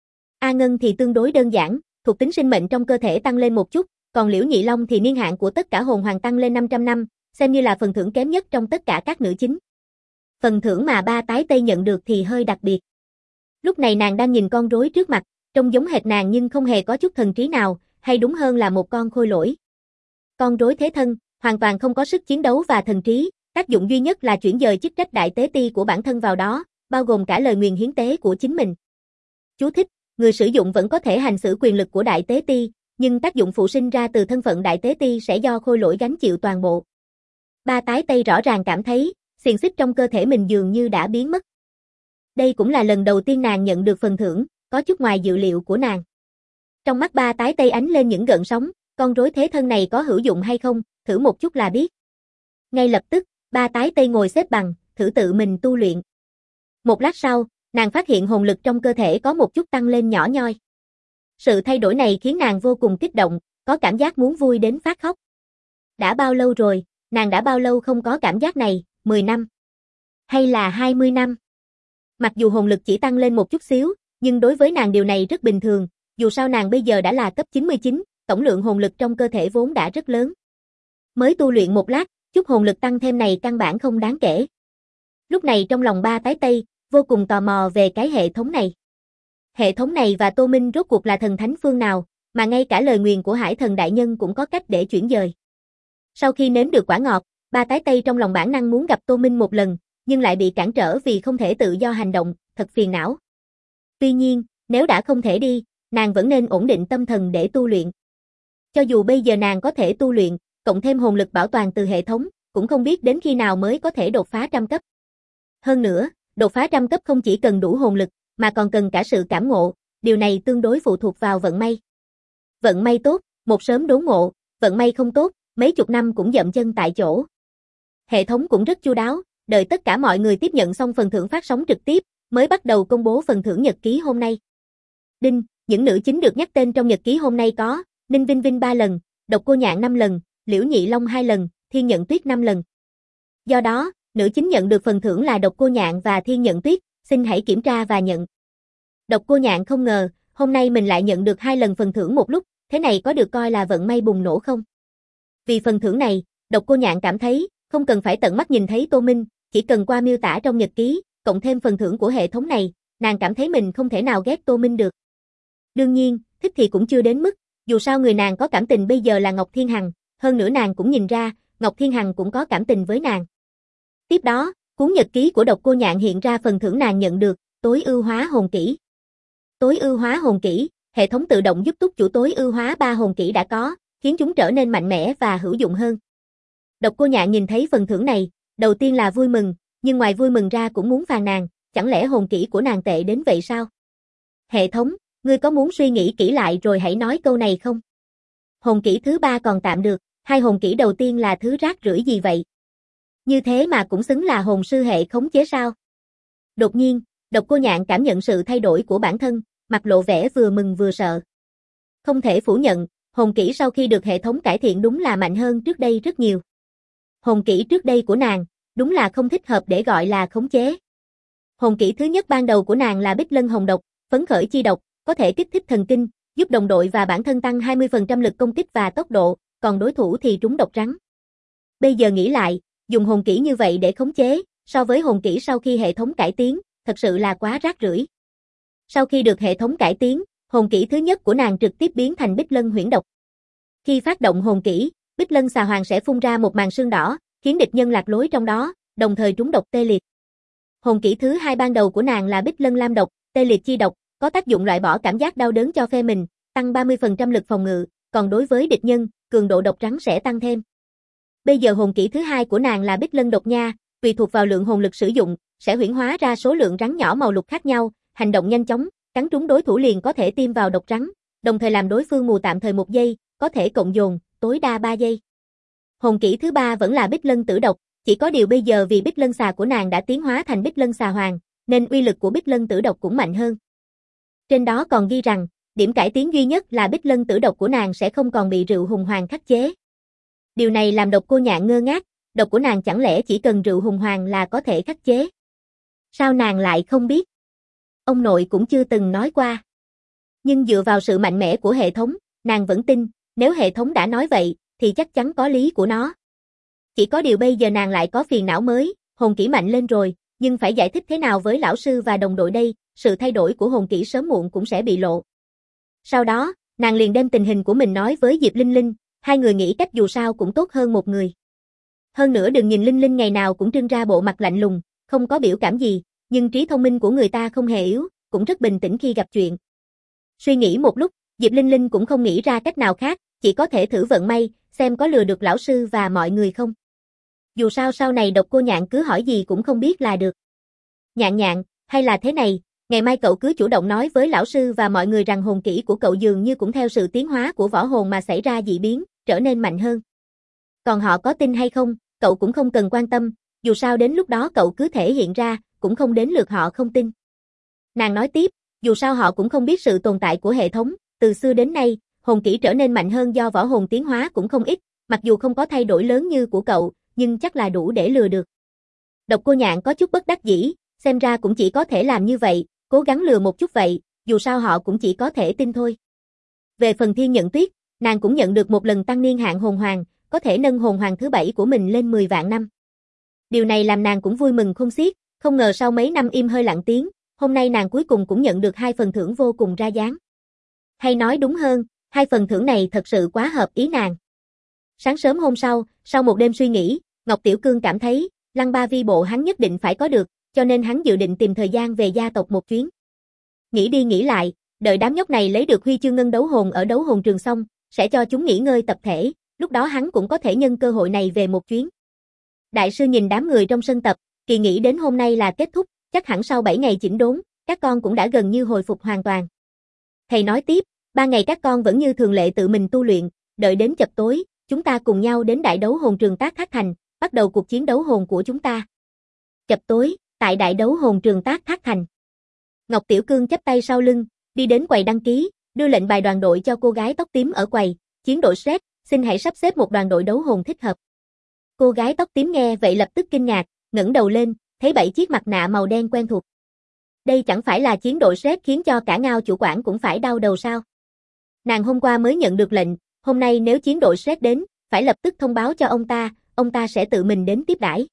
S1: A Ngân thì tương đối đơn giản, thuộc tính sinh mệnh trong cơ thể tăng lên một chút, còn Liễu Nhị Long thì niên hạn của tất cả hồn hoàng tăng lên 500 năm, xem như là phần thưởng kém nhất trong tất cả các nữ chính. Phần thưởng mà ba tái Tây nhận được thì hơi đặc biệt. Lúc này nàng đang nhìn con rối trước mặt, trông giống hệt nàng nhưng không hề có chút thần trí nào, hay đúng hơn là một con khôi lỗi. Con rối thế thân, hoàn toàn không có sức chiến đấu và thần trí, tác dụng duy nhất là chuyển dời chức trách đại tế ti của bản thân vào đó, bao gồm cả lời nguyền hiến tế của chính mình. Chú thích, người sử dụng vẫn có thể hành xử quyền lực của đại tế ti, nhưng tác dụng phụ sinh ra từ thân phận đại tế ti sẽ do khôi lỗi gánh chịu toàn bộ. Ba tái Tây rõ ràng cảm thấy, xiềng xích trong cơ thể mình dường như đã biến mất. Đây cũng là lần đầu tiên nàng nhận được phần thưởng, có chút ngoài dự liệu của nàng. Trong mắt ba tái Tây ánh lên những gợn sóng, con rối thế thân này có hữu dụng hay không, thử một chút là biết. Ngay lập tức, ba tái Tây ngồi xếp bằng, thử tự mình tu luyện. Một lát sau, nàng phát hiện hồn lực trong cơ thể có một chút tăng lên nhỏ nhoi. Sự thay đổi này khiến nàng vô cùng kích động, có cảm giác muốn vui đến phát khóc. Đã bao lâu rồi, nàng đã bao lâu không có cảm giác này, 10 năm? Hay là 20 năm? Mặc dù hồn lực chỉ tăng lên một chút xíu, nhưng đối với nàng điều này rất bình thường, dù sao nàng bây giờ đã là cấp 99, tổng lượng hồn lực trong cơ thể vốn đã rất lớn. Mới tu luyện một lát, chút hồn lực tăng thêm này căn bản không đáng kể. Lúc này trong lòng ba tái Tây, vô cùng tò mò về cái hệ thống này. Hệ thống này và Tô Minh rốt cuộc là thần thánh phương nào, mà ngay cả lời nguyền của Hải Thần Đại Nhân cũng có cách để chuyển dời. Sau khi nếm được quả ngọt, ba tái Tây trong lòng bản năng muốn gặp Tô Minh một lần, nhưng lại bị cản trở vì không thể tự do hành động, thật phiền não. Tuy nhiên, nếu đã không thể đi, nàng vẫn nên ổn định tâm thần để tu luyện. Cho dù bây giờ nàng có thể tu luyện, cộng thêm hồn lực bảo toàn từ hệ thống, cũng không biết đến khi nào mới có thể đột phá trăm cấp. Hơn nữa, đột phá trăm cấp không chỉ cần đủ hồn lực, mà còn cần cả sự cảm ngộ, điều này tương đối phụ thuộc vào vận may. Vận may tốt, một sớm đốn ngộ, vận may không tốt, mấy chục năm cũng dậm chân tại chỗ. Hệ thống cũng rất chu đáo, đợi tất cả mọi người tiếp nhận xong phần thưởng phát sóng trực tiếp, mới bắt đầu công bố phần thưởng nhật ký hôm nay. Đinh, những nữ chính được nhắc tên trong nhật ký hôm nay có Ninh Vinh Vinh 3 lần, Độc Cô Nhạn 5 lần, Liễu Nhị Long 2 lần, Thiên Nhận Tuyết 5 lần. Do đó, nữ chính nhận được phần thưởng là Độc Cô Nhạn và Thiên Nhận Tuyết, xin hãy kiểm tra và nhận. Độc Cô Nhạn không ngờ, hôm nay mình lại nhận được 2 lần phần thưởng một lúc, thế này có được coi là vận may bùng nổ không? Vì phần thưởng này, Độc Cô Nhạn cảm thấy, không cần phải tận mắt nhìn thấy Tô Minh, chỉ cần qua miêu tả trong nhật ký, cộng thêm phần thưởng của hệ thống này, nàng cảm thấy mình không thể nào ghét Tô Minh được. Đương nhiên, thích thì cũng chưa đến mức, dù sao người nàng có cảm tình bây giờ là Ngọc Thiên Hằng, hơn nữa nàng cũng nhìn ra, Ngọc Thiên Hằng cũng có cảm tình với nàng. Tiếp đó, cuốn nhật ký của Độc Cô Nhạn hiện ra phần thưởng nàng nhận được, tối ưu hóa hồn kỹ. Tối ưu hóa hồn kỹ, hệ thống tự động giúp túc chủ tối ưu hóa 3 hồn kỹ đã có, khiến chúng trở nên mạnh mẽ và hữu dụng hơn. Độc Cô Nhạn nhìn thấy phần thưởng này, đầu tiên là vui mừng, nhưng ngoài vui mừng ra cũng muốn phàn nàn, chẳng lẽ hồn kỹ của nàng tệ đến vậy sao? Hệ thống, ngươi có muốn suy nghĩ kỹ lại rồi hãy nói câu này không? Hồn kỹ thứ 3 còn tạm được, 2 hồn kỹ đầu tiên là thứ rác rưởi gì vậy? Như thế mà cũng xứng là hồn sư hệ khống chế sao? Đột nhiên, Độc Cô Nhạn cảm nhận sự thay đổi của bản thân, mặt lộ vẻ vừa mừng vừa sợ. Không thể phủ nhận, hồn kỹ sau khi được hệ thống cải thiện đúng là mạnh hơn trước đây rất nhiều. Hồn kỹ trước đây của nàng, đúng là không thích hợp để gọi là khống chế. Hồn kỹ thứ nhất ban đầu của nàng là Bích Lân Hồng Độc, phấn khởi chi độc, có thể kích thích thần kinh, giúp đồng đội và bản thân tăng 20% lực công kích và tốc độ, còn đối thủ thì trúng độc rắn. Bây giờ nghĩ lại, dùng hồn kỹ như vậy để khống chế, so với hồn kỹ sau khi hệ thống cải tiến, thật sự là quá rác rưởi. Sau khi được hệ thống cải tiến, hồn kỹ thứ nhất của nàng trực tiếp biến thành Bích Lân Huyễn Độc. Khi phát động hồn kỹ, Bích Lân Xà Hoàng sẽ phun ra một màn sương đỏ, khiến địch nhân lạc lối trong đó, đồng thời trúng độc tê liệt. Hồn kỹ thứ 2 ban đầu của nàng là Bích Lân Lam Độc, tê liệt chi độc, có tác dụng loại bỏ cảm giác đau đớn cho phe mình, tăng 30% lực phòng ngự, còn đối với địch nhân, cường độ độc rắn sẽ tăng thêm. Bây giờ hồn kỹ thứ 2 của nàng là Bích Lân Độc Nha, tùy thuộc vào lượng hồn lực sử dụng, sẽ huyễn hóa ra số lượng rắn nhỏ màu lục khác nhau, hành động nhanh chóng, cắn trúng đối thủ liền có thể tiêm vào độc rắn, đồng thời làm đối phương mù tạm thời 1 giây, có thể cộng dồn, tối đa 3 giây. Hồn kỹ thứ 3 vẫn là Bích Lân Tử Độc, chỉ có điều bây giờ vì Bích Lân Xà của nàng đã tiến hóa thành Bích Lân Xà Hoàng, nên uy lực của Bích Lân Tử Độc cũng mạnh hơn. Trên đó còn ghi rằng, điểm cải tiến duy nhất là Bích Lân Tử Độc của nàng sẽ không còn bị rượu hùng hoàng khắc chế. Điều này làm Độc Cô Nhạn ngơ ngác, độc của nàng chẳng lẽ chỉ cần rượu hùng hoàng là có thể khắc chế? Sao nàng lại không biết? Ông nội cũng chưa từng nói qua. Nhưng dựa vào sự mạnh mẽ của hệ thống, nàng vẫn tin, nếu hệ thống đã nói vậy, thì chắc chắn có lý của nó. Chỉ có điều bây giờ nàng lại có phiền não mới, hồn kỹ mạnh lên rồi, nhưng phải giải thích thế nào với lão sư và đồng đội đây, sự thay đổi của hồn kỹ sớm muộn cũng sẽ bị lộ. Sau đó, nàng liền đem tình hình của mình nói với Diệp Linh Linh, hai người nghĩ cách dù sao cũng tốt hơn một người. Hơn nữa đừng nhìn Linh Linh ngày nào cũng trưng ra bộ mặt lạnh lùng, không có biểu cảm gì, nhưng trí thông minh của người ta không hề yếu, cũng rất bình tĩnh khi gặp chuyện. Suy nghĩ một lúc, Diệp Linh Linh cũng không nghĩ ra cách nào khác, chỉ có thể thử vận may, xem có lừa được lão sư và mọi người không. Dù sao sau này Độc Cô Nhạn cứ hỏi gì cũng không biết là được. Nhạn Nhạn, hay là thế này, ngày mai cậu cứ chủ động nói với lão sư và mọi người rằng hồn kỹ của cậu dường như cũng theo sự tiến hóa của võ hồn mà xảy ra dị biến, trở nên mạnh hơn. Còn họ có tin hay không, cậu cũng không cần quan tâm, dù sao đến lúc đó cậu cứ thể hiện ra, cũng không đến lượt họ không tin. Nàng nói tiếp, dù sao họ cũng không biết sự tồn tại của hệ thống, từ xưa đến nay, hồn kỹ trở nên mạnh hơn do võ hồn tiến hóa cũng không ít, mặc dù không có thay đổi lớn như của cậu, nhưng chắc là đủ để lừa được. Độc Cô Nhạn có chút bất đắc dĩ, xem ra cũng chỉ có thể làm như vậy, cố gắng lừa một chút vậy, dù sao họ cũng chỉ có thể tin thôi. Về phần Thiên Nhận Tuyết, nàng cũng nhận được một lần tăng niên hạn hồn hoàng, có thể nâng hồn hoàng thứ 7 của mình lên 10 vạn năm. Điều này làm nàng cũng vui mừng không xiết, không ngờ sau mấy năm im hơi lặng tiếng, hôm nay nàng cuối cùng cũng nhận được 2 phần thưởng vô cùng ra dáng. Hay nói đúng hơn, 2 phần thưởng này thật sự quá hợp ý nàng. Sáng sớm hôm sau một đêm suy nghĩ, Ngọc Tiểu Cương cảm thấy, Lăng Ba Vi bộ hắn nhất định phải có được, cho nên hắn dự định tìm thời gian về gia tộc một chuyến. Nghĩ đi nghĩ lại, đợi đám nhóc này lấy được huy chương ngân đấu hồn ở đấu hồn trường xong, sẽ cho chúng nghỉ ngơi tập thể, lúc đó hắn cũng có thể nhân cơ hội này về một chuyến. Đại sư nhìn đám người trong sân tập, kỳ nghỉ đến hôm nay là kết thúc, chắc hẳn sau 7 ngày chỉnh đốn, các con cũng đã gần như hồi phục hoàn toàn. Thầy nói tiếp, 3 ngày các con vẫn như thường lệ tự mình tu luyện, đợi đến chập tối, chúng ta cùng nhau đến đại đấu hồn trường Tác Thác Thành, bắt đầu cuộc chiến đấu hồn của chúng ta. Chập tối, tại đại đấu hồn trường Tác Thác Thành. Ngọc Tiểu Cương chắp tay sau lưng, đi đến quầy đăng ký, đưa lệnh bài đoàn đội cho cô gái tóc tím ở quầy, chiến đội Sét, xin hãy sắp xếp một đoàn đội đấu hồn thích hợp. Cô gái tóc tím nghe vậy lập tức kinh ngạc, ngẩng đầu lên, thấy 7 chiếc mặt nạ màu đen quen thuộc. Đây chẳng phải là chiến đội Sét khiến cho cả Ngao chủ quản cũng phải đau đầu sao? Nàng hôm qua mới nhận được lệnh, hôm nay nếu chiến đội Sét đến, phải lập tức thông báo cho ông ta sẽ tự mình đến tiếp đãi.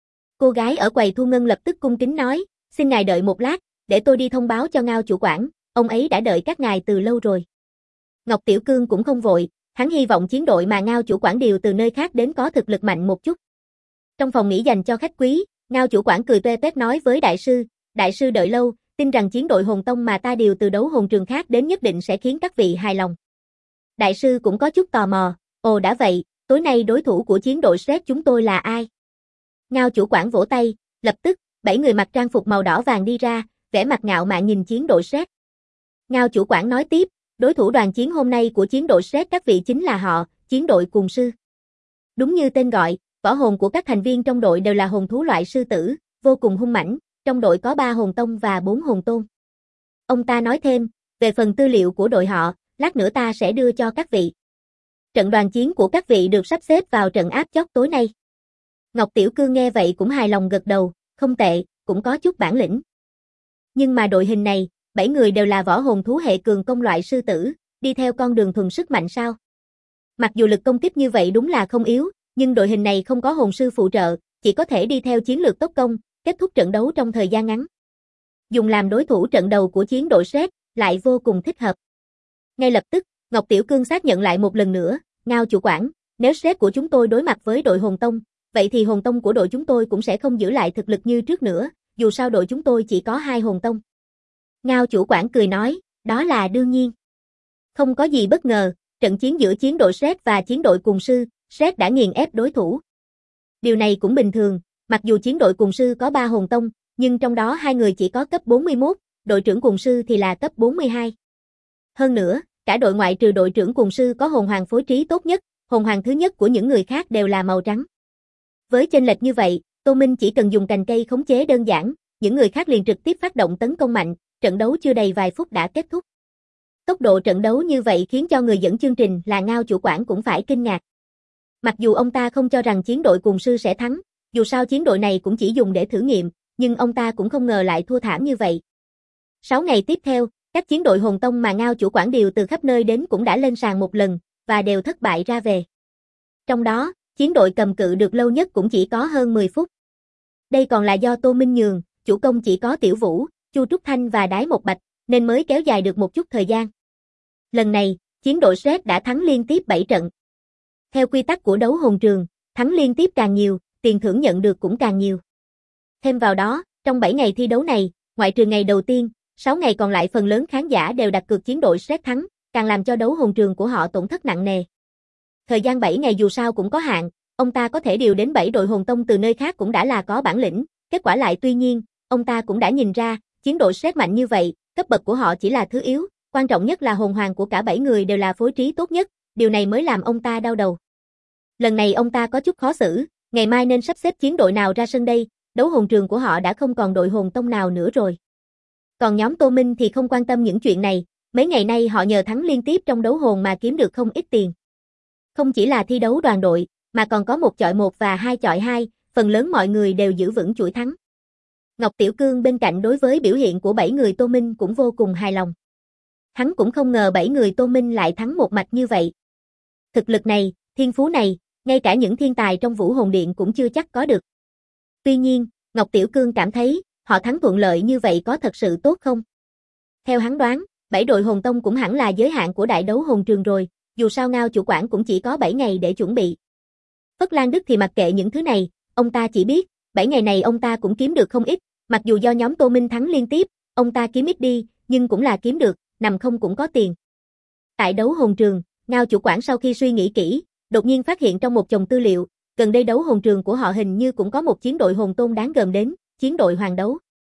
S1: Cô gái ở quầy thu ngân lập tức cung kính nói, xin ngài đợi một lát, để tôi đi thông báo cho Ngao chủ quản, ông ấy đã đợi các ngài từ lâu rồi. Ngọc Tiểu Cương cũng không vội, hắn hy vọng chiến đội mà Ngao chủ quản điều từ nơi khác đến có thực lực mạnh một chút. Trong phòng nghỉ dành cho khách quý, Ngao chủ quản cười toe toét nói với đại sư đợi lâu, tin rằng chiến đội hồn tông mà ta điều từ đấu hồn trường khác đến nhất định sẽ khiến các vị hài lòng. Đại sư cũng có chút tò mò, ồ đã vậy, tối nay đối thủ của chiến đội Sét chúng tôi là ai? Ngao chủ quản vỗ tay, lập tức, 7 người mặc trang phục màu đỏ vàng đi ra, vẻ mặt ngạo mạn nhìn chiến đội Sét. Ngao chủ quản nói tiếp, đối thủ đoàn chiến hôm nay của chiến đội Sét các vị chính là họ, chiến đội Cùng Sư. Đúng như tên gọi, võ hồn của các thành viên trong đội đều là hồn thú loại sư tử, vô cùng hung mãnh, trong đội có 3 hồn tông và 4 hồn tôn. Ông ta nói thêm, về phần tư liệu của đội họ, lát nữa ta sẽ đưa cho các vị. Trận đoàn chiến của các vị được sắp xếp vào trận áp chót tối nay. Ngọc Tiểu Cương nghe vậy cũng hài lòng gật đầu, không tệ, cũng có chút bản lĩnh. Nhưng mà đội hình này, 7 người đều là võ hồn thú hệ cường công loại sư tử, đi theo con đường thuần sức mạnh sao? Mặc dù lực công kích như vậy đúng là không yếu, nhưng đội hình này không có hồn sư phụ trợ, chỉ có thể đi theo chiến lược tốc công, kết thúc trận đấu trong thời gian ngắn. Dùng làm đối thủ trận đầu của chiến đội Sét, lại vô cùng thích hợp. Ngay lập tức, Ngọc Tiểu Cương xác nhận lại một lần nữa, Ngao chủ quản, nếu Sét của chúng tôi đối mặt với đội hồn tông, vậy thì hồn tông của đội chúng tôi cũng sẽ không giữ lại thực lực như trước nữa, dù sao đội chúng tôi chỉ có 2 hồn tông. Ngao chủ quản cười nói, đó là đương nhiên. Không có gì bất ngờ, trận chiến giữa chiến đội Sét và chiến đội Cùng Sư, Sét đã nghiền ép đối thủ. Điều này cũng bình thường, mặc dù chiến đội Cùng Sư có 3 hồn tông, nhưng trong đó 2 người chỉ có cấp 41, đội trưởng Cùng Sư thì là cấp 42. Hơn nữa, cả đội ngoại trừ đội trưởng Cùng Sư có hồn hoàng phối trí tốt nhất, hồn hoàng thứ nhất của những người khác đều là màu trắng. Với chênh lệch như vậy, Tô Minh chỉ cần dùng cành cây khống chế đơn giản, những người khác liền trực tiếp phát động tấn công mạnh, trận đấu chưa đầy vài phút đã kết thúc. Tốc độ trận đấu như vậy khiến cho người dẫn chương trình là Ngao chủ quản cũng phải kinh ngạc. Mặc dù ông ta không cho rằng chiến đội Cùng Sư sẽ thắng, dù sao chiến đội này cũng chỉ dùng để thử nghiệm, nhưng ông ta cũng không ngờ lại thua thảm như vậy. 6 ngày tiếp theo, các chiến đội hồn tông mà Ngao chủ quản điều từ khắp nơi đến cũng đã lên sàn một lần, và đều thất bại ra về. Trong đó, chiến đội cầm cự được lâu nhất cũng chỉ có hơn 10 phút. Đây còn là do Tô Minh nhường, chủ công chỉ có Tiểu Vũ, Chu Trúc Thanh và Đái Một Bạch, nên mới kéo dài được một chút thời gian. Lần này, chiến đội Sét đã thắng liên tiếp 7 trận. Theo quy tắc của đấu hồn trường, thắng liên tiếp càng nhiều, tiền thưởng nhận được cũng càng nhiều. Thêm vào đó, trong 7 ngày thi đấu này, ngoại trừ ngày đầu tiên, 6 ngày còn lại phần lớn khán giả đều đặt cược chiến đội Sét thắng, càng làm cho đấu hồn trường của họ tổn thất nặng nề. Thời gian 7 ngày dù sao cũng có hạn, ông ta có thể điều đến 7 đội hồn tông từ nơi khác cũng đã là có bản lĩnh, kết quả lại tuy nhiên, ông ta cũng đã nhìn ra, chiến đội Sét mạnh như vậy, cấp bậc của họ chỉ là thứ yếu, quan trọng nhất là hồn hoàng của cả 7 người đều là phối trí tốt nhất, điều này mới làm ông ta đau đầu. Lần này ông ta có chút khó xử, ngày mai nên sắp xếp chiến đội nào ra sân đây, đấu hồn trường của họ đã không còn đội hồn tông nào nữa rồi. Còn nhóm Tô Minh thì không quan tâm những chuyện này, mấy ngày nay họ nhờ thắng liên tiếp trong đấu hồn mà kiếm được không ít tiền. Không chỉ là thi đấu đoàn đội, mà còn có 1 chọi 1 và 2 chọi 2, phần lớn mọi người đều giữ vững chuỗi thắng. Ngọc Tiểu Cương bên cạnh đối với biểu hiện của 7 người Tô Minh cũng vô cùng hài lòng. Hắn cũng không ngờ 7 người Tô Minh lại thắng một mạch như vậy. Thực lực này, thiên phú này, ngay cả những thiên tài trong Vũ Hồn Điện cũng chưa chắc có được. Tuy nhiên, Ngọc Tiểu Cương cảm thấy, họ thắng thuận lợi như vậy có thật sự tốt không? Theo hắn đoán, 7 đội hồn tông cũng hẳn là giới hạn của đại đấu hồn trường rồi, dù sao Ngao chủ quản cũng chỉ có 7 ngày để chuẩn bị. Phất Lan Đức thì mặc kệ những thứ này, ông ta chỉ biết, 7 ngày này ông ta cũng kiếm được không ít, mặc dù do nhóm Tô Minh thắng liên tiếp, ông ta kiếm ít đi, nhưng cũng là kiếm được, nằm không cũng có tiền. Tại đấu hồn trường, Ngao chủ quản sau khi suy nghĩ kỹ, đột nhiên phát hiện trong một chồng tư liệu, gần đây đấu hồn trường của họ hình như cũng có một chiến đội hồn tôn đáng gờm đến, chiến đội hoàng đấu.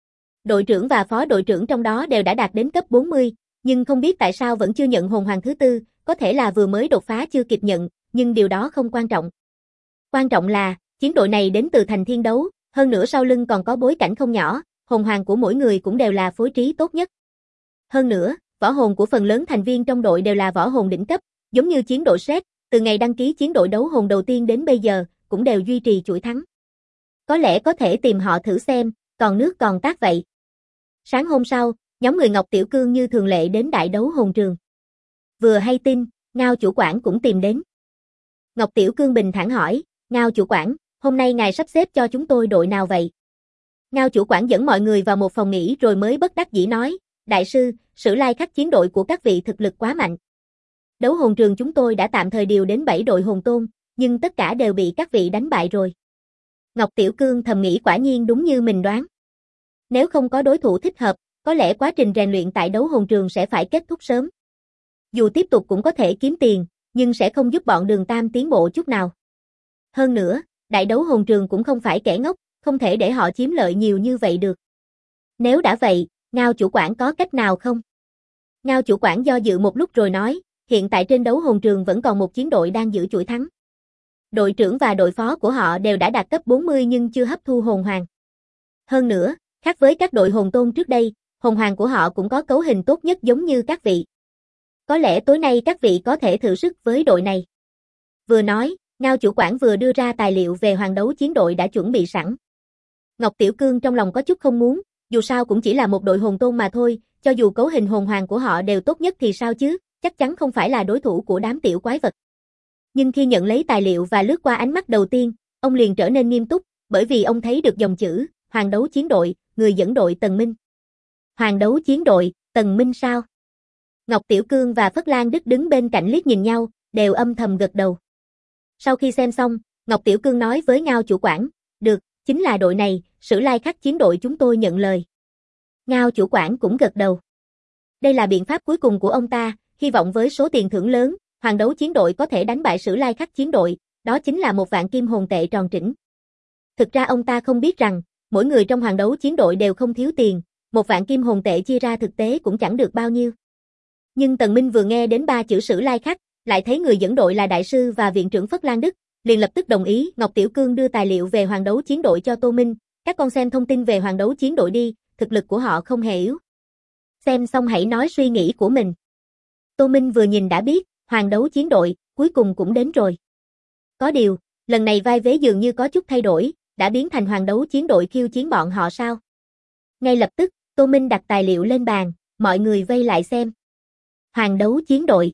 S1: Đội trưởng và phó đội trưởng trong đó đều đã đạt đến cấp 40, nhưng không biết tại sao vẫn chưa nhận hồn hoàng thứ tư, có thể là vừa mới đột phá chưa kịp nhận, nhưng điều đó không quan trọng. Quan trọng là, chiến đội này đến từ thành thiên đấu, hơn nữa sau lưng còn có bối cảnh không nhỏ, hồn hoàng của mỗi người cũng đều là phối trí tốt nhất. Hơn nữa, võ hồn của phần lớn thành viên trong đội đều là võ hồn đỉnh cấp, giống như chiến đội SET, từ ngày đăng ký chiến đội đấu hồn đầu tiên đến bây giờ, cũng đều duy trì chuỗi thắng. Có lẽ có thể tìm họ thử xem, còn nước còn tát vậy. Sáng hôm sau, nhóm người Ngọc Tiểu Cương như thường lệ đến đại đấu hồn trường. Vừa hay tin, Ngao chủ quản cũng tìm đến. Ngọc Tiểu Cương bình thản hỏi, Ngao chủ quản, hôm nay ngài sắp xếp cho chúng tôi đội nào vậy? Ngao chủ quản dẫn mọi người vào một phòng nghỉ rồi mới bất đắc dĩ nói, đại sư, Sử Lai Khắc chiến đội của các vị thực lực quá mạnh. Đấu hồn trường chúng tôi đã tạm thời điều đến 7 đội hồn tôn, nhưng tất cả đều bị các vị đánh bại rồi. Ngọc Tiểu Cương thầm nghĩ quả nhiên đúng như mình đoán. Nếu không có đối thủ thích hợp, có lẽ quá trình rèn luyện tại đấu hồn trường sẽ phải kết thúc sớm. Dù tiếp tục cũng có thể kiếm tiền, nhưng sẽ không giúp bọn Đường Tam tiến bộ chút nào. Hơn nữa, đại đấu hồn trường cũng không phải kẻ ngốc, không thể để họ chiếm lợi nhiều như vậy được. Nếu đã vậy, Ngao chủ quản có cách nào không? Ngao chủ quản do dự một lúc rồi nói, hiện tại trên đấu hồn trường vẫn còn một chiến đội đang giữ chuỗi thắng. Đội trưởng và đội phó của họ đều đã đạt cấp 40 nhưng chưa hấp thu hồn hoàng. Hơn nữa, khác với các đội hồn tôn trước đây, hồn hoàng của họ cũng có cấu hình tốt nhất giống như các vị. Có lẽ tối nay các vị có thể thử sức với đội này. Vừa nói, Ngao chủ quản vừa đưa ra tài liệu về hoàng đấu chiến đội đã chuẩn bị sẵn. Ngọc Tiểu Cương trong lòng có chút không muốn, dù sao cũng chỉ là một đội hồn tôn mà thôi, cho dù cấu hình hồn hoàng của họ đều tốt nhất thì sao chứ, chắc chắn không phải là đối thủ của đám tiểu quái vật. Nhưng khi nhận lấy tài liệu và lướt qua ánh mắt đầu tiên, ông liền trở nên nghiêm túc, bởi vì ông thấy được dòng chữ, hoàng đấu chiến đội, người dẫn đội Tần Minh. Hoàng đấu chiến đội, Tần Minh sao? Ngọc Tiểu Cương và Phất Lan Đức đứng bên cạnh liếc nhìn nhau, đều âm thầm gật đầu. Sau khi xem xong, Ngọc Tiểu Cương nói với Ngao chủ quản, được, chính là đội này, Sử Lai Khắc chiến đội chúng tôi nhận lời. Ngao chủ quản cũng gật đầu. Đây là biện pháp cuối cùng của ông ta, hy vọng với số tiền thưởng lớn, hoàng đấu chiến đội có thể đánh bại Sử Lai Khắc chiến đội, đó chính là 1.000 kim hồn tệ tròn trĩnh. Thực ra ông ta không biết rằng, mỗi người trong hoàng đấu chiến đội đều không thiếu tiền, 1.000 kim hồn tệ chia ra thực tế cũng chẳng được bao nhiêu. Nhưng Tần Minh vừa nghe đến 3 chữ Sử Lai Khắc, lại thấy người dẫn đội là đại sư và viện trưởng Phất Lan Đức, liền lập tức đồng ý. Ngọc Tiểu Cương đưa tài liệu về hoàng đấu chiến đội cho Tô Minh, các con xem thông tin về hoàng đấu chiến đội đi, thực lực của họ không hề yếu. Xem xong hãy nói suy nghĩ của mình. Tô Minh vừa nhìn đã biết, hoàng đấu chiến đội, cuối cùng cũng đến rồi. Có điều, lần này vai vế dường như có chút thay đổi, đã biến thành hoàng đấu chiến đội khiêu chiến bọn họ sao? Ngay lập tức, Tô Minh đặt tài liệu lên bàn, mọi người vây lại xem. Hoàng đấu chiến đội.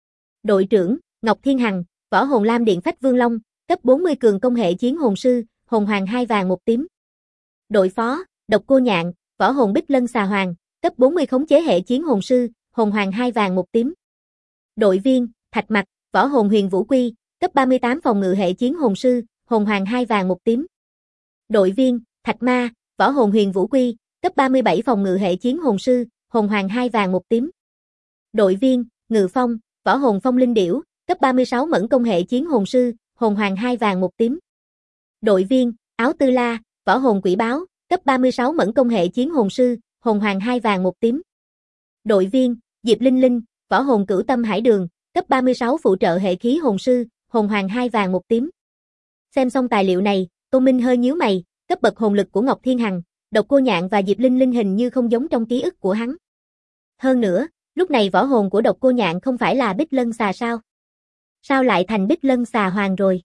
S1: Đội trưởng, Ngọc Thiên Hằng, võ hồn lam điện phách Vương Long, cấp 40 cường công hệ chiến hồn sư, hồn hoàng 2 vàng 1 tím. Đội phó, Độc Cô Nhạn, võ hồn bích lân xà hoàng, cấp 40 khống chế hệ chiến hồn sư, hồn hoàng 2 vàng 1 tím. Đội viên, Thạch Mặc, võ hồn huyền vũ quy, cấp 38 phòng ngự hệ chiến hồn sư, hồn hoàng 2 vàng 1 tím. Đội viên, Thạch Ma, võ hồn huyền vũ quy, cấp 37 phòng ngự hệ chiến hồn sư, hồn hoàng 2 vàng 1 tím. Đội viên, Ngự Phong, võ hồn phong linh điểu, cấp 36 mẫn công hệ chiến hồn sư, hồn hoàng 2 vàng 1 tím. Đội viên, Áo Tư La, võ hồn quỷ báo, cấp 36 mẫn công hệ chiến hồn sư, hồn hoàng 2 vàng 1 tím. Đội viên, Diệp Linh Linh, võ hồn cửu tâm hải đường, cấp 36 phụ trợ hệ khí hồn sư, hồn hoàng 2 vàng 1 tím. Xem xong tài liệu này, Tô Minh hơi nhíu mày, cấp bậc hồn lực của Ngọc Thiên Hằng, Độc Cô Nhạn và Diệp Linh Linh hình như không giống trong ký ức của hắn. Hơn nữa, lúc này võ hồn của Độc Cô Nhạn không phải là bích lân xà sao? Sao lại thành bích lân xà hoàng rồi?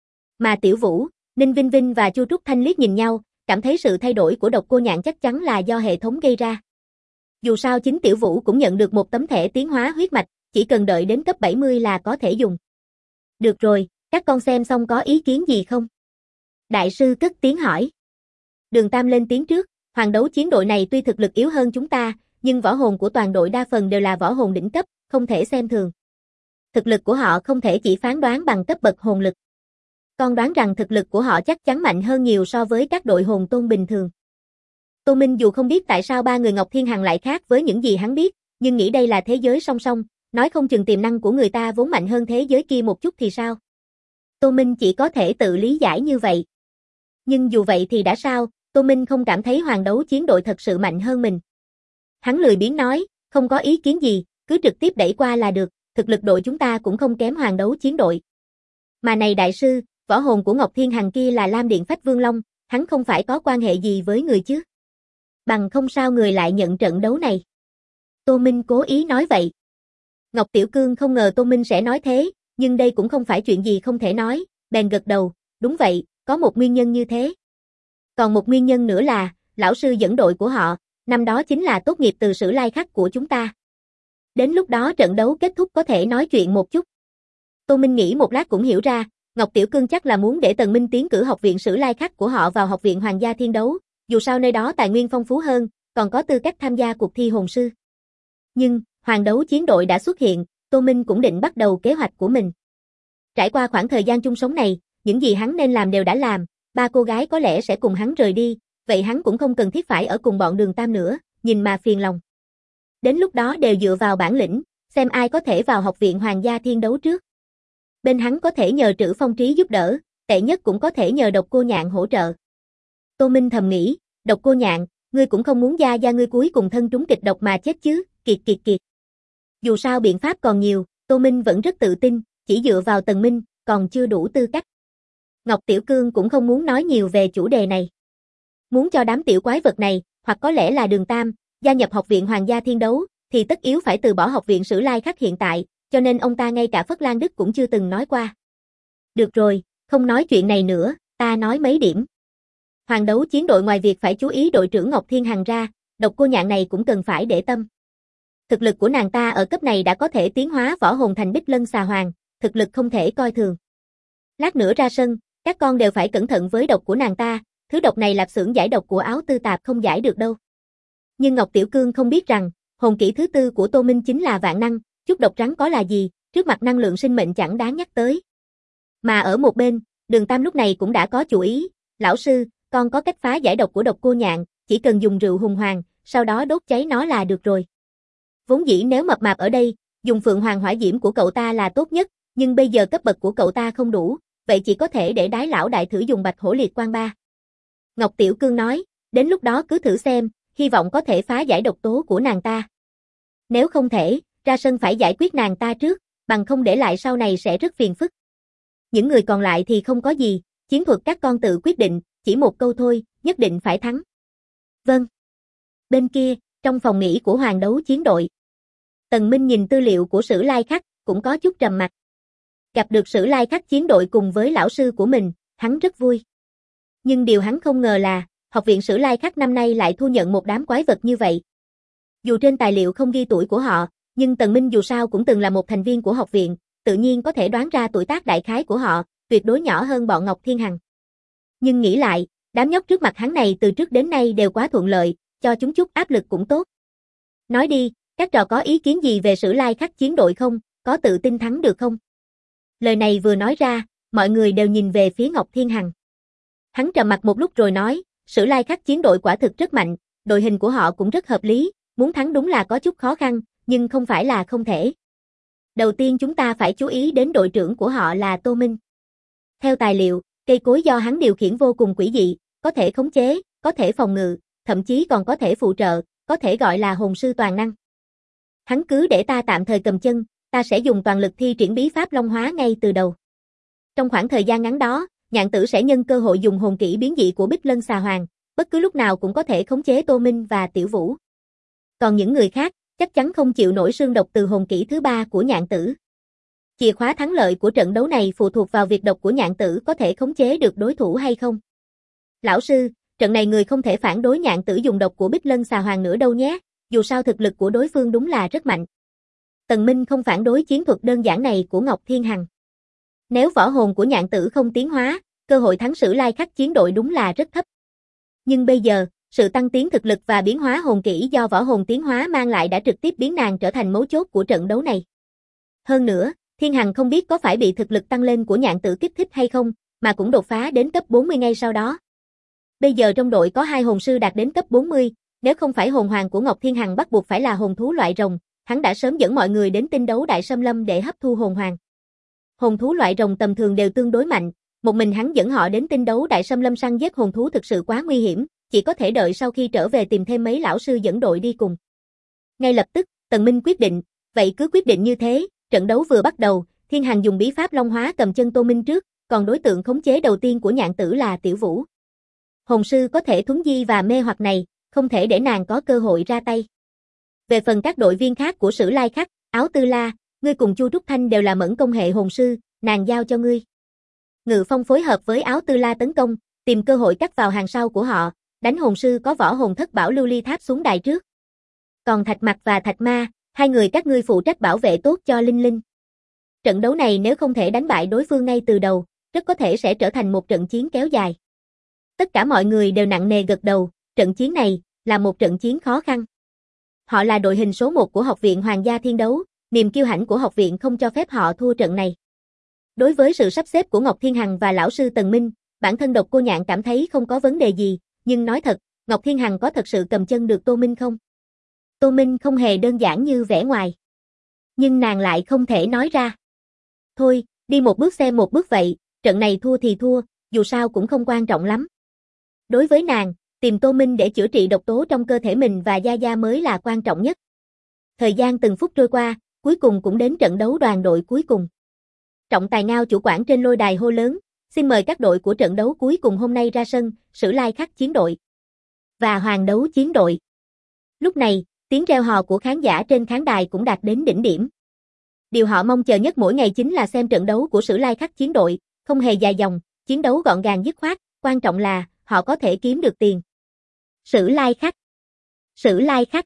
S1: Mà Tiểu Vũ, Ninh Vinh Vinh và Chu Trúc Thanh liếc nhìn nhau, cảm thấy sự thay đổi của Độc Cô Nhạn chắc chắn là do hệ thống gây ra. Dù sao chính Tiểu Vũ cũng nhận được một tấm thẻ tiến hóa huyết mạch, chỉ cần đợi đến cấp 70 là có thể dùng. Được rồi, các con xem xong có ý kiến gì không? Đại sư cất tiếng hỏi. Đường Tam lên tiếng trước, hoàng đấu chiến đội này tuy thực lực yếu hơn chúng ta, nhưng võ hồn của toàn đội đa phần đều là võ hồn đỉnh cấp, không thể xem thường. Thực lực của họ không thể chỉ phán đoán bằng cấp bậc hồn lực. Con đoán rằng thực lực của họ chắc chắn mạnh hơn nhiều so với các đội hồn tôn bình thường. Tô Minh dù không biết tại sao 3 người Ngọc Thiên Hằng lại khác với những gì hắn biết, nhưng nghĩ đây là thế giới song song, nói không chừng tiềm năng của người ta vốn mạnh hơn thế giới kia một chút thì sao. Tô Minh chỉ có thể tự lý giải như vậy. Nhưng dù vậy thì đã sao, Tô Minh không cảm thấy hoàng đấu chiến đội thật sự mạnh hơn mình. Hắn lười biếng nói, không có ý kiến gì, cứ trực tiếp đẩy qua là được, thực lực đội chúng ta cũng không kém hoàng đấu chiến đội. Mà này đại sư, võ hồn của Ngọc Thiên Hằng kia là Lam Điện Phách Vương Long, hắn không phải có quan hệ gì với người chứ? Bằng không sao người lại nhận trận đấu này? Tô Minh cố ý nói vậy. Ngọc Tiểu Cương không ngờ Tô Minh sẽ nói thế, nhưng đây cũng không phải chuyện gì không thể nói, bèn gật đầu, đúng vậy, có một nguyên nhân như thế. Còn một nguyên nhân nữa là, lão sư dẫn đội của họ, năm đó chính là tốt nghiệp từ Sử Lai Khắc của chúng ta. Đến lúc đó trận đấu kết thúc có thể nói chuyện một chút. Tô Minh nghĩ một lát cũng hiểu ra, Ngọc Tiểu Cương chắc là muốn để Tần Minh tiến cử học viện Sử Lai Khắc của họ vào học viện Hoàng gia Thiên Đấu, dù sao nơi đó tài nguyên phong phú hơn, còn có tư cách tham gia cuộc thi hồn sư. Nhưng, hoàng đấu chiến đội đã xuất hiện, Tô Minh cũng định bắt đầu kế hoạch của mình. Trải qua khoảng thời gian chung sống này, những gì hắn nên làm đều đã làm, ba cô gái có lẽ sẽ cùng hắn rời đi, vậy hắn cũng không cần thiết phải ở cùng bọn Đường Tam nữa, nhìn mà phiền lòng. Đến lúc đó đều dựa vào bản lĩnh, xem ai có thể vào học viện Hoàng gia Thiên Đấu trước. Bên hắn có thể nhờ Trữ Phong Trí giúp đỡ, tệ nhất cũng có thể nhờ Độc Cô Nhạn hỗ trợ. Tô Minh thầm nghĩ, Độc Cô Nhạn, ngươi cũng không muốn gia ngươi cuối cùng thân trúng kịch độc mà chết chứ, kiệt kiệt kiệt. Dù sao biện pháp còn nhiều, Tô Minh vẫn rất tự tin, chỉ dựa vào Tần Minh, còn chưa đủ tư cách. Ngọc Tiểu Cương cũng không muốn nói nhiều về chủ đề này. Muốn cho đám tiểu quái vật này, hoặc có lẽ là Đường Tam, gia nhập học viện Hoàng gia Thiên Đấu, thì tất yếu phải từ bỏ học viện Sử Lai Khắc hiện tại, cho nên ông ta ngay cả Phất Lan Đức cũng chưa từng nói qua. Được rồi, không nói chuyện này nữa, ta nói mấy điểm. Hoàng đấu chiến đội ngoài việc phải chú ý đội trưởng Ngọc Thiên Hằng ra, Độc Cô Nhạn này cũng cần phải để tâm. Thực lực của nàng ta ở cấp này đã có thể tiến hóa võ hồn thành Bích Lân Xà Hoàng, thực lực không thể coi thường. Lát nữa ra sân, các con đều phải cẩn thận với độc của nàng ta, thứ độc này lạp xưởng giải độc của Áo Tư Tạp không giải được đâu. Nhưng Ngọc Tiểu Cương không biết rằng, hồn kỹ thứ tư của Tô Minh chính là vạn năng, chút độc rắn có là gì, trước mặt năng lượng sinh mệnh chẳng đáng nhắc tới. Mà ở một bên, Đường Tam lúc này cũng đã có chủ ý, lão sư, con có cách phá giải độc của Độc Cô Nhạn, chỉ cần dùng rượu hùng hoàng, sau đó đốt cháy nó là được rồi. Vốn dĩ nếu mập mạp ở đây, dùng Phượng Hoàng hỏa diễm của cậu ta là tốt nhất, nhưng bây giờ cấp bậc của cậu ta không đủ, vậy chỉ có thể để Đái lão đại thử dùng Bạch Hổ Liệt Quang Ba. Ngọc Tiểu Cương nói, đến lúc đó cứ thử xem, hy vọng có thể phá giải độc tố của nàng ta. Nếu không thể, ra sân phải giải quyết nàng ta trước, bằng không để lại sau này sẽ rất phiền phức. Những người còn lại thì không có gì, chiến thuật các con tự quyết định, chỉ một câu thôi, nhất định phải thắng. Vâng. Bên kia, trong phòng nghỉ của Hoàng đấu chiến đội, Tần Minh nhìn tư liệu của Sử Lai Khắc, cũng có chút trầm mặc. Gặp được Sử Lai Khắc chiến đội cùng với lão sư của mình, hắn rất vui. Nhưng điều hắn không ngờ là, học viện Sử Lai Khắc năm nay lại thu nhận một đám quái vật như vậy. Dù trên tài liệu không ghi tuổi của họ, nhưng Tần Minh dù sao cũng từng là một thành viên của học viện, tự nhiên có thể đoán ra tuổi tác đại khái của họ, tuyệt đối nhỏ hơn bọn Ngọc Thiên Hằng. Nhưng nghĩ lại, đám nhóc trước mặt hắn này từ trước đến nay đều quá thuận lợi, cho chúng chút áp lực cũng tốt. Nói đi, các trò có ý kiến gì về Sử Lai Khắc chiến đội không, có tự tin thắng được không? Lời này vừa nói ra, mọi người đều nhìn về phía Ngọc Thiên Hằng. Hắn trầm mặc một lúc rồi nói, Sử Lai Khắc chiến đội quả thực rất mạnh, đội hình của họ cũng rất hợp lý, muốn thắng đúng là có chút khó khăn, nhưng không phải là không thể. Đầu tiên chúng ta phải chú ý đến đội trưởng của họ là Tô Minh. Theo tài liệu, cây cối do hắn điều khiển vô cùng quỷ dị, có thể khống chế, có thể phòng ngự, thậm chí còn có thể phụ trợ, có thể gọi là hồn sư toàn năng. Hắn cứ để ta tạm thời cầm chân, ta sẽ dùng toàn lực thi triển bí pháp Long Hóa ngay từ đầu. Trong khoảng thời gian ngắn đó, Nhạn Tử sẽ nhân cơ hội dùng hồn kỹ biến dị của Bích Lân Xà Hoàng, bất cứ lúc nào cũng có thể khống chế Tô Minh và Tiểu Vũ. Còn những người khác, chắc chắn không chịu nổi xương độc từ hồn kỹ thứ ba của Nhạn Tử. Chìa khóa thắng lợi của trận đấu này phụ thuộc vào việc độc của Nhạn Tử có thể khống chế được đối thủ hay không. Lão sư, trận này người không thể phản đối Nhạn Tử dùng độc của Bích Lân Xà Hoàng nữa đâu nhé, dù sao thực lực của đối phương đúng là rất mạnh. Tần Minh không phản đối chiến thuật đơn giản này của Ngọc Thiên Hằng. Nếu võ hồn của Nhạn Tử không tiến hóa, cơ hội thắng Sử Lai Khắc chiến đội đúng là rất thấp. Nhưng bây giờ, sự tăng tiến thực lực và biến hóa hồn kỹ do võ hồn tiến hóa mang lại đã trực tiếp biến nàng trở thành mấu chốt của trận đấu này. Hơn nữa, Thiên Hằng không biết có phải bị thực lực tăng lên của Nhạn Tử kích thích hay không, mà cũng đột phá đến cấp 40 ngay sau đó. Bây giờ trong đội có 2 hồn sư đạt đến cấp 40, nếu không phải hồn hoàng của Ngọc Thiên Hằng bắt buộc phải là hồn thú loại rồng, hắn đã sớm dẫn mọi người đến tinh đấu Đại Sâm Lâm để hấp thu hồn hoàng. Hồn thú loại rồng tầm thường đều tương đối mạnh, một mình hắn dẫn họ đến tinh đấu Đại Sâm Lâm săn giết hồn thú thực sự quá nguy hiểm, chỉ có thể đợi sau khi trở về tìm thêm mấy lão sư dẫn đội đi cùng. Ngay lập tức, Tần Minh quyết định, vậy cứ quyết định như thế, trận đấu vừa bắt đầu, Thiên Hằng dùng bí pháp Long Hóa cầm chân Tô Minh trước, còn đối tượng khống chế đầu tiên của nhạn tử là Tiểu Vũ. Hồn sư có thể thuấn di và mê hoặc này, không thể để nàng có cơ hội ra tay. Về phần các đội viên khác của Sử Lai Khắc, Áo Tư La, ngươi cùng Chu Trúc Thanh đều là mẫn công hệ hồn sư, nàng giao cho ngươi. Ngự Phong phối hợp với Áo Tư La tấn công, tìm cơ hội cắt vào hàng sau của họ, đánh hồn sư có võ hồn thất bảo lưu ly tháp xuống đài trước. Còn Thạch Mặc và Thạch Ma, hai người các ngươi phụ trách bảo vệ tốt cho Linh Linh. Trận đấu này nếu không thể đánh bại đối phương ngay từ đầu, rất có thể sẽ trở thành một trận chiến kéo dài. Tất cả mọi người đều nặng nề gật đầu, trận chiến này là một trận chiến khó khăn. Họ là đội hình số 1 của Học viện Hoàng gia Thiên Đấu, niềm kiêu hãnh của học viện không cho phép họ thua trận này. Đối với sự sắp xếp của Ngọc Thiên Hằng và lão sư Tần Minh, bản thân Độc Cô Nhạn cảm thấy không có vấn đề gì, nhưng nói thật, Ngọc Thiên Hằng có thật sự cầm chân được Tô Minh không? Tô Minh không hề đơn giản như vẻ ngoài. Nhưng nàng lại không thể nói ra. Thôi, đi một bước xem một bước vậy, trận này thua thì thua, dù sao cũng không quan trọng lắm. Đối với nàng, tìm Tô Minh để chữa trị độc tố trong cơ thể mình và Gia Gia mới là quan trọng nhất. Thời gian từng phút trôi qua, cuối cùng cũng đến trận đấu đoàn đội cuối cùng. Trọng tài Ngao chủ quản trên lôi đài hô lớn, xin mời các đội của trận đấu cuối cùng hôm nay ra sân, Sử Lai Khắc chiến đội và Hoàng đấu chiến đội. Lúc này, tiếng reo hò của khán giả trên khán đài cũng đạt đến đỉnh điểm. Điều họ mong chờ nhất mỗi ngày chính là xem trận đấu của Sử Lai Khắc chiến đội, không hề dài dòng, chiến đấu gọn gàng dứt khoát, quan trọng là họ có thể kiếm được tiền. Sử Lai Khắc, Sử Lai Khắc,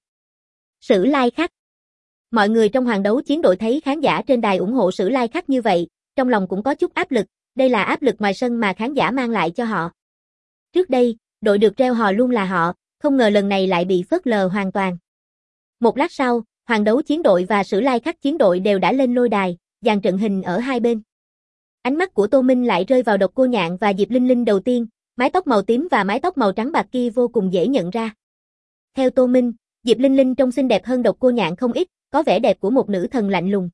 S1: Sử Lai Khắc. Mọi người trong Hoàng đấu chiến đội thấy khán giả trên đài ủng hộ Sử Lai Khắc như vậy, trong lòng cũng có chút áp lực, đây là áp lực ngoài sân mà khán giả mang lại cho họ. Trước đây, đội được reo hò luôn là họ, không ngờ lần này lại bị phớt lờ hoàn toàn. Một lát sau, Hoàng đấu chiến đội và Sử Lai Khắc chiến đội đều đã lên lôi đài, dàn trận hình ở hai bên. Ánh mắt của Tô Minh lại rơi vào Độc Cô Nhạn và Diệp Linh Linh đầu tiên, mái tóc màu tím và mái tóc màu trắng bạc kia vô cùng dễ nhận ra. Theo Tô Minh, Diệp Linh Linh trông xinh đẹp hơn Độc Cô Nhạn không ít, có vẻ đẹp của một nữ thần lạnh lùng.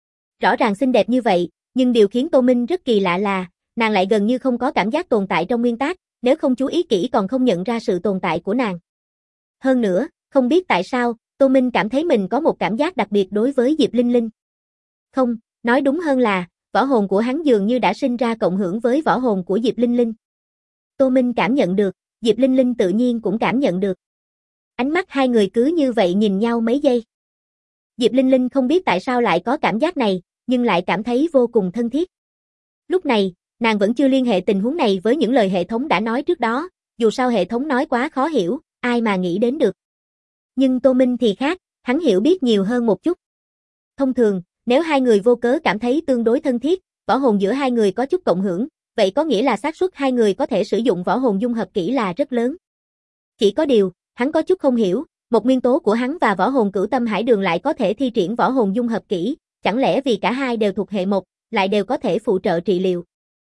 S1: Rõ ràng xinh đẹp như vậy, nhưng điều khiến Tô Minh rất kỳ lạ là, nàng lại gần như không có cảm giác tồn tại trong nguyên tác, nếu không chú ý kỹ còn không nhận ra sự tồn tại của nàng. Hơn nữa, không biết tại sao, Tô Minh cảm thấy mình có một cảm giác đặc biệt đối với Diệp Linh Linh. Không, nói đúng hơn là, võ hồn của hắn dường như đã sinh ra cộng hưởng với võ hồn của Diệp Linh Linh. Tô Minh cảm nhận được, Diệp Linh Linh tự nhiên cũng cảm nhận được. Ánh mắt hai người cứ như vậy nhìn nhau mấy giây. Diệp Linh Linh không biết tại sao lại có cảm giác này, nhưng lại cảm thấy vô cùng thân thiết. Lúc này, nàng vẫn chưa liên hệ tình huống này với những lời hệ thống đã nói trước đó, dù sao hệ thống nói quá khó hiểu, ai mà nghĩ đến được. Nhưng Tô Minh thì khác, hắn hiểu biết nhiều hơn một chút. Thông thường, nếu hai người vô cớ cảm thấy tương đối thân thiết, võ hồn giữa hai người có chút cộng hưởng, vậy có nghĩa là xác suất hai người có thể sử dụng võ hồn dung hợp kỹ là rất lớn. Chỉ có điều, hắn có chút không hiểu, một nguyên tố của hắn và võ hồn Cửu Tâm Hải Đường lại có thể thi triển võ hồn dung hợp kỹ, chẳng lẽ vì cả hai đều thuộc hệ một, lại đều có thể phụ trợ trị liệu.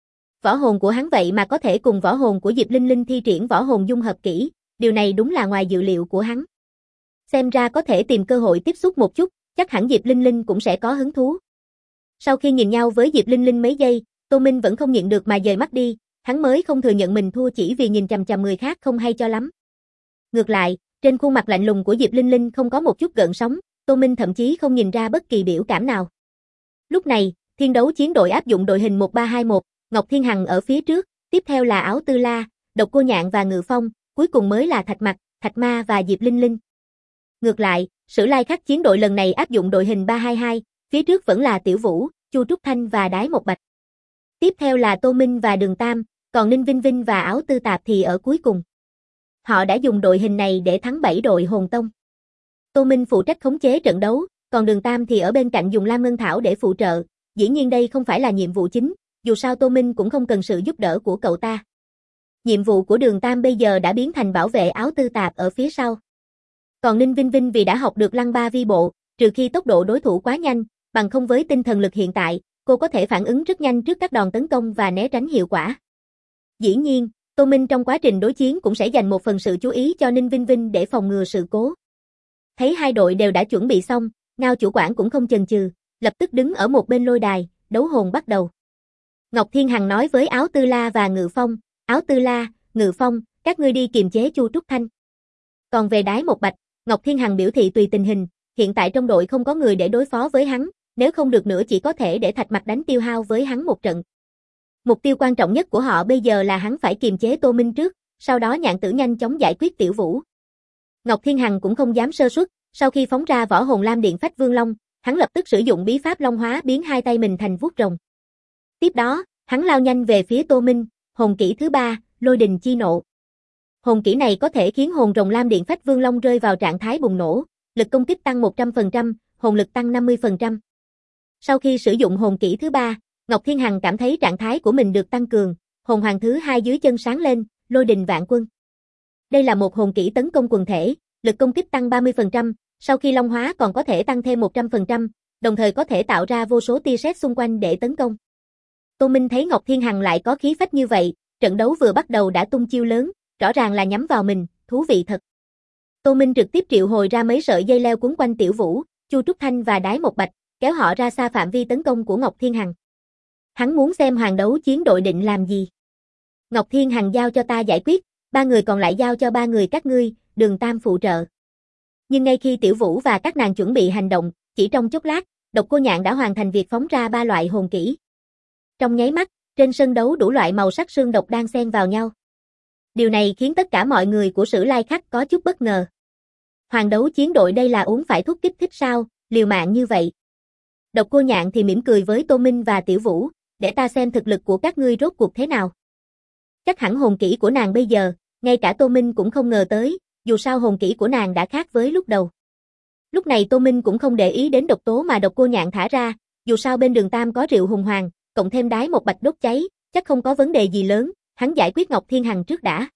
S1: Võ hồn của hắn vậy mà có thể cùng võ hồn của Diệp Linh Linh thi triển võ hồn dung hợp kỹ, điều này đúng là ngoài dự liệu của hắn. Xem ra có thể tìm cơ hội tiếp xúc một chút, chắc hẳn Diệp Linh Linh cũng sẽ có hứng thú. Sau khi nhìn nhau với Diệp Linh Linh mấy giây, Tô Minh vẫn không nhịn được mà dời mắt đi, hắn mới không thừa nhận mình thua chỉ vì nhìn chằm chằm người khác không hay cho lắm. Ngược lại, trên khuôn mặt lạnh lùng của Diệp Linh Linh không có một chút gợn sóng, Tô Minh thậm chí không nhìn ra bất kỳ biểu cảm nào. Lúc này, Thiên đấu chiến đội áp dụng đội hình 1321, Ngọc Thiên Hằng ở phía trước, tiếp theo là Áo Tư La, Độc Cô Nhạn và Ngự Phong, cuối cùng mới là Thạch Mặc, Thạch Ma và Diệp Linh Linh. Ngược lại, Sử Lai Khắc chiến đội lần này áp dụng đội hình 322, phía trước vẫn là Tiểu Vũ, Chu Trúc Thanh và Đái Một Bạch. Tiếp theo là Tô Minh và Đường Tam, còn Ninh Vinh Vinh và Áo Tư Tạp thì ở cuối cùng. Họ đã dùng đội hình này để thắng 7 đội hồn tông. Tô Minh phụ trách khống chế trận đấu, còn Đường Tam thì ở bên cạnh dùng Lam Ngân Thảo để phụ trợ, dĩ nhiên đây không phải là nhiệm vụ chính, dù sao Tô Minh cũng không cần sự giúp đỡ của cậu ta. Nhiệm vụ của Đường Tam bây giờ đã biến thành bảo vệ Áo Tư Tạp ở phía sau. Còn Ninh Vinh Vinh vì đã học được Lăng Ba Vi Bộ, trừ khi tốc độ đối thủ quá nhanh, bằng không với tinh thần lực hiện tại, cô có thể phản ứng rất nhanh trước các đòn tấn công và né tránh hiệu quả. Dĩ nhiên, Tô Minh trong quá trình đối chiến cũng sẽ dành một phần sự chú ý cho Ninh Vinh Vinh để phòng ngừa sự cố. Thấy hai đội đều đã chuẩn bị xong, Ngao chủ quản cũng không chần chừ, lập tức đứng ở một bên lôi đài, đấu hồn bắt đầu. Ngọc Thiên Hằng nói với Áo Tư La và Ngự Phong, Áo Tư La, Ngự Phong, các ngươi đi kiềm chế Chu Trúc Thanh. Còn về Đái Một Bạch, Ngọc Thiên Hằng biểu thị tùy tình hình, hiện tại trong đội không có người để đối phó với hắn, nếu không được nữa chỉ có thể để Thạch Mặc đánh tiêu hao với hắn một trận. Mục tiêu quan trọng nhất của họ bây giờ là hắn phải kiềm chế Tô Minh trước, sau đó Nhạn Tử nhanh chóng giải quyết Tiểu Vũ. Ngọc Thiên Hằng cũng không dám sơ suất, sau khi phóng ra võ hồn lam điện phách vương long, hắn lập tức sử dụng bí pháp long hóa biến hai tay mình thành vuốt rồng. Tiếp đó, hắn lao nhanh về phía Tô Minh, hồn kỹ thứ 3, Lôi Đình Chi Nộ. Hồn kỹ này có thể khiến hồn rồng lam điện phách vương long rơi vào trạng thái bùng nổ, lực công kích tăng 100%, hồn lực tăng 50%. Sau khi sử dụng hồn kỹ thứ 3, Ngọc Thiên Hằng cảm thấy trạng thái của mình được tăng cường, hồn hoàng thứ 2 dưới chân sáng lên, Lôi Đình Vạn Quân. Đây là một hồn kỹ tấn công quần thể, lực công kích tăng 30%, sau khi long hóa còn có thể tăng thêm 100%, đồng thời có thể tạo ra vô số tia sét xung quanh để tấn công. Tô Minh thấy Ngọc Thiên Hằng lại có khí phách như vậy, trận đấu vừa bắt đầu đã tung chiêu lớn, rõ ràng là nhắm vào mình, thú vị thật. Tô Minh trực tiếp triệu hồi ra mấy sợi dây leo quấn quanh Tiểu Vũ, Chu Trúc Thanh và Đái Một Bạch, kéo họ ra xa phạm vi tấn công của Ngọc Thiên Hằng. Hắn muốn xem hoàng đấu chiến đội định làm gì. Ngọc Thiên Hằng giao cho ta giải quyết, 3 người còn lại giao cho 3 người các ngươi, Đường Tam phụ trợ. Nhưng ngay khi Tiểu Vũ và các nàng chuẩn bị hành động, chỉ trong chốc lát, Độc Cô Nhạn đã hoàn thành việc phóng ra 3 loại hồn kỹ. Trong nháy mắt, trên sân đấu đủ loại màu sắc xương độc đang xen vào nhau. Điều này khiến tất cả mọi người của Sử Lai Khắc có chút bất ngờ. Hoàng đấu chiến đội đây là uống phải thuốc kích thích sao, liều mạng như vậy. Độc Cô Nhạn thì mỉm cười với Tô Minh và Tiểu Vũ, để ta xem thực lực của các ngươi rốt cuộc thế nào. Chắc hẳn hồn kỹ của nàng bây giờ, ngay cả Tô Minh cũng không ngờ tới, dù sao hồn kỹ của nàng đã khác với lúc đầu. Lúc này Tô Minh cũng không để ý đến độc tố mà Độc Cô Nhạn thả ra, dù sao bên Đường Tam có rượu hùng hoàng, cộng thêm Đái Một Bạch đốt cháy, chắc không có vấn đề gì lớn, hắn giải quyết Ngọc Thiên Hằng trước đã.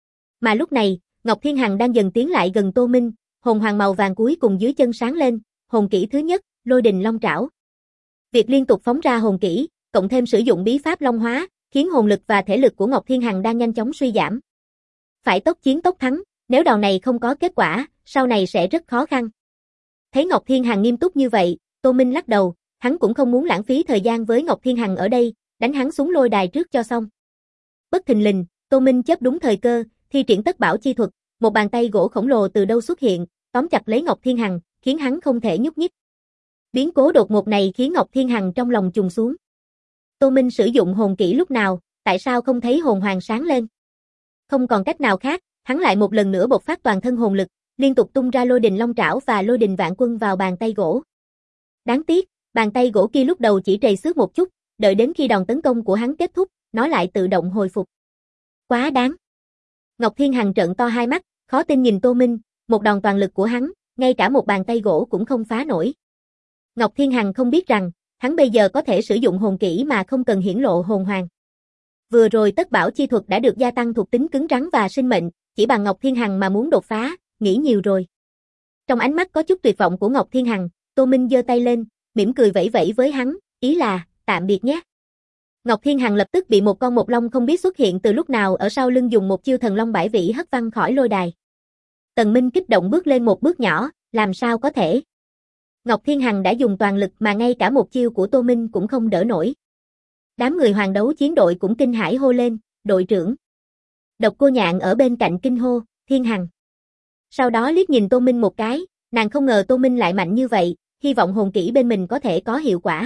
S1: Mà lúc này, Ngọc Thiên Hằng đang dần tiến lại gần Tô Minh, hồn hoàng màu vàng cuối cùng dưới chân sáng lên, hồn kỹ thứ nhất, Lôi Đình Long Trảo. Việc liên tục phóng ra hồn kỹ, cộng thêm sử dụng bí pháp long hóa, khiến hồn lực và thể lực của Ngọc Thiên Hằng đang nhanh chóng suy giảm. Phải tốc chiến tốc thắng, nếu đòn này không có kết quả, sau này sẽ rất khó khăn. Thấy Ngọc Thiên Hằng nghiêm túc như vậy, Tô Minh lắc đầu, hắn cũng không muốn lãng phí thời gian với Ngọc Thiên Hằng ở đây, đánh hắn xuống lôi đài trước cho xong. Bất thình lình, Tô Minh chớp đúng thời cơ, thi triển Tất Bảo chi thuật, một bàn tay gỗ khổng lồ từ đâu xuất hiện, tóm chặt lấy Ngọc Thiên Hằng, khiến hắn không thể nhúc nhích. Biến cố đột ngột này khiến Ngọc Thiên Hằng trong lòng trùng xuống. Tô Minh sử dụng hồn kỹ lúc nào, tại sao không thấy hồn hoàng sáng lên? Không còn cách nào khác, hắn lại một lần nữa bộc phát toàn thân hồn lực, liên tục tung ra Lôi Đình Long Trảo và Lôi Đình Vạn Quân vào bàn tay gỗ. Đáng tiếc, bàn tay gỗ kia lúc đầu chỉ trầy xước một chút, đợi đến khi đòn tấn công của hắn kết thúc, nó lại tự động hồi phục. Quá đáng. Ngọc Thiên Hằng trợn to hai mắt, khó tin nhìn Tô Minh, một đòn toàn lực của hắn, ngay cả một bàn tay gỗ cũng không phá nổi. Ngọc Thiên Hằng không biết rằng, hắn bây giờ có thể sử dụng hồn kỹ mà không cần hiển lộ hồn hoàng. Vừa rồi Tất Bảo chi thuật đã được gia tăng thuộc tính cứng rắn và sinh mệnh, chỉ bằng Ngọc Thiên Hằng mà muốn đột phá, nghĩ nhiều rồi. Trong ánh mắt có chút tuyệt vọng của Ngọc Thiên Hằng, Tô Minh giơ tay lên, mỉm cười vẫy vẫy với hắn, ý là, tạm biệt nhé. Ngọc Thiên Hằng lập tức bị một con mộc long không biết xuất hiện từ lúc nào ở sau lưng dùng một chiêu thần long bãi vĩ hất văng khỏi lôi đài. Tần Minh kích động bước lên một bước nhỏ, làm sao có thể. Ngọc Thiên Hằng đã dùng toàn lực mà ngay cả một chiêu của Tô Minh cũng không đỡ nổi. Đám người hoàng đấu chiến đội cũng kinh hãi hô lên, đội trưởng. Độc Cô Nhạn ở bên cạnh kinh hô, Thiên Hằng. Sau đó liếc nhìn Tô Minh một cái, nàng không ngờ Tô Minh lại mạnh như vậy, hy vọng hồn kỹ bên mình có thể có hiệu quả.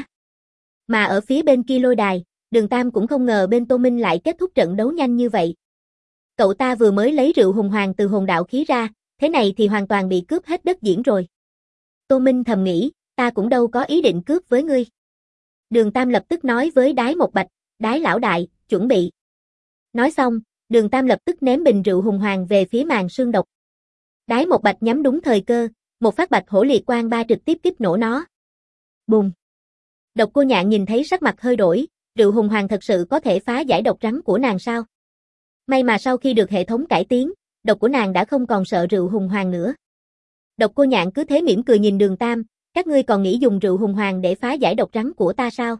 S1: Mà ở phía bên kia lôi đài, Đường Tam cũng không ngờ bên Tô Minh lại kết thúc trận đấu nhanh như vậy. Cậu ta vừa mới lấy rượu hùng hoàng từ hồn đạo khí ra, thế này thì hoàn toàn bị cướp hết đất diễn rồi. Tô Minh thầm nghĩ, ta cũng đâu có ý định cướp với ngươi. Đường Tam lập tức nói với Đái Một Bạch, Đái lão đại, chuẩn bị. Nói xong, Đường Tam lập tức ném bình rượu hùng hoàng về phía màn sương độc. Đái Một Bạch nhắm đúng thời cơ, một phát bạch hổ liệt quang ba trực tiếp kích nổ nó. Bùng. Độc Cô Nhạn nhìn thấy sắc mặt hơi đổi, rượu hùng hoàng thật sự có thể phá giải độc rắn của nàng sao? May mà sau khi được hệ thống cải tiến, độc của nàng đã không còn sợ rượu hùng hoàng nữa. Độc Cô Nhạn cứ thế mỉm cười nhìn Đường Tam, các ngươi còn nghĩ dùng rượu hùng hoàng để phá giải độc rắn của ta sao?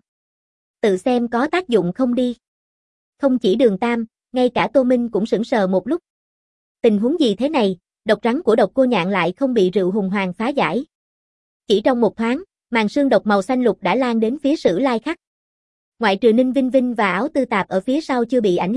S1: Tự xem có tác dụng không đi. Không chỉ Đường Tam, ngay cả Tô Minh cũng sững sờ một lúc. Tình huống gì thế này, độc rắn của Độc Cô Nhạn lại không bị rượu hùng hoàng phá giải. Chỉ trong một thoáng, màn sương độc màu xanh lục đã lan đến phía Sử Lai Khắc. Ngoại trừ Ninh Vinh Vinh và Áo Tư Tạp ở phía sau chưa bị ảnh hưởng,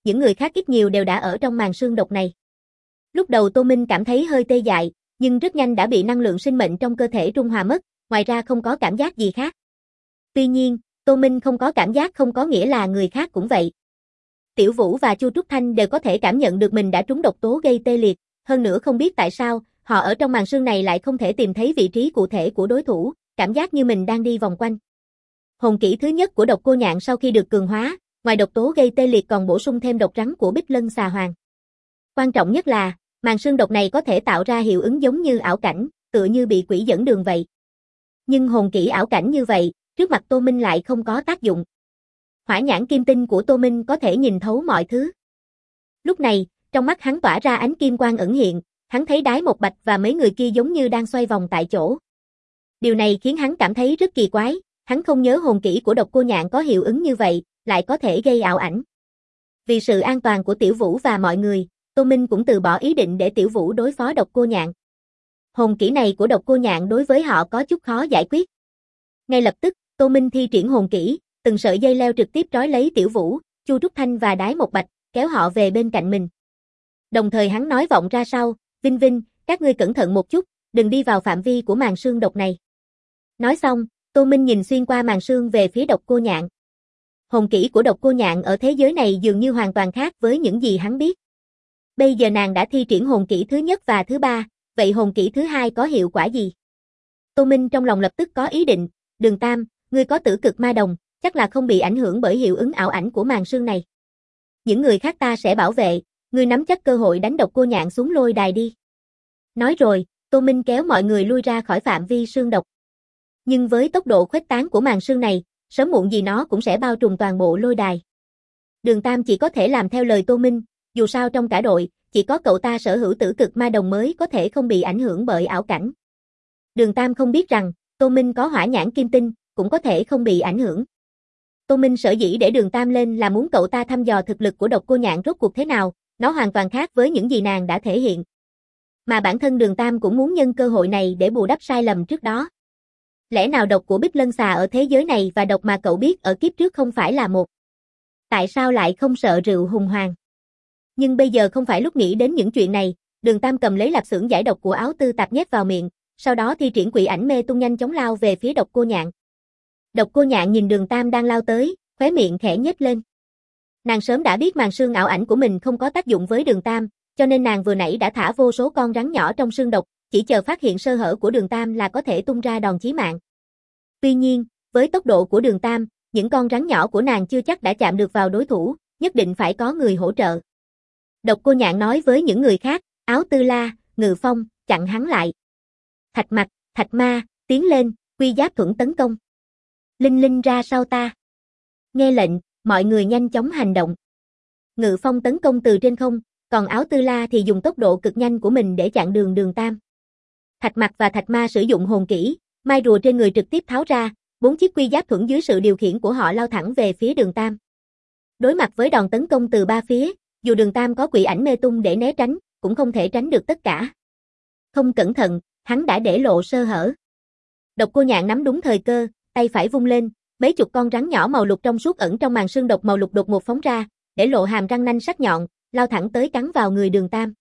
S1: những người khác ít nhiều đều đã ở trong màn sương độc này. Lúc đầu Tô Minh cảm thấy hơi tê dại, nhưng rất nhanh đã bị năng lượng sinh mệnh trong cơ thể trung hòa mất, ngoài ra không có cảm giác gì khác. Tuy nhiên, Tô Minh không có cảm giác không có nghĩa là người khác cũng vậy. Tiểu Vũ và Chu Trúc Thanh đều có thể cảm nhận được mình đã trúng độc tố gây tê liệt, hơn nữa không biết tại sao, họ ở trong màn sương này lại không thể tìm thấy vị trí cụ thể của đối thủ, cảm giác như mình đang đi vòng quanh. Hồn kỹ thứ nhất của độc cô nhạn sau khi được cường hóa, ngoài độc tố gây tê liệt còn bổ sung thêm độc rắn của Bích Lân Xà Hoàng. Quan trọng nhất là, màn sương độc này có thể tạo ra hiệu ứng giống như ảo cảnh, tựa như bị quỷ dẫn đường vậy. Nhưng hồn kỹ ảo cảnh như vậy, trước mặt Tô Minh lại không có tác dụng. Hỏa nhãn kim tinh của Tô Minh có thể nhìn thấu mọi thứ. Lúc này, trong mắt hắn tỏa ra ánh kim quang ẩn hiện, hắn thấy Đái Một Bạch và mấy người kia giống như đang xoay vòng tại chỗ. Điều này khiến hắn cảm thấy rất kỳ quái, hắn không nhớ hồn kỹ của độc cô nhạn có hiệu ứng như vậy, lại có thể gây ảo ảnh. Vì sự an toàn của Tiểu Vũ và mọi người, Tô Minh cũng từ bỏ ý định để Tiểu Vũ đối phó độc cô nhạn. Hồn kỹ này của độc cô nhạn đối với họ có chút khó giải quyết. Ngay lập tức, Tô Minh thi triển hồn kỹ, từng sợi dây leo trực tiếp trói lấy Tiểu Vũ, Chu Trúc Thanh và Đái Một Bạch, kéo họ về bên cạnh mình. Đồng thời hắn nói vọng ra sau, Vinh Vinh, các ngươi cẩn thận một chút, đừng đi vào phạm vi của màn sương độc này. Nói xong, Tô Minh nhìn xuyên qua màn sương về phía độc cô nhạn. Hồn kỹ của độc cô nhạn ở thế giới này dường như hoàn toàn khác với những gì hắn biết. Bây giờ nàng đã thi triển hồn kỹ thứ nhất và thứ ba, vậy hồn kỹ thứ hai có hiệu quả gì? Tô Minh trong lòng lập tức có ý định, Đường Tam, ngươi có tử cực ma đồng, chắc là không bị ảnh hưởng bởi hiệu ứng ảo ảnh của màn sương này. Những người khác ta sẽ bảo vệ, ngươi nắm chắc cơ hội đánh độc cô nhạn xuống lôi đài đi. Nói rồi, Tô Minh kéo mọi người lui ra khỏi phạm vi sương độc. Nhưng với tốc độ khuếch tán của màn sương này, sớm muộn gì nó cũng sẽ bao trùm toàn bộ lôi đài. Đường Tam chỉ có thể làm theo lời Tô Minh, dù sao trong cả đội, chỉ có cậu ta sở hữu tử cực ma đồng mới có thể không bị ảnh hưởng bởi ảo cảnh. Đường Tam không biết rằng, Tô Minh có hỏa nhãn kim tinh, cũng có thể không bị ảnh hưởng. Tô Minh sở dĩ để Đường Tam lên là muốn cậu ta thăm dò thực lực của độc cô nhạn rốt cuộc thế nào, nó hoàn toàn khác với những gì nàng đã thể hiện. Mà bản thân Đường Tam cũng muốn nhân cơ hội này để bù đắp sai lầm trước đó. Lẽ nào độc của Bích Lân Xà ở thế giới này và độc mà cậu biết ở kiếp trước không phải là một? Tại sao lại không sợ rượu hùng hoàng? Nhưng bây giờ không phải lúc nghĩ đến những chuyện này, Đường Tam cầm lấy lạp xưởng giải độc của Áo Tư Tạp nhét vào miệng, sau đó thi triển quỷ ảnh mê tung nhanh chóng lao về phía độc cô nhạn. Độc cô nhạn nhìn Đường Tam đang lao tới, khóe miệng khẽ nhếch lên. Nàng sớm đã biết màn sương ảo ảnh của mình không có tác dụng với Đường Tam, cho nên nàng vừa nãy đã thả vô số con rắn nhỏ trong sương độc, chỉ chờ phát hiện sơ hở của Đường Tam là có thể tung ra đòn chí mạng. Tuy nhiên, với tốc độ của Đường Tam, những con rắn nhỏ của nàng chưa chắc đã chạm được vào đối thủ, nhất định phải có người hỗ trợ. Độc cô nhạn nói với những người khác, Áo Tư La, Ngự Phong, chặn hắn lại. Thạch Mặc, Thạch Ma, tiến lên, quy giáp thuẫn tấn công. Linh Linh ra sau ta. Nghe lệnh, mọi người nhanh chóng hành động. Ngự Phong tấn công từ trên không, còn Áo Tư La thì dùng tốc độ cực nhanh của mình để chặn đường Đường Tam. Thạch Mặc và Thạch Ma sử dụng hồn kỹ, mai rùa trên người trực tiếp tháo ra, 4 chiếc quy giáp thuẫn dưới sự điều khiển của họ lao thẳng về phía Đường Tam. Đối mặt với đòn tấn công từ ba phía, dù Đường Tam có quỷ ảnh mê tung để né tránh, cũng không thể tránh được tất cả. Không cẩn thận, hắn đã để lộ sơ hở. Độc cô nhạn nắm đúng thời cơ, tay phải vung lên, mấy chục con rắn nhỏ màu lục trong suốt ẩn trong màn sương độc màu lục đột ngột phóng ra, để lộ hàm răng nanh sắc nhọn, lao thẳng tới cắn vào người Đường Tam.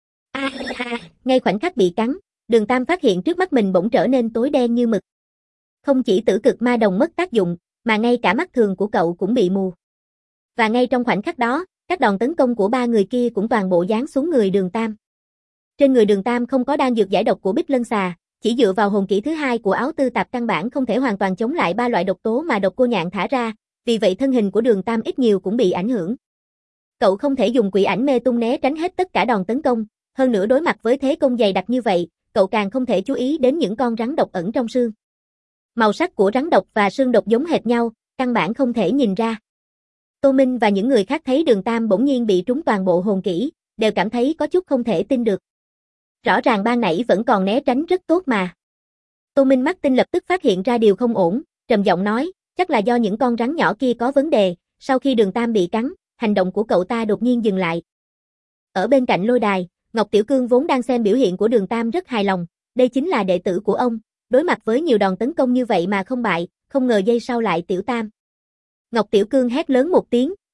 S1: Ngay khoảnh khắc bị cắn, Đường Tam phát hiện trước mắt mình bỗng trở nên tối đen như mực. Không chỉ tử cực ma đồng mất tác dụng, mà ngay cả mắt thường của cậu cũng bị mù. Và ngay trong khoảnh khắc đó, các đòn tấn công của ba người kia cũng toàn bộ giáng xuống người Đường Tam. Trên người Đường Tam không có đan dược giải độc của Bích Lân Xà, chỉ dựa vào hồn kỹ thứ hai của Áo Tư Tạp căn bản không thể hoàn toàn chống lại ba loại độc tố mà độc cô nhạn thả ra, vì vậy thân hình của Đường Tam ít nhiều cũng bị ảnh hưởng. Cậu không thể dùng quỷ ảnh mê tung né tránh hết tất cả đòn tấn công, hơn nữa đối mặt với thế công dày đặc như vậy, cậu càng không thể chú ý đến những con rắn độc ẩn trong xương. Màu sắc của rắn độc và xương độc giống hệt nhau, căn bản không thể nhìn ra. Tô Minh và những người khác thấy Đường Tam bỗng nhiên bị trúng toàn bộ hồn kỹ, đều cảm thấy có chút không thể tin được. Rõ ràng ban nãy vẫn còn né tránh rất tốt mà. Tô Minh mắt tinh lập tức phát hiện ra điều không ổn, trầm giọng nói, chắc là do những con rắn nhỏ kia có vấn đề, sau khi Đường Tam bị cắn, hành động của cậu ta đột nhiên dừng lại. Ở bên cạnh lôi đài, Ngọc Tiểu Cương vốn đang xem biểu hiện của Đường Tam rất hài lòng, đây chính là đệ tử của ông, đối mặt với nhiều đòn tấn công như vậy mà không bại, không ngờ giây sau lại tiểu tam. Ngọc Tiểu Cương hét lớn một tiếng,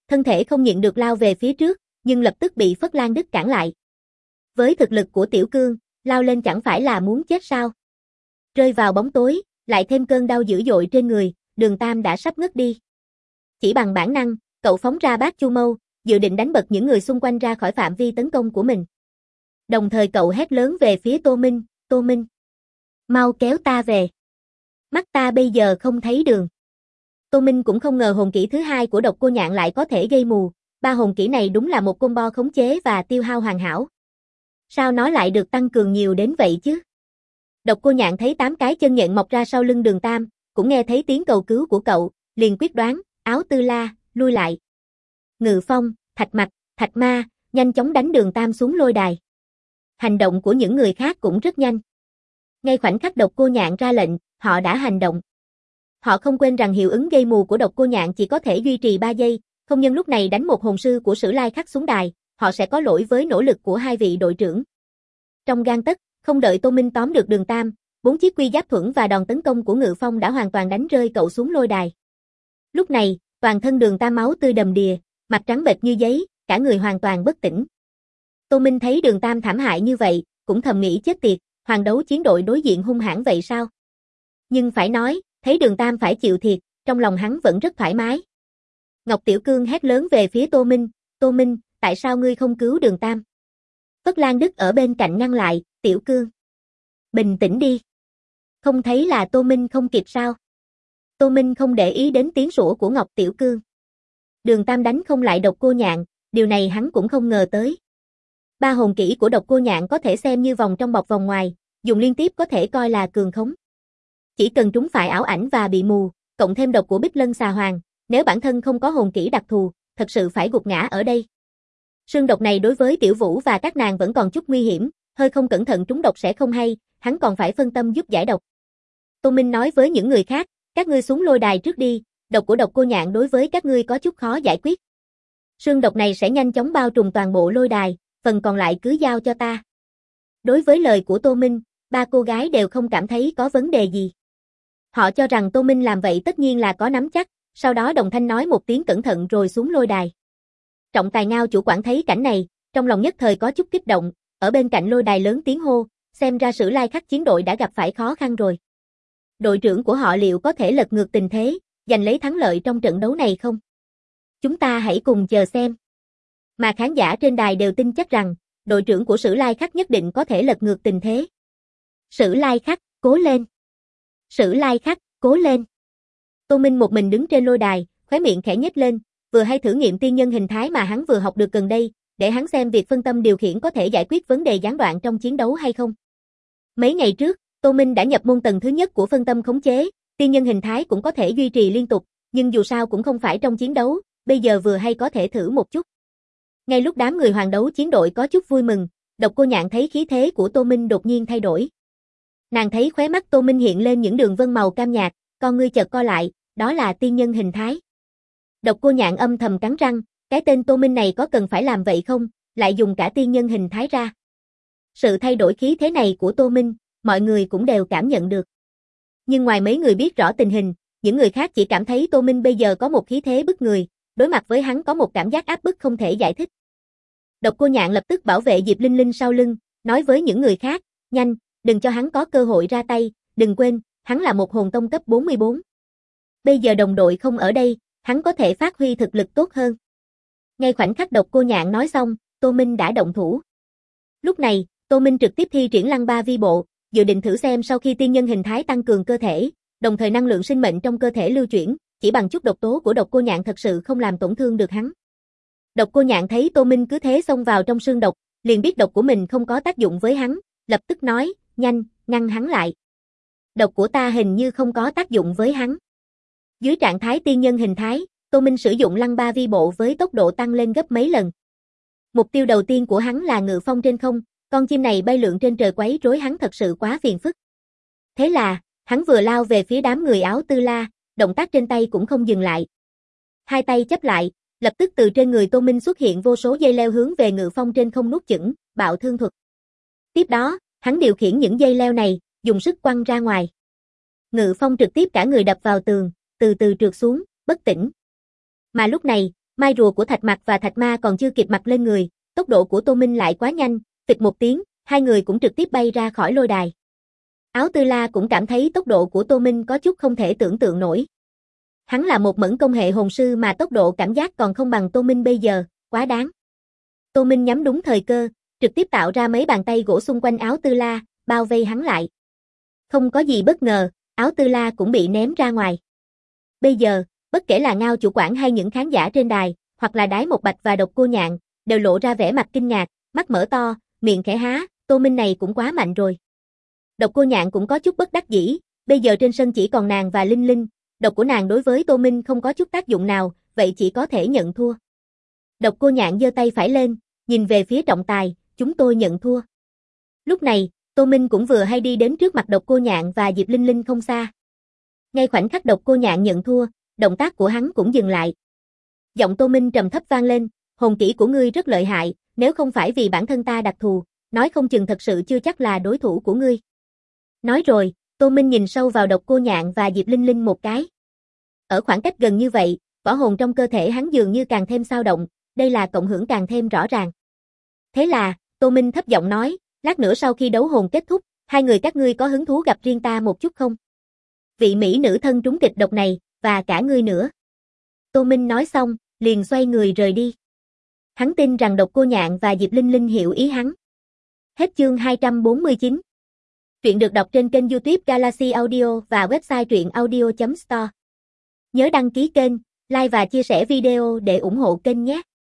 S1: thân thể không nhịn được lao về phía trước, nhưng lập tức bị Phất Lan Đức cản lại. Với thực lực của Tiểu Cương, lao lên chẳng phải là muốn chết sao? Rơi vào bóng tối, lại thêm cơn đau dữ dội trên người, Đường Tam đã sắp ngất đi. Chỉ bằng bản năng, cậu phóng ra bát chu mâu, dự định đánh bật những người xung quanh ra khỏi phạm vi tấn công của mình. Đồng thời cậu hét lớn về phía Tô Minh, mau kéo ta về. Mắt ta bây giờ không thấy đường. Tô Minh cũng không ngờ hồn kỹ thứ hai của Độc Cô Nhạn lại có thể gây mù, ba hồn kỹ này đúng là một combo khống chế và tiêu hao hoàn hảo. Sao nó lại được tăng cường nhiều đến vậy chứ? Độc Cô Nhạn thấy 8 cái chân nhện mọc ra sau lưng Đường Tam, cũng nghe thấy tiếng cầu cứu của cậu, liền quyết đoán, áo tư la, lui lại. Ngự Phong, Thạch Mạch, Thạch Ma, nhanh chóng đánh Đường Tam xuống lôi đài. Hành động của những người khác cũng rất nhanh. Ngay khoảnh khắc Độc Cô Nhạn ra lệnh, họ đã hành động. Họ không quên rằng hiệu ứng gây mù của Độc Cô Nhạn chỉ có thể duy trì 3 giây, không nhân lúc này đánh một hồn sư của Sử Lai Khắc xuống đài, họ sẽ có lỗi với nỗ lực của hai vị đội trưởng. Trong gang tấc, không đợi Tô Minh tóm được Đường Tam, 4 chiếc quy giáp thuẫn và đòn tấn công của Ngự Phong đã hoàn toàn đánh rơi cậu xuống lôi đài. Lúc này, toàn thân Đường Tam máu tươi đầm đìa, mặt trắng bệch như giấy, cả người hoàn toàn bất tỉnh. Tô Minh thấy Đường Tam thảm hại như vậy, cũng thầm nghĩ chết tiệt, hoàng đấu chiến đội đối diện hung hãn vậy sao? Nhưng phải nói, thấy Đường Tam phải chịu thiệt, trong lòng hắn vẫn rất thoải mái. Ngọc Tiểu Cương hét lớn về phía Tô Minh, tại sao ngươi không cứu Đường Tam? Phất Lan Đức ở bên cạnh ngăn lại, Tiểu Cương. Bình tĩnh đi. Không thấy là Tô Minh không kịp sao? Tô Minh không để ý đến tiếng sủa của Ngọc Tiểu Cương. Đường Tam đánh không lại Độc Cô Nhạn, điều này hắn cũng không ngờ tới. Ba hồn kỹ của Độc Cô Nhạn có thể xem như vòng trong bọc vòng ngoài, dùng liên tiếp có thể coi là cường khống. Chỉ cần trúng phải ảo ảnh và bị mù, cộng thêm độc của Bích Lân Xà Hoàng, nếu bản thân không có hồn kỹ đặc thù, thật sự phải gục ngã ở đây. Sương độc này đối với Tiểu Vũ và các nàng vẫn còn chút nguy hiểm, hơi không cẩn thận trúng độc sẽ không hay, hắn còn phải phân tâm giúp giải độc. Tô Minh nói với những người khác, các ngươi xuống lôi đài trước đi, độc của Độc Cô Nhạn đối với các ngươi có chút khó giải quyết. Sương độc này sẽ nhanh chóng bao trùm toàn bộ lôi đài, phần còn lại cứ giao cho ta. Đối với lời của Tô Minh, ba cô gái đều không cảm thấy có vấn đề gì. Họ cho rằng Tô Minh làm vậy tất nhiên là có nắm chắc, sau đó đồng thanh nói một tiếng cẩn thận rồi xuống lôi đài. Trọng Tài Ngao chủ quản thấy cảnh này, trong lòng nhất thời có chút kích động, ở bên cạnh lôi đài lớn tiếng hô, xem ra Sử Lai Khắc chiến đội đã gặp phải khó khăn rồi. Đội trưởng của họ liệu có thể lật ngược tình thế, giành lấy thắng lợi trong trận đấu này không? Chúng ta hãy cùng chờ xem. Mà khán giả trên đài đều tin chắc rằng, đội trưởng của Sử Lai Khắc nhất định có thể lật ngược tình thế. Sử Lai Khắc, cố lên. Sử Lai Khắc, cố lên. Tô Minh một mình đứng trên lôi đài, khóe miệng khẽ nhếch lên, vừa hay thử nghiệm tiên nhân hình thái mà hắn vừa học được gần đây, để hắn xem việc phân tâm điều khiển có thể giải quyết vấn đề gián đoạn trong chiến đấu hay không. Mấy ngày trước, Tô Minh đã nhập môn tầng thứ nhất của phân tâm khống chế, tiên nhân hình thái cũng có thể duy trì liên tục, nhưng dù sao cũng không phải trong chiến đấu, bây giờ vừa hay có thể thử một chút. Ngay lúc đám người hoàng đấu chiến đội có chút vui mừng, Độc Cô Nhạn thấy khí thế của Tô Minh đột nhiên thay đổi. Nàng thấy khóe mắt Tô Minh hiện lên những đường vân màu cam nhạt, con ngươi chợt co lại, đó là tiên nhân hình thái. Độc Cô Nhạn âm thầm cắn răng, cái tên Tô Minh này có cần phải làm vậy không, lại dùng cả tiên nhân hình thái ra. Sự thay đổi khí thế này của Tô Minh, mọi người cũng đều cảm nhận được. Nhưng ngoài mấy người biết rõ tình hình, những người khác chỉ cảm thấy Tô Minh bây giờ có một khí thế bức người, đối mặt với hắn có một cảm giác áp bức không thể giải thích. Độc Cô Nhạn lập tức bảo vệ Diệp Linh Linh sau lưng, nói với những người khác, nhanh, đừng cho hắn có cơ hội ra tay, đừng quên, hắn là một hồn tông cấp 44. Bây giờ đồng đội không ở đây, hắn có thể phát huy thực lực tốt hơn. Ngay khoảnh khắc Độc Cô Nhạn nói xong, Tô Minh đã động thủ. Lúc này, Tô Minh trực tiếp thi triển Lăng Ba Vi Bộ, dự định thử xem sau khi tiên nhân hình thái tăng cường cơ thể, đồng thời năng lượng sinh mệnh trong cơ thể lưu chuyển, chỉ bằng chút độc tố của Độc Cô Nhạn thật sự không làm tổn thương được hắn. Độc Cô Nhạn thấy Tô Minh cứ thế xông vào trong sương độc, liền biết độc của mình không có tác dụng với hắn, lập tức nói, nhanh, ngăn hắn lại. Độc của ta hình như không có tác dụng với hắn. Dưới trạng thái tiên nhân hình thái, Tô Minh sử dụng Lăng Ba Vi Bộ với tốc độ tăng lên gấp mấy lần. Mục tiêu đầu tiên của hắn là Ngự Phong trên không, con chim này bay lượn trên trời quấy rối hắn thật sự quá phiền phức. Thế là, hắn vừa lao về phía đám người áo tư la, động tác trên tay cũng không dừng lại. Hai tay chấp lại, lập tức từ trên người Tô Minh xuất hiện vô số dây leo hướng về Ngự Phong trên không nuốt chửng, bạo thương thuật. Tiếp đó, hắn điều khiển những dây leo này, dùng sức quăng ra ngoài. Ngự Phong trực tiếp cả người đập vào tường, từ từ trượt xuống, bất tỉnh. Mà lúc này, Mai rùa của Thạch Mặc và Thạch Ma còn chưa kịp mặc lên người, tốc độ của Tô Minh lại quá nhanh, phịch một tiếng, hai người cũng trực tiếp bay ra khỏi lôi đài. Áo Tư La cũng cảm thấy tốc độ của Tô Minh có chút không thể tưởng tượng nổi. Hắn là một mẫn công hệ hồn sư mà tốc độ cảm giác còn không bằng Tô Minh bây giờ, quá đáng. Tô Minh nhắm đúng thời cơ, trực tiếp tạo ra mấy bàn tay gỗ xung quanh áo Tư La, bao vây hắn lại. Không có gì bất ngờ, áo Tư La cũng bị ném ra ngoài. Bây giờ, bất kể là Ngao chủ quản hay những khán giả trên đài, hoặc là Đái Một Bạch và Độc Cô Nhạn, đều lộ ra vẻ mặt kinh ngạc, mắt mở to, miệng khẽ há, Tô Minh này cũng quá mạnh rồi. Độc Cô Nhạn cũng có chút bất đắc dĩ, bây giờ trên sân chỉ còn nàng và Linh Linh, độc của nàng đối với Tô Minh không có chút tác dụng nào, vậy chỉ có thể nhận thua. Độc Cô Nhạn giơ tay phải lên, nhìn về phía trọng tài, chúng tôi nhận thua. Lúc này, Tô Minh cũng vừa hay đi đến trước mặt Độc Cô Nhạn và Diệp Linh Linh không xa. Ngay khoảnh khắc Độc Cô Nhạn nhận thua, động tác của hắn cũng dừng lại. Giọng Tô Minh trầm thấp vang lên, hồn kỹ của ngươi rất lợi hại, nếu không phải vì bản thân ta đặc thù, nói không chừng thật sự chưa chắc là đối thủ của ngươi. Nói rồi, Tô Minh nhìn sâu vào Độc Cô Nhạn và Diệp Linh Linh một cái. Ở khoảng cách gần như vậy, võ hồn trong cơ thể hắn dường như càng thêm xao động, đây là cộng hưởng càng thêm rõ ràng. Thế là, Tô Minh thấp giọng nói, lát nữa sau khi đấu hồn kết thúc, hai người các ngươi có hứng thú gặp riêng ta một chút không? Vị mỹ nữ thân trúng kịch độc này, và cả ngươi nữa. Tô Minh nói xong, liền xoay người rời đi. Hắn tin rằng Độc Cô Nhạn và Diệp Linh Linh hiểu ý hắn. Hết chương 249. Truyện được đọc trên kênh YouTube Galaxy Audio và website truyệnaudio.store. Nhớ đăng ký kênh, like và chia sẻ video để ủng hộ kênh nhé.